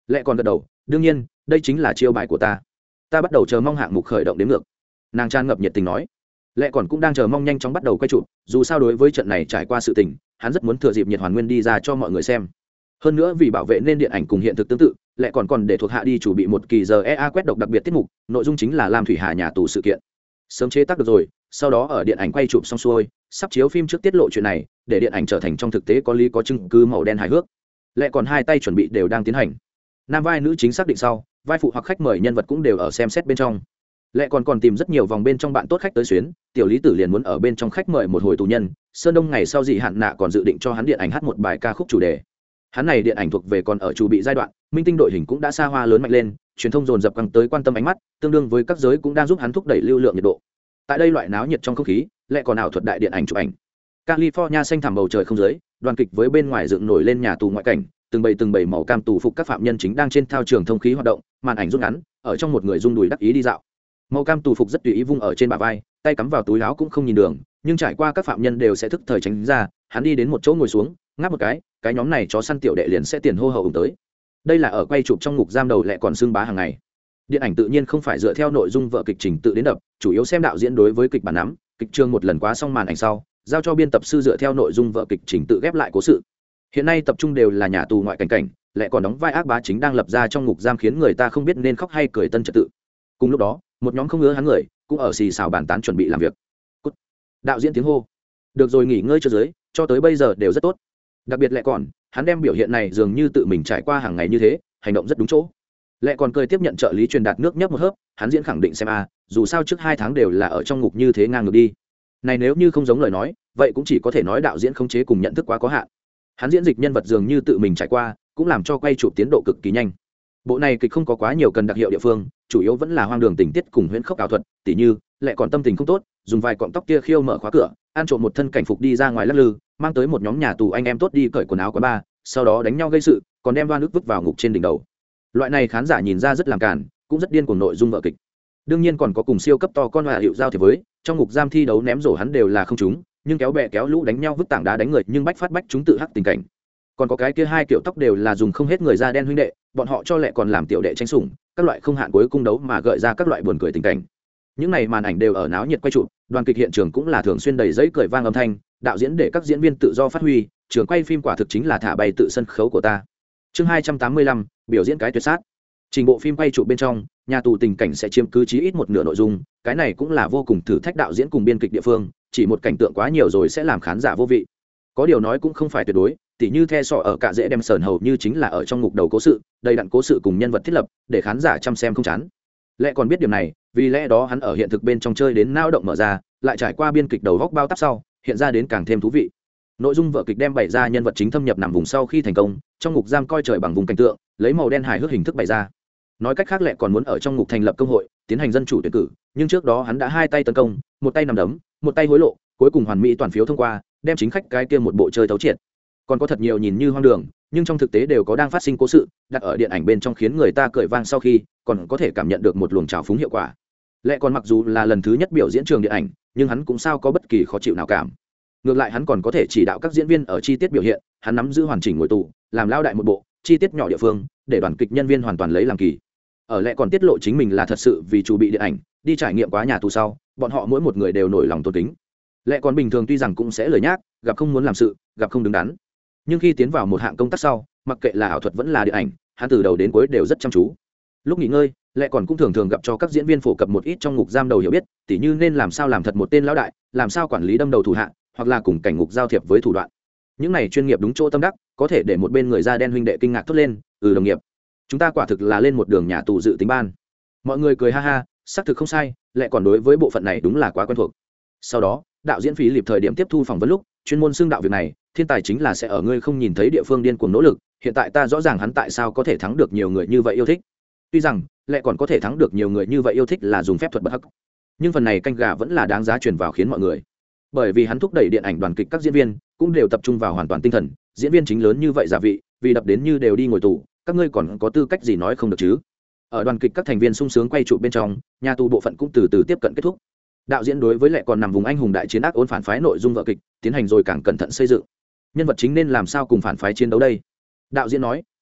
Lệ còn gật đầu, đương nhiên đây chính là chiêu bài của ta, ta bắt đầu chờ mong hạng mục khởi động đến ngược. Nàng tràn ngập nhiệt tình nói. Lệ còn cũng đang chờ mong nhanh chóng bắt đầu quay chụp, dù sao đối với trận này trải qua sự tình, hắn rất muốn thừa dịp nhiệt hoàn nguyên đi ra cho mọi người xem. Hơn nữa vì bảo vệ nên điện ảnh cùng hiện thực tương tự, Lệ còn còn để thuộc hạ đi chủ bị một kỳ giờ e a quét độc đặc biệt tiết mục, nội dung chính là Lam Thủy Hà nhà tù sự kiện. Sớm chế tác được rồi, sau đó ở điện ảnh quay chụp xong xuôi, sắp chiếu phim trước tiết lộ chuyện này, để điện ảnh trở thành trong thực tế có lý có chứng cứ màu đen hài hước. Lệ còn hai tay chuẩn bị đều đang tiến hành. Nam vai nữ chính xác định sau, vai phụ hoặc khách mời nhân vật cũng đều ở xem xét bên trong. Lệ còn còn tìm rất nhiều vòng bên trong bạn tốt khách tới xuyến, tiểu lý tử liền muốn ở bên trong khách mời một hồi tù nhân. Sơn Đông ngày sau dị hạn nạ còn dự định cho hắn điện ảnh hát một bài ca khúc chủ đề. Hắn này điện ảnh thuộc về còn ở chủ bị giai đoạn, minh tinh đội hình cũng đã xa hoa lớn mạnh lên, truyền thông dồn dập căng tới quan tâm ánh mắt, tương đương với các giới cũng đang giúp hắn thúc đẩy lưu lượng nhiệt độ. Tại đây loại náo nhiệt trong không khí, Lệ còn ảo thuật đại điện ảnh chụp ảnh. California xanh thẳm bầu trời không dưới, đoàn kịch với bên ngoài dựng nổi lên nhà tù ngoại cảnh, từng bầy từng bầy màu cam tù phục các phạm nhân chính đang trên thao trường thông khí hoạt động, màn ảnh rút ngắn, ở trong một người rung đùi đắc ý đi dạo. Màu cam tù phục rất tùy ý vung ở trên bả vai, tay cắm vào túi áo cũng không nhìn đường, nhưng trải qua các phạm nhân đều sẽ thức thời tránh ra, hắn đi đến một chỗ ngồi xuống, ngáp một cái, cái nhóm này chó săn tiểu đệ liền sẽ tiền hô hậu ủng tới. Đây là ở quay chụp trong ngục giam đầu Lệ còn xương bá hàng ngày. Điện ảnh tự nhiên không phải dựa theo nội dung vở kịch trình tự đến đập, chủ yếu xem đạo diễn đối với kịch bản nắm, kịch trường một lần quá xong màn ảnh sau, giao cho biên tập sư dựa theo nội dung vở kịch trình tự ghép lại cố sự. Hiện nay tập trung đều là nhà tù ngoại cảnh cảnh, Lệ còn đóng vai ác bá chính đang lập ra trong ngục giam khiến người ta không biết nên khóc hay cười tân trật tự. Cùng lúc đó, một nhóm không ngứa hắn người cũng ở xì xào bàn tán chuẩn bị làm việc. Cút. Đạo diễn tiếng hô. Được rồi, nghỉ ngơi cho dưới, cho tới bây giờ đều rất tốt. Đặc biệt Lệ còn, hắn đem biểu hiện này dường như tự mình trải qua hàng ngày như thế, hành động rất đúng chỗ. Lệ còn cười tiếp nhận trợ lý truyền đạt nước nhấp một hớp, hắn diễn khẳng định xem a, dù sao trước hai tháng đều là ở trong ngục như thế ngang ngược đi. Này nếu như không giống lời nói, vậy cũng chỉ có thể nói đạo diễn khống chế cùng nhận thức quá có hạn. Hắn diễn dịch nhân vật dường như tự mình trải qua, cũng làm cho quay chụp tiến độ cực kỳ nhanh. Bộ này kịch không có quá nhiều cần đặc hiệu địa phương, chủ yếu vẫn là hoang đường tình tiết cùng huyễn khốc ảo thuật, tỉ như Lệ còn tâm tình không tốt, dùng vài cọng tóc kia khiêu mở khóa cửa, ăn trộm một thân cảnh phục đi ra ngoài lắc lư, mang tới một nhóm nhà tù anh em tốt đi cởi quần áo quán bar, sau đó đánh nhau gây sự, còn đem đoan nước vứt vào ngục trên đỉnh đầu. Loại này khán giả nhìn ra rất làm càn, cũng rất điên cuồng nội dung vở kịch. Đương nhiên còn có cùng siêu cấp to con hòa hiệu giao thì với, trong ngục giam thi đấu ném rổ hắn đều là không trúng, nhưng kéo bè kéo lũ đánh nhau vứt tảng đá đánh người nhưng bách phát bách chúng tự hắc tình cảnh. Còn có cái kia hai kiểu tóc đều là dùng không hết người da đen huynh đệ, bọn họ cho Lệ còn làm tiểu đệ tranh sủng, các loại không hạn cuối cung đấu mà gợi ra các loại buồn cười tình cảnh. Những này màn ảnh đều ở náo nhiệt quay chụp, đoàn kịch hiện trường cũng là thường xuyên đầy giấy cười vang âm thanh, đạo diễn để các diễn viên tự do phát huy, trường quay phim quả thực chính là thả bay tự sân khấu của ta. Chương hai trăm tám mươi lăm, biểu diễn cái tuyệt sát. Trình bộ phim quay chụp bên trong, nhà tù tình cảnh sẽ chiếm cứ chí ít một nửa nội dung, cái này cũng là vô cùng thử thách đạo diễn cùng biên kịch địa phương, chỉ một cảnh tượng quá nhiều rồi sẽ làm khán giả vô vị. Có điều nói cũng không phải tuyệt đối, tỉ như The Sọ ở cả dễ đem sờn hầu như chính là ở trong ngục đầu cố sự, đầy đặn cố sự cùng nhân vật thiết lập, để khán giả chăm xem không chán. Lẽ còn biết điểm này, vì lẽ đó hắn ở hiện thực bên trong chơi đến nao động mở ra, lại trải qua biên kịch đầu góc bao tắp sau, hiện ra đến càng thêm thú vị. Nội dung vở kịch đem bày ra nhân vật chính thâm nhập nằm vùng sau khi thành công, trong ngục giam coi trời bằng vùng cảnh tượng, lấy màu đen hài hước hình thức bày ra. Nói cách khác Lệ còn muốn ở trong ngục thành lập công hội, tiến hành dân chủ tuyển cử, nhưng trước đó hắn đã hai tay tấn công, một tay nằm đấm, một tay hối lộ, cuối cùng hoàn mỹ toàn phiếu thông qua, đem chính khách cái kia một bộ chơi thấu triệt. Còn có thật nhiều nhìn như hoang đường, nhưng trong thực tế đều có đang phát sinh cố sự, đặt ở điện ảnh bên trong khiến người ta cười vang sau khi, còn có thể cảm nhận được một luồng trào phúng hiệu quả. Lệ còn mặc dù là lần thứ nhất biểu diễn trường điện ảnh, nhưng hắn cũng sao có bất kỳ khó chịu nào cảm. Ngược lại hắn còn có thể chỉ đạo các diễn viên ở chi tiết biểu hiện, hắn nắm giữ hoàn chỉnh ngồi tù, làm lao đại một bộ, chi tiết nhỏ địa phương, để đoàn kịch nhân viên hoàn toàn lấy làm kỳ. Ở Lệ còn tiết lộ chính mình là thật sự vì chủ bị điện ảnh, đi trải nghiệm quá nhà tù sau, bọn họ mỗi một người đều nổi lòng tôn kính. Lệ còn bình thường tuy rằng cũng sẽ lười nhác, gặp không muốn làm sự, gặp không đứng đắn, nhưng khi tiến vào một hạng công tác sau, mặc kệ là ảo thuật vẫn là điện ảnh, hắn từ đầu đến cuối đều rất chăm chú. Lúc nghỉ ngơi, Lệ còn cũng thường thường gặp cho các diễn viên phổ cập một ít trong ngục giam đầu hiểu biết, tỉ như nên làm sao làm thật một tên lão đại, làm sao quản lý đâm đầu thủ hạ, hoặc là cùng cảnh ngục giao thiệp với thủ đoạn. Những này chuyên nghiệp đúng chỗ tâm đắc, có thể để một bên người da đen huynh đệ kinh ngạc thốt lên, ừ đồng nghiệp, chúng ta quả thực là lên một đường nhà tù dự tính ban. Mọi người cười ha ha, xác thực không sai, Lệ còn đối với bộ phận này đúng là quá quen thuộc. Sau đó, đạo diễn phí lịp thời điểm tiếp thu phỏng vấn lúc, chuyên môn xưng đạo việc này, thiên tài chính là sẽ ở ngươi không nhìn thấy địa phương điên cuồng nỗ lực, hiện tại ta rõ ràng hắn tại sao có thể thắng được nhiều người như vậy yêu thích. Tuy rằng, Lệ còn có thể thắng được nhiều người như vậy yêu thích là dùng phép thuật bất hắc, nhưng phần này canh gà vẫn là đáng giá truyền vào khiến mọi người. Bởi vì hắn thúc đẩy điện ảnh đoàn kịch các diễn viên cũng đều tập trung vào hoàn toàn tinh thần, diễn viên chính lớn như vậy giả vị, vì đập đến như đều đi ngồi tù, các ngươi còn có tư cách gì nói không được chứ? Ở đoàn kịch các thành viên sung sướng quay trụ bên trong, nhà tù bộ phận cũng từ từ tiếp cận kết thúc. Đạo diễn đối với Lệ còn nằm vùng anh hùng đại chiến ác ôn phản phái nội dung vở kịch tiến hành rồi càng cẩn thận xây dựng. Nhân vật chính nên làm sao cùng phản phái chiến đấu đây? Đạo diễn nói,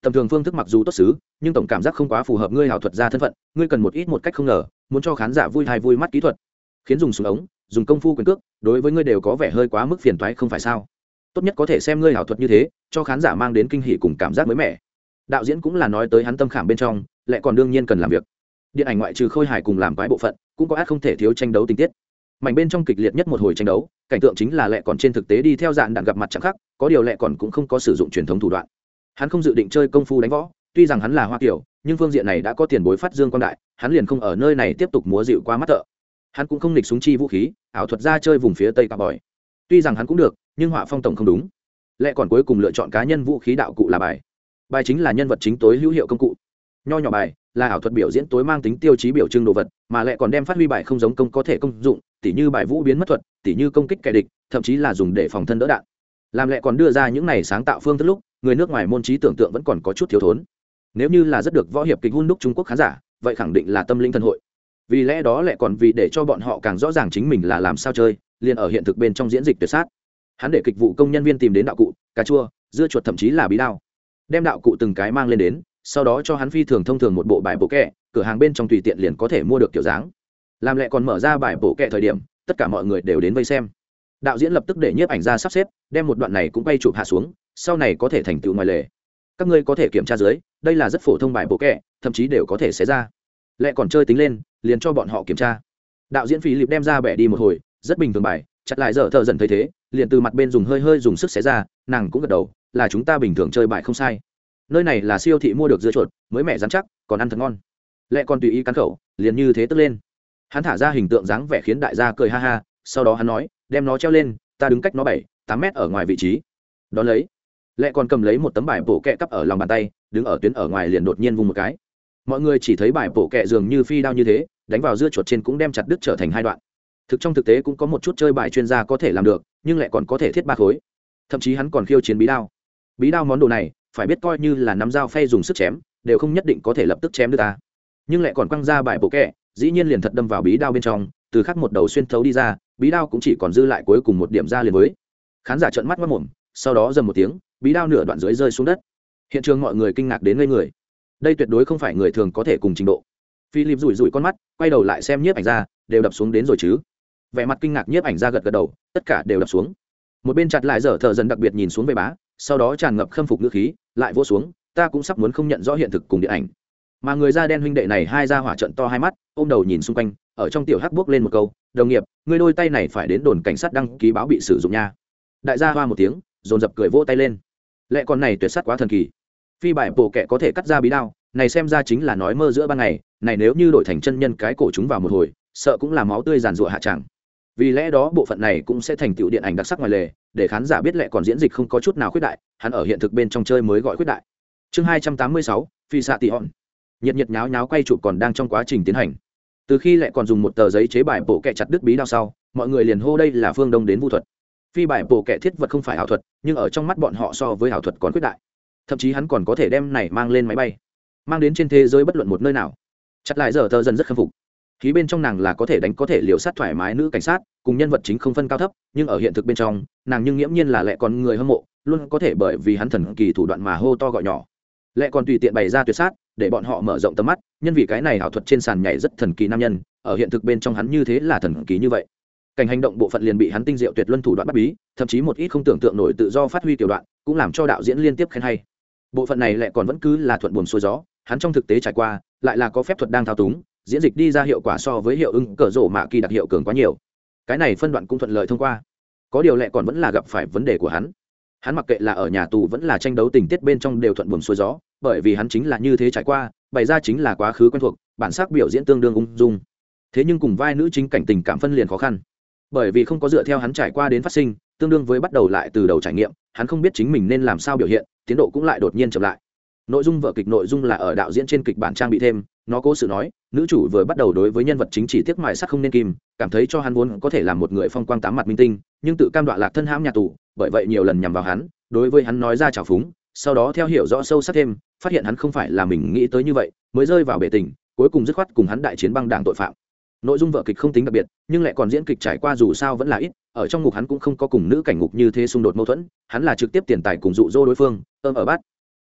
tầm thường phương thức mặc dù tốt xứ nhưng tổng cảm giác không quá phù hợp ngươi ảo thuật gia thân phận, ngươi cần một ít một cách không ngờ muốn cho khán giả vui hay vui mắt kỹ thuật, khiến dùng súng ống dùng công phu quyền cước đối với ngươi đều có vẻ hơi quá mức phiền toái không phải sao. Tốt nhất có thể xem ngươi ảo thuật như thế cho khán giả mang đến kinh hỉ cùng cảm giác mới mẻ. Đạo diễn cũng là nói tới hắn tâm khảm bên trong, lại còn đương nhiên cần làm việc. Điện ảnh ngoại trừ khôi hài cùng làm quái bộ phận cũng có át không thể thiếu tranh đấu tình tiết. Mảnh bên trong kịch liệt nhất một hồi tranh đấu, cảnh tượng chính là lệ còn trên thực tế đi theo dạng đạn gặp mặt chẳng khác, có điều lệ còn cũng không có sử dụng truyền thống thủ đoạn. Hắn không dự định chơi công phu đánh võ, tuy rằng hắn là Hoa Kiều, nhưng phương diện này đã có tiền bối phát dương quang đại, hắn liền không ở nơi này tiếp tục múa dịu qua mắt thợ. Hắn cũng không nghịch súng chi vũ khí, ảo thuật ra chơi vùng phía tây cả bòi. Tuy rằng hắn cũng được, nhưng họa phong tổng không đúng. Lệ còn cuối cùng lựa chọn cá nhân vũ khí đạo cụ là bài. Bài chính là nhân vật chính tối hữu hiệu công cụ. Nho nhỏ bài là ảo thuật biểu diễn tối mang tính tiêu chí biểu trưng đồ vật, mà lệ còn đem phát huy bài không giống công có thể công dụng, tỉ như bài vũ biến mất thuật, tỉ như công kích kẻ địch, thậm chí là dùng để phòng thân đỡ đạn. Làm lệ còn đưa ra những này sáng tạo phương thức lúc, người nước ngoài môn trí tưởng tượng vẫn còn có chút thiếu thốn. Nếu như là rất được võ hiệp kịch hun đúc Trung Quốc khán giả, vậy khẳng định là tâm linh thần hội. Vì lẽ đó lệ còn vì để cho bọn họ càng rõ ràng chính mình là làm sao chơi, liền ở hiện thực bên trong diễn dịch tuyệt sát. Hắn để kịch vụ công nhân viên tìm đến đạo cụ, cà chua, dưa chuột thậm chí là bí đao, đem đạo cụ từng cái mang lên đến, sau đó cho hắn phi thường thông thường một bộ bài bộ kẹ, cửa hàng bên trong tùy tiện liền có thể mua được kiểu dáng. Làm lệ còn mở ra bài bộ kẹ thời điểm, tất cả mọi người đều đến vây xem. Đạo diễn lập tức để nhiếp ảnh ra sắp xếp, đem một đoạn này cũng quay chụp hạ xuống, sau này có thể thành tựu ngoài lề. Các ngươi có thể kiểm tra dưới, đây là rất phổ thông bài bộ kẹ, thậm chí đều có thể xé ra. Lệ còn chơi tính lên, liền cho bọn họ kiểm tra. Đạo diễn Philip đem ra bẻ đi một hồi, rất bình thường bài, chặt lại dở thợ dần thấy thế, liền từ mặt bên dùng hơi hơi dùng sức xé ra, nàng cũng gật đầu, là chúng ta bình thường chơi bài không sai. Nơi này là siêu thị mua được dưa chuột, mới mẻ rắn chắc, còn ăn thật ngon. Lệ còn tùy ý cắn khẩu, liền như thế tức lên. Hắn thả ra hình tượng dáng vẻ khiến đại gia cười ha ha, sau đó hắn nói, đem nó treo lên, ta đứng cách nó bảy, tám mét ở ngoài vị trí. Đón lấy, Lệ còn cầm lấy một tấm bài bổ kẹ cắp ở lòng bàn tay, đứng ở tuyến ở ngoài liền đột nhiên vung một cái. Mọi người chỉ thấy bài bổ kẹ dường như phi đao như thế, đánh vào dưa chuột trên cũng đem chặt đứt trở thành hai đoạn. Thực trong thực tế cũng có một chút chơi bài chuyên gia có thể làm được, nhưng lại còn có thể thiết ba khối. Thậm chí hắn còn khiêu chiến bí đao. Bí đao món đồ này, phải biết coi như là nắm dao phay dùng sức chém, đều không nhất định có thể lập tức chém được ta. Nhưng lại còn quăng ra bài bộ kẹ, dĩ nhiên liền thật đâm vào bí đao bên trong, từ khắc một đầu xuyên thấu đi ra, bí đao cũng chỉ còn dư lại cuối cùng một điểm ra liền với. Khán giả trợn mắt mắt mồm, sau đó dầm một tiếng, bí đao nửa đoạn dưới rơi xuống đất. Hiện trường mọi người kinh ngạc đến ngây người. Đây tuyệt đối không phải người thường có thể cùng trình độ. Philip rủi rủi con mắt, quay đầu lại xem nhiếp ảnh ra, đều đập xuống đến rồi chứ. Vẻ mặt kinh ngạc nhiếp ảnh ra gật gật đầu, tất cả đều đập xuống. Một bên chặt lại dở thở dần đặc biệt nhìn xuống về bá, sau đó tràn ngập khâm phục ngữ khí, lại vỗ xuống, ta cũng sắp muốn không nhận rõ hiện thực cùng điện ảnh. Mà người da đen huynh đệ này hai ra hỏa trận to hai mắt, ôm đầu nhìn xung quanh, ở trong tiểu hắc bước lên một câu, đồng nghiệp, ngươi đôi tay này phải đến đồn cảnh sát đăng ký báo bị sử dụng nha. Đại gia hoa một tiếng, dồn dập cười vỗ tay lên. Lệ con này tuyệt sắc quá thần kỳ. Phi bài bổ kẹ có thể cắt ra bí đao, này xem ra chính là nói mơ giữa ban ngày, này nếu như đổi thành chân nhân cái cổ chúng vào một hồi, sợ cũng là máu tươi giàn rụa hạ tràng. Vì lẽ đó bộ phận này cũng sẽ thành tựu điện ảnh đặc sắc ngoài lề, để khán giả biết Lệ còn diễn dịch không có chút nào khuyết đại, hắn ở hiện thực bên trong chơi mới gọi khuyết đại. Chương hai trăm tám mươi sáu, Phi xạ tỷ hòn. Nhiệt nhiệt nháo nháo quay chụp còn đang trong quá trình tiến hành. Từ khi Lệ còn dùng một tờ giấy chế bài bổ kẹ chặt đứt bí đao sau, mọi người liền hô đây là phương đông đến vu thuật. Phi bài bổ kẹ thiết vật không phải ảo thuật, nhưng ở trong mắt bọn họ so với ảo thuật còn khuyết đại. Thậm chí hắn còn có thể đem này mang lên máy bay, mang đến trên thế giới bất luận một nơi nào. Chặt lại giờ tờ dần rất khâm phục. Khí bên trong nàng là có thể đánh có thể liều sát thoải mái nữ cảnh sát, cùng nhân vật chính không phân cao thấp, nhưng ở hiện thực bên trong, nàng nhưng nghiễm nhiên là Lệ còn người hâm mộ, luôn có thể bởi vì hắn thần kỳ thủ đoạn mà hô to gọi nhỏ. Lệ còn tùy tiện bày ra tuyệt sát, để bọn họ mở rộng tầm mắt, nhân vì cái này ảo thuật trên sàn nhảy rất thần kỳ nam nhân, ở hiện thực bên trong hắn như thế là thần kỳ như vậy. Cảnh hành động bộ phận liền bị hắn tinh diệu tuyệt luân thủ đoạn bắt bí, thậm chí một ít không tưởng tượng nổi tự do phát huy tiểu đoạn, cũng làm cho đạo diễn liên tiếp khen hay. Bộ phận này Lệ còn vẫn cứ là thuận buồm xuôi gió, hắn trong thực tế trải qua, lại là có phép thuật đang thao túng, diễn dịch đi ra hiệu quả so với hiệu ứng cờ rổ mạ kỳ đặc hiệu cường quá nhiều. Cái này phân đoạn cũng thuận lợi thông qua. Có điều Lệ còn vẫn là gặp phải vấn đề của hắn. Hắn mặc kệ là ở nhà tù vẫn là tranh đấu tình tiết bên trong đều thuận buồm xuôi gió, bởi vì hắn chính là như thế trải qua, bày ra chính là quá khứ quen thuộc, bản sắc biểu diễn tương đương ung dung. Thế nhưng cùng vai nữ chính cảnh tình cảm phân liền khó khăn, bởi vì không có dựa theo hắn trải qua đến phát sinh, tương đương với bắt đầu lại từ đầu trải nghiệm, hắn không biết chính mình nên làm sao biểu hiện, tiến độ cũng lại đột nhiên chậm lại. Nội dung vở kịch nội dung là ở đạo diễn trên kịch bản trang bị thêm, nó cố sự nói, nữ chủ vừa bắt đầu đối với nhân vật chính chỉ tiếc mài sắc không nên kim, cảm thấy cho hắn vốn có thể làm một người phong quang tám mặt minh tinh, nhưng tự cam đoạ lạc thân hãm nhà tù, bởi vậy nhiều lần nhằm vào hắn, đối với hắn nói ra trào phúng, sau đó theo hiểu rõ sâu sắc thêm, phát hiện hắn không phải là mình nghĩ tới như vậy, mới rơi vào bể tình, cuối cùng dứt khoát cùng hắn đại chiến băng đảng tội phạm. Nội dung vở kịch không tính đặc biệt, nhưng lại còn diễn kịch trải qua dù sao vẫn là ít, ở trong ngục hắn cũng không có cùng nữ cảnh ngục như thế xung đột mâu thuẫn, hắn là trực tiếp tiền tài cùng dụ dỗ đối phương, ôm ở bát.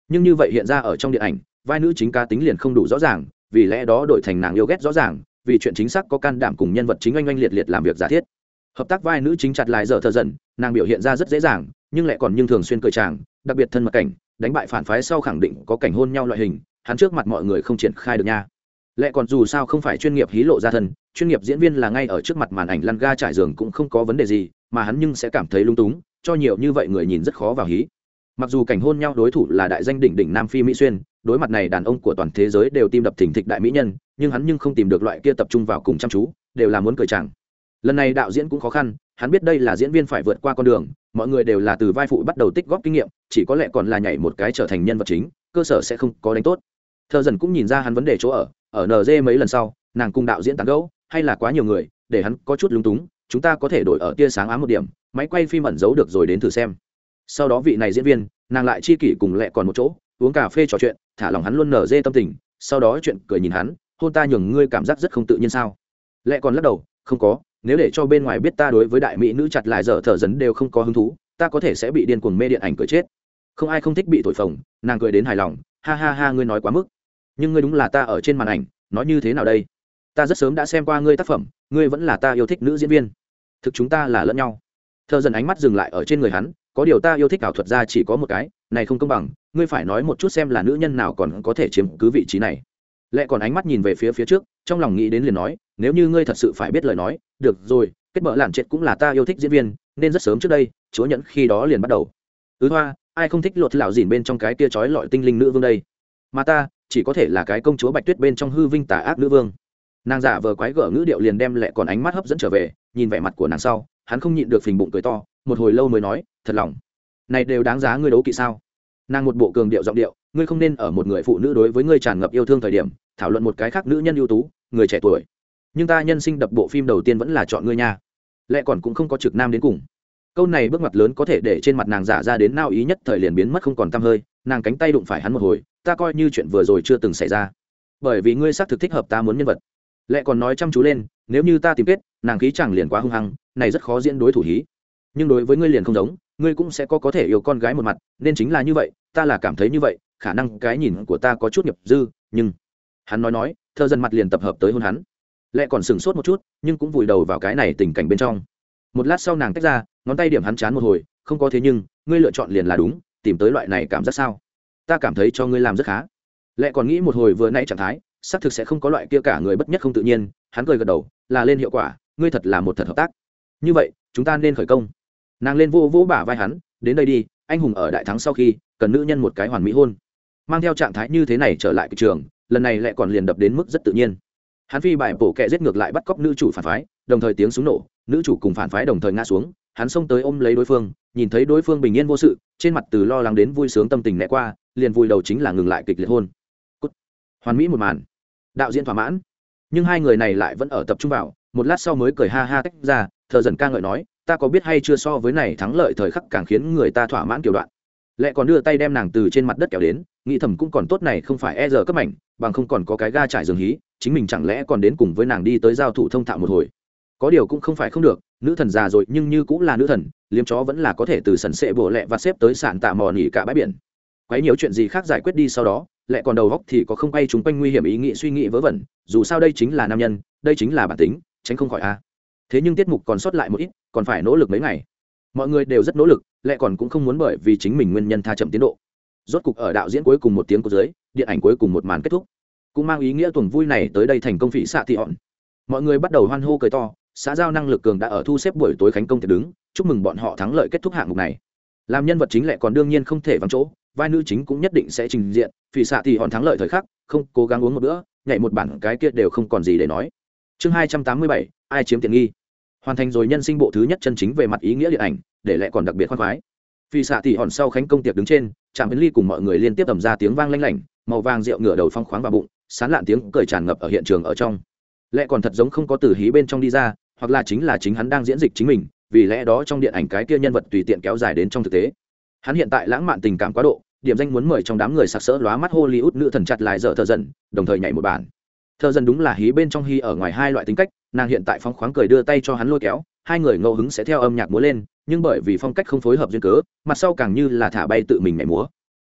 nhưng như vậy hiện ra ở trong điện ảnh vai nữ chính cá tính liền không đủ rõ ràng, vì lẽ đó đổi thành nàng yêu ghét rõ ràng, vì chuyện chính xác có can đảm cùng nhân vật chính oanh oanh liệt liệt làm việc giả thiết. Hợp tác vai nữ chính chặt lại giờ thờ dần, nàng biểu hiện ra rất dễ dàng nhưng lại còn nhưng thường xuyên cười chàng, đặc biệt thân mật cảnh đánh bại phản phái sau khẳng định có cảnh hôn nhau loại hình, hắn trước mặt mọi người không triển khai được nha. Lại còn dù sao không phải chuyên nghiệp hí lộ ra thân, chuyên nghiệp diễn viên là ngay ở trước mặt màn ảnh lăn ga trải giường cũng không có vấn đề gì, mà hắn nhưng sẽ cảm thấy lung túng, cho nhiều như vậy người nhìn rất khó vào hí. Mặc dù cảnh hôn nhau đối thủ là đại danh đỉnh đỉnh Nam Phi Mỹ Xuyên, đối mặt này đàn ông của toàn thế giới đều tim đập thình thịch đại mỹ nhân, nhưng hắn nhưng không tìm được loại kia tập trung vào cùng chăm chú, đều là muốn cười chàng. Lần này đạo diễn cũng khó khăn, hắn biết đây là diễn viên phải vượt qua con đường, mọi người đều là từ vai phụ bắt đầu tích góp kinh nghiệm, chỉ có lẽ còn là nhảy một cái trở thành nhân vật chính, cơ sở sẽ không có đánh tốt. Thợ dần cũng nhìn ra hắn vấn đề chỗ ở, ở en giê mấy lần sau, nàng cùng đạo diễn tán gẫu, hay là quá nhiều người, để hắn có chút lúng túng, chúng ta có thể đổi ở tia sáng ám một điểm, máy quay phim ẩn giấu được rồi đến thử xem. Sau đó vị này diễn viên, nàng lại chi kỷ cùng lẹ còn một chỗ, uống cà phê trò chuyện, thả lòng hắn luôn en giê tâm tình, sau đó chuyện cười nhìn hắn, hôn ta nhường ngươi cảm giác rất không tự nhiên sao? Lẹ còn lắc đầu, không có, nếu để cho bên ngoài biết ta đối với đại mỹ nữ chặt lại giờ thở dấn đều không có hứng thú, ta có thể sẽ bị điên cuồng mê điện ảnh cười chết. Không ai không thích bị thổi phồng, nàng cười đến hài lòng, ha ha ha, ngươi nói quá mức. Nhưng ngươi đúng là ta ở trên màn ảnh, nói như thế nào đây? Ta rất sớm đã xem qua ngươi tác phẩm, ngươi vẫn là ta yêu thích nữ diễn viên. Thực chúng ta là lẫn nhau. Thợ dần ánh mắt dừng lại ở trên người hắn, có điều ta yêu thích ảo thuật ra chỉ có một cái, này không công bằng, ngươi phải nói một chút xem là nữ nhân nào còn có thể chiếm cứ vị trí này. Lẽ còn ánh mắt nhìn về phía phía trước, trong lòng nghĩ đến liền nói, nếu như ngươi thật sự phải biết lời nói, được rồi, kết bợ lạn chết cũng là ta yêu thích diễn viên, nên rất sớm trước đây, chúa nhẫn khi đó liền bắt đầu. Ứ hoa, ai không thích lột lão dìn bên trong cái kia chói lọi tinh linh nữ vương đây? Mà ta, chỉ có thể là cái công chúa Bạch Tuyết bên trong hư vinh tà ác nữ vương. Nàng giả vờ quái gở ngữ điệu liền đem Lẹ còn ánh mắt hấp dẫn trở về, nhìn vẻ mặt của nàng sau, hắn không nhịn được phình bụng cười to, một hồi lâu mới nói, thật lòng, này đều đáng giá ngươi đấu kỵ sao? Nàng một bộ cường điệu giọng điệu, ngươi không nên ở một người phụ nữ đối với ngươi tràn ngập yêu thương thời điểm, thảo luận một cái khác nữ nhân ưu tú, người trẻ tuổi. Nhưng ta nhân sinh đập bộ phim đầu tiên vẫn là chọn ngươi nha. Lẽ còn cũng không có trực nam đến cùng. Câu này bước ngoặt lớn có thể để trên mặt nàng giả ra đến nao ý nhất thời liền biến mất không còn tăm hơi, nàng cánh tay đụng phải hắn một hồi, ta coi như chuyện vừa rồi chưa từng xảy ra. Bởi vì ngươi xác thực thích hợp ta muốn nhân vật. Lẽ còn nói chăm chú lên, nếu như ta tìm kết, nàng khí chẳng liền quá hung hăng, này rất khó diễn đối thủ hí. Nhưng đối với ngươi liền không giống, ngươi cũng sẽ có có thể yêu con gái một mặt, nên chính là như vậy, ta là cảm thấy như vậy, khả năng cái nhìn của ta có chút nghiệp dư, nhưng hắn nói nói, thơ dần mặt liền tập hợp tới hôn hắn. Lẽ còn sửng sốt một chút, nhưng cũng vùi đầu vào cái này tình cảnh bên trong. Một lát sau nàng tách ra, ngón tay điểm hắn chán một hồi, không có thế nhưng, ngươi lựa chọn liền là đúng, tìm tới loại này cảm giác sao? Ta cảm thấy cho ngươi làm rất khá. Lẽ còn nghĩ một hồi vừa nãy trạng thái, xác thực sẽ không có loại kia cả người bất nhất không tự nhiên, hắn cười gật đầu, là lên hiệu quả, ngươi thật là một thật hợp tác. Như vậy, chúng ta nên khởi công. Nàng lên vô vỗ bả vai hắn, đến đây đi, anh hùng ở đại thắng sau khi, cần nữ nhân một cái hoàn mỹ hôn. Mang theo trạng thái như thế này trở lại cái trường, lần này lại còn liền đập đến mức rất tự nhiên. Hắn phi bài bổ kẹ giết ngược lại bắt cóc nữ chủ phản phái, đồng thời tiếng súng nổ, nữ chủ cùng phản phái đồng thời ngã xuống, hắn xông tới ôm lấy đối phương, nhìn thấy đối phương bình yên vô sự, trên mặt từ lo lắng đến vui sướng tâm tình né qua, liền vui đầu chính là ngừng lại kịch liệt hôn. Cút. Hoàn mỹ một màn. Đạo diễn thỏa mãn. Nhưng hai người này lại vẫn ở tập trung vào, một lát sau mới cười ha ha tách ra, thợ dần ca ngợi nói, ta có biết hay chưa so với này thắng lợi thời khắc càng khiến người ta thỏa mãn kiểu đoạn. Lẽ còn đưa tay đem nàng từ trên mặt đất kéo đến, nghĩ thầm cũng còn tốt này không phải e giờ cấp mảnh, bằng không còn có cái ga trải giường hí, chính mình chẳng lẽ còn đến cùng với nàng đi tới giao thủ thông thạo một hồi. Có điều cũng không phải không được, nữ thần già rồi nhưng như cũng là nữ thần, liếm chó vẫn là có thể từ sần sệ bổ lẹ và xếp tới sạn tạ mò nỉ cả bãi biển. Quấy nhiều chuyện gì khác giải quyết đi sau đó, lại còn đầu góc thì có không quay chúng quanh nguy hiểm ý nghĩ suy nghĩ vớ vẩn, dù sao đây chính là nam nhân, đây chính là bản tính, tránh không khỏi a. Thế nhưng tiết mục còn sót lại một ít, còn phải nỗ lực mấy ngày. Mọi người đều rất nỗ lực, lại còn cũng không muốn bởi vì chính mình nguyên nhân tha chậm tiến độ. Rốt cục ở đạo diễn cuối cùng một tiếng của dưới, điện ảnh cuối cùng một màn kết thúc, cũng mang ý nghĩa tuần vui này tới đây thành công phỉ xạ thị hòn. Mọi người bắt đầu hoan hô cười to, xã giao năng lực cường đã ở thu xếp buổi tối khánh công tiệc đứng, chúc mừng bọn họ thắng lợi kết thúc hạng mục này. Làm nhân vật chính lại còn đương nhiên không thể vắng chỗ, vai nữ chính cũng nhất định sẽ trình diện, phỉ xạ thị hòn thắng lợi thời khắc, không cố gắng uống một bữa, nhảy một bản cái kia đều không còn gì để nói. Chương hai trăm tám mươi bảy, ai chiếm tiện nghi. Hoàn thành rồi nhân sinh bộ thứ nhất chân chính về mặt ý nghĩa điện ảnh, để lại còn đặc biệt khoan khoái. Phi xạ tỷ hòn sau khánh công tiệc đứng trên, Trạm Ấn Ly cùng mọi người liên tiếp tầm ra tiếng vang lanh lảnh, màu vàng rượu ngửa đầu phong khoáng vào bụng, sán lạn tiếng cười tràn ngập ở hiện trường ở trong. Lẽ còn thật giống không có từ hí bên trong đi ra, hoặc là chính là chính hắn đang diễn dịch chính mình, vì lẽ đó trong điện ảnh cái kia nhân vật tùy tiện kéo dài đến trong thực tế. Hắn hiện tại lãng mạn tình cảm quá độ, điểm danh muốn mời trong đám người sặc sỡ lóa mắt Hollywood nữ thần chặt lại dở thợ dần, đồng thời nhảy một bản. Thợ dần đúng là hí bên trong hí ở ngoài hai loại tính cách, nàng hiện tại phong khoáng cười đưa tay cho hắn lôi kéo, hai người ngẫu hứng sẽ theo âm nhạc múa lên, nhưng bởi vì phong cách không phối hợp duyên cớ, mặt sau càng như là thả bay tự mình nhảy múa.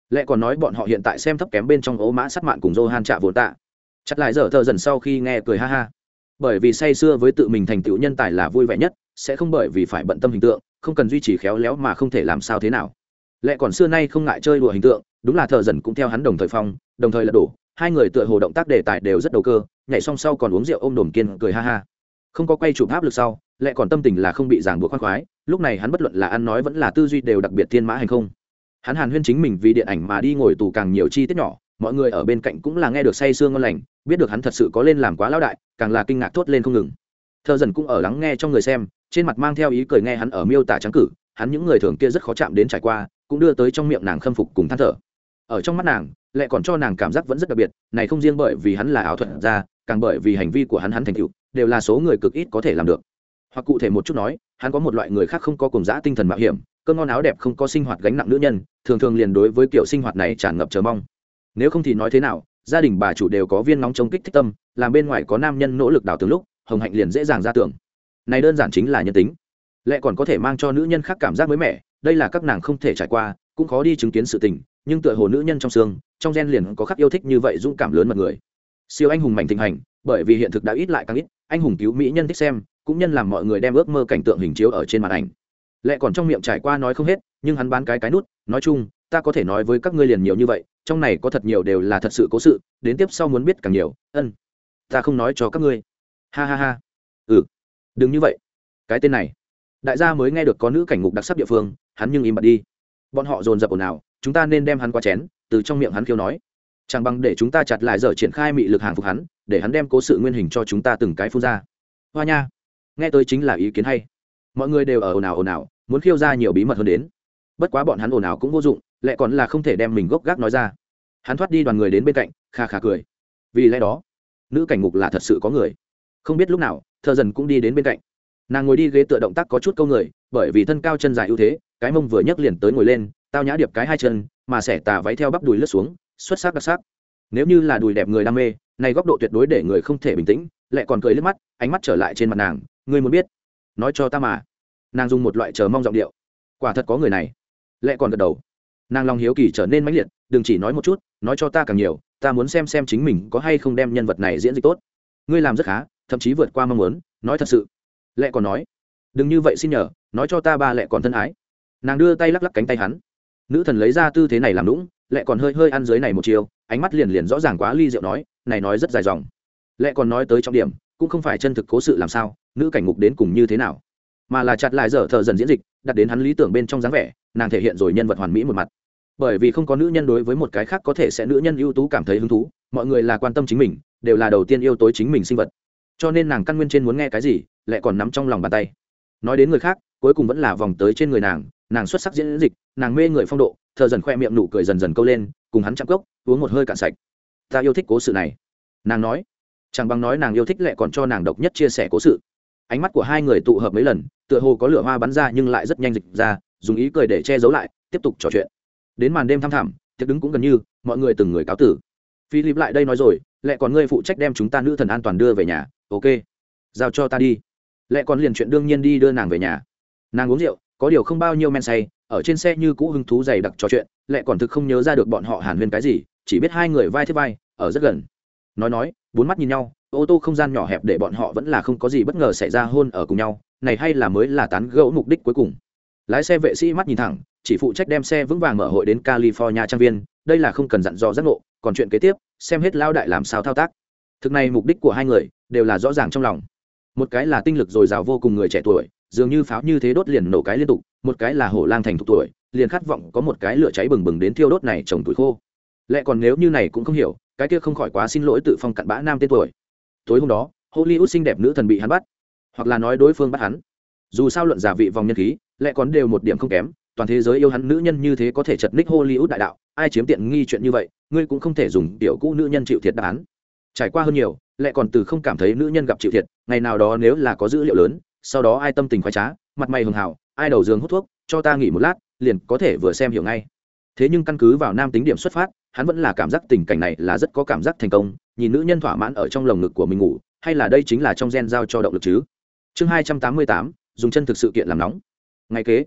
Lẽ còn nói bọn họ hiện tại xem thấp kém bên trong ố mã sát mạn cùng Johan Trạ vốn tạ. Chặt lại dở thợ dần sau khi nghe cười ha ha. Bởi vì say sưa với tự mình thành tựu nhân tài là vui vẻ nhất, sẽ không bởi vì phải bận tâm hình tượng, không cần duy trì khéo léo mà không thể làm sao thế nào. Lẽ còn xưa nay không ngại chơi đùa hình tượng, đúng là thợ dần cũng theo hắn đồng thời phong, đồng thời lật đổ, hai người tựa hồ động tác đề tài đều rất đầu cơ, nhảy xong sau còn uống rượu ôm đồm kiên cười ha ha. Không có quay chụp áp lực sau, lại còn tâm tình là không bị ràng buộc khoan khoái, lúc này hắn bất luận là ăn nói vẫn là tư duy đều đặc biệt thiên mã hành không. Hắn hàn huyên chính mình vì điện ảnh mà đi ngồi tù càng nhiều chi tiết nhỏ, mọi người ở bên cạnh cũng là nghe được say sương ngon lành, biết được hắn thật sự có lên làm quá lão đại, càng là kinh ngạc thốt lên không ngừng. Thơ dần cũng ở lắng nghe trong người xem, trên mặt mang theo ý cười nghe hắn ở miêu tả trắng cử, hắn những người thường kia rất khó chạm đến trải qua, cũng đưa tới trong miệng nàng khâm phục cùng than thở. Ở trong mắt nàng, lại còn cho nàng cảm giác vẫn rất đặc biệt, này không riêng bởi vì hắn là ảo thuật ra, càng bởi vì hành vi của hắn hắn thành tựu đều là số người cực ít có thể làm được. Hoặc cụ thể một chút nói, hắn có một loại người khác không có cùng dã tinh thần mạo hiểm, cơm ngon áo đẹp không có sinh hoạt gánh nặng nữ nhân, thường thường liền đối với kiểu sinh hoạt này tràn ngập chờ mong. Nếu không thì nói thế nào, gia đình bà chủ đều có viên nóng chống kích thích tâm, làm bên ngoài có nam nhân nỗ lực đào tường lúc, hồng hạnh liền dễ dàng ra tưởng. Này đơn giản chính là nhân tính. Lại còn có thể mang cho nữ nhân khác cảm giác mới mẻ, đây là các nàng không thể trải qua, cũng khó đi chứng kiến sự tình, nhưng tựa hồ nữ nhân trong xương, trong gen liền có khắc yêu thích như vậy dũng cảm lớn mật người. Siêu anh hùng mạnh thịnh hành, bởi vì hiện thực đã ít lại càng ít, anh hùng cứu mỹ nhân thích xem, cũng nhân làm mọi người đem ước mơ cảnh tượng hình chiếu ở trên màn ảnh. Lẽ còn trong miệng trải qua nói không hết, nhưng hắn bán cái cái nút, nói chung, ta có thể nói với các ngươi liền nhiều như vậy, trong này có thật nhiều đều là thật sự cố sự, đến tiếp sau muốn biết càng nhiều, ân, ta không nói cho các ngươi. Ha ha ha. Ừ, đừng như vậy. Cái tên này, đại gia mới nghe được có nữ cảnh ngục đặc sắc địa phương, hắn nhưng im bặt đi. Bọn họ dồn dập ồn ào, chúng ta nên đem hắn qua chén, từ trong miệng hắn khiêu nói. Chẳng bằng để chúng ta chặt lại giờ triển khai mị lực hàng phục hắn, để hắn đem cố sự nguyên hình cho chúng ta từng cái phun ra. Hoa nha, nghe tới chính là ý kiến hay. Mọi người đều ở ồn ào ồn ào, muốn khiêu ra nhiều bí mật hơn đến. Bất quá bọn hắn ồn ào cũng vô dụng, lại còn là không thể đem mình gốc gác nói ra. Hắn thoát đi đoàn người đến bên cạnh, kha kha cười. Vì lẽ đó, nữ cảnh ngục là thật sự có người. Không biết lúc nào, Thơ dần cũng đi đến bên cạnh. Nàng ngồi đi ghế tựa động tác có chút câu người, bởi vì thân cao chân dài ưu thế, cái mông vừa nhấc liền tới ngồi lên, tao nhã điệp cái hai chân, mà xẻ tà váy theo bắp đùi lướt xuống, xuất sắc đặc sắc. Nếu như là đùi đẹp người đam mê, này góc độ tuyệt đối để người không thể bình tĩnh, lại còn cười liếc mắt, ánh mắt trở lại trên mặt nàng, ngươi muốn biết? Nói cho ta mà. Nàng dùng một loại chờ mong giọng điệu. Quả thật có người này. Lại còn gật đầu. Nàng lòng hiếu kỳ trở nên mãnh liệt, đừng chỉ nói một chút, nói cho ta càng nhiều, ta muốn xem xem chính mình có hay không đem nhân vật này diễn dịch tốt. Ngươi làm rất khá, thậm chí vượt qua mong muốn, nói thật sự. Lệ còn nói, đừng như vậy xin nhờ, nói cho ta ba lệ còn thân ái. Nàng đưa tay lắc lắc cánh tay hắn. Nữ thần lấy ra tư thế này làm lũng, lệ còn hơi hơi ăn dưới này một chiều, ánh mắt liền liền rõ ràng quá ly rượu nói, này nói rất dài dòng. Lệ còn nói tới trọng điểm, cũng không phải chân thực cố sự làm sao, nữ cảnh ngục đến cùng như thế nào, mà là chặt lại dở thợ dần diễn dịch, đặt đến hắn lý tưởng bên trong dáng vẻ, nàng thể hiện rồi nhân vật hoàn mỹ một mặt. Bởi vì không có nữ nhân đối với một cái khác có thể sẽ nữ nhân ưu tú cảm thấy hứng thú, mọi người là quan tâm chính mình, đều là đầu tiên yêu tối chính mình sinh vật. Cho nên nàng căn nguyên trên muốn nghe cái gì, lại còn nắm trong lòng bàn tay. Nói đến người khác, cuối cùng vẫn là vòng tới trên người nàng, nàng xuất sắc diễn dịch, nàng mê người phong độ, thợ dần khoe miệng nụ cười dần dần câu lên, cùng hắn chạm cốc, uống một hơi cạn sạch. Ta yêu thích cố sự này, nàng nói. Chẳng bằng nói nàng yêu thích lại còn cho nàng độc nhất chia sẻ cố sự. Ánh mắt của hai người tụ hợp mấy lần, tựa hồ có lửa hoa bắn ra nhưng lại rất nhanh dịch ra, dùng ý cười để che giấu lại, tiếp tục trò chuyện. Đến màn đêm thăm thẳm, tiệc đứng cũng gần như, mọi người từng người cáo tử. Philip lại đây nói rồi, lại còn ngươi phụ trách đem chúng ta nữ thần an toàn đưa về nhà, ok? Giao cho ta đi. Lại còn liền chuyện đương nhiên đi đưa nàng về nhà. Nàng uống rượu, có điều không bao nhiêu men say, ở trên xe như cũ hứng thú dày đặc trò chuyện, lại còn thực không nhớ ra được bọn họ hàn huyên cái gì, chỉ biết hai người vai thiết vai, ở rất gần. Nói nói, bốn mắt nhìn nhau, ô tô không gian nhỏ hẹp để bọn họ vẫn là không có gì bất ngờ xảy ra hôn ở cùng nhau, này hay là mới là tán gẫu mục đích cuối cùng. Lái xe vệ sĩ mắt nhìn thẳng, chỉ phụ trách đem xe vững vàng mở hội đến California trang viên, đây là không cần dặn dò giác ngộ, còn chuyện kế tiếp, xem hết lao đại làm sao thao tác. Thực này mục đích của hai người đều là rõ ràng trong lòng. Một cái là tinh lực dồi dào vô cùng người trẻ tuổi, dường như pháo như thế đốt liền nổ cái liên tục, một cái là hổ lang thành thục tuổi, liền khát vọng có một cái lửa cháy bừng bừng đến thiêu đốt này trồng tuổi khô. Lẽ còn nếu như này cũng không hiểu, cái kia không khỏi quá xin lỗi tự phong cặn bã nam tên tuổi. Tối hôm đó, Hollywood xinh đẹp nữ thần bị hắn bắt, hoặc là nói đối phương bắt hắn. Dù sao luận giả vị vòng nhân khí, lẽ còn đều một điểm không kém, toàn thế giới yêu hắn nữ nhân như thế có thể chật ních Hollywood đại đạo, ai chiếm tiện nghi chuyện như vậy, ngươi cũng không thể dùng tiểu cũ nữ nhân chịu thiệt đáp án. Trải qua hơn nhiều, lẽ còn từ không cảm thấy nữ nhân gặp chịu thiệt, ngày nào đó nếu là có dữ liệu lớn, sau đó ai tâm tình khoái trá, mặt mày hường hào, ai đầu giường hút thuốc, cho ta nghỉ một lát, liền có thể vừa xem hiểu ngay. Thế nhưng căn cứ vào nam tính điểm xuất phát, hắn vẫn là cảm giác tình cảnh này là rất có cảm giác thành công, nhìn nữ nhân thỏa mãn ở trong lồng ngực của mình ngủ, hay là đây chính là trong gen giao cho động lực chứ. Chương hai trăm tám mươi tám, dùng chân thực sự kiện làm nóng. Ngày kế,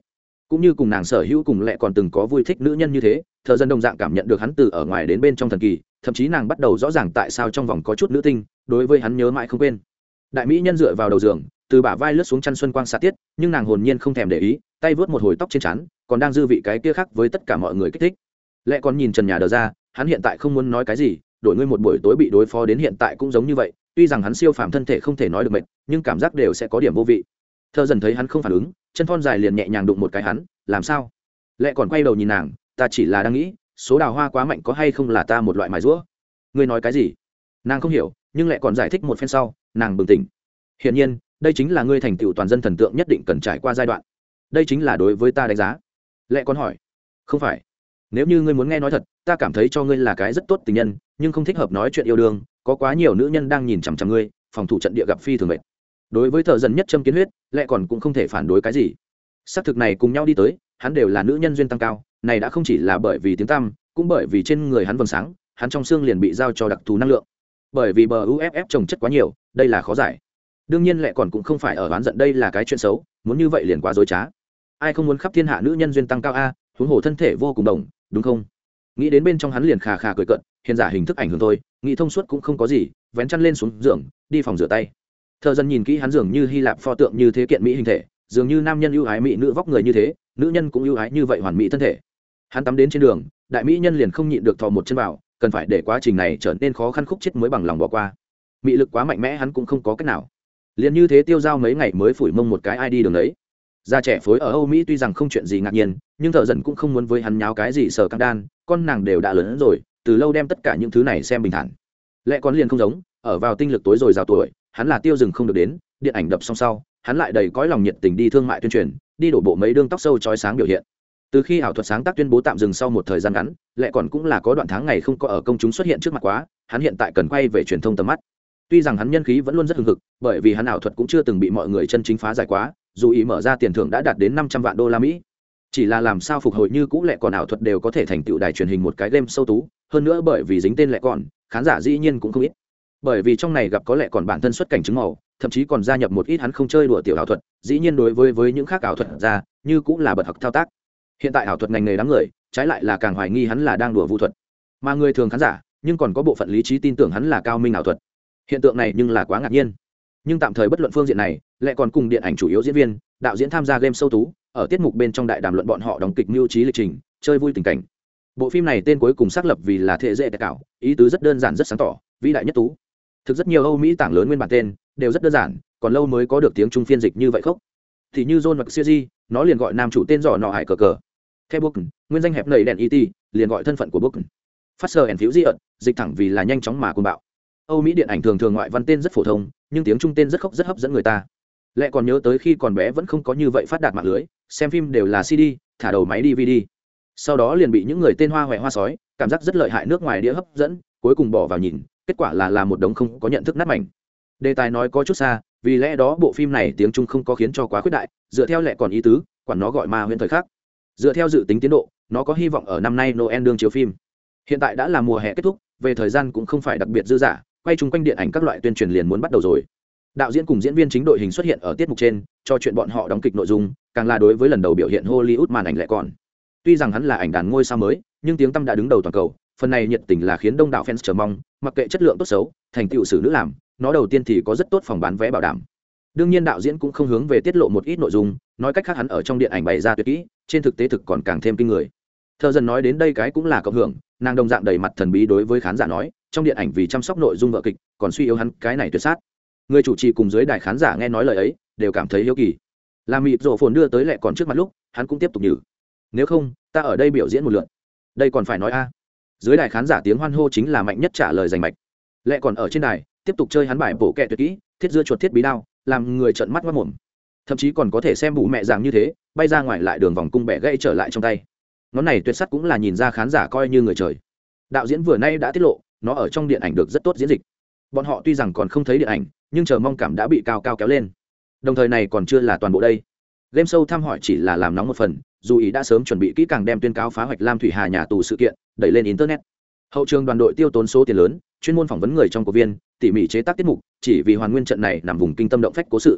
cũng như cùng nàng sở hữu cùng lẹ còn từng có vui thích nữ nhân như thế. Thợ dần đồng dạng cảm nhận được hắn từ ở ngoài đến bên trong thần kỳ, thậm chí nàng bắt đầu rõ ràng tại sao trong vòng có chút nữ tinh đối với hắn nhớ mãi không quên. Đại mỹ nhân dựa vào đầu giường, từ bả vai lướt xuống chăn xuân quang xạ tiết, nhưng nàng hồn nhiên không thèm để ý, tay vớt một hồi tóc trên trán, còn đang dư vị cái kia khác với tất cả mọi người kích thích. Lẹ còn nhìn trần nhà đờ ra, hắn hiện tại không muốn nói cái gì, đổi ngươi một buổi tối bị đối phó đến hiện tại cũng giống như vậy, tuy rằng hắn siêu phàm thân thể không thể nói được mệt, nhưng cảm giác đều sẽ có điểm vô vị. Thợ dần thấy hắn không phản ứng, chân thon dài liền nhẹ nhàng đụng một cái hắn, làm sao? Lẹ còn quay đầu nhìn nàng, ta chỉ là đang nghĩ, số đào hoa quá mạnh có hay không là ta một loại mài rũa. Ngươi nói cái gì? Nàng không hiểu, nhưng Lẹ còn giải thích một phen sau, nàng bừng tỉnh. Hiển nhiên, đây chính là ngươi thành tựu toàn dân thần tượng nhất định cần trải qua giai đoạn. Đây chính là đối với ta đánh giá. Lẹ còn hỏi, không phải. Nếu như ngươi muốn nghe nói thật, ta cảm thấy cho ngươi là cái rất tốt tình nhân, nhưng không thích hợp nói chuyện yêu đương, có quá nhiều nữ nhân đang nhìn chằm chằm ngươi, phòng thủ trận địa gặp phi thường mệt. Đối với thợ dần nhất châm kiến huyết, Lẹ còn cũng không thể phản đối cái gì. Xác thực này cùng nhau đi tới, hắn đều là nữ nhân duyên tăng cao, này đã không chỉ là bởi vì tiếng tăm, cũng bởi vì trên người hắn vầng sáng, hắn trong xương liền bị giao cho đặc thù năng lượng. Bởi vì bờ u ép ép trồng chất quá nhiều, đây là khó giải. Đương nhiên Lẹ còn cũng không phải ở oán giận đây là cái chuyện xấu, muốn như vậy liền quá dối trá. Ai không muốn khắp thiên hạ nữ nhân duyên tăng cao a, huống hồ thân thể vô cùng đồng, đúng không? Nghĩ đến bên trong hắn liền khà khà cười cợt, hiền giả hình thức ảnh hưởng thôi, nghĩ thông suốt cũng không có gì, vén chăn lên xuống giường, đi phòng rửa tay. Thợ dân nhìn kỹ hắn dường như Hy Lạp pho tượng như thế kiện mỹ hình thể, dường như nam nhân ưu ái mỹ nữ vóc người như thế, nữ nhân cũng ưu ái như vậy hoàn mỹ thân thể. Hắn tắm đến trên đường, đại mỹ nhân liền không nhịn được thò một chân vào, cần phải để quá trình này trở nên khó khăn khúc chết mới bằng lòng bỏ qua. Mị lực quá mạnh mẽ hắn cũng không có cách nào. Liền như thế tiêu dao mấy ngày mới phủi mông một cái ai đi đường đấy. Gia trẻ phối ở Âu Mỹ tuy rằng không chuyện gì ngạc nhiên, nhưng thợ dần cũng không muốn với hắn nháo cái gì sờ căng đan, con nàng đều đã lớn hơn rồi, từ lâu đem tất cả những thứ này xem bình thản. Lẽ còn liền không giống, ở vào tinh lực tối rồi rào tuổi, hắn là tiêu dừng không được đến, điện ảnh đập xong sau, hắn lại đầy cõi lòng nhiệt tình đi thương mại tuyên truyền, đi đổ bộ mấy đương tóc sâu chói sáng biểu hiện. Từ khi ảo thuật sáng tác tuyên bố tạm dừng sau một thời gian ngắn, lẽ còn cũng là có đoạn tháng ngày không có ở công chúng xuất hiện trước mặt quá, hắn hiện tại cần quay về truyền thông tầm mắt. Tuy rằng hắn nhân khí vẫn luôn rất hưng hực, bởi vì hắn ảo thuật cũng chưa từng bị mọi người chân chính phá giải quá, dù ý mở ra tiền thưởng đã đạt đến năm trăm vạn đô la Mỹ. Chỉ là làm sao phục hồi như cũ lẽ còn ảo thuật đều có thể thành tựu đài truyền hình một cái game sâu tú, hơn nữa bởi vì dính tên lẽ còn, khán giả dĩ nhiên cũng không ít. Bởi vì trong này gặp có lẽ còn bản thân xuất cảnh chứng màu, thậm chí còn gia nhập một ít hắn không chơi đùa tiểu ảo thuật, dĩ nhiên đối với với những khác ảo thuật ra, như cũng là bật học thao tác. Hiện tại ảo thuật ngành nghề đám người, trái lại là càng hoài nghi hắn là đang đùa vu thuật. Mà người thường khán giả, nhưng còn có bộ phận lý trí tin tưởng hắn là cao minh ảo thuật. Hiện tượng này nhưng là quá ngạc nhiên. Nhưng tạm thời bất luận phương diện này, lại còn cùng điện ảnh chủ yếu diễn viên, đạo diễn tham gia game sâu tú, ở tiết mục bên trong đại đàm luận bọn họ đóng kịch mưu trí lịch trình, chơi vui tình cảnh. Bộ phim này tên cuối cùng xác lập vì là Thế dễ đại cảo, ý tứ rất đơn giản rất sáng tỏ, vĩ đại nhất tú. Thực rất nhiều Âu Mỹ tảng lớn nguyên bản tên đều rất đơn giản, còn lâu mới có được tiếng Trung phiên dịch như vậy khốc. Thì như John hoặc Seji, nó liền gọi nam chủ tên giỏ nọ hải cờ cờ. Theo Book, nguyên danh hẹp nảy đèn e tê, liền gọi thân phận của Book. Faster and Furious, dịch thẳng vì là nhanh chóng mà cuồng bạo. Âu Mỹ điện ảnh thường thường ngoại văn tên rất phổ thông, nhưng tiếng Trung tên rất khốc rất hấp dẫn người ta. Lẽ còn nhớ tới khi còn bé vẫn không có như vậy phát đạt mạng lưới, xem phim đều là xê đê, thả đầu máy đê vê đê. Sau đó liền bị những người tên hoa hoẹ hoa sói, cảm giác rất lợi hại nước ngoài đĩa hấp dẫn, cuối cùng bỏ vào nhìn, kết quả là là một đống không có nhận thức nát mảnh. Đề tài nói có chút xa, vì lẽ đó bộ phim này tiếng Trung không có khiến cho quá khuyết đại, dựa theo lẽ còn ý tứ, quản nó gọi ma huyễn thời khác. Dựa theo dự tính tiến độ, nó có hy vọng ở năm nay Noel đương chiếu phim. Hiện tại đã là mùa hè kết thúc, về thời gian cũng không phải đặc biệt dư dả, quay chung quanh điện ảnh các loại tuyên truyền liền muốn bắt đầu rồi. Đạo diễn cùng diễn viên chính đội hình xuất hiện ở tiết mục trên, cho chuyện bọn họ đóng kịch nội dung, càng là đối với lần đầu biểu hiện Hollywood màn ảnh lẽ còn. Tuy rằng hắn là ảnh đàn ngôi sao mới, nhưng tiếng tăm đã đứng đầu toàn cầu, phần này nhiệt tình là khiến đông đảo fans chờ mong, mặc kệ chất lượng tốt xấu, thành tựu xử nữ làm, nó đầu tiên thì có rất tốt phòng bán vé bảo đảm. Đương nhiên đạo diễn cũng không hướng về tiết lộ một ít nội dung, nói cách khác hắn ở trong điện ảnh bày ra tuyệt kỹ, trên thực tế thực còn càng thêm kinh người. Thơ dần nói đến đây cái cũng là cộng hưởng, nàng đồng dạng đầy mặt thần bí đối với khán giả nói, trong điện ảnh vì chăm sóc nội dung vở kịch, còn suy yếu hắn cái này tuyệt sát. Người chủ trì cùng dưới đài khán giả nghe nói lời ấy, đều cảm thấy hiếu kỳ. Làm mịt rộ phồn đưa tới lẹ còn trước mặt lúc, hắn cũng tiếp tục nhử. Nếu không, ta ở đây biểu diễn một lượt. Đây còn phải nói a. Dưới đài khán giả tiếng hoan hô chính là mạnh nhất trả lời giành mạch. Lẹ còn ở trên đài, tiếp tục chơi hắn bài bổ kẹ tuyệt kỹ, thiết dưa chuột thiết bí đao, làm người trợn mắt mắt mồm. Thậm chí còn có thể xem bù mẹ dạng như thế, bay ra ngoài lại đường vòng cung bẻ gãy trở lại trong tay. Ngón này tuyệt sắt cũng là nhìn ra khán giả coi như người trời. Đạo diễn vừa nay đã tiết lộ, nó ở trong điện ảnh được rất tốt diễn dịch. Bọn họ tuy rằng còn không thấy điện ảnh, nhưng chờ mong cảm đã bị cao cao kéo lên. Đồng thời này còn chưa là toàn bộ đây. Game show thăm hỏi chỉ là làm nóng một phần, dù ý đã sớm chuẩn bị kỹ càng đem tuyên cáo phá hoạch Lam Thủy Hà nhà tù sự kiện đẩy lên internet. Hậu trường đoàn đội tiêu tốn số tiền lớn, chuyên môn phỏng vấn người trong cuộc viên, tỉ mỉ chế tác tiết mục, chỉ vì hoàn nguyên trận này nằm vùng kinh tâm động phách cố sự.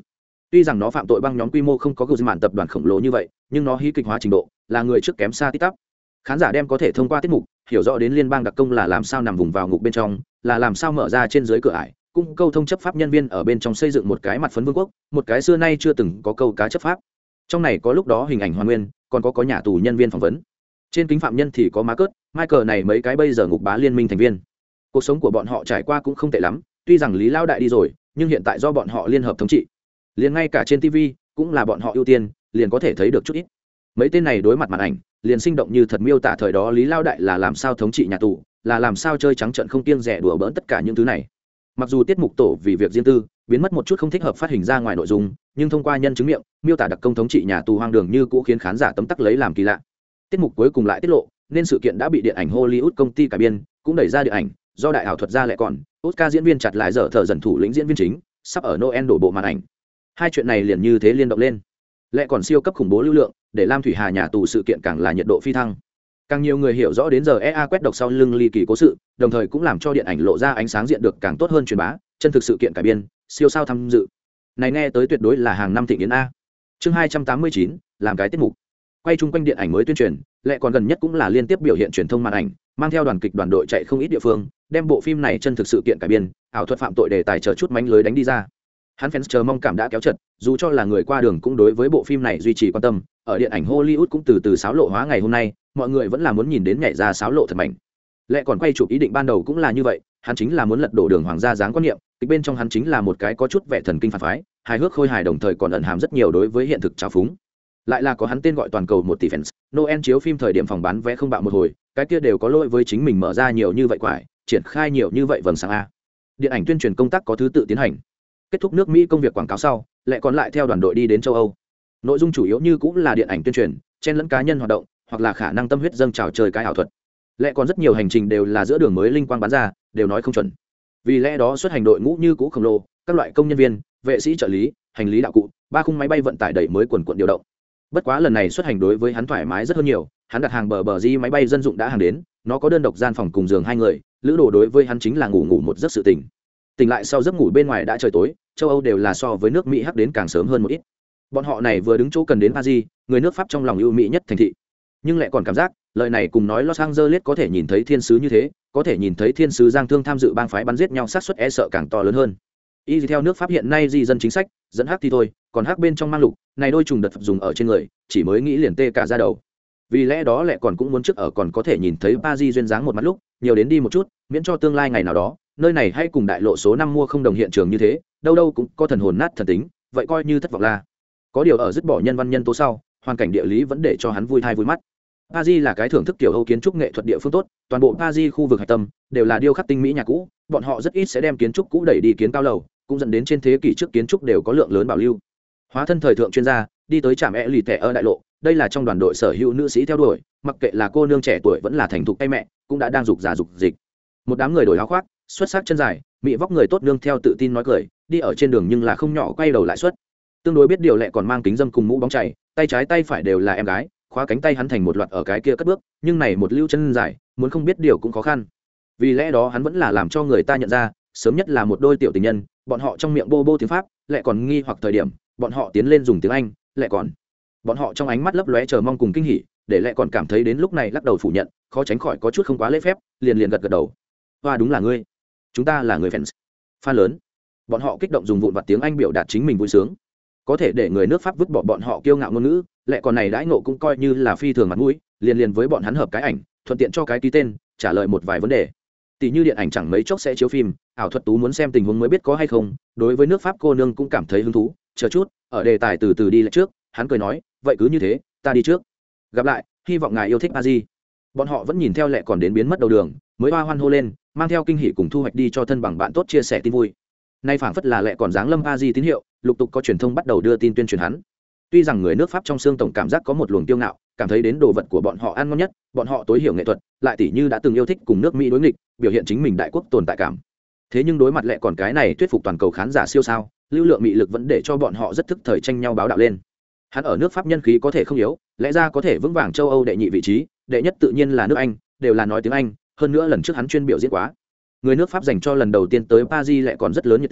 Tuy rằng nó phạm tội băng nhóm quy mô không có Guzman tập đoàn khổng lồ như vậy, nhưng nó hí kịch hóa trình độ là người trước kém xa tít tắp. Khán giả đem có thể thông qua tiết mục hiểu rõ đến liên bang đặc công là làm sao nằm vùng vào ngục bên trong, là làm sao mở ra trên dưới cửa ải, cũng câu thông chấp pháp nhân viên ở bên trong xây dựng một cái mặt phấn vương quốc, một cái xưa nay chưa từng có câu cá chấp pháp. Trong này có lúc đó hình ảnh hoàn nguyên, còn có có nhà tù nhân viên phỏng vấn. Trên kính phạm nhân thì có má cớt, Michael này mấy cái bây giờ ngục bá liên minh thành viên. Cuộc sống của bọn họ trải qua cũng không tệ lắm, tuy rằng Lý Lao đại đi rồi, nhưng hiện tại do bọn họ liên hợp thống trị, liền ngay cả trên ti vi cũng là bọn họ ưu tiên, liền có thể thấy được chút ít. Mấy tên này đối mặt màn ảnh, liền sinh động như thật miêu tả thời đó Lý Lao đại là làm sao thống trị nhà tù, là làm sao chơi trắng trợn không kiêng dè đùa bỡn tất cả những thứ này. Mặc dù tiết mục tổ vì việc riêng tư biến mất một chút không thích hợp phát hình ra ngoài nội dung, nhưng thông qua nhân chứng miệng miêu tả đặc công thống trị nhà tù hoang đường như cũ khiến khán giả tấm tắc lấy làm kỳ lạ. Tiết mục cuối cùng lại tiết lộ nên sự kiện đã bị điện ảnh Hollywood công ty cải biên cũng đẩy ra điện ảnh, do đại ảo thuật gia lại còn Oscar diễn viên chặt lại dở thở dần thủ lĩnh diễn viên chính sắp ở Noel đổ bộ màn ảnh. Hai chuyện này liền như thế liên động lên, lại còn siêu cấp khủng bố lưu lượng để Lam Thủy Hà nhà tù sự kiện càng là nhiệt độ phi thăng. Càng nhiều người hiểu rõ đến giờ e a quét độc sau lưng ly kỳ cố sự, đồng thời cũng làm cho điện ảnh lộ ra ánh sáng diện được càng tốt hơn truyền bá, chân thực sự kiện cải biên, siêu sao tham dự. Này nghe tới tuyệt đối là hàng năm thịnh yến a. Chương hai trăm tám mươi chín, làm cái tiết mục. Quay chung quanh điện ảnh mới tuyên truyền, lại còn gần nhất cũng là liên tiếp biểu hiện truyền thông màn ảnh, mang theo đoàn kịch đoàn đội chạy không ít địa phương, đem bộ phim này chân thực sự kiện cải biên, ảo thuật phạm tội đề tài chờ chút mánh lưới đánh đi ra. Hắn fans chờ mong cảm đã kéo chật, dù cho là người qua đường cũng đối với bộ phim này duy trì quan tâm, ở điện ảnh Hollywood cũng từ từ xáo lộ hóa ngày hôm nay, mọi người vẫn là muốn nhìn đến nhảy ra xáo lộ thật mạnh. Lẽ còn quay chụp ý định ban đầu cũng là như vậy, hắn chính là muốn lật đổ đường hoàng gia dáng quan niệm, kịch bên trong hắn chính là một cái có chút vẻ thần kinh phản phái, hài hước khôi hài đồng thời còn ẩn hàm rất nhiều đối với hiện thực trào phúng. Lại là có hắn tên gọi toàn cầu một tỷ fans, Noel chiếu phim thời điểm phòng bán vé không bạo một hồi, cái kia đều có lỗi với chính mình mở ra nhiều như vậy quải, triển khai nhiều như vậy vầng sáng a. Điện ảnh tuyên truyền công tác có thứ tự tiến hành. Kết thúc nước Mỹ công việc quảng cáo sau, lại còn lại theo đoàn đội đi đến châu Âu. Nội dung chủ yếu như cũng là điện ảnh tuyên truyền, chen lẫn cá nhân hoạt động, hoặc là khả năng tâm huyết dâng trào chơi cái ảo thuật. Lại còn rất nhiều hành trình đều là giữa đường mới linh quang bán ra, đều nói không chuẩn. Vì lẽ đó xuất hành đội ngũ như cũ khổng lồ, các loại công nhân viên, vệ sĩ trợ lý, hành lý đạo cụ, ba khung máy bay vận tải đẩy mới quần quần điều động. Bất quá lần này xuất hành đối với hắn thoải mái rất hơn nhiều, hắn đặt hàng bờ bờ di máy bay dân dụng đã hàng đến, nó có đơn độc gian phòng cùng giường hai người, lữ đồ đối với hắn chính là ngủ ngủ một giấc sự tỉnh. Tỉnh lại sau giấc ngủ bên ngoài đã trời tối, châu Âu đều là so với nước Mỹ hắc đến càng sớm hơn một ít. Bọn họ này vừa đứng chỗ cần đến Paris, người nước Pháp trong lòng ưu mỹ nhất thành thị. Nhưng lại còn cảm giác, lời này cùng nói Los Angeles có thể nhìn thấy thiên sứ như thế, có thể nhìn thấy thiên sứ giang thương tham dự bang phái bắn giết nhau sát suất e sợ càng to lớn hơn. Y theo nước Pháp hiện nay di dân chính sách, dẫn hắc thì thôi, còn hắc bên trong mang lục, này đôi trùng đật dùng ở trên người, chỉ mới nghĩ liền tê cả da đầu. Vì lẽ đó lại còn cũng muốn trước ở còn có thể nhìn thấy Paris duyên dáng một mặt lúc, nhiều đến đi một chút, miễn cho tương lai ngày nào đó, nơi này hay cùng đại lộ số năm mua không đồng hiện trường như thế, đâu đâu cũng có thần hồn nát thần tính, vậy coi như thất vọng la. Có điều ở dứt bỏ nhân văn nhân tố sau, hoàn cảnh địa lý vẫn để cho hắn vui thai vui mắt. Paris là cái thưởng thức tiểu Âu kiến trúc nghệ thuật địa phương tốt, toàn bộ Paris khu vực hạch tâm đều là điêu khắc tinh mỹ nhà cũ, bọn họ rất ít sẽ đem kiến trúc cũ đẩy đi kiến cao lầu, cũng dẫn đến trên thế kỷ trước kiến trúc đều có lượng lớn bảo lưu. Hóa thân thời thượng chuyên gia, đi tới trạm e lì tẻ ở đại lộ, đây là trong đoàn đội sở hữu nữ sĩ theo đuổi, mặc kệ là cô nương trẻ tuổi vẫn là thành thục tay mẹ, cũng đã đang dục giả dục dịch. Một đám người đổi áo khoác, xuất sắc chân dài, mỹ vóc người tốt nương theo tự tin nói cười, đi ở trên đường nhưng là không nhỏ quay đầu lại xuất. Tương đối biết điều lệ còn mang kính dâm cùng mũ bóng chảy, tay trái tay phải đều là em gái, khóa cánh tay hắn thành một loạt ở cái kia cất bước, nhưng này một lưu chân dài, muốn không biết điều cũng khó khăn. Vì lẽ đó hắn vẫn là làm cho người ta nhận ra, sớm nhất là một đôi tiểu tình nhân, bọn họ trong miệng bô bô tiếng Pháp, lại còn nghi hoặc thời điểm, bọn họ tiến lên dùng tiếng Anh, lại còn bọn họ trong ánh mắt lấp lóe chờ mong cùng kinh hỉ, để lại còn cảm thấy đến lúc này lắc đầu phủ nhận, khó tránh khỏi có chút không quá lễ phép, liền liền gật gật đầu. Hoa đúng là ngươi, chúng ta là người fans. Fan lớn. Bọn họ kích động dùng vụn vặt tiếng Anh biểu đạt chính mình vui sướng. Có thể để người nước Pháp vứt bỏ bọn họ kiêu ngạo ngôn ngữ, lại còn này đãi ngộ cũng coi như là phi thường mặt mũi, liền liền với bọn hắn hợp cái ảnh, thuận tiện cho cái ký tên, trả lời một vài vấn đề. Tỷ như điện ảnh chẳng mấy chốc sẽ chiếu phim, ảo thuật tú muốn xem tình huống mới biết có hay không, đối với nước Pháp cô nương cũng cảm thấy hứng thú, chờ chút, ở đề tài từ từ đi lại trước, hắn cười nói, vậy cứ như thế, ta đi trước. Gặp lại, hy vọng ngài yêu thích Paris. Bọn họ vẫn nhìn theo lệ còn đến biến mất đầu đường, mới hoa hoan hô lên, mang theo kinh hỉ cùng thu hoạch đi cho thân bằng bạn tốt chia sẻ tin vui. Nay phảng phất là lệ còn dáng lâm Paris tín hiệu, lục tục có truyền thông bắt đầu đưa tin tuyên truyền hắn. Tuy rằng người nước Pháp trong xương tổng cảm giác có một luồng kiêu ngạo, cảm thấy đến đồ vật của bọn họ ăn ngon nhất, bọn họ tối hiểu nghệ thuật, lại tỷ như đã từng yêu thích cùng nước Mỹ đối nghịch, biểu hiện chính mình đại quốc tồn tại cảm. Thế nhưng đối mặt lệ còn cái này thuyết phục toàn cầu khán giả siêu sao, lưu lượng mị lực vẫn để cho bọn họ rất thức thời tranh nhau báo đạo lên. Hắn ở nước Pháp nhân khí có thể không yếu, lẽ ra có thể vững vàng châu Âu đệ nhị vị trí, đệ nhất tự nhiên là nước Anh, đều là nói tiếng Anh, hơn nữa lần trước hắn chuyên biểu diễn quá. Người nước Pháp dành cho lần đầu tiên tới Paris lại còn rất lớn nhiệt tình,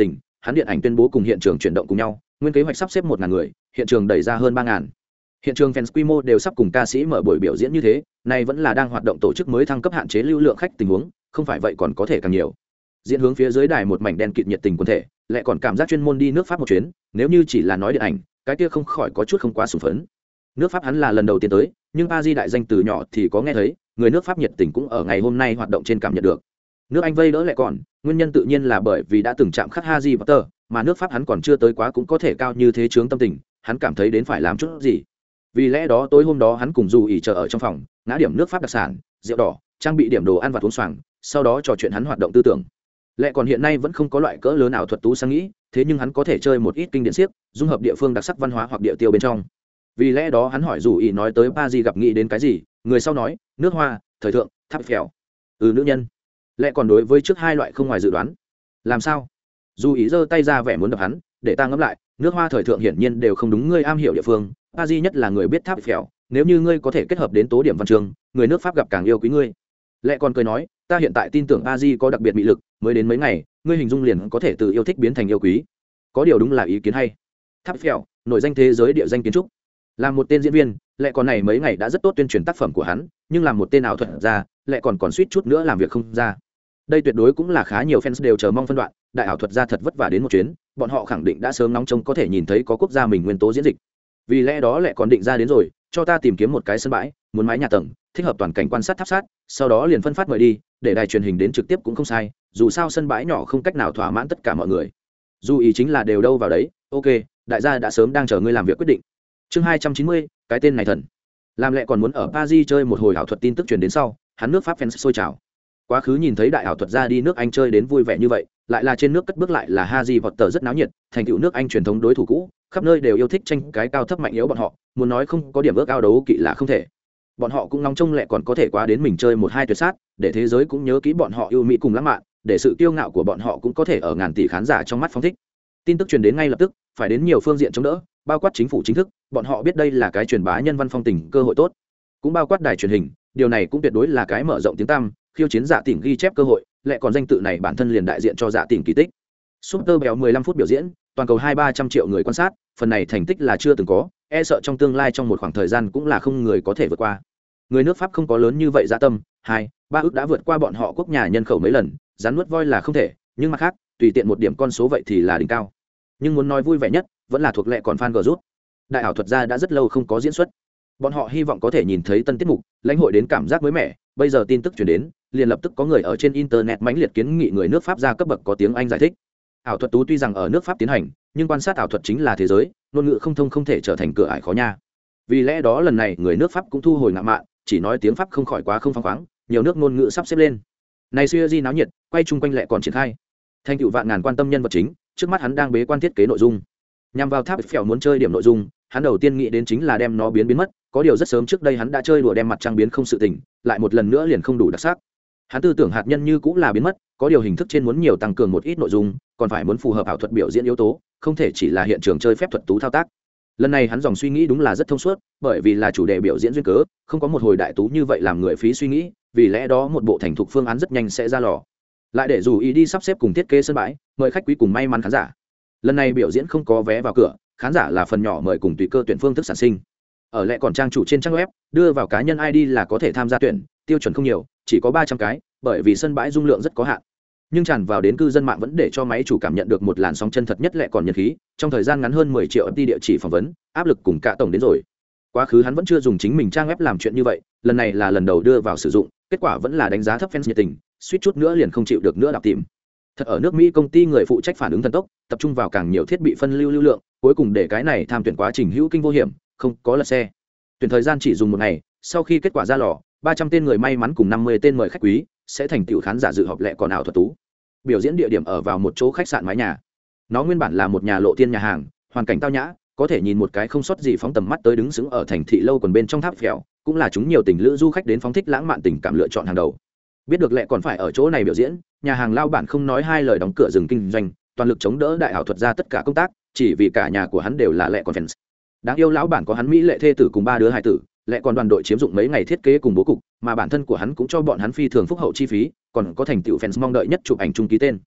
hắn điện ảnh tuyên bố cùng hiện trường chuyển động cùng nhau, nguyên kế hoạch sắp xếp một ngàn người, hiện trường đẩy ra hơn ba ngàn. Hiện trường fans quy mô đều sắp cùng ca sĩ mở buổi biểu diễn như thế, này vẫn là đang hoạt động tổ chức mới thăng cấp hạn chế lưu lượng khách tình huống, không phải vậy còn có thể càng nhiều. Diễn hướng phía dưới đài một mảnh đen kịt nhiệt tình quần thể, lại còn cảm giác chuyên môn đi nước Pháp một chuyến, nếu như chỉ là nói điện ảnh, cái kia không khỏi có chút không quá sủng phấn. Nước Pháp hắn là lần đầu tiên tới, nhưng Paris đại danh từ nhỏ thì có nghe thấy, người nước Pháp nhiệt tình cũng ở ngày hôm nay hoạt động trên cảm nhận được. Nước Anh vây đỡ lại còn, nguyên nhân tự nhiên là bởi vì đã từng chạm khắc Harry Potter, mà nước Pháp hắn còn chưa tới quá cũng có thể cao như thế chướng tâm tình, hắn cảm thấy đến phải làm chút gì. Vì lẽ đó tối hôm đó hắn cùng dù ỉ chờ ở trong phòng, ngã điểm nước Pháp đặc sản, rượu đỏ, trang bị điểm đồ ăn và uống xoàng, sau đó trò chuyện hắn hoạt động tư tưởng. Lẽ còn hiện nay vẫn không có loại cỡ lớn nào thuật tú sang nghĩ, thế nhưng hắn có thể chơi một ít kinh điển xiếc, dung hợp địa phương đặc sắc văn hóa hoặc địa tiêu bên trong. Vì lẽ đó hắn hỏi dù ỉ nói tới Paris gặp nghĩ đến cái gì, người sau nói, nước hoa, thời thượng, tháp phèo. Ừ nữ nhân. Lẽ còn đối với trước hai loại không ngoài dự đoán. Làm sao? Dù ý giơ tay ra vẻ muốn đập hắn, để ta ngẫm lại, nước hoa thời thượng hiển nhiên đều không đúng ngươi am hiểu địa phương, Paris nhất là người biết tháp phèo, nếu như ngươi có thể kết hợp đến tố điểm văn chương, người nước Pháp gặp càng yêu quý ngươi. Lẽ còn cười nói, ta hiện tại tin tưởng Paris có đặc biệt mị lực, mới đến mấy ngày, ngươi hình dung liền có thể từ yêu thích biến thành yêu quý. Có điều đúng là ý kiến hay. Tháp phèo, nổi danh thế giới địa danh kiến trúc. Làm một tên diễn viên, lẽ còn này mấy ngày đã rất tốt tuyên truyền tác phẩm của hắn, nhưng làm một tên ảo thuật ra, lẽ còn còn suýt chút nữa làm việc không ra. Đây tuyệt đối cũng là khá nhiều fans đều chờ mong phân đoạn, đại ảo thuật ra thật vất vả đến một chuyến, bọn họ khẳng định đã sớm nóng trông có thể nhìn thấy có quốc gia mình nguyên tố diễn dịch. Vì lẽ đó lẽ còn định ra đến rồi, cho ta tìm kiếm một cái sân bãi, muốn mái nhà tầng, thích hợp toàn cảnh quan sát tháp sát, sau đó liền phân phát mời đi, để đài truyền hình đến trực tiếp cũng không sai, dù sao sân bãi nhỏ không cách nào thỏa mãn tất cả mọi người. Dù ý chính là đều đâu vào đấy, ok, đại gia đã sớm đang chờ ngươi làm việc quyết định. Chương hai trăm chín mươi, cái tên này thần. Làm lẽ còn muốn ở Paris chơi một hồi ảo thuật tin tức truyền đến sau, hắn nước Pháp fans sôi trào. Quá khứ nhìn thấy đại ảo thuật ra đi nước Anh chơi đến vui vẻ như vậy, lại là trên nước cất bước lại là Harry Potter rất náo nhiệt, thành tựu nước Anh truyền thống đối thủ cũ, khắp nơi đều yêu thích tranh cái cao thấp mạnh yếu bọn họ, muốn nói không có điểm ước ao đấu kỵ là không thể. Bọn họ cũng nóng trông lẹ còn có thể quá đến mình chơi một hai tuyệt sát, để thế giới cũng nhớ kỹ bọn họ yêu mỹ cùng lãng mạn, để sự kiêu ngạo của bọn họ cũng có thể ở ngàn tỷ khán giả trong mắt phóng thích. Tin tức truyền đến ngay lập tức, phải đến nhiều phương diện chống đỡ, bao quát chính phủ chính thức, bọn họ biết đây là cái truyền bá nhân văn phong tình cơ hội tốt, cũng bao quát đài truyền hình, điều này cũng tuyệt đối là cái mở rộng tiếng tăm, khiêu chiến giả tỉnh ghi chép cơ hội, lẽ còn danh tự này bản thân liền đại diện cho giả tỉnh kỳ tích. Super béo mười lăm phút biểu diễn, toàn cầu hai ba trăm triệu người quan sát, phần này thành tích là chưa từng có, e sợ trong tương lai trong một khoảng thời gian cũng là không người có thể vượt qua. Người nước Pháp không có lớn như vậy dạ tâm, hai, ba ước đã vượt qua bọn họ quốc nhà nhân khẩu mấy lần, rắn nuốt voi là không thể, nhưng mặt khác, tùy tiện một điểm con số vậy thì là đỉnh cao. Nhưng muốn nói vui vẻ nhất, vẫn là thuộc lệ còn fan gờ rút. Đại ảo thuật gia đã rất lâu không có diễn xuất. Bọn họ hy vọng có thể nhìn thấy tân tiết mục, lãnh hội đến cảm giác mới mẻ, bây giờ tin tức truyền đến, liền lập tức có người ở trên internet mãnh liệt kiến nghị người nước Pháp ra cấp bậc có tiếng Anh giải thích. Ảo thuật tú tuy rằng ở nước Pháp tiến hành, nhưng quan sát ảo thuật chính là thế giới, ngôn ngữ không thông không thể trở thành cửa ải khó nha. Vì lẽ đó lần này người nước Pháp cũng thu hồi ngạo mạn, chỉ nói tiếng Pháp không khỏi quá không phăng khoáng, nhiều nước ngôn ngữ sắp xếp lên. Này xưa di náo nhiệt, quay chung quanh lệ còn triển khai. Thành tựu vạn ngàn quan tâm nhân vật chính, trước mắt hắn đang bế quan thiết kế nội dung. Nhằm vào tháp phèo muốn chơi điểm nội dung, hắn đầu tiên nghĩ đến chính là đem nó biến biến mất, có điều rất sớm trước đây hắn đã chơi đùa đem mặt trăng biến không sự tình, lại một lần nữa liền không đủ đặc sắc. Hắn tư tưởng hạt nhân như cũng là biến mất, có điều hình thức trên muốn nhiều tăng cường một ít nội dung, còn phải muốn phù hợp ảo thuật biểu diễn yếu tố, không thể chỉ là hiện trường chơi phép thuật tú thao tác. Lần này hắn dòng suy nghĩ đúng là rất thông suốt, bởi vì là chủ đề biểu diễn duyên cớ, không có một hồi đại tú như vậy làm người phí suy nghĩ, vì lẽ đó một bộ thành thục phương án rất nhanh sẽ ra lò. Lại để dù ý đi sắp xếp cùng thiết kế sân bãi, mời khách quý cùng may mắn khán giả. Lần này biểu diễn không có vé vào cửa, khán giả là phần nhỏ mời cùng tùy cơ tuyển phương thức sản sinh. Ở lẽ còn trang chủ trên trang web, đưa vào cá nhân i đê là có thể tham gia tuyển, tiêu chuẩn không nhiều, chỉ có ba trăm cái, bởi vì sân bãi dung lượng rất có hạn. Nhưng tràn vào đến cư dân mạng vẫn để cho máy chủ cảm nhận được một làn sóng chân thật nhất lẽ còn nhân khí, trong thời gian ngắn hơn mười triệu ép tê địa chỉ phỏng vấn, áp lực cùng cả tổng đến rồi. Quá khứ hắn vẫn chưa dùng chính mình trang web làm chuyện như vậy, lần này là lần đầu đưa vào sử dụng, kết quả vẫn là đánh giá thấp fans nhiệt tình, suýt chút nữa liền không chịu được nữa đọc tìm. Thật ở nước Mỹ công ty người phụ trách phản ứng thần tốc, tập trung vào càng nhiều thiết bị phân lưu lưu lượng, cuối cùng để cái này tham tuyển quá trình hữu kinh vô hiểm, không có lật xe. Tuyển thời gian chỉ dùng một ngày, sau khi kết quả ra lò, ba trăm tên người may mắn cùng năm mươi tên mời khách quý sẽ thành tựu khán giả dự họp lệ còn ảo thuật tú. Biểu diễn địa điểm ở vào một chỗ khách sạn mái nhà. Nó nguyên bản là một nhà lộ thiên nhà hàng, hoàn cảnh tao nhã, có thể nhìn một cái không sót gì phóng tầm mắt tới đứng sững ở thành thị lâu còn bên trong tháp phèo, cũng là chúng nhiều tình lữ du khách đến phóng thích lãng mạn tình cảm lựa chọn hàng đầu. Biết được lệ còn phải ở chỗ này biểu diễn, nhà hàng lao bản không nói hai lời đóng cửa dừng kinh doanh, toàn lực chống đỡ đại ảo thuật ra tất cả công tác, chỉ vì cả nhà của hắn đều là lệ còn fans. Đáng yêu lão bản có hắn mỹ lệ thê tử cùng ba đứa hài tử, lệ còn đoàn đội chiếm dụng mấy ngày thiết kế cùng bố cục, mà bản thân của hắn cũng cho bọn hắn phi thường phúc hậu chi phí, còn có thành tựu fans mong đợi nhất chụp ảnh chung ký tên.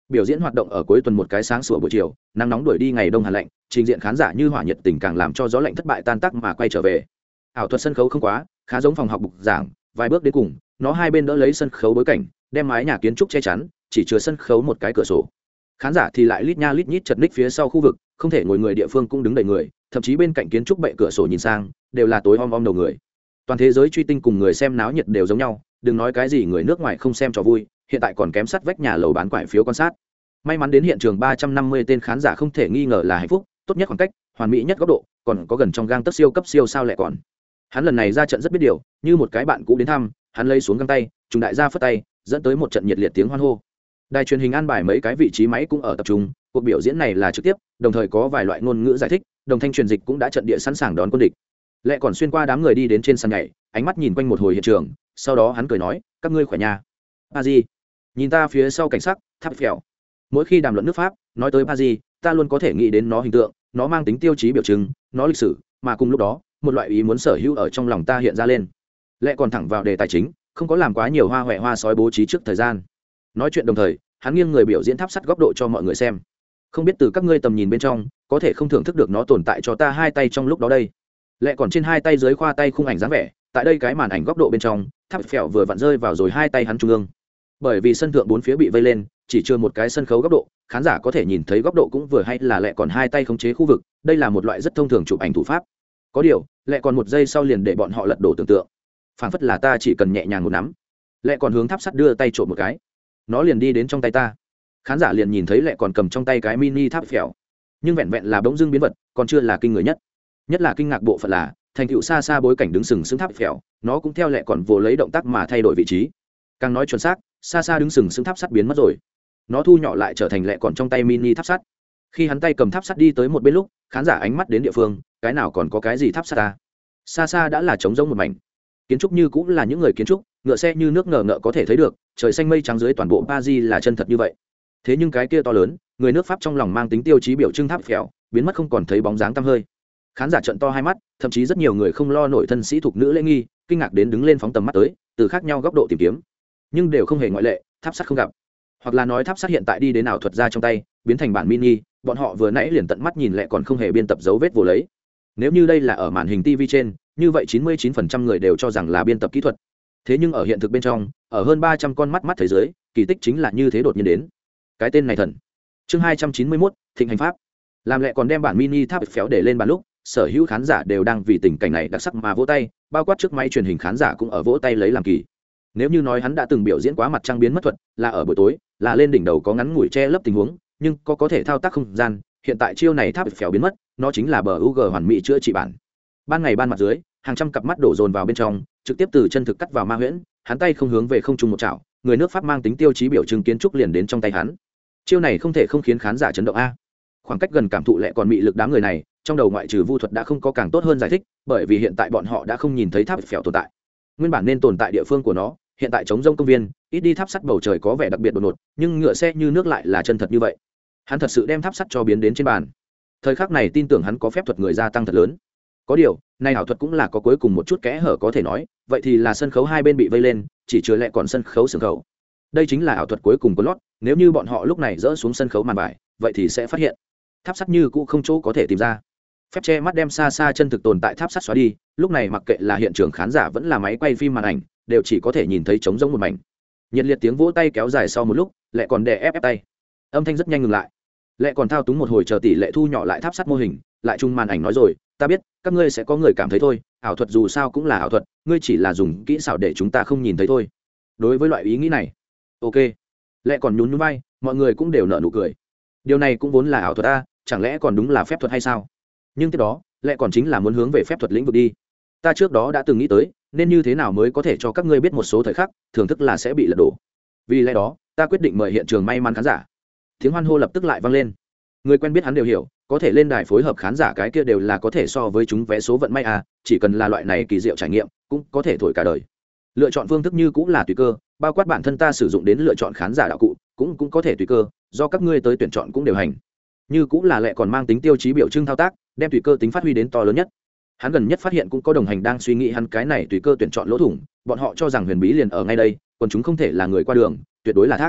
Biểu diễn hoạt động ở cuối tuần một cái sáng sủa buổi chiều, nắng nóng đuổi đi ngày đông hà lạnh, trình diện khán giả như hỏa nhiệt tình càng làm cho gió lạnh thất bại tan tác mà quay trở về. Ảo thuật sân khấu không quá, khá giống phòng học bục giảng, vài bước đến cùng, nó hai bên đỡ lấy sân khấu bối cảnh, đem mái nhà kiến trúc che chắn, chỉ chứa sân khấu một cái cửa sổ. Khán giả thì lại lít nha lít nhít chật ních phía sau khu vực, không thể ngồi người địa phương cũng đứng đầy người, thậm chí bên cạnh kiến trúc bệ cửa sổ nhìn sang, đều là tối om om đầu người. Toàn thế giới truy tinh cùng người xem náo nhiệt đều giống nhau, đừng nói cái gì người nước ngoài không xem cho vui, hiện tại còn kém sát vách nhà lầu bán quải phiếu quan sát. May mắn đến hiện trường ba trăm năm mươi tên khán giả không thể nghi ngờ là hạnh phúc, tốt nhất khoảng cách, hoàn mỹ nhất góc độ, còn có gần trong gang tấc siêu cấp siêu sao lẹ còn. Hắn lần này ra trận rất biết điều, như một cái bạn cũ đến thăm, hắn lấy xuống găng tay, trùng đại gia phất tay, dẫn tới một trận nhiệt liệt tiếng hoan hô. Đài truyền hình an bài mấy cái vị trí máy cũng ở tập trung, cuộc biểu diễn này là trực tiếp, đồng thời có vài loại ngôn ngữ giải thích, đồng thanh truyền dịch cũng đã trận địa sẵn sàng đón quân địch. Lẹ còn xuyên qua đám người đi đến trên sân nhảy, ánh mắt nhìn quanh một hồi hiện trường, sau đó hắn cười nói, các ngươi khỏe nha. Paris, nhìn ta phía sau cảnh sắc, tháp phèo. Mỗi khi đàm luận nước Pháp, nói tới Paris, ta luôn có thể nghĩ đến nó hình tượng, nó mang tính tiêu chí biểu trưng, nó lịch sử, mà cùng lúc đó, một loại ý muốn sở hữu ở trong lòng ta hiện ra lên. Lẹ còn thẳng vào đề tài chính, không có làm quá nhiều hoa hoẹ hoa sói bố trí trước thời gian. Nói chuyện đồng thời, hắn nghiêng người biểu diễn tháp sắt góc độ cho mọi người xem. Không biết từ các ngươi tầm nhìn bên trong, có thể không thưởng thức được nó tồn tại cho ta hai tay trong lúc đó đây. Lẹ còn trên hai tay dưới khoa tay khung ảnh dáng vẻ, tại đây cái màn ảnh góc độ bên trong, tháp phèo vừa vặn rơi vào rồi hai tay hắn trung ương. Bởi vì sân thượng bốn phía bị vây lên, chỉ chưa một cái sân khấu góc độ, khán giả có thể nhìn thấy góc độ cũng vừa hay là Lẹ còn hai tay khống chế khu vực, đây là một loại rất thông thường chụp ảnh thủ pháp. Có điều, Lẹ còn một giây sau liền để bọn họ lật đổ tưởng tượng. Phảng phất là ta chỉ cần nhẹ nhàng một nắm, Lẹ còn hướng tháp sắt đưa tay trộm một cái, nó liền đi đến trong tay ta. Khán giả liền nhìn thấy Lẹ còn cầm trong tay cái mini tháp phèo, nhưng vẹn vẹn là bỗng dưng biến vật, còn chưa là kinh người nhất. Nhất là kinh ngạc bộ phận là, thành tựu xa xa bối cảnh đứng sừng sững tháp phèo, nó cũng theo Lẹ còn vồ lấy động tác mà thay đổi vị trí. Càng nói chuẩn xác, xa xa đứng sừng sững tháp sắt biến mất rồi, nó thu nhỏ lại trở thành Lẹ còn trong tay mini tháp sắt. Khi hắn tay cầm tháp sắt đi tới một bên lúc, khán giả ánh mắt đến địa phương, cái nào còn có cái gì tháp sắt ta? Xa xa đã là trống rỗng một mảnh. Kiến trúc như cũng là những người kiến trúc, ngựa xe như nước ngờ ngợ có thể thấy được, trời xanh mây trắng dưới toàn bộ Paris là chân thật như vậy. Thế nhưng cái kia to lớn, người nước Pháp trong lòng mang tính tiêu chí biểu trưng tháp phèo, biến mất không còn thấy bóng dáng tăm hơi. Khán giả trợn to hai mắt, thậm chí rất nhiều người không lo nổi thân sĩ thuộc nữ lễ nghi, kinh ngạc đến đứng lên phóng tầm mắt tới, từ khác nhau góc độ tìm kiếm, nhưng đều không hề ngoại lệ, tháp sắt không gặp. Hoặc là nói tháp sắt hiện tại đi đến ảo thuật ra trong tay, biến thành bản mini, bọn họ vừa nãy liền tận mắt nhìn Lẹ còn không hề biên tập dấu vết vô lấy. Nếu như đây là ở màn hình ti vi trên, như vậy chín mươi chín phần trăm người đều cho rằng là biên tập kỹ thuật. Thế nhưng ở hiện thực bên trong, ở hơn ba trăm con mắt mắt thế giới, kỳ tích chính là như thế đột nhiên đến. Cái tên này thần. Chương hai trăm chín mươi mốt, Thịnh hành pháp. Làm Lẹ còn đem bản mini tháp phéo để lên bàn lúc, sở hữu khán giả đều đang vì tình cảnh này đặc sắc mà vỗ tay, bao quát trước máy truyền hình khán giả cũng ở vỗ tay lấy làm kỳ. Nếu như nói hắn đã từng biểu diễn quá mặt trăng biến mất thuật, là ở buổi tối, là lên đỉnh đầu có ngắn ngủi che lấp tình huống, nhưng có có thể thao tác không gian, hiện tại chiêu này tháp phèo biến mất, nó chính là bờ u giê hoàn mỹ chữa trị bản. Ban ngày ban mặt dưới, hàng trăm cặp mắt đổ dồn vào bên trong, trực tiếp từ chân thực cắt vào ma huyễn, hắn tay không hướng về không trung một chảo, người nước Pháp mang tính tiêu chí biểu trưng kiến trúc liền đến trong tay hắn. Chiêu này không thể không khiến khán giả chấn động a. Khoảng cách gần cảm thụ Lẹ còn mị lực đám người này, trong đầu ngoại trừ vu thuật đã không có càng tốt hơn giải thích, bởi vì hiện tại bọn họ đã không nhìn thấy tháp phèo tồn tại. Nguyên bản nên tồn tại địa phương của nó, hiện tại trống rông công viên, ít đi tháp sắt bầu trời có vẻ đặc biệt đột ngột, nhưng ngựa xe như nước lại là chân thật như vậy. Hắn thật sự đem tháp sắt cho biến đến trên bàn. Thời khắc này tin tưởng hắn có phép thuật người gia tăng thật lớn. Có điều, này ảo thuật cũng là có cuối cùng một chút kẽ hở có thể nói, vậy thì là sân khấu hai bên bị vây lên, chỉ chứa Lẹ còn sân khấu sườn khẩu. Đây chính là ảo thuật cuối cùng của lót, nếu như bọn họ lúc này dỡ xuống sân khấu màn bài, vậy thì sẽ phát hiện tháp sắt như cũ không chỗ có thể tìm ra. Phép che mắt đem xa xa chân thực tồn tại tháp sắt xóa đi, lúc này mặc kệ là hiện trường khán giả vẫn là máy quay phim màn ảnh, đều chỉ có thể nhìn thấy trống rỗng một mảnh. Nhiệt liệt tiếng vỗ tay kéo dài sau một lúc, Lẹ còn đè ép ép tay, âm thanh rất nhanh ngừng lại. Lẹ còn thao túng một hồi chờ tỷ lệ thu nhỏ lại tháp sắt mô hình, lại chung màn ảnh nói rồi, ta biết các ngươi sẽ có người cảm thấy thôi, ảo thuật dù sao cũng là ảo thuật, ngươi chỉ là dùng kỹ xảo để chúng ta không nhìn thấy thôi. Đối với loại ý nghĩ này, ok. Lẹ còn nhún nhún vai, mọi người cũng đều nở nụ cười. Điều này cũng vốn là ảo thuật a, chẳng lẽ còn đúng là phép thuật hay sao? Nhưng tiếp đó, Lẹ còn chính là muốn hướng về phép thuật lĩnh vực đi. Ta trước đó đã từng nghĩ tới, nên như thế nào mới có thể cho các ngươi biết một số thời khắc, thưởng thức là sẽ bị lật đổ. Vì lẽ đó, ta quyết định mời hiện trường may mắn khán giả. Tiếng hoan hô lập tức lại vang lên. Người quen biết hắn đều hiểu, có thể lên đài phối hợp khán giả cái kia đều là có thể so với chúng vé số vận may à, chỉ cần là loại này kỳ diệu trải nghiệm, cũng có thể thổi cả đời. Lựa chọn phương thức như cũng là tùy cơ, bao quát bản thân ta sử dụng đến lựa chọn khán giả đạo cụ, cũng cũng có thể tùy cơ, do các ngươi tới tuyển chọn cũng đều hành. Như cũng là Lẹ còn mang tính tiêu chí biểu trưng thao tác, đem tùy cơ tính phát huy đến to lớn nhất. Hắn gần nhất phát hiện cũng có đồng hành đang suy nghĩ hắn cái này tùy cơ tuyển chọn lỗ thủng, bọn họ cho rằng huyền bí liền ở ngay đây, còn chúng không thể là người qua đường, tuyệt đối là thác.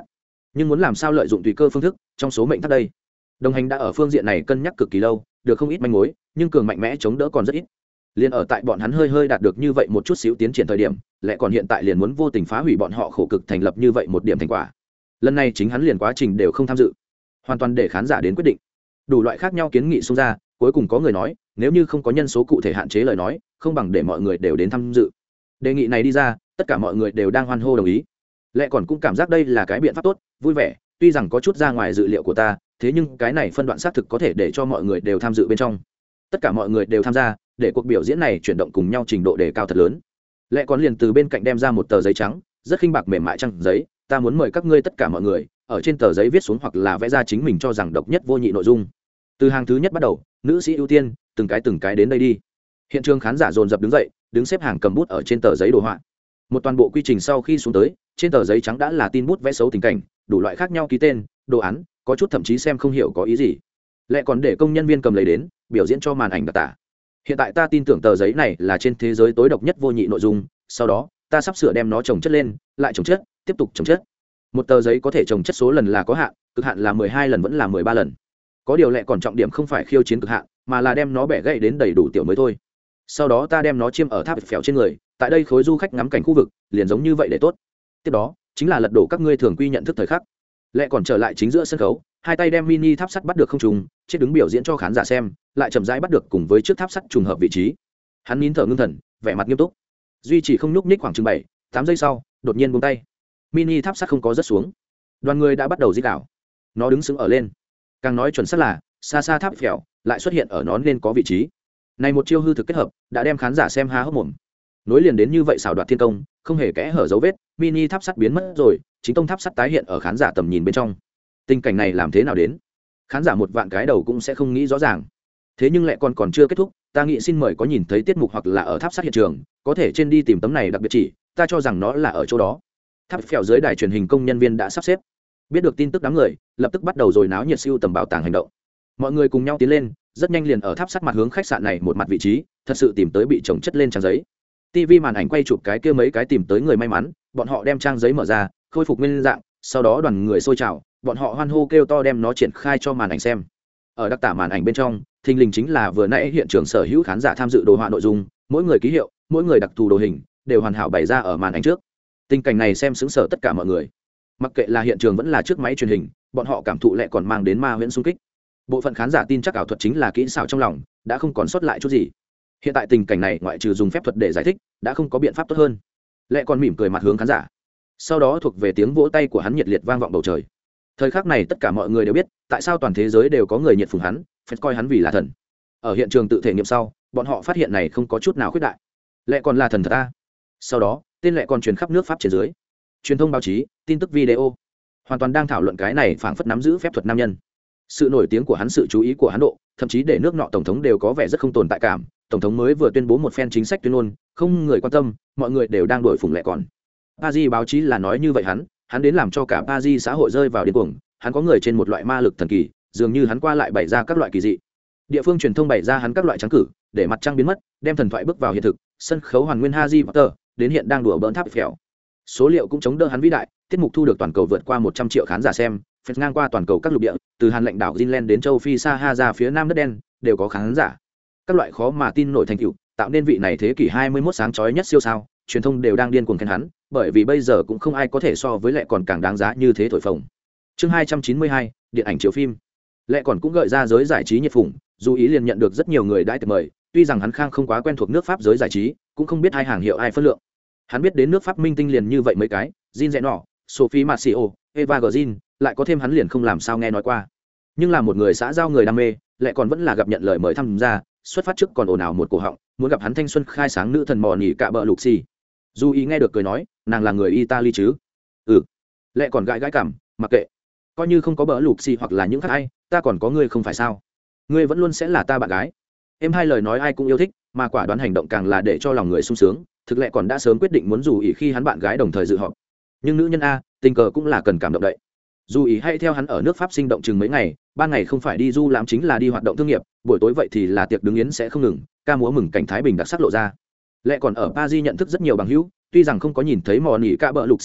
nhưng muốn làm sao lợi dụng tùy cơ phương thức trong số mệnh thắt đây. Đồng hành đã ở phương diện này cân nhắc cực kỳ lâu, được không ít manh mối, nhưng cường mạnh mẽ chống đỡ còn rất ít. Liên ở tại bọn hắn hơi hơi đạt được như vậy một chút xíu tiến triển thời điểm, lại còn hiện tại liền muốn vô tình phá hủy bọn họ khổ cực thành lập như vậy một điểm thành quả. Lần này chính hắn liền quá trình đều không tham dự, hoàn toàn để khán giả đến quyết định. Đủ loại khác nhau kiến nghị xông ra, cuối cùng có người nói, nếu như không có nhân số cụ thể hạn chế lời nói, không bằng để mọi người đều đến tham dự. Đề nghị này đi ra, tất cả mọi người đều đang hoan hô đồng ý. Lẽ còn cũng cảm giác đây là cái biện pháp tốt, vui vẻ, tuy rằng có chút ra ngoài dự liệu của ta, thế nhưng cái này phân đoạn xác thực có thể để cho mọi người đều tham dự bên trong. Tất cả mọi người đều tham gia, để cuộc biểu diễn này chuyển động cùng nhau trình độ đề cao thật lớn. Lẽ còn liền từ bên cạnh đem ra một tờ giấy trắng, rất khinh bạc mềm mại trắng giấy, ta muốn mời các ngươi tất cả mọi người ở trên tờ giấy viết xuống hoặc là vẽ ra chính mình cho rằng độc nhất vô nhị nội dung. Từ hàng thứ nhất bắt đầu, nữ sĩ ưu tiên, từng cái từng cái đến đây đi. Hiện trường khán giả dồn dập đứng dậy, đứng xếp hàng cầm bút ở trên tờ giấy đồ họa. Một toàn bộ quy trình sau khi xuống tới, trên tờ giấy trắng đã là tin bút vẽ xấu tình cảnh, đủ loại khác nhau ký tên, đồ án, có chút thậm chí xem không hiểu có ý gì. Lại còn để công nhân viên cầm lấy đến, biểu diễn cho màn ảnh đặc tả. Hiện tại ta tin tưởng tờ giấy này là trên thế giới tối độc nhất vô nhị nội dung, sau đó, ta sắp sửa đem nó chồng chất lên, lại chồng chất, tiếp tục chồng chất. Một tờ giấy có thể chồng chất số lần là có hạn, cực hạn là mười hai lần vẫn là mười ba lần. Có điều lại còn trọng điểm không phải khiêu chiến cực hạn, mà là đem nó bẻ gãy đến đầy đủ tiểu mới thôi. Sau đó ta đem nó chiêm ở tháp phèo trên người, tại đây khối du khách ngắm cảnh khu vực, liền giống như vậy để tốt. Tiếp đó, chính là lật đổ các ngươi thường quy nhận thức thời khắc. Lại còn trở lại chính giữa sân khấu, hai tay đem mini tháp sắt bắt được không trùng, chết đứng biểu diễn cho khán giả xem, lại chậm rãi bắt được cùng với trước tháp sắt trùng hợp vị trí. Hắn nín thở ngưng thần, vẻ mặt nghiêm túc, duy trì không nhúc nhích khoảng chừng bảy, tám giây sau, đột nhiên buông tay. Mini tháp sắt không có rớt xuống. Đoàn người đã bắt đầu di đảo. Nó đứng sững ở lên. Càng nói chuẩn xác là, xa xa tháp phèo lại xuất hiện ở nó nên có vị trí. Này một chiêu hư thực kết hợp, đã đem khán giả xem há hốc mồm. Nối liền đến như vậy xảo đoạt thiên công, không hề kẽ hở dấu vết, mini tháp sắt biến mất rồi, chính tông tháp sắt tái hiện ở khán giả tầm nhìn bên trong. Tình cảnh này làm thế nào đến? Khán giả một vạn cái đầu cũng sẽ không nghĩ rõ ràng. Thế nhưng lại còn còn chưa kết thúc, ta nghĩ xin mời có nhìn thấy tiết mục hoặc là ở tháp sắt hiện trường, có thể trên đi tìm tấm này đặc biệt chỉ, ta cho rằng nó là ở chỗ đó. Tháp phèo dưới đài truyền hình công nhân viên đã sắp xếp. Biết được tin tức đám người, lập tức bắt đầu rồi náo nhiệt siêu tầm bảo tàng hành động. Mọi người cùng nhau tiến lên, rất nhanh liền ở tháp sắt mặt hướng khách sạn này một mặt vị trí, thật sự tìm tới bị chồng chất lên trang giấy. ti vi màn ảnh quay chụp cái kia mấy cái tìm tới người may mắn, bọn họ đem trang giấy mở ra, khôi phục nguyên dạng, sau đó đoàn người xôi trào, bọn họ hoan hô kêu to đem nó triển khai cho màn ảnh xem. Ở đặc tả màn ảnh bên trong, thình lình chính là vừa nãy hiện trường sở hữu khán giả tham dự đồ họa nội dung, mỗi người ký hiệu, mỗi người đặc thù đồ hình, đều hoàn hảo bày ra ở màn ảnh trước. Tình cảnh này xem xứng sở tất cả mọi người. Mặc kệ là hiện trường vẫn là trước máy truyền hình, bọn họ cảm thụ lại còn mang đến ma huyễn xung kích. Bộ phận khán giả tin chắc ảo thuật chính là kỹ xảo trong lòng, đã không còn sót lại chút gì. Hiện tại tình cảnh này ngoại trừ dùng phép thuật để giải thích, đã không có biện pháp tốt hơn. Lại còn mỉm cười mặt hướng khán giả. Sau đó thuộc về tiếng vỗ tay của hắn nhiệt liệt vang vọng bầu trời. Thời khắc này tất cả mọi người đều biết, tại sao toàn thế giới đều có người nhiệt phùng hắn, phải coi hắn vì là thần. Ở hiện trường tự thể nghiệm sau, bọn họ phát hiện này không có chút nào khuyết đại. Lại còn là thần thật ta. Sau đó, tên lại còn truyền khắp nước Pháp trên dưới. Truyền thông báo chí, tin tức video, hoàn toàn đang thảo luận cái này phảng phất nắm giữ phép thuật nam nhân. Sự nổi tiếng của hắn, sự chú ý của hắn độ, thậm chí để nước nọ tổng thống đều có vẻ rất không tồn tại cảm. Tổng thống mới vừa tuyên bố một phen chính sách tuyên ngôn, không người quan tâm, mọi người đều đang đuổi phủng lệ còn. Paris báo chí là nói như vậy hắn, hắn đến làm cho cả Paris xã hội rơi vào điên cuồng, hắn có người trên một loại ma lực thần kỳ, dường như hắn qua lại bày ra các loại kỳ dị. Địa phương truyền thông bày ra hắn các loại trắng cử, để mặt trăng biến mất, đem thần thoại bước vào hiện thực, sân khấu hoàn nguyên Harry Potter, đến hiện đang đùa bỡn tháp phèo. Số liệu cũng chống đỡ hắn vĩ đại, tiết mục thu được toàn cầu vượt qua một trăm triệu khán giả xem, phết ngang qua toàn cầu các lục địa, từ Hàn lãnh đảo Greenland đến châu Phi Sahara phía nam đất đen, đều có khán giả. Các loại khó mà tin nổi thành tựu, tạo nên vị này thế kỷ hai mươi mốt sáng chói nhất siêu sao, truyền thông đều đang điên cuồng khen hắn, bởi vì bây giờ cũng không ai có thể so với lại còn càng đáng giá như thế thổi phồng. Chương hai trăm chín mươi hai, điện ảnh chiếu phim. Lại còn cũng gợi ra giới giải trí nhiệt phủng, dù ý liền nhận được rất nhiều người đãi tiệc mời, tuy rằng hắn khang không quá quen thuộc nước Pháp giới giải trí, cũng không biết hai hàng hiệu ai phân lượng. Hắn biết đến nước Pháp minh tinh liền như vậy mấy cái, Jean Reno, Sophie Marceau, Eva Green, lại có thêm hắn liền không làm sao nghe nói qua. Nhưng là một người xã giao người đam mê, lại còn vẫn là gặp nhận lời mời tham gia, xuất phát trước còn ồn ào một cổ họng, muốn gặp hắn thanh xuân khai sáng nữ thần mò nỉ cạ bợ lục xì. Dù ý nghe được cười nói, nàng là người Italy chứ? Ừ. Lại còn gãi gãi cảm, mặc kệ. Coi như không có bợ lục xì hoặc là những khác ai, ta còn có ngươi không phải sao? Ngươi vẫn luôn sẽ là ta bạn gái. Em hai lời nói ai cũng yêu thích, mà quả đoán hành động càng là để cho lòng người sung sướng. Thực lệ còn đã sớm quyết định muốn dù ý khi hắn bạn gái đồng thời dự họp. Nhưng nữ nhân a, tình cờ cũng là cần cảm động đậy. Dù ý hay theo hắn ở nước Pháp sinh động chừng mấy ngày, ban ngày không phải đi du lãm chính là đi hoạt động thương nghiệp, buổi tối vậy thì là tiệc đứng yến sẽ không ngừng, ca múa mừng cảnh thái bình đặc sắc lộ ra. Lệ còn ở Paris nhận thức rất nhiều bằng hữu, tuy rằng không có nhìn thấy mò nỉ cạ bợ lục xì,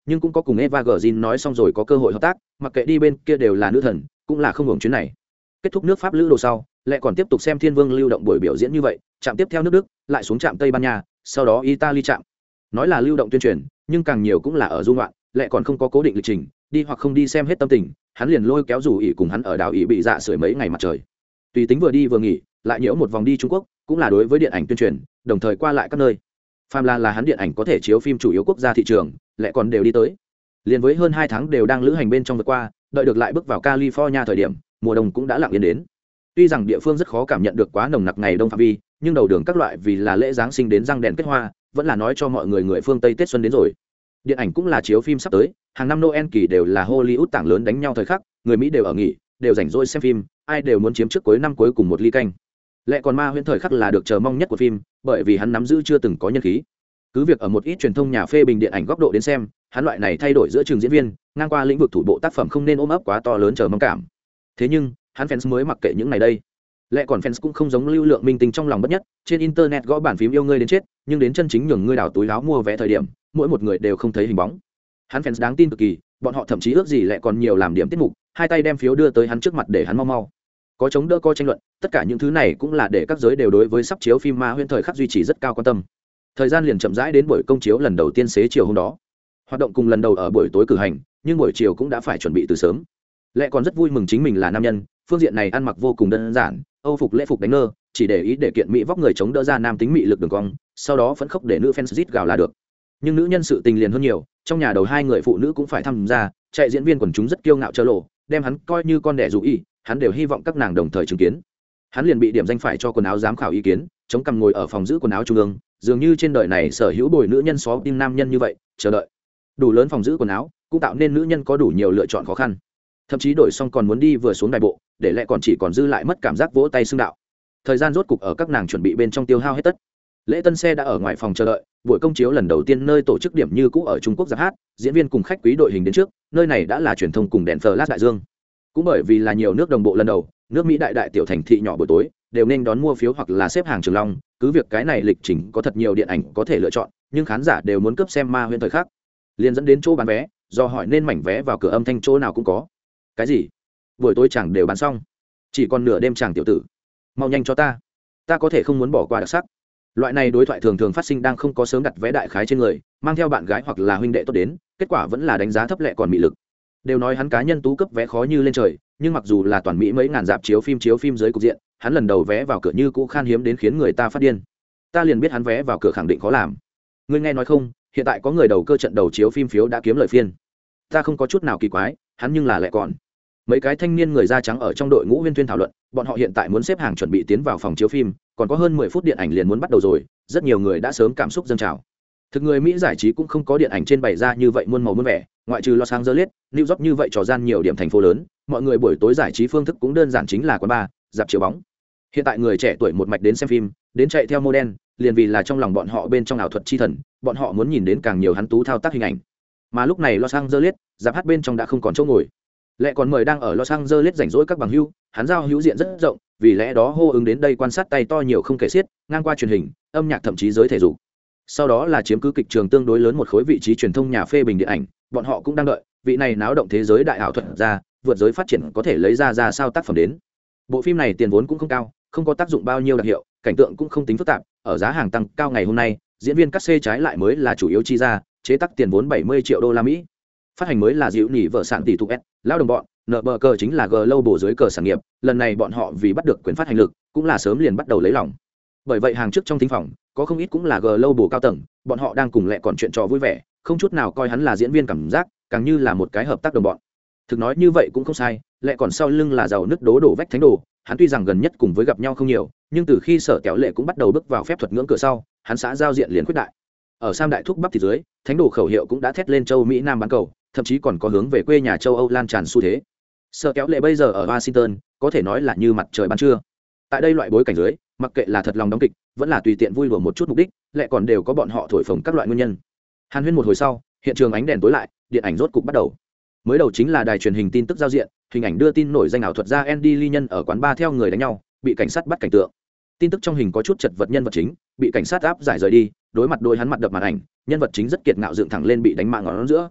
nhưng cũng có cùng Eva Green nói xong rồi có cơ hội hợp tác, mặc kệ đi bên kia đều là nữ thần, cũng là không hưởng chuyến này. Kết thúc nước Pháp lữ đồ sau, lại còn tiếp tục xem Thiên Vương lưu động buổi biểu diễn như vậy, chạm tiếp theo nước Đức, lại xuống trạm Tây Ban Nha, sau đó Italy trạm. Nói là lưu động tuyên truyền, nhưng càng nhiều cũng là ở du ngoạn, lại còn không có cố định lịch trình, đi hoặc không đi xem hết tâm tình, hắn liền lôi kéo rủ ỉ cùng hắn ở đảo ỉ bị dạ sưởi mấy ngày mặt trời. Tùy tính vừa đi vừa nghỉ, lại nhiễu một vòng đi Trung Quốc, cũng là đối với điện ảnh tuyên truyền, đồng thời qua lại các nơi. Phàm là là hắn điện ảnh có thể chiếu phim chủ yếu quốc gia thị trường, lại còn đều đi tới. Liên với hơn hai tháng đều đang lữ hành bên trong vượt qua, đợi được lại bước vào California thời điểm, mùa đông cũng đã lặng yên đến. Tuy rằng địa phương rất khó cảm nhận được quá nồng nặc ngày đông phạm vi, nhưng đầu đường các loại vì là lễ giáng sinh đến răng đèn kết hoa, vẫn là nói cho mọi người người phương Tây Tết xuân đến rồi. Điện ảnh cũng là chiếu phim sắp tới, hàng năm Noel kỳ đều là Hollywood tảng lớn đánh nhau thời khắc, người Mỹ đều ở nghỉ, đều rảnh rỗi xem phim, ai đều muốn chiếm trước cuối năm cuối cùng một ly canh. Lẽ còn Ma Huyễn thời khắc là được chờ mong nhất của phim, bởi vì hắn nắm giữ chưa từng có nhân khí. Cứ việc ở một ít truyền thông nhà phê bình điện ảnh góc độ đến xem, hắn loại này thay đổi giữa trường diễn viên, ngang qua lĩnh vực thủ bộ tác phẩm không nên ôm ấp quá to lớn chờ mong cảm. Thế nhưng, hắn fans mới mặc kệ những này đây. Lẽ còn fans cũng không giống lưu lượng minh tinh trong lòng bất nhất, trên internet gõ bản phím yêu ngươi đến chết, nhưng đến chân chính nhường ngươi đào túi áo mua vé thời điểm, mỗi một người đều không thấy hình bóng. Hắn fans đáng tin cực kỳ, bọn họ thậm chí ước gì lại còn nhiều làm điểm tiết mục, hai tay đem phiếu đưa tới hắn trước mặt để hắn mau mau. Có chống đỡ có tranh luận, tất cả những thứ này cũng là để các giới đều đối với sắp chiếu phim Ma Huyễn thời khắc duy trì rất cao quan tâm. Thời gian liền chậm rãi đến buổi công chiếu lần đầu tiên xế chiều hôm đó. Hoạt động cùng lần đầu ở buổi tối cử hành, nhưng buổi chiều cũng đã phải chuẩn bị từ sớm. Lẽ còn rất vui mừng chính mình là nam nhân, phương diện này ăn mặc vô cùng đơn giản, âu phục lễ phục đánh nơ, chỉ để ý để kiện mỹ vóc người chống đỡ ra nam tính mị lực đường cong, sau đó phấn khốc để nữ fans rít gào là được. Nhưng nữ nhân sự tình liền hơn nhiều, trong nhà đầu hai người phụ nữ cũng phải tham gia, chạy diễn viên quần chúng rất kiêu ngạo trơ lộ, đem hắn coi như con đẻ dù ý, hắn đều hy vọng các nàng đồng thời chứng kiến. Hắn liền bị điểm danh phải cho quần áo giám khảo ý kiến, chống cằm ngồi ở phòng giữ quần áo trung ương, dường như trên đời này sở hữu bồi nữ nhân xó tim nam nhân như vậy, chờ đợi. Đủ lớn phòng giữ quần áo, cũng tạo nên nữ nhân có đủ nhiều lựa chọn khó khăn. Thậm chí đổi xong còn muốn đi vừa xuống đài bộ, để lại còn chỉ còn dư lại mất cảm giác vỗ tay xưng đạo. Thời gian rốt cục ở các nàng chuẩn bị bên trong tiêu hao hết tất. Lễ tân xe đã ở ngoài phòng chờ đợi, buổi công chiếu lần đầu tiên nơi tổ chức điểm như cũ ở Trung Quốc giáp hát, diễn viên cùng khách quý đội hình đến trước, nơi này đã là truyền thông cùng đèn flash đại dương. Cũng bởi vì là nhiều nước đồng bộ lần đầu, nước Mỹ đại đại tiểu thành thị nhỏ buổi tối đều nên đón mua phiếu hoặc là xếp hàng trường long, cứ việc cái này lịch trình có thật nhiều điện ảnh có thể lựa chọn, nhưng khán giả đều muốn cướp xem Ma Huyễn thời khắc. Liền dẫn đến chỗ bán vé, do hỏi nên mảnh vé vào cửa âm thanh chỗ nào cũng có. Cái gì? Buổi tối chẳng đều bán xong, chỉ còn nửa đêm chàng tiểu tử, mau nhanh cho ta, ta có thể không muốn bỏ qua đặc sắc. Loại này đối thoại thường thường phát sinh đang không có sớm đặt vé đại khái trên người, mang theo bạn gái hoặc là huynh đệ tốt đến, kết quả vẫn là đánh giá thấp lệ còn mị lực. Đều nói hắn cá nhân tú cấp vé khó như lên trời, nhưng mặc dù là toàn Mỹ mấy ngàn dạp chiếu phim chiếu phim dưới cục diện, hắn lần đầu vé vào cửa như cũ khan hiếm đến khiến người ta phát điên. Ta liền biết hắn vé vào cửa khẳng định khó làm. Ngươi nghe nói không, hiện tại có người đầu cơ trận đầu chiếu phim phiếu đã kiếm lời phiên. Ta không có chút nào kỳ quái, hắn nhưng là lệ còn. Mấy cái thanh niên người da trắng ở trong đội ngũ huyên thuyên thảo luận, bọn họ hiện tại muốn xếp hàng chuẩn bị tiến vào phòng chiếu phim, còn có hơn mười phút điện ảnh liền muốn bắt đầu rồi, rất nhiều người đã sớm cảm xúc dâng trào. Thực người Mỹ giải trí cũng không có điện ảnh trên bày ra như vậy muôn màu muôn vẻ, ngoại trừ Los Angeles, New York như vậy trò gian nhiều điểm thành phố lớn, mọi người buổi tối giải trí phương thức cũng đơn giản chính là quán bar, dạp chiếu bóng. Hiện tại người trẻ tuổi một mạch đến xem phim, đến chạy theo model, liền vì là trong lòng bọn họ bên trong ảo thuật chi thần, bọn họ muốn nhìn đến càng nhiều hắn tú thao tác hình ảnh. Mà lúc này Los Angeles, dạp hát bên trong đã không còn chỗ ngồi. Lẽ còn mời đang ở Los Angeles rảnh rỗi các bằng hữu, hắn giao hữu diện rất rộng, vì lẽ đó hô ứng đến đây quan sát tay to nhiều không kể xiết, ngang qua truyền hình, âm nhạc thậm chí giới thể dục. Sau đó là chiếm cứ kịch trường tương đối lớn một khối vị trí truyền thông nhà phê bình điện ảnh, bọn họ cũng đang đợi, vị này náo động thế giới đại ảo thuật ra, vượt giới phát triển có thể lấy ra ra sao tác phẩm đến. Bộ phim này tiền vốn cũng không cao, không có tác dụng bao nhiêu đặc hiệu, cảnh tượng cũng không tính phức tạp, ở giá hàng tăng cao ngày hôm nay, diễn viên cắt xê trái lại mới là chủ yếu chi ra, chế tác tiền vốn bảy mươi triệu đô la Mỹ. Phát hành mới là dịu nỉ vợ sản tỷ thuộc S, lao đồng bọn, nợ bờ cờ chính là Global dưới cờ sản nghiệp, lần này bọn họ vì bắt được quyền phát hành lực, cũng là sớm liền bắt đầu lấy lòng. Bởi vậy hàng trước trong thính phòng, có không ít cũng là Global cao tầng, bọn họ đang cùng lẹ còn chuyện trò vui vẻ, không chút nào coi hắn là diễn viên cảm giác, càng như là một cái hợp tác đồng bọn. Thực nói như vậy cũng không sai, lẹ còn sau lưng là giàu nứt đố đổ vách thánh đồ, hắn tuy rằng gần nhất cùng với gặp nhau không nhiều, nhưng từ khi sở kéo lệ cũng bắt đầu bước vào phép thuật ngưỡng cửa sau, hắn xã giao diện liền quyết đại. Ở Sam đại thúc bắp thì dưới, thánh đồ khẩu hiệu cũng đã thét lên châu Mỹ Nam bán cầu, thậm chí còn có hướng về quê nhà châu Âu lan tràn xu thế. Sở kéo lệ bây giờ ở Washington, có thể nói là như mặt trời ban trưa. Tại đây loại bối cảnh dưới, mặc kệ là thật lòng đóng kịch, vẫn là tùy tiện vui đùa một chút mục đích, lệ còn đều có bọn họ thổi phồng các loại nguyên nhân. Hàn huyên một hồi sau, hiện trường ánh đèn tối lại, điện ảnh rốt cục bắt đầu. Mới đầu chính là đài truyền hình tin tức giao diện, hình ảnh đưa tin nổi danh ảo thuật gia Andy Lee nhân ở quán bar theo người đánh nhau, bị cảnh sát bắt cảnh tượng. Tin tức trong hình có chút chật vật nhân vật chính, bị cảnh sát áp giải rời đi, đối mặt đôi hắn mặt đập màn ảnh, nhân vật chính rất kiệt ngạo dựng thẳng lên bị đánh mạng ngón giữa.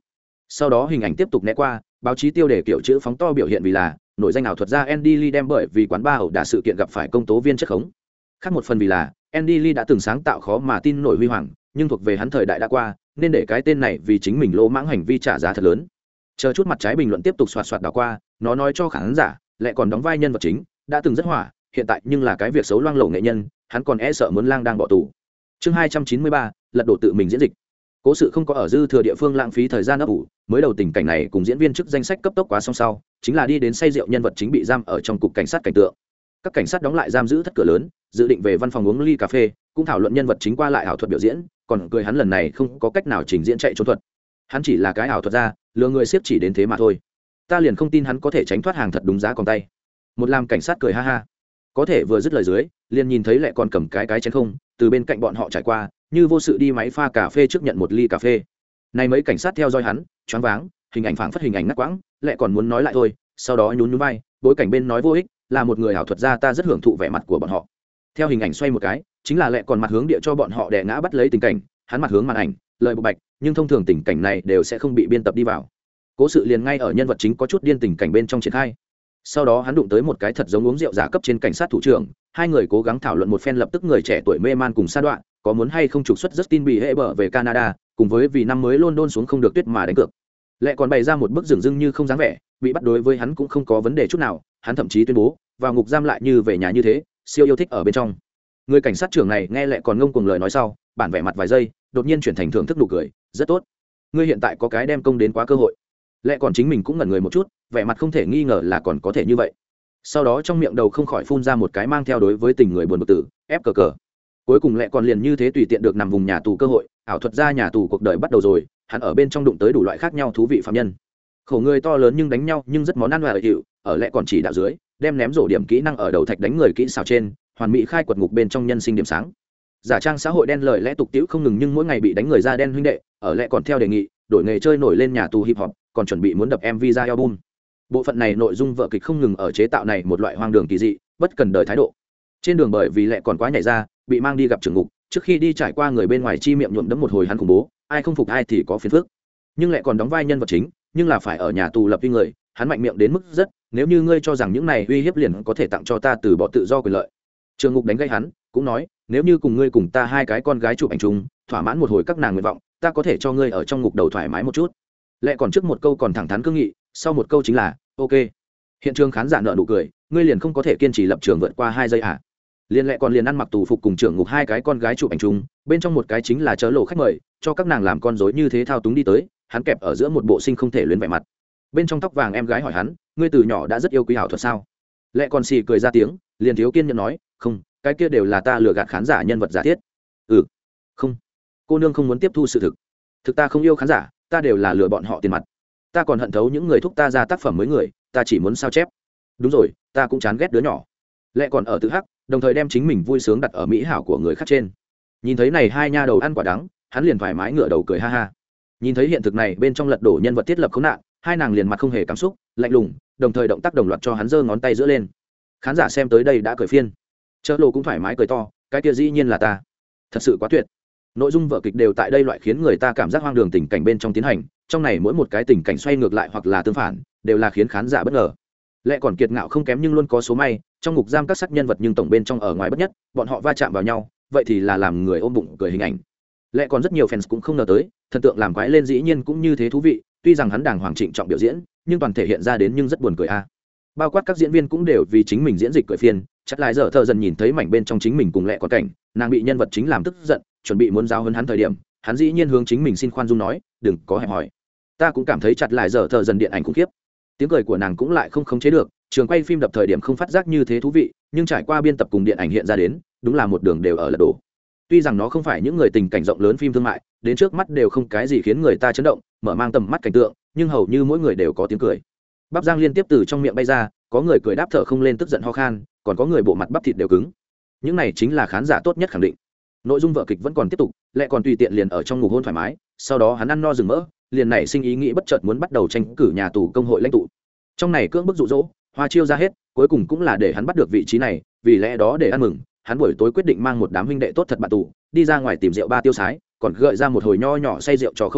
Sau đó hình ảnh tiếp tục né qua, báo chí tiêu đề kiểu chữ phóng to biểu hiện vì là nổi danh ảo thuật gia Andy Lee đem bởi vì quán bar ẩu đả sự kiện gặp phải công tố viên chất khống. Khác một phần vì là Andy Lee đã từng sáng tạo khó mà tin nổi huy hoàng, nhưng thuộc về hắn thời đại đã qua, nên để cái tên này vì chính mình lỗ mãng hành vi trả giá thật lớn. Chờ chút mặt trái bình luận tiếp tục xoạt xoạt đảo qua, nó nói cho khán giả, lại còn đóng vai nhân vật chính, đã từng rất hỏa, hiện tại nhưng là cái việc xấu loang lổ nghệ nhân, hắn còn e sợ muốn lang đang bỏ tù. Chương hai trăm chín mươi ba, lật đổ tự mình diễn dịch. Cố sự không có ở dư thừa địa phương lãng phí thời gian ấp ủ, mới đầu tình cảnh này cùng diễn viên chức danh sách cấp tốc quá song sau, chính là đi đến say rượu nhân vật chính bị giam ở trong cục cảnh sát cảnh tượng. Các cảnh sát đóng lại giam giữ thất cửa lớn, dự định về văn phòng uống ly cà phê, cũng thảo luận nhân vật chính qua lại ảo thuật biểu diễn, còn cười hắn lần này không có cách nào trình diễn chạy trốn thuật. Hắn chỉ là cái ảo thuật gia, lừa người xếp chỉ đến thế mà thôi. Ta liền không tin hắn có thể tránh thoát hàng thật đúng giá còn tay. Một làm cảnh sát cười ha ha. Có thể vừa dứt lời dưới, liền nhìn thấy lại còn cầm cái cái chén không, từ bên cạnh bọn họ trải qua, như vô sự đi máy pha cà phê trước nhận một ly cà phê. Này mấy cảnh sát theo dõi hắn, choáng váng, hình ảnh phảng phất hình ảnh ngắt quãng, lại còn muốn nói lại thôi, sau đó nhún nhún vai, bối cảnh bên nói vô ích, là một người ảo thuật gia, ta rất hưởng thụ vẻ mặt của bọn họ. Theo hình ảnh xoay một cái, chính là lại còn mặt hướng địa cho bọn họ đè ngã bắt lấy tình cảnh, hắn mặt hướng màn ảnh, lời bộ bạch, nhưng thông thường tình cảnh này đều sẽ không bị biên tập đi vào. Cố sự liền ngay ở nhân vật chính có chút điên tình cảnh bên trong triển khai. Sau đó hắn đụng tới một cái thật giống uống rượu giả cấp trên cảnh sát thủ trưởng, hai người cố gắng thảo luận một phen, lập tức người trẻ tuổi mê man cùng sa đoạn, có muốn hay không trục xuất Justin Bieber về Canada, cùng với vì năm mới London xuống không được tuyết mà đánh cược. Lại còn bày ra một bức dường dưng như không dáng vẻ, bị bắt đối với hắn cũng không có vấn đề chút nào, hắn thậm chí tuyên bố, vào ngục giam lại như về nhà như thế, siêu yêu thích ở bên trong. Người cảnh sát trưởng này nghe lại còn ngông cuồng lời nói sau, bản vẻ mặt vài giây, đột nhiên chuyển thành thưởng thức nụ cười, rất tốt. Ngươi hiện tại có cái đem công đến quá cơ hội. Lại còn chính mình cũng ngẩn người một chút, vẻ mặt không thể nghi ngờ là còn có thể như vậy. Sau đó trong miệng đầu không khỏi phun ra một cái mang theo đối với tình người buồn bực tử, ép cờ cờ. Cuối cùng lại còn liền như thế tùy tiện được nằm vùng nhà tù cơ hội, ảo thuật gia nhà tù cuộc đời bắt đầu rồi, hắn ở bên trong đụng tới đủ loại khác nhau thú vị phạm nhân. Khổ người to lớn nhưng đánh nhau, nhưng rất món ăn và hiệu, ở lại còn chỉ đạo dưới, đem ném rổ điểm kỹ năng ở đầu thạch đánh người kỹ xảo trên, hoàn mỹ khai quật ngục bên trong nhân sinh điểm sáng. Giả trang xã hội đen lời lẽ tục tiễu không ngừng, nhưng mỗi ngày bị đánh người da đen huynh đệ, ở lại còn theo đề nghị, đổi nghề chơi nổi lên nhà tù hip hop, còn chuẩn bị muốn đập em vê ra album. Bộ phận này nội dung vở kịch không ngừng ở chế tạo này một loại hoang đường kỳ dị, bất cần đời thái độ. Trên đường bởi vì lẽ còn quá nhảy ra, bị mang đi gặp trưởng ngục, trước khi đi trải qua người bên ngoài chi miệng nhuộm đẫm một hồi hắn khủng bố, ai không phục ai thì có phiền phức. Nhưng lại còn đóng vai nhân vật chính, nhưng là phải ở nhà tù lập uy người, hắn mạnh miệng đến mức rất, nếu như ngươi cho rằng những này uy hiếp liền có thể tặng cho ta từ bỏ tự do quyền lợi. Trưởng ngục đánh gây hắn, cũng nói, nếu như cùng ngươi cùng ta hai cái con gái chụp ảnh chung, thỏa mãn một hồi các nàng nguyện vọng, ta có thể cho ngươi ở trong ngục đầu thoải mái một chút. Lẽ còn trước một câu còn thẳng thắn cương nghị, sau một câu chính là ok. Hiện trường khán giả nợ nụ cười, ngươi liền không có thể kiên trì lập trường vượt qua hai giây à? Liên lẽ còn liền ăn mặc tù phục cùng trưởng ngục hai cái con gái chụp ảnh chung, bên trong một cái chính là chớ lộ khách mời, cho các nàng làm con rối như thế thao túng đi tới, hắn kẹp ở giữa một bộ sinh không thể luyến vẻ mặt. Bên trong tóc vàng em gái hỏi hắn, ngươi từ nhỏ đã rất yêu quý ảo thuật sao? Lẽ còn xì cười ra tiếng, liền thiếu kiên nhẫn nói, không, cái kia đều là ta lừa gạt khán giả nhân vật giả thiết. Ừ, không, cô nương không muốn tiếp thu sự thực. Thực ta không yêu khán giả, ta đều là lừa bọn họ tiền mặt. Ta còn hận thấu những người thúc ta ra tác phẩm mới người, ta chỉ muốn sao chép. Đúng rồi, ta cũng chán ghét đứa nhỏ. Lẽ còn ở tự hắc, đồng thời đem chính mình vui sướng đặt ở mỹ hảo của người khác trên. Nhìn thấy này hai nha đầu ăn quả đắng, hắn liền thoải mái ngửa đầu cười ha ha. Nhìn thấy hiện thực này bên trong lật đổ nhân vật thiết lập khốn nạn, hai nàng liền mặt không hề cảm xúc, lạnh lùng, đồng thời động tác đồng loạt cho hắn giơ ngón tay giữa lên. Khán giả xem tới đây đã cười phiên. Chớ lộ cũng thoải mái cười to, cái kia dĩ nhiên là ta. Thật sự quá tuyệt. Nội dung vở kịch đều tại đây loại khiến người ta cảm giác hoang đường tình cảnh bên trong tiến hành, trong này mỗi một cái tình cảnh xoay ngược lại hoặc là tương phản, đều là khiến khán giả bất ngờ. Lẽ còn kiệt ngạo không kém nhưng luôn có số may, trong ngục giam các sắc nhân vật nhưng tổng bên trong ở ngoài bất nhất, bọn họ va chạm vào nhau, vậy thì là làm người ôm bụng cười hình ảnh. Lẽ còn rất nhiều fans cũng không ngờ tới, thần tượng làm quái lên dĩ nhiên cũng như thế thú vị, tuy rằng hắn đàng hoàng trịnh trọng biểu diễn, nhưng toàn thể hiện ra đến nhưng rất buồn cười a. À. Bao quát các diễn viên cũng đều vì chính mình diễn dịch cười phiền, chắc lại giờ thợ dần nhìn thấy mảnh bên trong chính mình cùng lẽ còn cảnh, nàng bị nhân vật chính làm tức giận, chuẩn bị muốn giao hơn hắn thời điểm, hắn dĩ nhiên hướng chính mình xin khoan dung nói, đừng có hẹp hỏi. Ta cũng cảm thấy chặt lại giờ thợ dần điện ảnh khủng khiếp. Tiếng cười của nàng cũng lại không khống chế được, trường quay phim đập thời điểm không phát giác như thế thú vị, nhưng trải qua biên tập cùng điện ảnh hiện ra đến, đúng là một đường đều ở lật đổ. Tuy rằng nó không phải những người tình cảnh rộng lớn phim thương mại, đến trước mắt đều không cái gì khiến người ta chấn động, mở mang tầm mắt cảnh tượng, nhưng hầu như mỗi người đều có tiếng cười. Bắp rang liên tiếp từ trong miệng bay ra, có người cười đáp thở không lên tức giận ho khan, còn có người bộ mặt bắp thịt đều cứng. Những này chính là khán giả tốt nhất khẳng định. Nội dung vở kịch vẫn còn tiếp tục, lại còn tùy tiện liền ở trong ngục hôn thoải mái, sau đó hắn ăn no rừng mỡ, liền nảy sinh ý nghĩ bất chợt muốn bắt đầu tranh cử nhà tù công hội lãnh tụ. Trong này cưỡng bức dụ dỗ, hoa chiêu ra hết, cuối cùng cũng là để hắn bắt được vị trí này, vì lẽ đó để ăn mừng, hắn buổi tối quyết định mang một đám huynh đệ tốt thật bạn tù, đi ra ngoài tìm rượu ba tiêu sái, còn gợi ra một hồi nho nhỏ say rượu trò khơi hài,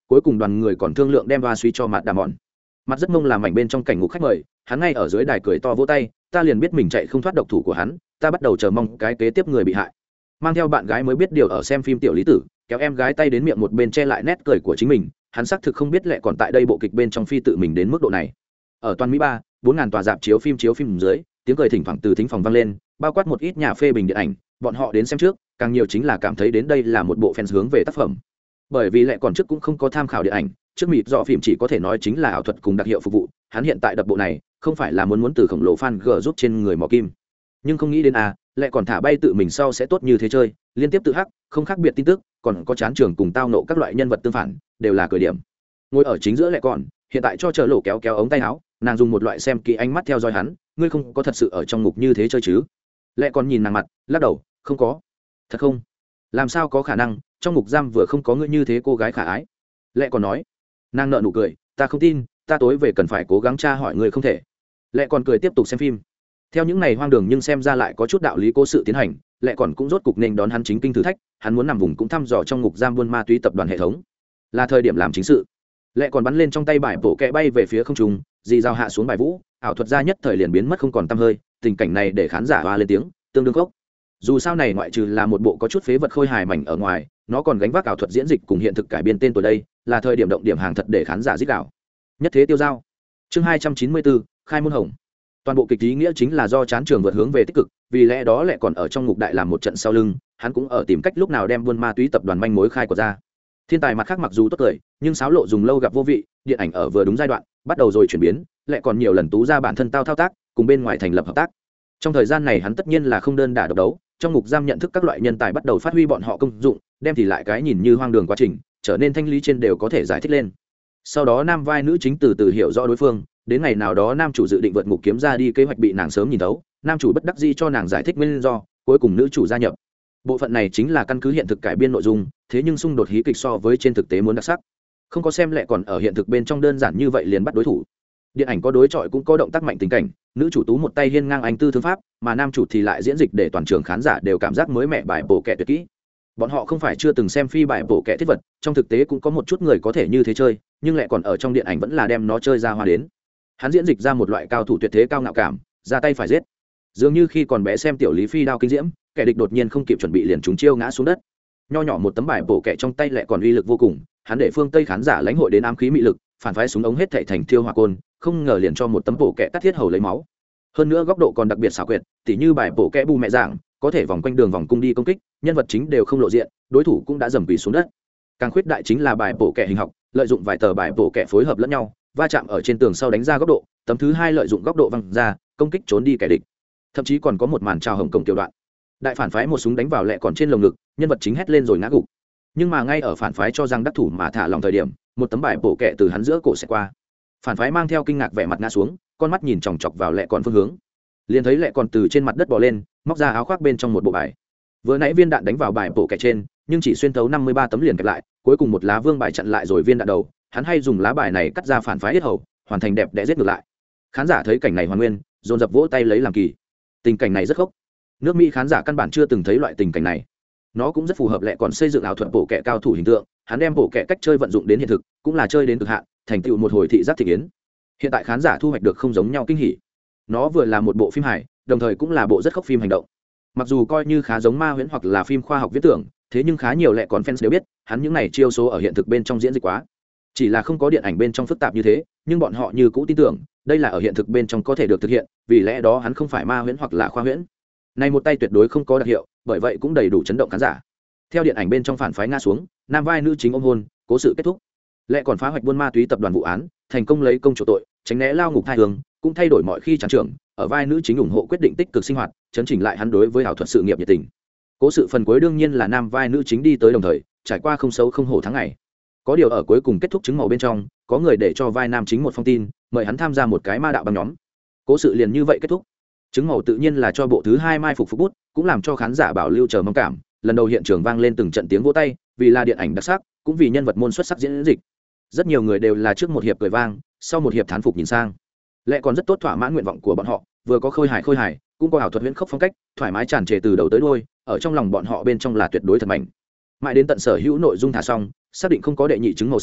cuối cùng đoàn người còn thương lượng đem va suy cho mặt đà mòn. Mặt rất mông làm mảnh bên trong cảnh ngục khách mời, hắn ngay ở dưới đài cười to vỗ tay, ta liền biết mình chạy không thoát độc thủ của hắn, ta bắt đầu chờ mong cái kế tiếp người bị hại. Mang theo bạn gái mới biết điều ở xem phim tiểu lý tử, kéo em gái tay đến miệng một bên che lại nét cười của chính mình, hắn xác thực không biết lẽ còn tại đây bộ kịch bên trong phi tự mình đến mức độ này. Ở toàn Mỹ ba, bốn ngàn tòa dạp chiếu phim chiếu phim dưới, tiếng cười thỉnh thoảng từ thính phòng vang lên, bao quát một ít nhà phê bình điện ảnh, bọn họ đến xem trước, càng nhiều chính là cảm thấy đến đây là một bộ fans hướng về tác phẩm. Bởi vì lẽ còn trước cũng không có tham khảo điện ảnh, trước mịt dọ phim chỉ có thể nói chính là ảo thuật cùng đặc hiệu phục vụ, hắn hiện tại đập bộ này, không phải là muốn muốn từ khổng lồ fan g giúp trên người mỏ kim, nhưng không nghĩ đến à, lẽ còn thả bay tự mình sau sẽ tốt như thế chơi, liên tiếp tự hắc, không khác biệt tin tức, còn có chán trường cùng tao nộ các loại nhân vật tương phản, đều là cười điểm. Ngồi ở chính giữa lẽ còn, hiện tại cho chờ lộ kéo kéo ống tay áo, nàng dùng một loại xem kỹ ánh mắt theo dõi hắn, ngươi không có thật sự ở trong ngục như thế chơi chứ? Lẽ còn nhìn nàng mặt, lắc đầu, không có. Thật không? Làm sao có khả năng, trong ngục giam vừa không có ngươi như thế cô gái khả ái. Lẽ còn nói, nàng nợ nụ cười, ta không tin, ta tối về cần phải cố gắng tra hỏi ngươi không thể. Lẽ còn cười tiếp tục xem phim. Theo những ngày hoang đường nhưng xem ra lại có chút đạo lý cố sự tiến hành, lẽ còn cũng rốt cục nên đón hắn chính kinh thử thách, hắn muốn nằm vùng cũng thăm dò trong ngục giam buôn ma túy tập đoàn hệ thống. Là thời điểm làm chính sự. Lẽ còn bắn lên trong tay bài bổ kẹ bay về phía không trung, dì dao hạ xuống bài vũ, ảo thuật gia nhất thời liền biến mất không còn tăm hơi, tình cảnh này để khán giả hoa lên tiếng, tương đương khốc. Dù sao này ngoại trừ là một bộ có chút phế vật khôi hài mảnh ở ngoài, nó còn gánh vác ảo thuật diễn dịch cùng hiện thực cải biên tên tuổi đây, là thời điểm động điểm hàng thật để khán giả rít gào. Nhất thế tiêu dao. Chương hai trăm chín mươi bốn, khai môn hồng. Toàn bộ kịch ý nghĩa chính là do chán trường vượt hướng về tích cực, vì lẽ đó lại còn ở trong ngục đại làm một trận sau lưng, hắn cũng ở tìm cách lúc nào đem buôn ma túy tập đoàn manh mối khai của ra. Thiên tài mặt khác mặc dù tốt cười, nhưng sáo lộ dùng lâu gặp vô vị, điện ảnh ở vừa đúng giai đoạn, bắt đầu rồi chuyển biến, lại còn nhiều lần tú ra bản thân tao thao tác, cùng bên ngoài thành lập hợp tác. Trong thời gian này hắn tất nhiên là không đơn đả độc đấu, trong ngục giam nhận thức các loại nhân tài bắt đầu phát huy bọn họ công dụng, đem thì lại cái nhìn như hoang đường quá trình, trở nên thanh lý trên đều có thể giải thích lên. Sau đó nam vai nữ chính từ từ hiểu rõ đối phương, đến ngày nào đó nam chủ dự định vượt ngục kiếm ra đi kế hoạch bị nàng sớm nhìn thấu, nam chủ bất đắc dĩ cho nàng giải thích nguyên do, cuối cùng nữ chủ gia nhập. Bộ phận này chính là căn cứ hiện thực cải biên nội dung, thế nhưng xung đột hí kịch so với trên thực tế muốn đặc sắc. Không có xem lẹ còn ở hiện thực bên trong đơn giản như vậy liền bắt đối thủ. Điện ảnh có đối chọi cũng có động tác mạnh tình cảnh, nữ chủ tú một tay hiên ngang anh tư thương pháp, mà nam chủ thì lại diễn dịch để toàn trường khán giả đều cảm giác mới mẻ bài bổ kẻ tuyệt kỹ. Bọn họ không phải chưa từng xem phi bài bổ kẻ thiết vật, trong thực tế cũng có một chút người có thể như thế chơi, nhưng lại còn ở trong điện ảnh vẫn là đem nó chơi ra hoa đến. Hắn diễn dịch ra một loại cao thủ tuyệt thế cao ngạo cảm, ra tay phải giết. Dường như khi còn bé xem tiểu lý phi đao kinh diễm, kẻ địch đột nhiên không kịp chuẩn bị liền trúng chiêu ngã xuống đất. Nho nhỏ một tấm bài bổ kẻ trong tay lại còn uy lực vô cùng, hắn để phương Tây khán giả lãnh hội đến ám khí mị lực, phản phái súng ống hết thảy thành thiêu hỏa côn, không ngờ liền cho một tấm bổ kẻ cắt thiết hầu lấy máu. Hơn nữa góc độ còn đặc biệt xảo quyệt, tỉ như bài bổ kẻ bù mẹ dạng, có thể vòng quanh đường vòng cung đi công kích, nhân vật chính đều không lộ diện, đối thủ cũng đã dầm quỳ xuống đất. Càng khuyết đại chính là bài bổ kẻ hình học, lợi dụng vài tờ bài bổ kẻ phối hợp lẫn nhau, va chạm ở trên tường sau đánh ra góc độ, tấm thứ hai lợi dụng góc độ văng ra, công kích trốn đi kẻ địch. Thậm chí còn có một màn trào hồng cổng tiểu đoạn. Đại phản phái một súng đánh vào lẹ còn trên lồng ngực, nhân vật chính hét lên rồi ngã gục. Nhưng mà ngay ở phản phái cho rằng đắc thủ mà thả lòng thời điểm, một tấm bài bổ kẹ từ hắn giữa cổ sẽ qua. Phản phái mang theo kinh ngạc vẻ mặt ngã xuống, con mắt nhìn chòng chọc vào lẹ còn phương hướng. Liền thấy lẹ còn từ trên mặt đất bò lên, móc ra áo khoác bên trong một bộ bài. Vừa nãy viên đạn đánh vào bài bổ kẹ trên, nhưng chỉ xuyên thấu năm mươi ba tấm liền kẹp lại, cuối cùng một lá vương bài chặn lại rồi viên đạn đầu, hắn hay dùng lá bài này cắt ra phản phái hết hầu, hoàn thành đẹp đẽ giết ngược lại. Khán giả thấy cảnh này hoàn nguyên, dồn dập vỗ tay lấy làm kỳ. Tình cảnh này rất khốc. Nước Mỹ khán giả căn bản chưa từng thấy loại tình cảnh này. Nó cũng rất phù hợp lẹ còn xây dựng ảo thuật bổ kẹ cao thủ hình tượng, hắn đem bổ kẹ cách chơi vận dụng đến hiện thực, cũng là chơi đến cực hạn, thành tựu một hồi thị giác thị kiến. Hiện tại khán giả thu hoạch được không giống nhau kinh hỉ. Nó vừa là một bộ phim hài, đồng thời cũng là bộ rất khốc phim hành động. Mặc dù coi như khá giống ma huyễn hoặc là phim khoa học viễn tưởng, thế nhưng khá nhiều lẹ còn fans đều biết, hắn những này chiêu số ở hiện thực bên trong diễn dịch quá. Chỉ là không có điện ảnh bên trong phức tạp như thế, nhưng bọn họ như cũ tin tưởng, đây là ở hiện thực bên trong có thể được thực hiện, vì lẽ đó hắn không phải ma huyễn hoặc là khoa huyễn. Này một tay tuyệt đối không có đặc hiệu, bởi vậy cũng đầy đủ chấn động khán giả. Theo điện ảnh bên trong phản phái ngã xuống, nam vai nữ chính ôm hôn, cố sự kết thúc. Lệ còn phá hoạch buôn ma túy tập đoàn vụ án, thành công lấy công chủ tội, tránh né lao ngục thai hương, cũng thay đổi mọi khi trắng trưởng, ở vai nữ chính ủng hộ quyết định tích cực sinh hoạt, chấn chỉnh lại hắn đối với ảo thuật sự nghiệp nhiệt tình. Cố sự phần cuối đương nhiên là nam vai nữ chính đi tới đồng thời, trải qua không xấu không hổ tháng ngày. Có điều ở cuối cùng kết thúc chứng màu bên trong, có người để cho vai nam chính một phong tin, mời hắn tham gia một cái ma đạo băng nhóm. Cố sự liền như vậy kết thúc. Chứng màu tự nhiên là cho bộ thứ hai mai phục phục bút, cũng làm cho khán giả bảo lưu chờ mong cảm. Lần đầu hiện trường vang lên từng trận tiếng vỗ tay, vì là điện ảnh đặc sắc, cũng vì nhân vật môn xuất sắc diễn dịch. Rất nhiều người đều là trước một hiệp cười vang, sau một hiệp thán phục nhìn sang. Lẽ còn rất tốt thỏa mãn nguyện vọng của bọn họ, vừa có khôi hài khôi hài, cũng có ảo thuật huyễn khốc phong cách, thoải mái tràn trề từ đầu tới đuôi, ở trong lòng bọn họ bên trong là tuyệt đối thật mạnh. Mãi đến tận sở hữu nội dung thả xong, xác định không có đệ nhị chứng màu sau,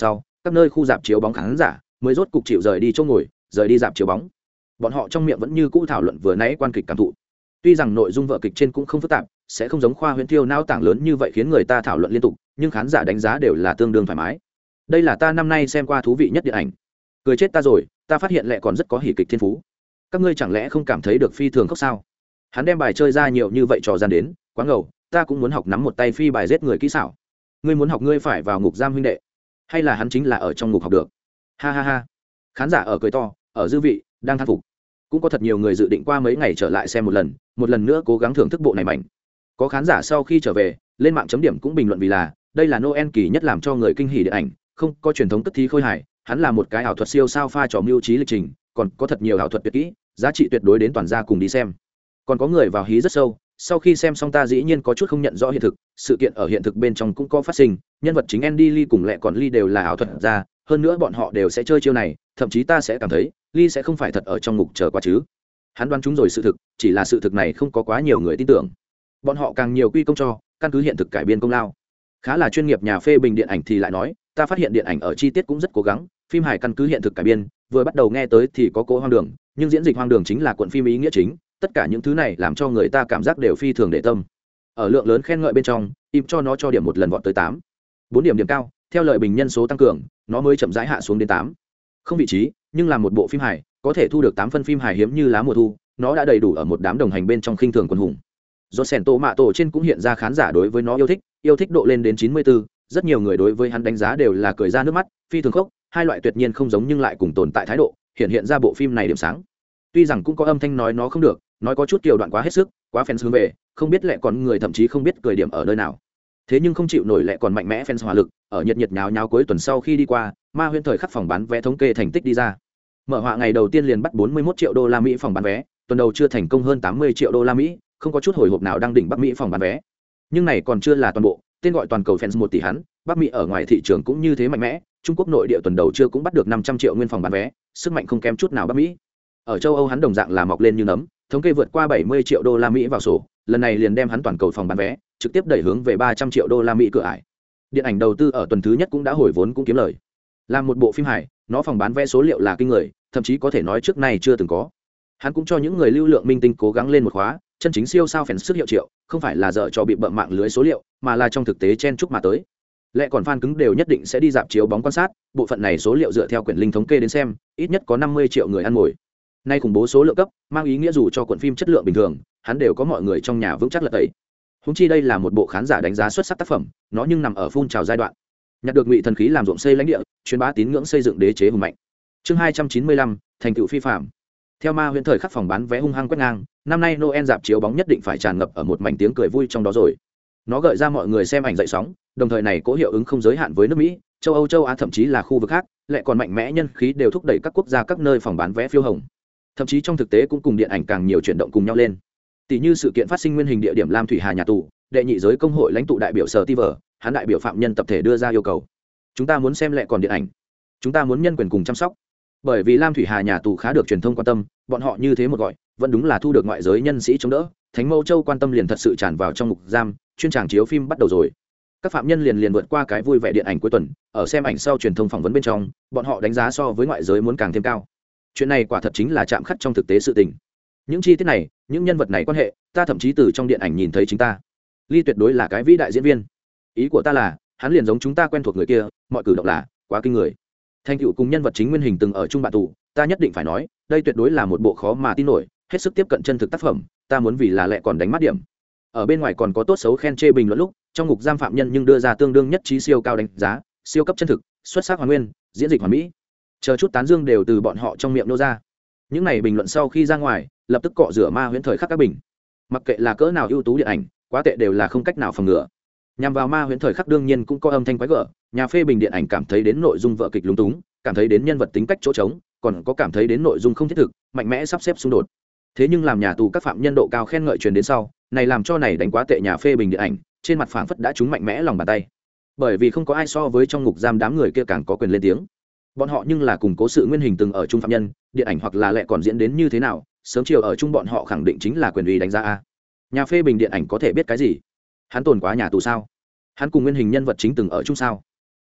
các nơi khu dạp chiếu bóng khán giả mới rốt cục chịu rời đi chỗ ngồi, rời đi dạp chiếu bóng. Bọn họ trong miệng vẫn như cũ thảo luận vừa nãy quan kịch cảm thụ. Tuy rằng nội dung vở kịch trên cũng không phức tạp, sẽ không giống khoa huyễn tiêu não tảng lớn như vậy khiến người ta thảo luận liên tục, nhưng khán giả đánh giá đều là tương đương thoải mái. Đây là ta năm nay xem qua thú vị nhất điện ảnh. Cười chết ta rồi, ta phát hiện lại còn rất có hỉ kịch thiên phú. Các ngươi chẳng lẽ không cảm thấy được phi thường khóc sao? Hắn đem bài chơi ra nhiều như vậy trò gian đến, quá ngầu, ta cũng muốn học nắm một tay phi bài giết người kỹ xảo. Ngươi muốn học ngươi phải vào ngục giam huynh đệ, hay là hắn chính là ở trong ngục học được? Ha ha ha. Khán giả ở cười to, ở dư vị, đang thán phục. Cũng có thật nhiều người dự định qua mấy ngày trở lại xem một lần, một lần nữa cố gắng thưởng thức bộ này mạnh. Có khán giả sau khi trở về, lên mạng chấm điểm cũng bình luận vì là, đây là Noel kỳ nhất làm cho người kinh hỉ điện ảnh, không có truyền thống tức thi khôi hài, hắn là một cái ảo thuật siêu sao pha trò mưu trí lịch trình, còn có thật nhiều ảo thuật tuyệt kỹ, giá trị tuyệt đối đến toàn gia cùng đi xem. Còn có người vào hí rất sâu, sau khi xem xong ta dĩ nhiên có chút không nhận rõ hiện thực, sự kiện ở hiện thực bên trong cũng có phát sinh, nhân vật chính Andy Lee cùng lẹ còn Lee đều là ảo thuật ra, hơn nữa bọn họ đều sẽ chơi chiêu này, thậm chí ta sẽ cảm thấy Lee sẽ không phải thật ở trong ngục chờ quá chứ. Hắn đoán trúng rồi sự thực, chỉ là sự thực này không có quá nhiều người tin tưởng. Bọn họ càng nhiều quy công cho, căn cứ hiện thực cải biên công lao. Khá là chuyên nghiệp nhà phê bình điện ảnh thì lại nói, ta phát hiện điện ảnh ở chi tiết cũng rất cố gắng, phim hài căn cứ hiện thực cải biên, vừa bắt đầu nghe tới thì có Cố Hoang Đường, nhưng diễn dịch Hoang Đường chính là cuộn phim ý nghĩa chính, tất cả những thứ này làm cho người ta cảm giác đều phi thường để tâm. Ở lượng lớn khen ngợi bên trong, im cho nó cho điểm một lần vọt tới tám, bốn điểm điểm cao, theo lợi bình nhân số tăng cường, nó mới chậm rãi hạ xuống đến tám. Không vị trí, nhưng là một bộ phim hài, có thể thu được tám phân phim hài hiếm như lá mùa thu, nó đã đầy đủ ở một đám đồng hành bên trong khinh thường quần hùng. Rotten Tomatoes trên cũng hiện ra khán giả đối với nó yêu thích, yêu thích độ lên đến chín mươi tư, rất nhiều người đối với hắn đánh giá đều là cười ra nước mắt, phi thường khốc, hai loại tuyệt nhiên không giống nhưng lại cùng tồn tại thái độ, hiện hiện ra bộ phim này điểm sáng. Tuy rằng cũng có âm thanh nói nó không được, nói có chút kiều đoạn quá hết sức, quá fans hướng về, không biết lẽ còn người thậm chí không biết cười điểm ở nơi nào. Thế nhưng không chịu nổi lẽ còn mạnh mẽ fans hỏa lực, ở nhiệt nhiệt nháo nháo cuối tuần sau khi đi qua, Ma Huyễn thời khắc phòng bán vé thống kê thành tích đi ra. Mở họa ngày đầu tiên liền bắt bốn mươi mốt triệu đô la Mỹ phòng bán vé, tuần đầu chưa thành công hơn tám mươi triệu đô la Mỹ, không có chút hồi hộp nào đang đỉnh Bắc Mỹ phòng bán vé. Nhưng này còn chưa là toàn bộ, tên gọi toàn cầu fans một tỷ hắn, Bắc Mỹ ở ngoài thị trường cũng như thế mạnh mẽ, Trung Quốc nội địa tuần đầu chưa cũng bắt được năm trăm triệu nguyên phòng bán vé, sức mạnh không kém chút nào Bắc Mỹ. Ở châu Âu hắn đồng dạng là mọc lên như nấm, thống kê vượt qua bảy mươi triệu đô la Mỹ vào sổ, lần này liền đem hắn toàn cầu phòng bán vé trực tiếp đẩy hướng về ba trăm triệu đô la Mỹ cửa ải. Điện ảnh đầu tư ở tuần thứ nhất cũng đã hồi vốn cũng kiếm lời. Làm một bộ phim hài, nó phòng bán vé số liệu là kinh người, thậm chí có thể nói trước nay chưa từng có. Hắn cũng cho những người lưu lượng minh tinh cố gắng lên một khóa, chân chính siêu sao fans sức hiệu triệu, không phải là dở cho bị bậm mạng lưới số liệu, mà là trong thực tế chen chúc mà tới. Lẽ còn fan cứng đều nhất định sẽ đi dạp chiếu bóng quan sát, bộ phận này số liệu dựa theo quyển linh thống kê đến xem, ít nhất có năm mươi triệu người ăn ngồi. Nay khủng bố số lượng cấp, mang ý nghĩa dù cho cuộn phim chất lượng bình thường, hắn đều có mọi người trong nhà vững chắc lật tẩy. Húng chi đây là một bộ khán giả đánh giá xuất sắc tác phẩm, nó nhưng nằm ở phun trào giai đoạn. Nhặt được ngụy thần khí làm ruộng xây lãnh địa, truyền bá tín ngưỡng xây dựng đế chế hùng mạnh. Chương hai trăm chín mươi lăm, thành tựu phi phạm. Theo Ma Huyễn thời khắc phòng bán vé hung hăng quét ngang, năm nay Noel dạp chiếu bóng nhất định phải tràn ngập ở một mảnh tiếng cười vui trong đó rồi. Nó gợi ra mọi người xem ảnh dậy sóng, đồng thời này có hiệu ứng không giới hạn với nước Mỹ, châu Âu, châu Á thậm chí là khu vực khác, lại còn mạnh mẽ nhân khí đều thúc đẩy các quốc gia các nơi phòng bán vé phiêu hồng. Thậm chí trong thực tế cũng cùng điện ảnh càng nhiều chuyển động cùng nhau lên. Tỷ như sự kiện phát sinh nguyên hình địa điểm Lam Thủy Hà nhà tù, đệ nhị giới công hội lãnh tụ đại biểu Sở Ti Vở, hắn đại biểu phạm nhân tập thể đưa ra yêu cầu. Chúng ta muốn xem lại còn điện ảnh. Chúng ta muốn nhân quyền cùng chăm sóc. Bởi vì Lam Thủy Hà nhà tù khá được truyền thông quan tâm, bọn họ như thế một gọi, vẫn đúng là thu được ngoại giới nhân sĩ chống đỡ, Thánh Mâu Châu quan tâm liền thật sự tràn vào trong ngục giam, chuyên tràng chiếu phim bắt đầu rồi. Các phạm nhân liền liền vượt qua cái vui vẻ điện ảnh cuối tuần, ở xem ảnh sau truyền thông phỏng vấn bên trong, bọn họ đánh giá so với ngoại giới muốn càng thêm cao. Chuyện này quả thật chính là chạm khắc trong thực tế sự tình. Những chi tiết này, những nhân vật này quan hệ, ta thậm chí từ trong điện ảnh nhìn thấy chính ta. Ly tuyệt đối là cái vĩ đại diễn viên. Ý của ta là, hắn liền giống chúng ta quen thuộc người kia, mọi cử động là quá kinh người. Thành tựu cùng nhân vật chính nguyên hình từng ở chung bạn tù, ta nhất định phải nói, đây tuyệt đối là một bộ khó mà tin nổi, hết sức tiếp cận chân thực tác phẩm, ta muốn vì là lẽ còn đánh mắt điểm. Ở bên ngoài còn có tốt xấu khen chê bình luận lúc, trong ngục giam phạm nhân nhưng đưa ra tương đương nhất trí siêu cao đánh giá, siêu cấp chân thực, xuất sắc hoàn nguyên, diễn dịch hoàn mỹ. Chờ chút tán dương đều từ bọn họ trong miệng nô ra. Những này bình luận sau khi ra ngoài, lập tức cọ rửa Ma Huyễn thời khắc các bình. Mặc kệ là cỡ nào ưu tú điện ảnh, quá tệ đều là không cách nào phòng ngừa. Nhằm vào Ma Huyễn thời khắc đương nhiên cũng có âm thanh quái gở, nhà phê bình điện ảnh cảm thấy đến nội dung vở kịch lúng túng, cảm thấy đến nhân vật tính cách chỗ trống, còn có cảm thấy đến nội dung không thiết thực, mạnh mẽ sắp xếp xung đột. Thế nhưng làm nhà tù các phạm nhân độ cao khen ngợi truyền đến sau, này làm cho này đánh quá tệ nhà phê bình điện ảnh, trên mặt phảng phất đã trúng mạnh mẽ lòng bàn tay. Bởi vì không có ai so với trong ngục giam đám người kia càng có quyền lên tiếng. Bọn họ nhưng là củng cố sự nguyên hình từng ở chung phạm nhân, điện ảnh hoặc là lẽ còn diễn đến như thế nào, sớm chiều ở chung bọn họ khẳng định chính là quyền uy đánh giá a. Nhà phê bình điện ảnh có thể biết cái gì? Hắn tồn quá nhà tù sao? Hắn cùng nguyên hình nhân vật chính từng ở chung sao?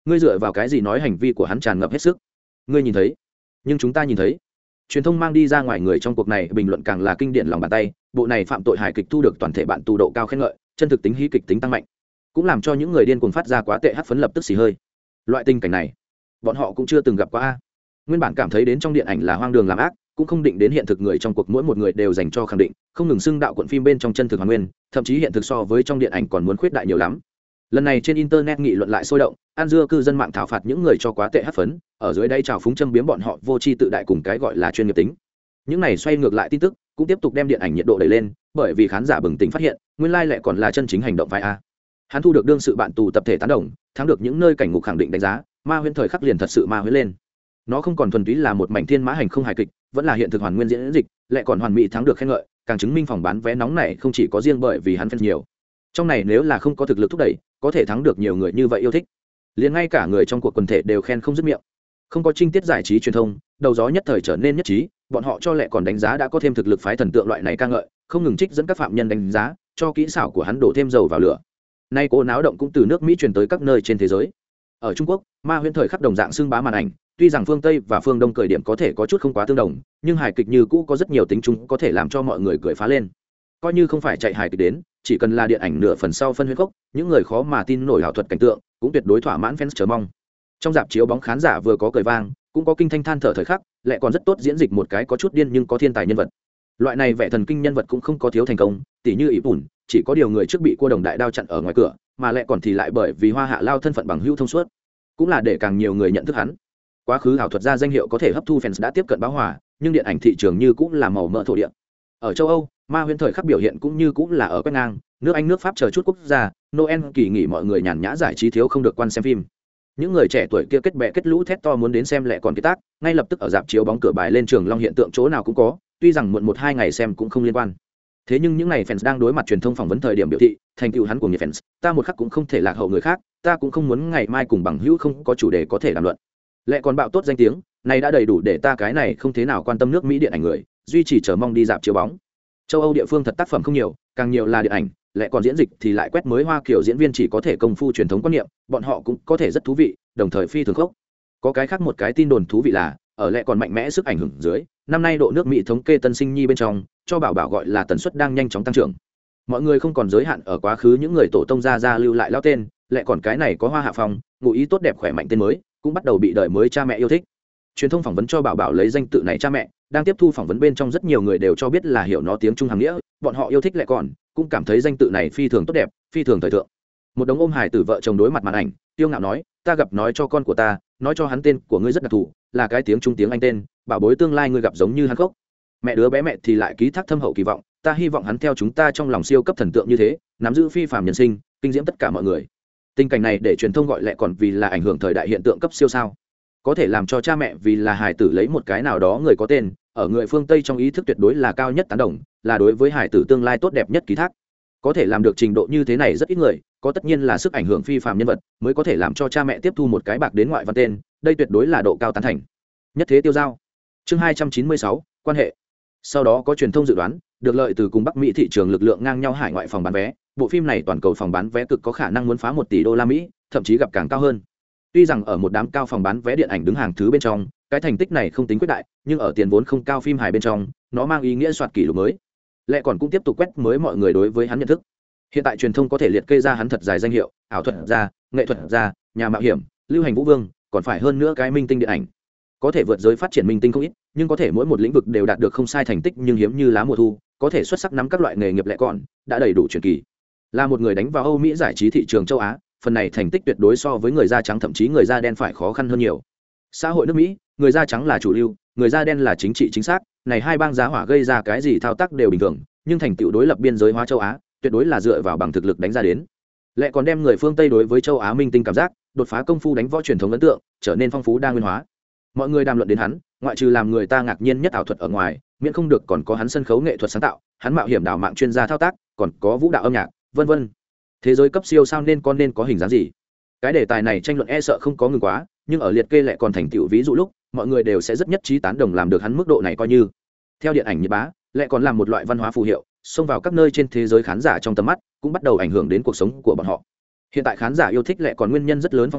ngươi dựa vào cái gì nói hành vi của hắn tràn ngập hết sức? Ngươi nhìn thấy, nhưng chúng ta nhìn thấy. Truyền thông mang đi ra ngoài người trong cuộc này bình luận càng là kinh điển lòng bàn tay, bộ này phạm tội hài kịch thu được toàn thể bạn tù độ cao khen ngợi, chân thực tính hí kịch tính tăng mạnh, cũng làm cho những người điên cuồng phát ra quá tệ hắt phấn lập tức xì hơi. Loại tình cảnh này, bọn họ cũng chưa từng gặp qua a. Nguyên bản cảm thấy đến trong điện ảnh là hoang đường làm ác, cũng không định đến hiện thực người trong cuộc mỗi một người đều dành cho khẳng định, không ngừng xưng đạo cuộn phim bên trong chân thực hoàn nguyên, thậm chí hiện thực so với trong điện ảnh còn muốn khuyết đại nhiều lắm. Lần này trên internet nghị luận lại sôi động, an dưa cư dân mạng thảo phạt những người cho quá tệ hất phấn, ở dưới đây trào phúng châm biếm bọn họ vô tri tự đại cùng cái gọi là chuyên nghiệp tính. Những này xoay ngược lại tin tức cũng tiếp tục đem điện ảnh nhiệt độ đẩy lên, bởi vì khán giả bừng tỉnh phát hiện nguyên lai lại còn là chân chính hành động vai a. Hắn thu được đương sự bạn tù tập thể tán đồng, thắng được những nơi cảnh ngục khẳng định đánh giá, ma huyễn thời khắc liền thật sự ma huyễn lên. Nó không còn thuần túy là một mảnh thiên mã hành không hài kịch, vẫn là hiện thực hoàn nguyên diễn dịch, lại còn hoàn mỹ thắng được khen ngợi, càng chứng minh phòng bán vé nóng này không chỉ có riêng bởi vì hắn fan nhiều. Trong này nếu là không có thực lực thúc đẩy, có thể thắng được nhiều người như vậy yêu thích. Liền ngay cả người trong cuộc quần thể đều khen không dứt miệng. Không có trinh tiết giải trí truyền thông, đầu gió nhất thời trở nên nhất trí, bọn họ cho lẹ còn đánh giá đã có thêm thực lực phái thần tượng loại này ca ngợi, không ngừng trích dẫn các phạm nhân đánh giá, cho kỹ xảo của hắn đổ thêm dầu vào lửa. Nay cô náo động cũng từ nước Mỹ truyền tới các nơi trên thế giới. Ở Trung Quốc, ma huyễn thời khắc đồng dạng xưng bá màn ảnh, tuy rằng phương Tây và phương Đông cười điểm có thể có chút không quá tương đồng, nhưng hài kịch như cũ có rất nhiều tính chung có thể làm cho mọi người cười phá lên. Coi như không phải chạy hài kịch đến, chỉ cần là điện ảnh nửa phần sau phân huyết gốc, những người khó mà tin nổi ảo thuật cảnh tượng cũng tuyệt đối thỏa mãn fans chờ mong. Trong dạp chiếu bóng khán giả vừa có cười vang, cũng có kinh thanh than thở thời khắc, lại còn rất tốt diễn dịch một cái có chút điên nhưng có thiên tài nhân vật. Loại này vẻ thần kinh nhân vật cũng không có thiếu thành công, tỉ như ỷ bùn, chỉ có điều người trước bị cua đồng đại đao chặn ở ngoài cửa, mà lại còn thì lại bởi vì hoa hạ lao thân phận bằng hữu thông suốt, cũng là để càng nhiều người nhận thức hắn. Quá khứ ảo thuật gia danh hiệu có thể hấp thu fans đã tiếp cận báo hòa, nhưng điện ảnh thị trường như cũng là màu mỡ thổ địa. Ở châu Âu, ma huyễn thời khắc biểu hiện cũng như cũng là ở quét ngang, nước Anh nước Pháp chờ chút quốc gia, Noel kỳ nghỉ mọi người nhàn nhã giải trí thiếu không được quan xem phim. Những người trẻ tuổi kia kết bè kết lũ thét to muốn đến xem lẹ còn cái tác, ngay lập tức ở dạp chiếu bóng cửa bài lên trường long hiện tượng chỗ nào cũng có, tuy rằng muộn một hai ngày xem cũng không liên quan. Thế nhưng những này fans đang đối mặt truyền thông phỏng vấn thời điểm biểu thị, thành tựu hắn của người fans, ta một khắc cũng không thể lạc hậu người khác, ta cũng không muốn ngày mai cùng bằng hữu không có chủ đề có thể đàm luận. Lẹ còn bạo tốt danh tiếng, này đã đầy đủ để ta cái này không thế nào quan tâm nước Mỹ điện ảnh người, duy trì chờ mong đi dạp chiếu bóng. Châu Âu địa phương thật tác phẩm không nhiều, càng nhiều là điện ảnh, lẹ còn diễn dịch thì lại quét mới hoa kiểu diễn viên chỉ có thể công phu truyền thống quan niệm, bọn họ cũng có thể rất thú vị, đồng thời phi thường khốc. Có cái khác một cái tin đồn thú vị là, ở lẹ còn mạnh mẽ sức ảnh hưởng dưới, năm nay độ nước Mỹ thống kê tân sinh nhi bên trong, cho bảo bảo gọi là tần suất đang nhanh chóng tăng trưởng. Mọi người không còn giới hạn ở quá khứ những người tổ tông gia gia lưu lại lao tên, lẹ còn cái này có hoa hạ phong, ngụ ý tốt đẹp khỏe mạnh tên mới, cũng bắt đầu bị đời mới cha mẹ yêu thích. Truyền thông phỏng vấn cho bảo bảo lấy danh tự này cha mẹ, đang tiếp thu phỏng vấn bên trong rất nhiều người đều cho biết là hiểu nó tiếng Trung hàng nghĩa, bọn họ yêu thích lẹ còn, cũng cảm thấy danh tự này phi thường tốt đẹp, phi thường thời thượng. Một đống ôm hài tử vợ chồng đối mặt màn ảnh, tiêu ngạo nói, ta gặp nói cho con của ta, nói cho hắn tên của ngươi rất đặc thù, là cái tiếng Trung tiếng Anh tên, bảo bối tương lai ngươi gặp giống như hắn khốc. Mẹ đứa bé mẹ thì lại ký thác thâm hậu kỳ vọng, ta hy vọng hắn theo chúng ta trong lòng siêu cấp thần tượng như thế, nắm giữ phi phàm nhân sinh, kinh diễm tất cả mọi người. Tình cảnh này để truyền thông gọi lẹ còn vì là ảnh hưởng thời đại hiện tượng cấp siêu sao, có thể làm cho cha mẹ vì là hài tử lấy một cái nào đó người có tên, ở người phương Tây trong ý thức tuyệt đối là cao nhất tán đồng, là đối với hài tử tương lai tốt đẹp nhất ký thác. Có thể làm được trình độ như thế này rất ít người, có tất nhiên là sức ảnh hưởng phi phàm nhân vật mới có thể làm cho cha mẹ tiếp thu một cái bạc đến ngoại văn tên, đây tuyệt đối là độ cao tán thành. Nhất thế tiêu giao. Chương hai trăm chín mươi sáu, quan hệ. Sau đó có truyền thông dự đoán, được lợi từ cùng Bắc Mỹ thị trường lực lượng ngang nhau hải ngoại phòng bán vé, bộ phim này toàn cầu phòng bán vé cực có khả năng muốn phá một tỷ đô la Mỹ, thậm chí gặp càng cao hơn. Tuy rằng ở một đám cao phòng bán vé điện ảnh đứng hàng thứ bên trong, cái thành tích này không tính quyết đại, nhưng ở tiền vốn không cao phim hài bên trong, nó mang ý nghĩa soạt kỷ lục mới. Lẽ còn cũng tiếp tục quét mới mọi người đối với hắn nhận thức. Hiện tại truyền thông có thể liệt kê ra hắn thật dài danh hiệu, ảo thuật gia, nghệ thuật gia, nhà mạo hiểm, lưu hành vũ vương, còn phải hơn nữa cái minh tinh điện ảnh. Có thể vượt giới phát triển minh tinh không ít, nhưng có thể mỗi một lĩnh vực đều đạt được không sai thành tích nhưng hiếm như lá mùa thu, có thể xuất sắc nắm các loại nghề nghiệp lẽ còn, đã đầy đủ truyền kỳ. Là một người đánh vào Âu Mỹ giải trí thị trường châu Á, phần này thành tích tuyệt đối so với người da trắng thậm chí người da đen phải khó khăn hơn nhiều. Xã hội nước Mỹ, người da trắng là chủ lưu, người da đen là chính trị chính xác, này hai bang giá hỏa gây ra cái gì thao tác đều bình thường, nhưng thành tựu đối lập biên giới hóa châu Á, tuyệt đối là dựa vào bằng thực lực đánh ra đến. Lẽ còn đem người phương Tây đối với châu Á minh tinh cảm giác, đột phá công phu đánh võ truyền thống ấn tượng, trở nên phong phú đa nguyên hóa. Mọi người đàm luận đến hắn, ngoại trừ làm người ta ngạc nhiên nhất ảo thuật ở ngoài, miễn không được còn có hắn sân khấu nghệ thuật sáng tạo, hắn mạo hiểm đào mạng chuyên gia thao tác, còn có vũ đạo âm nhạc, vân vân. Thế giới cấp siêu sao nên con nên có hình dáng gì? Cái đề tài này tranh luận e sợ không có ngừng quá, nhưng ở liệt kê lại còn thành tựu ví dụ lúc, mọi người đều sẽ rất nhất trí tán đồng làm được hắn mức độ này coi như. Theo điện ảnh Nhật bá, lại còn làm một loại văn hóa phù hiệu, xông vào các nơi trên thế giới khán giả trong tầm mắt, cũng bắt đầu ảnh hưởng đến cuộc sống của bọn họ. Hiện tại khán giả yêu thích lại còn nguyên nhân rất lớn phong phú,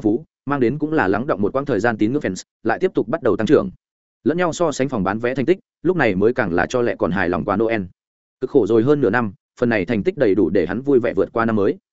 mang đến cũng là lắng động một quãng thời gian tín ngưỡng fans lại tiếp tục bắt đầu tăng trưởng. Lẫn nhau so sánh phòng bán vé thành tích, lúc này mới càng là cho lệ còn hài lòng qua Noel. Cực khổ rồi hơn nửa năm, phần này thành tích đầy đủ để hắn vui vẻ vượt qua năm mới.